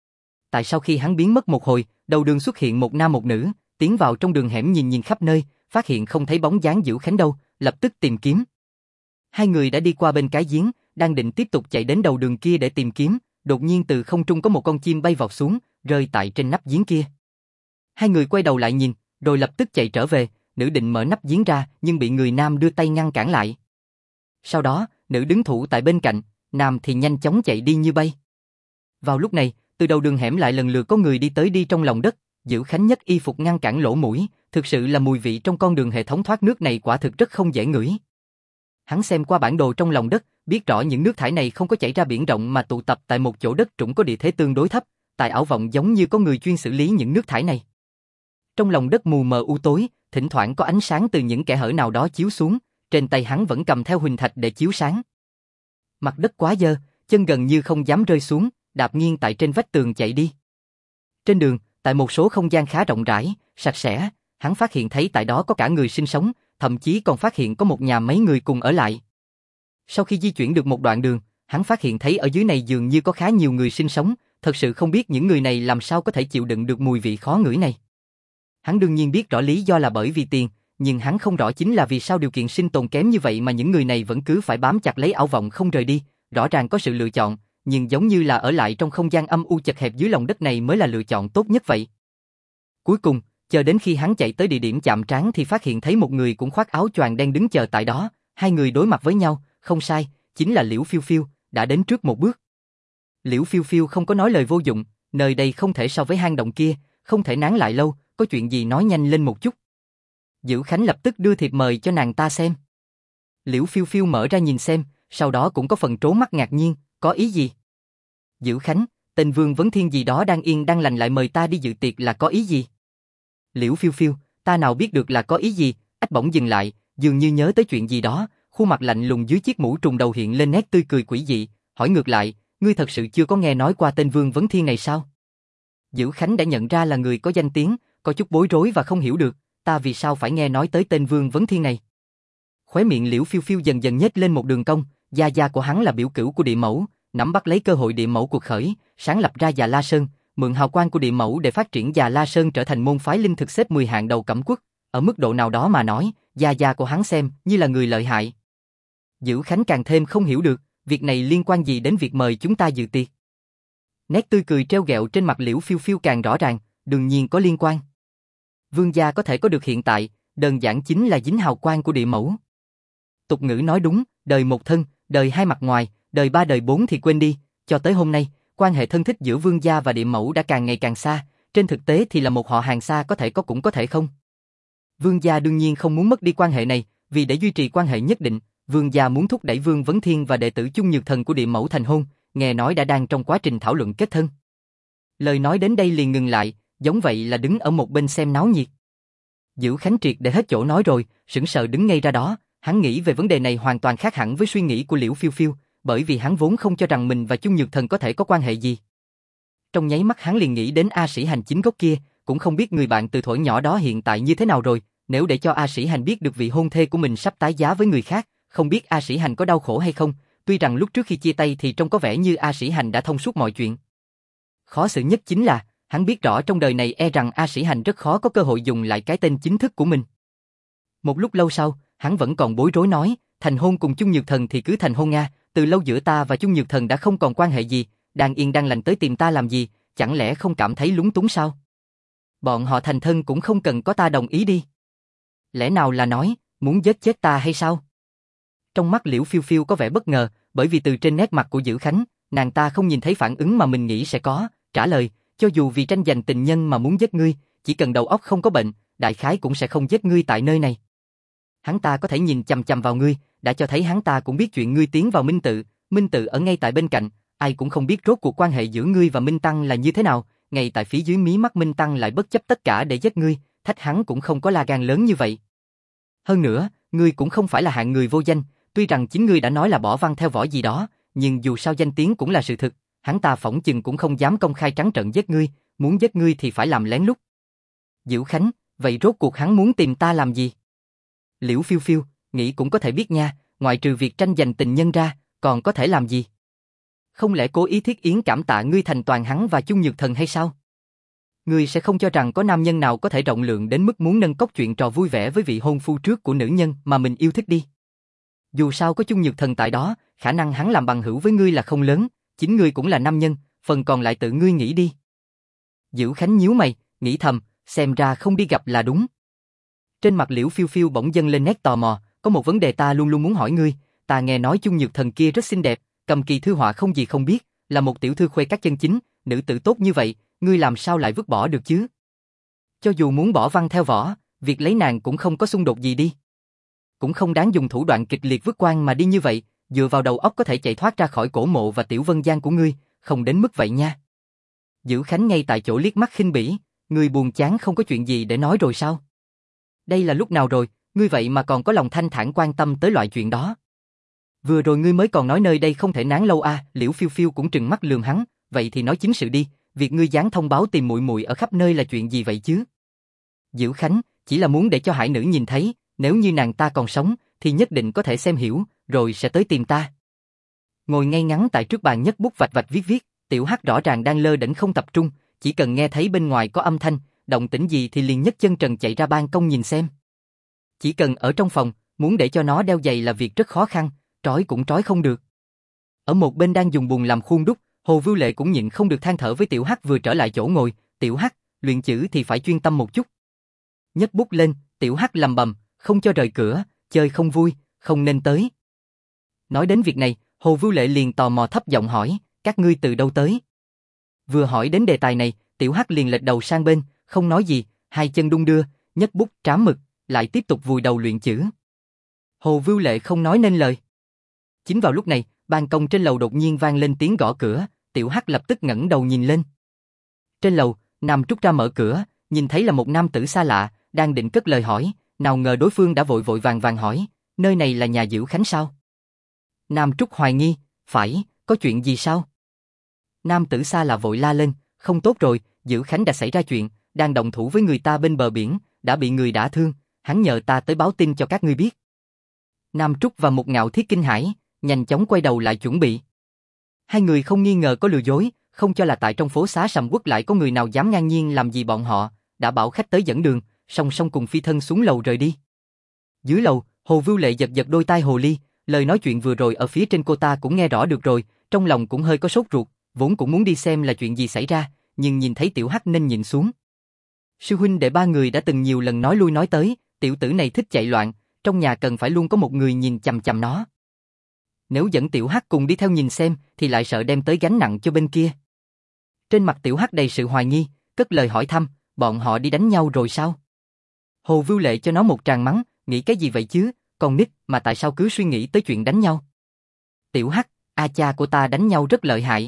Tại sau khi hắn biến mất một hồi, đầu đường xuất hiện một nam một nữ, tiến vào trong đường hẻm nhìn khắp nơi, phát hiện không thấy bóng dáng Dữ Khánh đâu, lập tức tìm kiếm. Hai người đã đi qua bên cái giếng, đang định tiếp tục chạy đến đầu đường kia để tìm kiếm, đột nhiên từ không trung có một con chim bay vọt xuống, rơi tại trên nắp giếng kia. Hai người quay đầu lại nhìn, rồi lập tức chạy trở về, nữ định mở nắp giếng ra, nhưng bị người nam đưa tay ngăn cản lại. Sau đó, nữ đứng thủ tại bên cạnh, nam thì nhanh chóng chạy đi như bay. Vào lúc này, từ đầu đường hẻm lại lần lượt có người đi tới đi trong lòng đất, Dữ Khánh nhất y phục ngăn cản lỗ mũi, thực sự là mùi vị trong con đường hệ thống thoát nước này quả thực rất không dễ ngửi. Hắn xem qua bản đồ trong lòng đất, biết rõ những nước thải này không có chảy ra biển rộng mà tụ tập tại một chỗ đất trũng có địa thế tương đối thấp, tại ảo vọng giống như có người chuyên xử lý những nước thải này. Trong lòng đất mù mờ u tối, thỉnh thoảng có ánh sáng từ những kẽ hở nào đó chiếu xuống, trên tay hắn vẫn cầm theo huỳnh thạch để chiếu sáng. Mặt đất quá dơ, chân gần như không dám rơi xuống, đạp nghiêng tại trên vách tường chạy đi. Trên đường, tại một số không gian khá rộng rãi, sạch sẽ, hắn phát hiện thấy tại đó có cả người sinh sống, thậm chí còn phát hiện có một nhà mấy người cùng ở lại. Sau khi di chuyển được một đoạn đường, hắn phát hiện thấy ở dưới này dường như có khá nhiều người sinh sống, thật sự không biết những người này làm sao có thể chịu đựng được mùi vị khó ngửi này. Hắn đương nhiên biết rõ lý do là bởi vì tiền, nhưng hắn không rõ chính là vì sao điều kiện sinh tồn kém như vậy mà những người này vẫn cứ phải bám chặt lấy ảo vọng không rời đi, rõ ràng có sự lựa chọn, nhưng giống như là ở lại trong không gian âm u chật hẹp dưới lòng đất này mới là lựa chọn tốt nhất vậy. Cuối cùng, chờ đến khi hắn chạy tới địa điểm chạm trán thì phát hiện thấy một người cũng khoác áo choàng đen đứng chờ tại đó, hai người đối mặt với nhau, không sai, chính là Liễu Phiêu Phiêu, đã đến trước một bước. Liễu Phiêu Phiêu không có nói lời vô dụng, nơi đây không thể so với hang động kia, không thể nán lại lâu, có chuyện gì nói nhanh lên một chút. Dữ Khánh lập tức đưa thiệp mời cho nàng ta xem. Liễu Phiêu Phiêu mở ra nhìn xem, sau đó cũng có phần trố mắt ngạc nhiên, có ý gì? Dữ Khánh, tên Vương Vấn Thiên gì đó đang yên đang lành lại mời ta đi dự tiệc là có ý gì? Liễu Phiêu Phiêu, ta nào biết được là có ý gì, ách bỗng dừng lại, dường như nhớ tới chuyện gì đó, khuôn mặt lạnh lùng dưới chiếc mũ trùng đầu hiện lên nét tươi cười quỷ dị, hỏi ngược lại, ngươi thật sự chưa có nghe nói qua tên Vương Vấn Thiên này sao? Dữ Khánh đã nhận ra là người có danh tiếng, có chút bối rối và không hiểu được, ta vì sao phải nghe nói tới tên Vương Vấn Thiên này? Khóe miệng Liễu Phiêu Phiêu dần dần nhếch lên một đường cong, gia gia của hắn là biểu cửu của Địa Mẫu, nắm bắt lấy cơ hội Địa Mẫu cuộc khởi, sáng lập ra Già La Sơn, mượn hào quang của Địa Mẫu để phát triển Già La Sơn trở thành môn phái linh thực xếp 10 hạng đầu cẩm quốc, ở mức độ nào đó mà nói, gia gia của hắn xem như là người lợi hại. Dữ Khánh càng thêm không hiểu được, việc này liên quan gì đến việc mời chúng ta dự tiệc. Nét tươi cười trêu ghẹo trên mặt Liễu Phiêu Phiêu càng rõ ràng, đương nhiên có liên quan. Vương gia có thể có được hiện tại, đơn giản chính là dính hào quang của Địa Mẫu. Tục ngữ nói đúng, đời một thân, đời hai mặt ngoài, đời ba đời bốn thì quên đi, cho tới hôm nay, quan hệ thân thích giữa Vương gia và Địa Mẫu đã càng ngày càng xa, trên thực tế thì là một họ hàng xa có thể có cũng có thể không. Vương gia đương nhiên không muốn mất đi quan hệ này, vì để duy trì quan hệ nhất định, Vương gia muốn thúc đẩy Vương Vấn Thiên và đệ tử Chung Nhược Thần của Địa Mẫu thành hôn, nghe nói đã đang trong quá trình thảo luận kết thân. Lời nói đến đây liền ngừng lại, giống vậy là đứng ở một bên xem náo nhiệt. Dữ Khánh triệt để hết chỗ nói rồi, sững sờ đứng ngay ra đó, hắn nghĩ về vấn đề này hoàn toàn khác hẳn với suy nghĩ của Liễu Phiêu Phiêu, bởi vì hắn vốn không cho rằng mình và Chung Nhược Thần có thể có quan hệ gì. Trong nháy mắt hắn liền nghĩ đến A Sĩ Hành chính gốc kia, cũng không biết người bạn từ thuở nhỏ đó hiện tại như thế nào rồi, nếu để cho A Sĩ Hành biết được vị hôn thê của mình sắp tái giá với người khác, không biết A Sĩ Hành có đau khổ hay không, tuy rằng lúc trước khi chia tay thì trông có vẻ như A Sĩ Hành đã thông suốt mọi chuyện. Khó xử nhất chính là, hắn biết rõ trong đời này e rằng A Sĩ Hành rất khó có cơ hội dùng lại cái tên chính thức của mình. Một lúc lâu sau, hắn vẫn còn bối rối nói, thành hôn cùng Chung Nhược Thần thì cứ thành hôn Nga, từ lâu giữa ta và Chung Nhược Thần đã không còn quan hệ gì, đang yên đang lành tới tìm ta làm gì, chẳng lẽ không cảm thấy lúng túng sao? Bọn họ thành thân cũng không cần có ta đồng ý đi. Lẽ nào là nói, muốn giết chết ta hay sao? Trong mắt Liễu Phiêu Phiêu có vẻ bất ngờ, bởi vì từ trên nét mặt của Dữ Khánh, nàng ta không nhìn thấy phản ứng mà mình nghĩ sẽ có, trả lời, cho dù vì tranh giành tình nhân mà muốn giết ngươi, chỉ cần đầu óc không có bệnh, đại khái cũng sẽ không giết ngươi tại nơi này. Hắn ta có thể nhìn chằm chằm vào ngươi, đã cho thấy hắn ta cũng biết chuyện ngươi tiến vào Minh Tự ở ngay tại bên cạnh, ai cũng không biết rốt cuộc quan hệ giữa ngươi và Minh Tăng là như thế nào, ngay tại phía dưới mí mắt Minh Tăng lại bất chấp tất cả để giết ngươi, thách hắn cũng không có la gan lớn như vậy. Hơn nữa, ngươi cũng không phải là hạng người vô danh, tuy rằng chính ngươi đã nói là bỏ văn theo võ gì đó, nhưng dù sao danh tiếng cũng là sự thực, hắn ta phỏng chừng cũng không dám công khai trắng trợn giết ngươi, muốn giết ngươi thì phải làm lén lút. Diệu Khánh, vậy rốt cuộc hắn muốn tìm ta làm gì? Liễu Phiêu Phiêu, nghĩ cũng có thể biết nha, ngoại trừ việc tranh giành tình nhân ra, còn có thể làm gì? Không lẽ cố ý thiết yến cảm tạ ngươi thành toàn hắn và Chung Nhược Thần hay sao? Ngươi sẽ không cho rằng có nam nhân nào có thể rộng lượng đến mức muốn nâng cốc chuyện trò vui vẻ với vị hôn phu trước của nữ nhân mà mình yêu thích đi. Dù sao có Chung Nhược Thần tại đó, khả năng hắn làm bằng hữu với ngươi là không lớn, chính ngươi cũng là nam nhân, phần còn lại tự ngươi nghĩ đi. Diệu Khánh nhíu mày, nghĩ thầm, xem ra không đi gặp là đúng. Trên mặt Liễu Phiêu Phiêu bỗng dâng lên nét tò mò, có một vấn đề ta luôn luôn muốn hỏi ngươi, ta nghe nói Chung Nhược Thần kia rất xinh đẹp, cầm kỳ thư họa không gì không biết, là một tiểu thư khuê các chân chính, nữ tử tốt như vậy, ngươi làm sao lại vứt bỏ được chứ? Cho dù muốn bỏ văn theo võ, việc lấy nàng cũng không có xung đột gì đi. Cũng không đáng dùng thủ đoạn kịch liệt vứt quan mà đi như vậy, dựa vào đầu óc có thể chạy thoát ra khỏi cổ mộ và tiểu vân gian của ngươi, không đến mức vậy nha. Dữ Khánh ngay tại chỗ liếc mắt khinh bỉ, ngươi buồn chán không có chuyện gì để nói rồi sao? Đây là lúc nào rồi, ngươi vậy mà còn có lòng thanh thản quan tâm tới loại chuyện đó. Vừa rồi ngươi mới còn nói nơi đây không thể nán lâu à, Liễu Phiêu Phiêu cũng trừng mắt lườm hắn, vậy thì nói chính sự đi, việc ngươi dán thông báo tìm muội muội ở khắp nơi là chuyện gì vậy chứ? Dữ Khánh, chỉ là muốn để cho hải nữ nhìn thấy, nếu như nàng ta còn sống, thì nhất định có thể xem hiểu, rồi sẽ tới tìm ta. Ngồi ngay ngắn tại trước bàn nhấc bút vạch vạch viết, Tiểu Hắc rõ ràng đang lơ đễnh không tập trung, chỉ cần nghe thấy bên ngoài có âm thanh, động tĩnh gì thì liền nhấc chân trần chạy ra ban công nhìn xem. Chỉ cần ở trong phòng, muốn để cho nó đeo giày là việc rất khó khăn, trói cũng trói không được. Ở một bên đang dùng bùn làm khuôn đúc, Hồ Vưu Lệ cũng nhịn không được than thở với Tiểu Hắc vừa trở lại chỗ ngồi, Tiểu Hắc, luyện chữ thì phải chuyên tâm một chút. Nhấc bút lên, Tiểu Hắc lầm bầm, không cho rời cửa, chơi không vui, không nên tới. Nói đến việc này, Hồ Vưu Lệ liền tò mò thấp giọng hỏi, các ngươi từ đâu tới? Vừa hỏi đến đề tài này, Tiểu Hắc liền lệch đầu sang bên, không nói gì, hai chân đung đưa, nhấc bút trám mực, lại tiếp tục vùi đầu luyện chữ. Hồ Vưu Lệ không nói nên lời. Chính vào lúc này, ban công trên lầu đột nhiên vang lên tiếng gõ cửa, Tiểu Hắc lập tức ngẩng đầu nhìn lên. Trên lầu, Nam Trúc ra mở cửa, nhìn thấy là một nam tử xa lạ, đang định cất lời hỏi, nào ngờ đối phương đã vội vội vàng vàng hỏi, nơi này là nhà Dữ Khánh sao? Nam Trúc hoài nghi, phải, có chuyện gì sao? Nam tử xa lạ vội la lên, không tốt rồi, Dữ Khánh đã xảy ra chuyện, đang động thủ với người ta bên bờ biển, đã bị người đả thương, hắn nhờ ta tới báo tin cho các ngươi biết. Nam Trúc và Mục Ngạo Thiết kinh hãi, nhanh chóng quay đầu lại chuẩn bị. Hai người không nghi ngờ có lừa dối, không cho là tại trong phố xá Sầm Uất lại có người nào dám ngang nhiên làm gì bọn họ, đã bảo khách tới dẫn đường, song song cùng phi thân xuống lầu rời đi. Dưới lầu, Hồ Vưu Lệ giật giật đôi tai hồ ly, lời nói chuyện vừa rồi ở phía trên cô ta cũng nghe rõ được rồi, trong lòng cũng hơi có sốt ruột, vốn cũng muốn đi xem là chuyện gì xảy ra, nhưng nhìn thấy Tiểu Hắc nên nhịn xuống. Sư huynh đệ ba người đã từng nhiều lần nói lui nói tới, tiểu tử này thích chạy loạn, trong nhà cần phải luôn có một người nhìn chằm chằm nó. Nếu dẫn Tiểu Hắc cùng đi theo nhìn xem, thì lại sợ đem tới gánh nặng cho bên kia. Trên mặt Tiểu Hắc đầy sự hoài nghi, cất lời hỏi thăm, bọn họ đi đánh nhau rồi sao? Hồ Vưu Lệ cho nó một tràng mắng, nghĩ cái gì vậy chứ, con nít mà tại sao cứ suy nghĩ tới chuyện đánh nhau? Tiểu Hắc, a cha của ta đánh nhau rất lợi hại.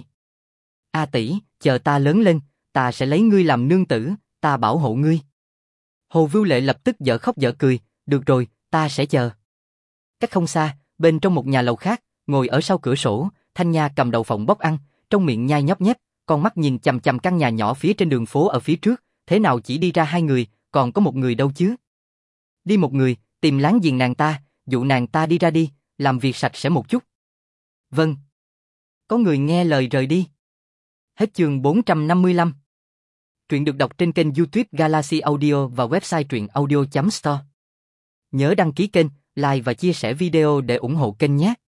A tỷ, chờ ta lớn lên, ta sẽ lấy ngươi làm nương tử, ta bảo hộ ngươi. Hồ Vưu Lệ lập tức dở khóc dở cười, được rồi, ta sẽ chờ. Cách không xa, bên trong một nhà lầu khác, ngồi ở sau cửa sổ, Thanh Nha cầm đầu phòng bốc ăn, trong miệng nhai nhóp nhép, con mắt nhìn chằm chằm căn nhà nhỏ phía trên đường phố ở phía trước, thế nào chỉ đi ra hai người, còn có một người đâu chứ? Đi một người, tìm láng giềng nàng ta, dụ nàng ta đi ra đi, làm việc sạch sẽ một chút. Vâng. Có người nghe lời rời đi. Hết chương 455. Truyện được đọc trên kênh YouTube Galaxy Audio và website truyệnaudio.store. Nhớ đăng ký kênh, like và chia sẻ video để ủng hộ kênh nhé.